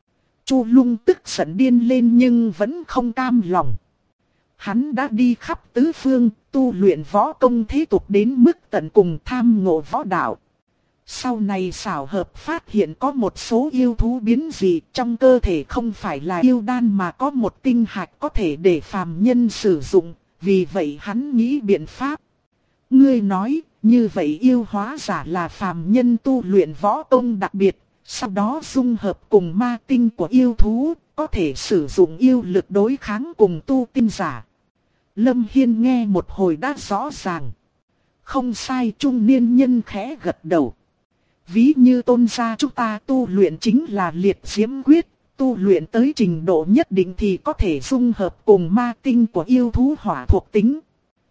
Chu Lung tức giận điên lên nhưng vẫn không cam lòng. Hắn đã đi khắp tứ phương, tu luyện võ công thế tục đến mức tận cùng, tham ngộ võ đạo. Sau này xảo hợp phát hiện có một số yêu thú biến dị trong cơ thể không phải là yêu đan mà có một tinh hạch có thể để phàm nhân sử dụng, vì vậy hắn nghĩ biện pháp. Ngươi nói, như vậy yêu hóa giả là phàm nhân tu luyện võ công đặc biệt, sau đó dung hợp cùng ma tinh của yêu thú, có thể sử dụng yêu lực đối kháng cùng tu tiên giả. Lâm Hiên nghe một hồi đã rõ ràng. Không sai, trung niên nhân khẽ gật đầu. Ví như tôn gia chúng ta tu luyện chính là liệt diễm quyết, tu luyện tới trình độ nhất định thì có thể dung hợp cùng ma tinh của yêu thú hỏa thuộc tính.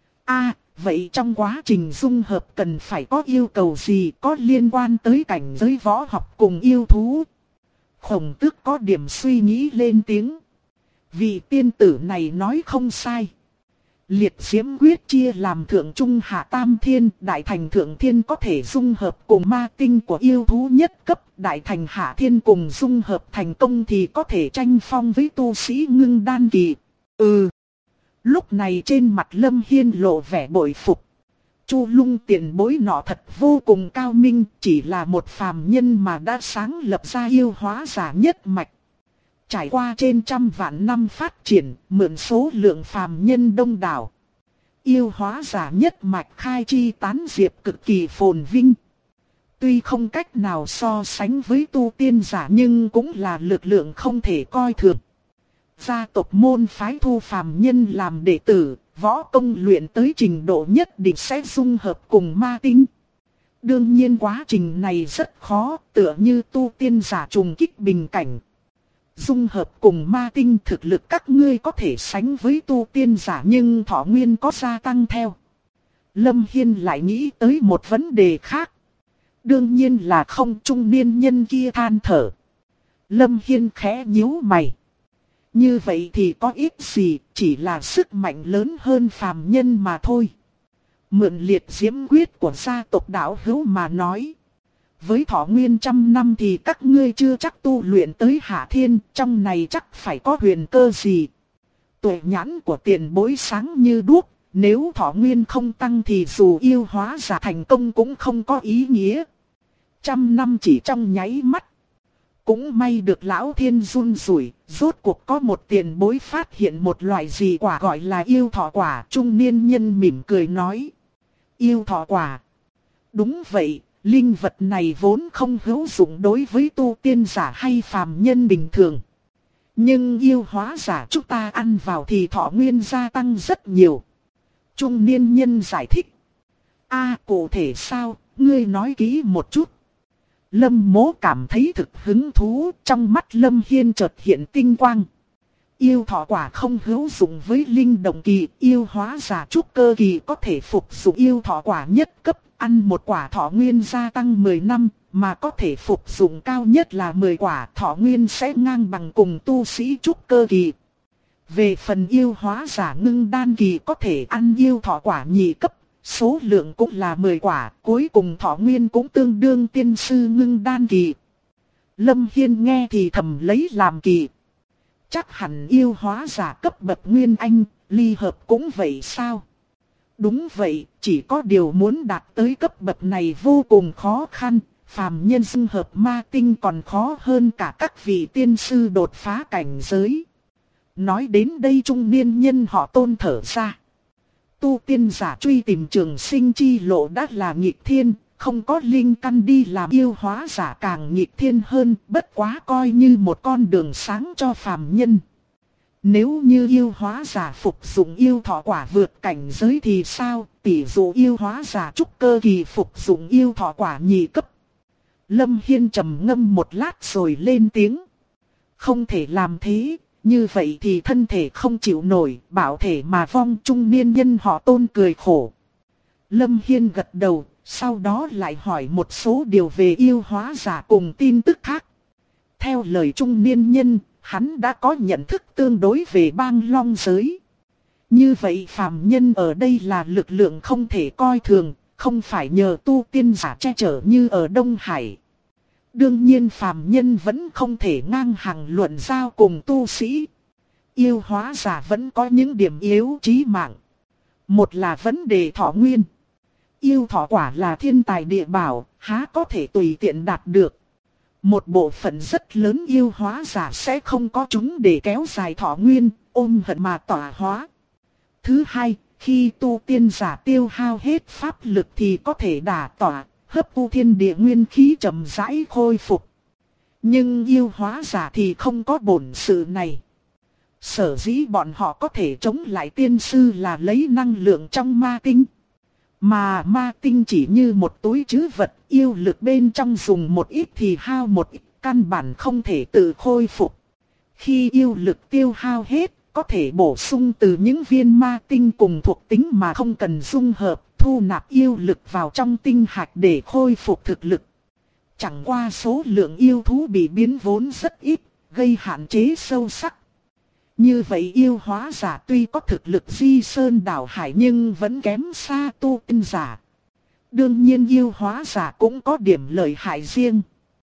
Vậy trong quá trình dung hợp cần phải có yêu cầu gì có liên quan tới cảnh giới võ học cùng yêu thú? Khổng Tước có điểm suy nghĩ lên tiếng. Vị tiên tử này nói không sai. Liệt diễm quyết chia làm thượng trung hạ tam thiên, đại thành thượng thiên có thể dung hợp cùng ma tinh của yêu thú nhất cấp, đại thành hạ thiên cùng dung hợp thành công thì có thể tranh phong với tu sĩ ngưng đan kỳ. Lúc này trên mặt Lâm Hiên lộ vẻ bội phục. Chu Lung tiền bối nọ thật vô cùng cao minh, chỉ là một phàm nhân mà đã sáng lập ra yêu hóa giả nhất mạch. Trải qua trên trăm vạn năm phát triển, mượn số lượng phàm nhân đông đảo. Yêu hóa giả nhất mạch khai chi tán diệp cực kỳ phồn vinh. Tuy không cách nào so sánh với tu tiên giả nhưng cũng là lực lượng không thể coi thường. Gia tộc môn phái thu phàm nhân làm đệ tử, võ công luyện tới trình độ nhất định sẽ dung hợp cùng ma tinh. Đương nhiên quá trình này rất khó, tựa như tu tiên giả trùng kích bình cảnh. Dung hợp cùng ma tinh thực lực các ngươi có thể sánh với tu tiên giả nhưng thọ nguyên có gia tăng theo. Lâm Hiên lại nghĩ tới một vấn đề khác. Đương nhiên là không, trung niên nhân kia than thở. Lâm Hiên khẽ nhíu mày. Như vậy thì có ích gì, chỉ là sức mạnh lớn hơn phàm nhân mà thôi. Mượn liệt diễm quyết của gia tộc đạo hữu mà nói. Với thọ nguyên 100 năm thì các ngươi chưa chắc tu luyện tới hạ thiên, trong này chắc phải có huyền cơ gì. Tuệ nhãn của tiền bối sáng như đuốc, nếu thọ nguyên không tăng thì dù yêu hóa giả thành công cũng không có ý nghĩa. 100 năm chỉ trong nháy mắt. Cũng may được lão thiên run rủi, rốt cuộc có một tiền bối phát hiện một loại gì quả gọi là yêu thọ quả. Trung niên nhân mỉm cười nói. Yêu thọ quả. Đúng vậy, linh vật này vốn không hữu dụng đối với tu tiên giả hay phàm nhân bình thường. Nhưng yêu hóa giả chúng ta ăn vào thì thọ nguyên gia tăng rất nhiều. Trung niên nhân giải thích. Cụ thể sao, ngươi nói kỹ một chút. Lâm Mỗ cảm thấy thực hứng thú, trong mắt Lâm Hiên chợt hiện tinh quang. Yêu thọ quả không hữu dụng với linh động kỳ, yêu hóa giả trúc cơ kỳ có thể phục dụng yêu thọ quả nhất cấp, ăn một quả thọ nguyên gia tăng 10 năm, mà có thể phục dụng cao nhất là 10 quả, thọ nguyên sẽ ngang bằng cùng tu sĩ trúc cơ kỳ. Về phần yêu hóa giả ngưng đan kỳ có thể ăn yêu thọ quả nhị cấp. Số lượng cũng là 10 quả, cuối cùng thọ nguyên cũng tương đương tiên sư ngưng đan kỳ. Lâm Hiên nghe thì thầm lấy làm kỳ. Chắc hẳn yêu hóa giả cấp bậc nguyên anh, ly hợp cũng vậy sao? Đúng vậy, chỉ có điều muốn đạt tới cấp bậc này vô cùng khó khăn, phàm nhân dung hợp ma tinh còn khó hơn cả các vị tiên sư đột phá cảnh giới. Nói đến đây trung niên nhân họ Tôn thở ra. Tu tiên giả truy tìm trường sinh chi lộ đã là nghịch thiên, không có linh căn đi làm yêu hóa giả càng nghịch thiên hơn, bất quá coi như một con đường sáng cho phàm nhân. Nếu như yêu hóa giả phục dụng yêu thọ quả vượt cảnh giới thì sao, tỷ dụ yêu hóa giả trúc cơ kỳ phục dụng yêu thọ quả nhị cấp. Lâm Hiên trầm ngâm một lát rồi lên tiếng. Không thể làm thế. Như vậy thì thân thể không chịu nổi, bảo thể mà vong. Trung niên nhân họ Tôn cười khổ. Lâm Hiên gật đầu, sau đó lại hỏi một số điều về yêu hóa giả cùng tin tức khác. Theo lời trung niên nhân, hắn đã có nhận thức tương đối về bang long giới. Như vậy phàm nhân ở đây là lực lượng không thể coi thường, không phải nhờ tu tiên giả che chở như ở Đông Hải. Đương nhiên phàm nhân vẫn không thể ngang hàng luận giao cùng tu sĩ. Yêu hóa giả vẫn có những điểm yếu chí mạng. Một là vấn đề thọ nguyên. Yêu thọ quả là thiên tài địa bảo, há có thể tùy tiện đạt được. Một bộ phận rất lớn yêu hóa giả sẽ không có chúng để kéo dài thọ nguyên, ôm hận mà tỏa hóa. Thứ hai, khi tu tiên giả tiêu hao hết pháp lực thì có thể đả tỏa, hấp thu thiên địa nguyên khí chậm rãi khôi phục. Nhưng yêu hóa giả thì không có bổn sự này. Sở dĩ bọn họ có thể chống lại tiên sư là lấy năng lượng trong ma tinh. Mà ma tinh chỉ như một túi trữ vật, yêu lực bên trong dùng một ít thì hao một ít, căn bản không thể tự khôi phục. Khi yêu lực tiêu hao hết, có thể bổ sung từ những viên ma tinh cùng thuộc tính mà không cần dung hợp, thu nạp yêu lực vào trong tinh hạch để khôi phục thực lực. Chẳng qua số lượng yêu thú bị biến vốn rất ít, gây hạn chế sâu sắc. Như vậy yêu hóa giả tuy có thực lực di sơn đảo hải nhưng vẫn kém xa tu tiên giả. Đương nhiên yêu hóa giả cũng có điểm lợi hại riêng.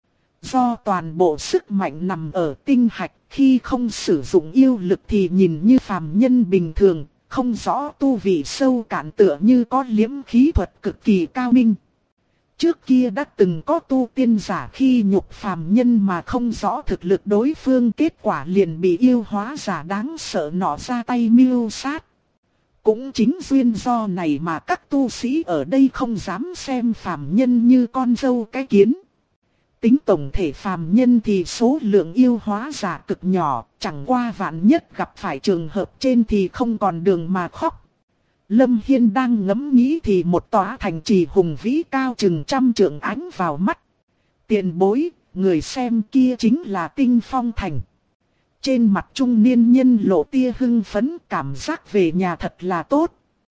Do toàn bộ sức mạnh nằm ở tinh hạch, khi không sử dụng yêu lực thì nhìn như phàm nhân bình thường, không rõ tu vị sâu cạn tựa như có liễm khí thuật cực kỳ cao minh. Trước kia đã từng có tu tiên giả khi nhục phàm nhân mà không rõ thực lực đối phương, kết quả liền bị yêu hóa giả đáng sợ nọ ra tay mưu sát. Cũng chính duyên do này mà các tu sĩ ở đây không dám xem phàm nhân như con dâu cái kiến. Tính tổng thể phàm nhân thì số lượng yêu hóa giả cực nhỏ, chẳng qua vạn nhất gặp phải trường hợp trên thì không còn đường mà khóc. Lâm Hiên đang ngẫm nghĩ thì một tòa thành trì hùng vĩ cao chừng 100 trượng ánh vào mắt. Tiền bối, người xem kia chính là Tinh Phong Thành. Trên mặt trung niên nhân lộ tia hưng phấn, cảm giác về nhà thật là tốt.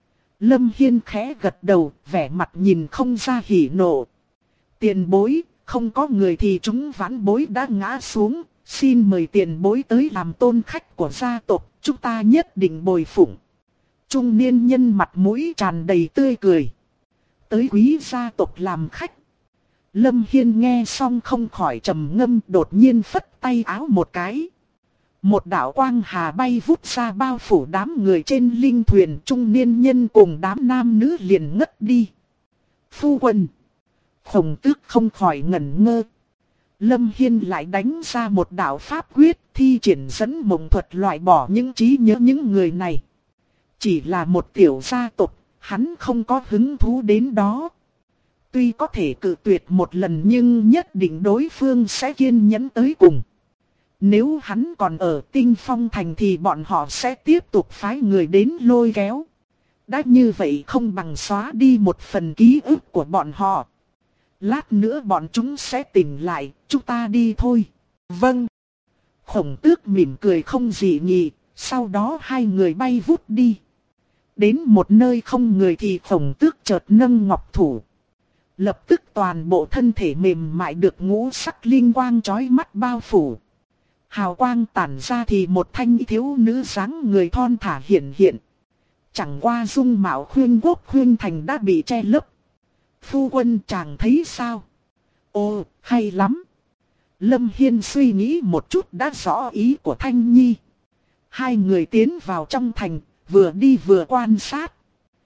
Lâm Hiên khẽ gật đầu, vẻ mặt nhìn không ra hỉ nộ. Tiền bối, không có người thì chúng vãn bối đã ngã xuống, xin mời tiền bối tới làm tôn khách của gia tộc, chúng ta nhất định bồi phụng. Trung niên nhân mặt mũi tràn đầy tươi cười. Tới quý gia tộc làm khách. Lâm Hiên nghe xong không khỏi trầm ngâm, đột nhiên phất tay áo một cái. Một đạo quang hà bay vút ra bao phủ đám người trên linh thuyền, trung niên nhân cùng đám nam nữ liền ngất đi. Phu quân. Khổng Tước không khỏi ngẩn ngơ. Lâm Hiên lại đánh ra một đạo pháp quyết, thi triển dẫn mộng thuật loại bỏ những trí nhớ những người này. Chỉ là một tiểu gia tộc, hắn không có hứng thú đến đó. Tuy có thể cự tuyệt một lần nhưng nhất định đối phương sẽ kiên nhẫn tới cùng. Nếu hắn còn ở Tinh Phong Thành thì bọn họ sẽ tiếp tục phái người đến lôi kéo. Đã như vậy không bằng xóa đi một phần ký ức của bọn họ. Lát nữa bọn chúng sẽ tỉnh lại, chúng ta đi thôi. Vâng. Khổng Tước mỉm cười không dị nghị, sau đó hai người bay vút đi. Đến một nơi không người thì Khổng Tước chợt nâng ngọc thủ. Lập tức toàn bộ thân thể mềm mại được ngũ sắc linh quang chói mắt bao phủ. Hào quang tản ra thì một thanh thiếu nữ dáng người thon thả hiện hiện. Chẳng qua dung mạo khuyên quốc khuyên thành đã bị che lấp. Phu quân chàng thấy sao? Ồ, hay lắm. Lâm Hiên suy nghĩ một chút đã rõ ý của Thanh Nhi. Hai người tiến vào trong thành, vừa đi vừa quan sát.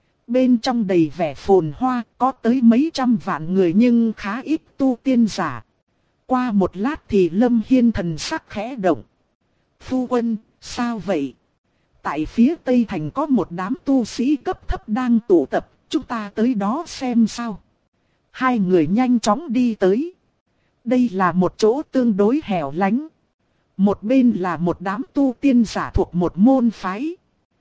Bên trong đầy vẻ phồn hoa, có tới mấy trăm vạn người nhưng khá ít tu tiên giả. Qua một lát thì Lâm Hiên thần sắc khẽ động. Phu quân, sao vậy? Tại phía tây thành có một đám tu sĩ cấp thấp đang tụ tập, chúng ta tới đó xem sao. Hai người nhanh chóng đi tới. Đây là một chỗ tương đối hẻo lánh. Một bên là một đám tu tiên giả thuộc một môn phái.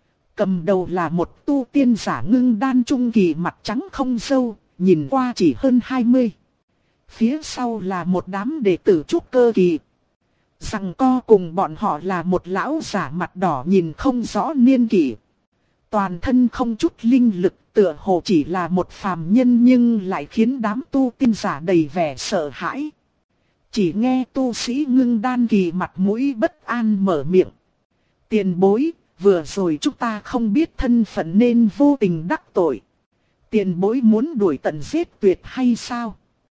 Cầm đầu là một tu tiên giả ngưng đan trung kỳ mặt trắng không râu, nhìn qua chỉ hơn 20. Phía sau là một đám đệ tử trúc cơ kỳ. Giằng co cùng bọn họ là một lão giả mặt đỏ nhìn không rõ niên kỷ. Toàn thân không chút linh lực, tựa hồ chỉ là một phàm nhân nhưng lại khiến đám tu tiên giả đầy vẻ sợ hãi. Chỉ nghe tu sĩ ngưng đan kỳ mặt mũi bất an mở miệng. Tiền bối, vừa rồi chúng ta không biết thân phận nên vô tình đắc tội. Tiền bối muốn đuổi tận giết tuyệt hay sao?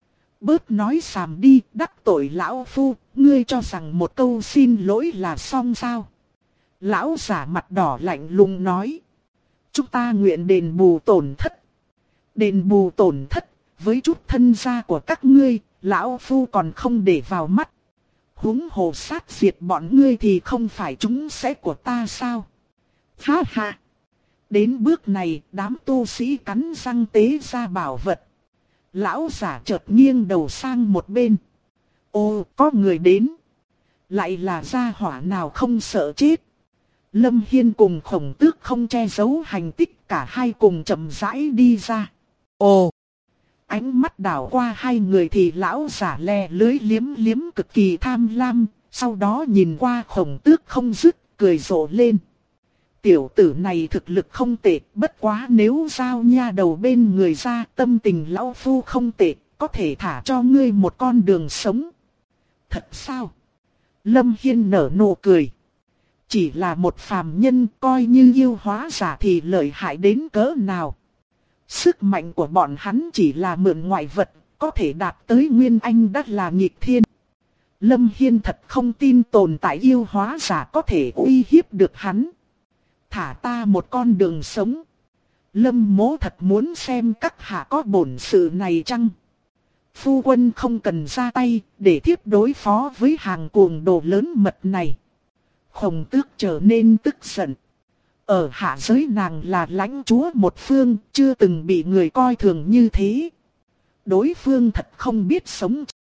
Bớt nói xàm đi, đắc tội lão phu, ngươi cho rằng một câu xin lỗi là xong sao? Lão giả mặt đỏ lạnh lùng nói. Chúng ta nguyện đền bù tổn thất. Đền bù tổn thất, với chút thân gia của các ngươi, lão phu còn không để vào mắt. Huống hồ sát diệt bọn ngươi thì không phải chúng sẽ của ta sao? Ha ha! Đến bước này, đám tu sĩ cắn răng tế ra bảo vật. Lão giả chợt nghiêng đầu sang một bên. Ô, có người đến. Lại là gia hỏa nào không sợ chết. Lâm Hiên cùng Khổng Tước không che giấu hành tích, cả hai cùng chậm rãi đi ra. Ồ! Ánh mắt đảo qua hai người thì lão giả lè lưới liếm liếm cực kỳ tham lam, sau đó nhìn qua Khổng Tước không dứt, cười rộ lên. Tiểu tử này thực lực không tệ, bất quá nếu giao nha đầu bên người ra, tâm tình lão phu không tệ, có thể thả cho ngươi một con đường sống. Thật sao? Lâm Hiên nở nụ cười. Chỉ là một phàm nhân, coi như yêu hóa giả thì lợi hại đến cỡ nào. Sức mạnh của bọn hắn chỉ là mượn ngoại vật, có thể đạt tới Nguyên Anh đã là nghịch thiên. Lâm Hiên thật không tin tồn tại yêu hóa giả có thể uy hiếp được hắn. Thả ta một con đường sống. Lâm Mỗ thật muốn xem các hạ có bổn sự này chăng? Phu quân không cần ra tay, để thiếp đối phó với hàng cuồng đồ lớn mật này. Khổng Tước trở nên tức giận. Ở hạ giới nàng là lãnh chúa một phương, chưa từng bị người coi thường như thế. Đối phương thật không biết sống.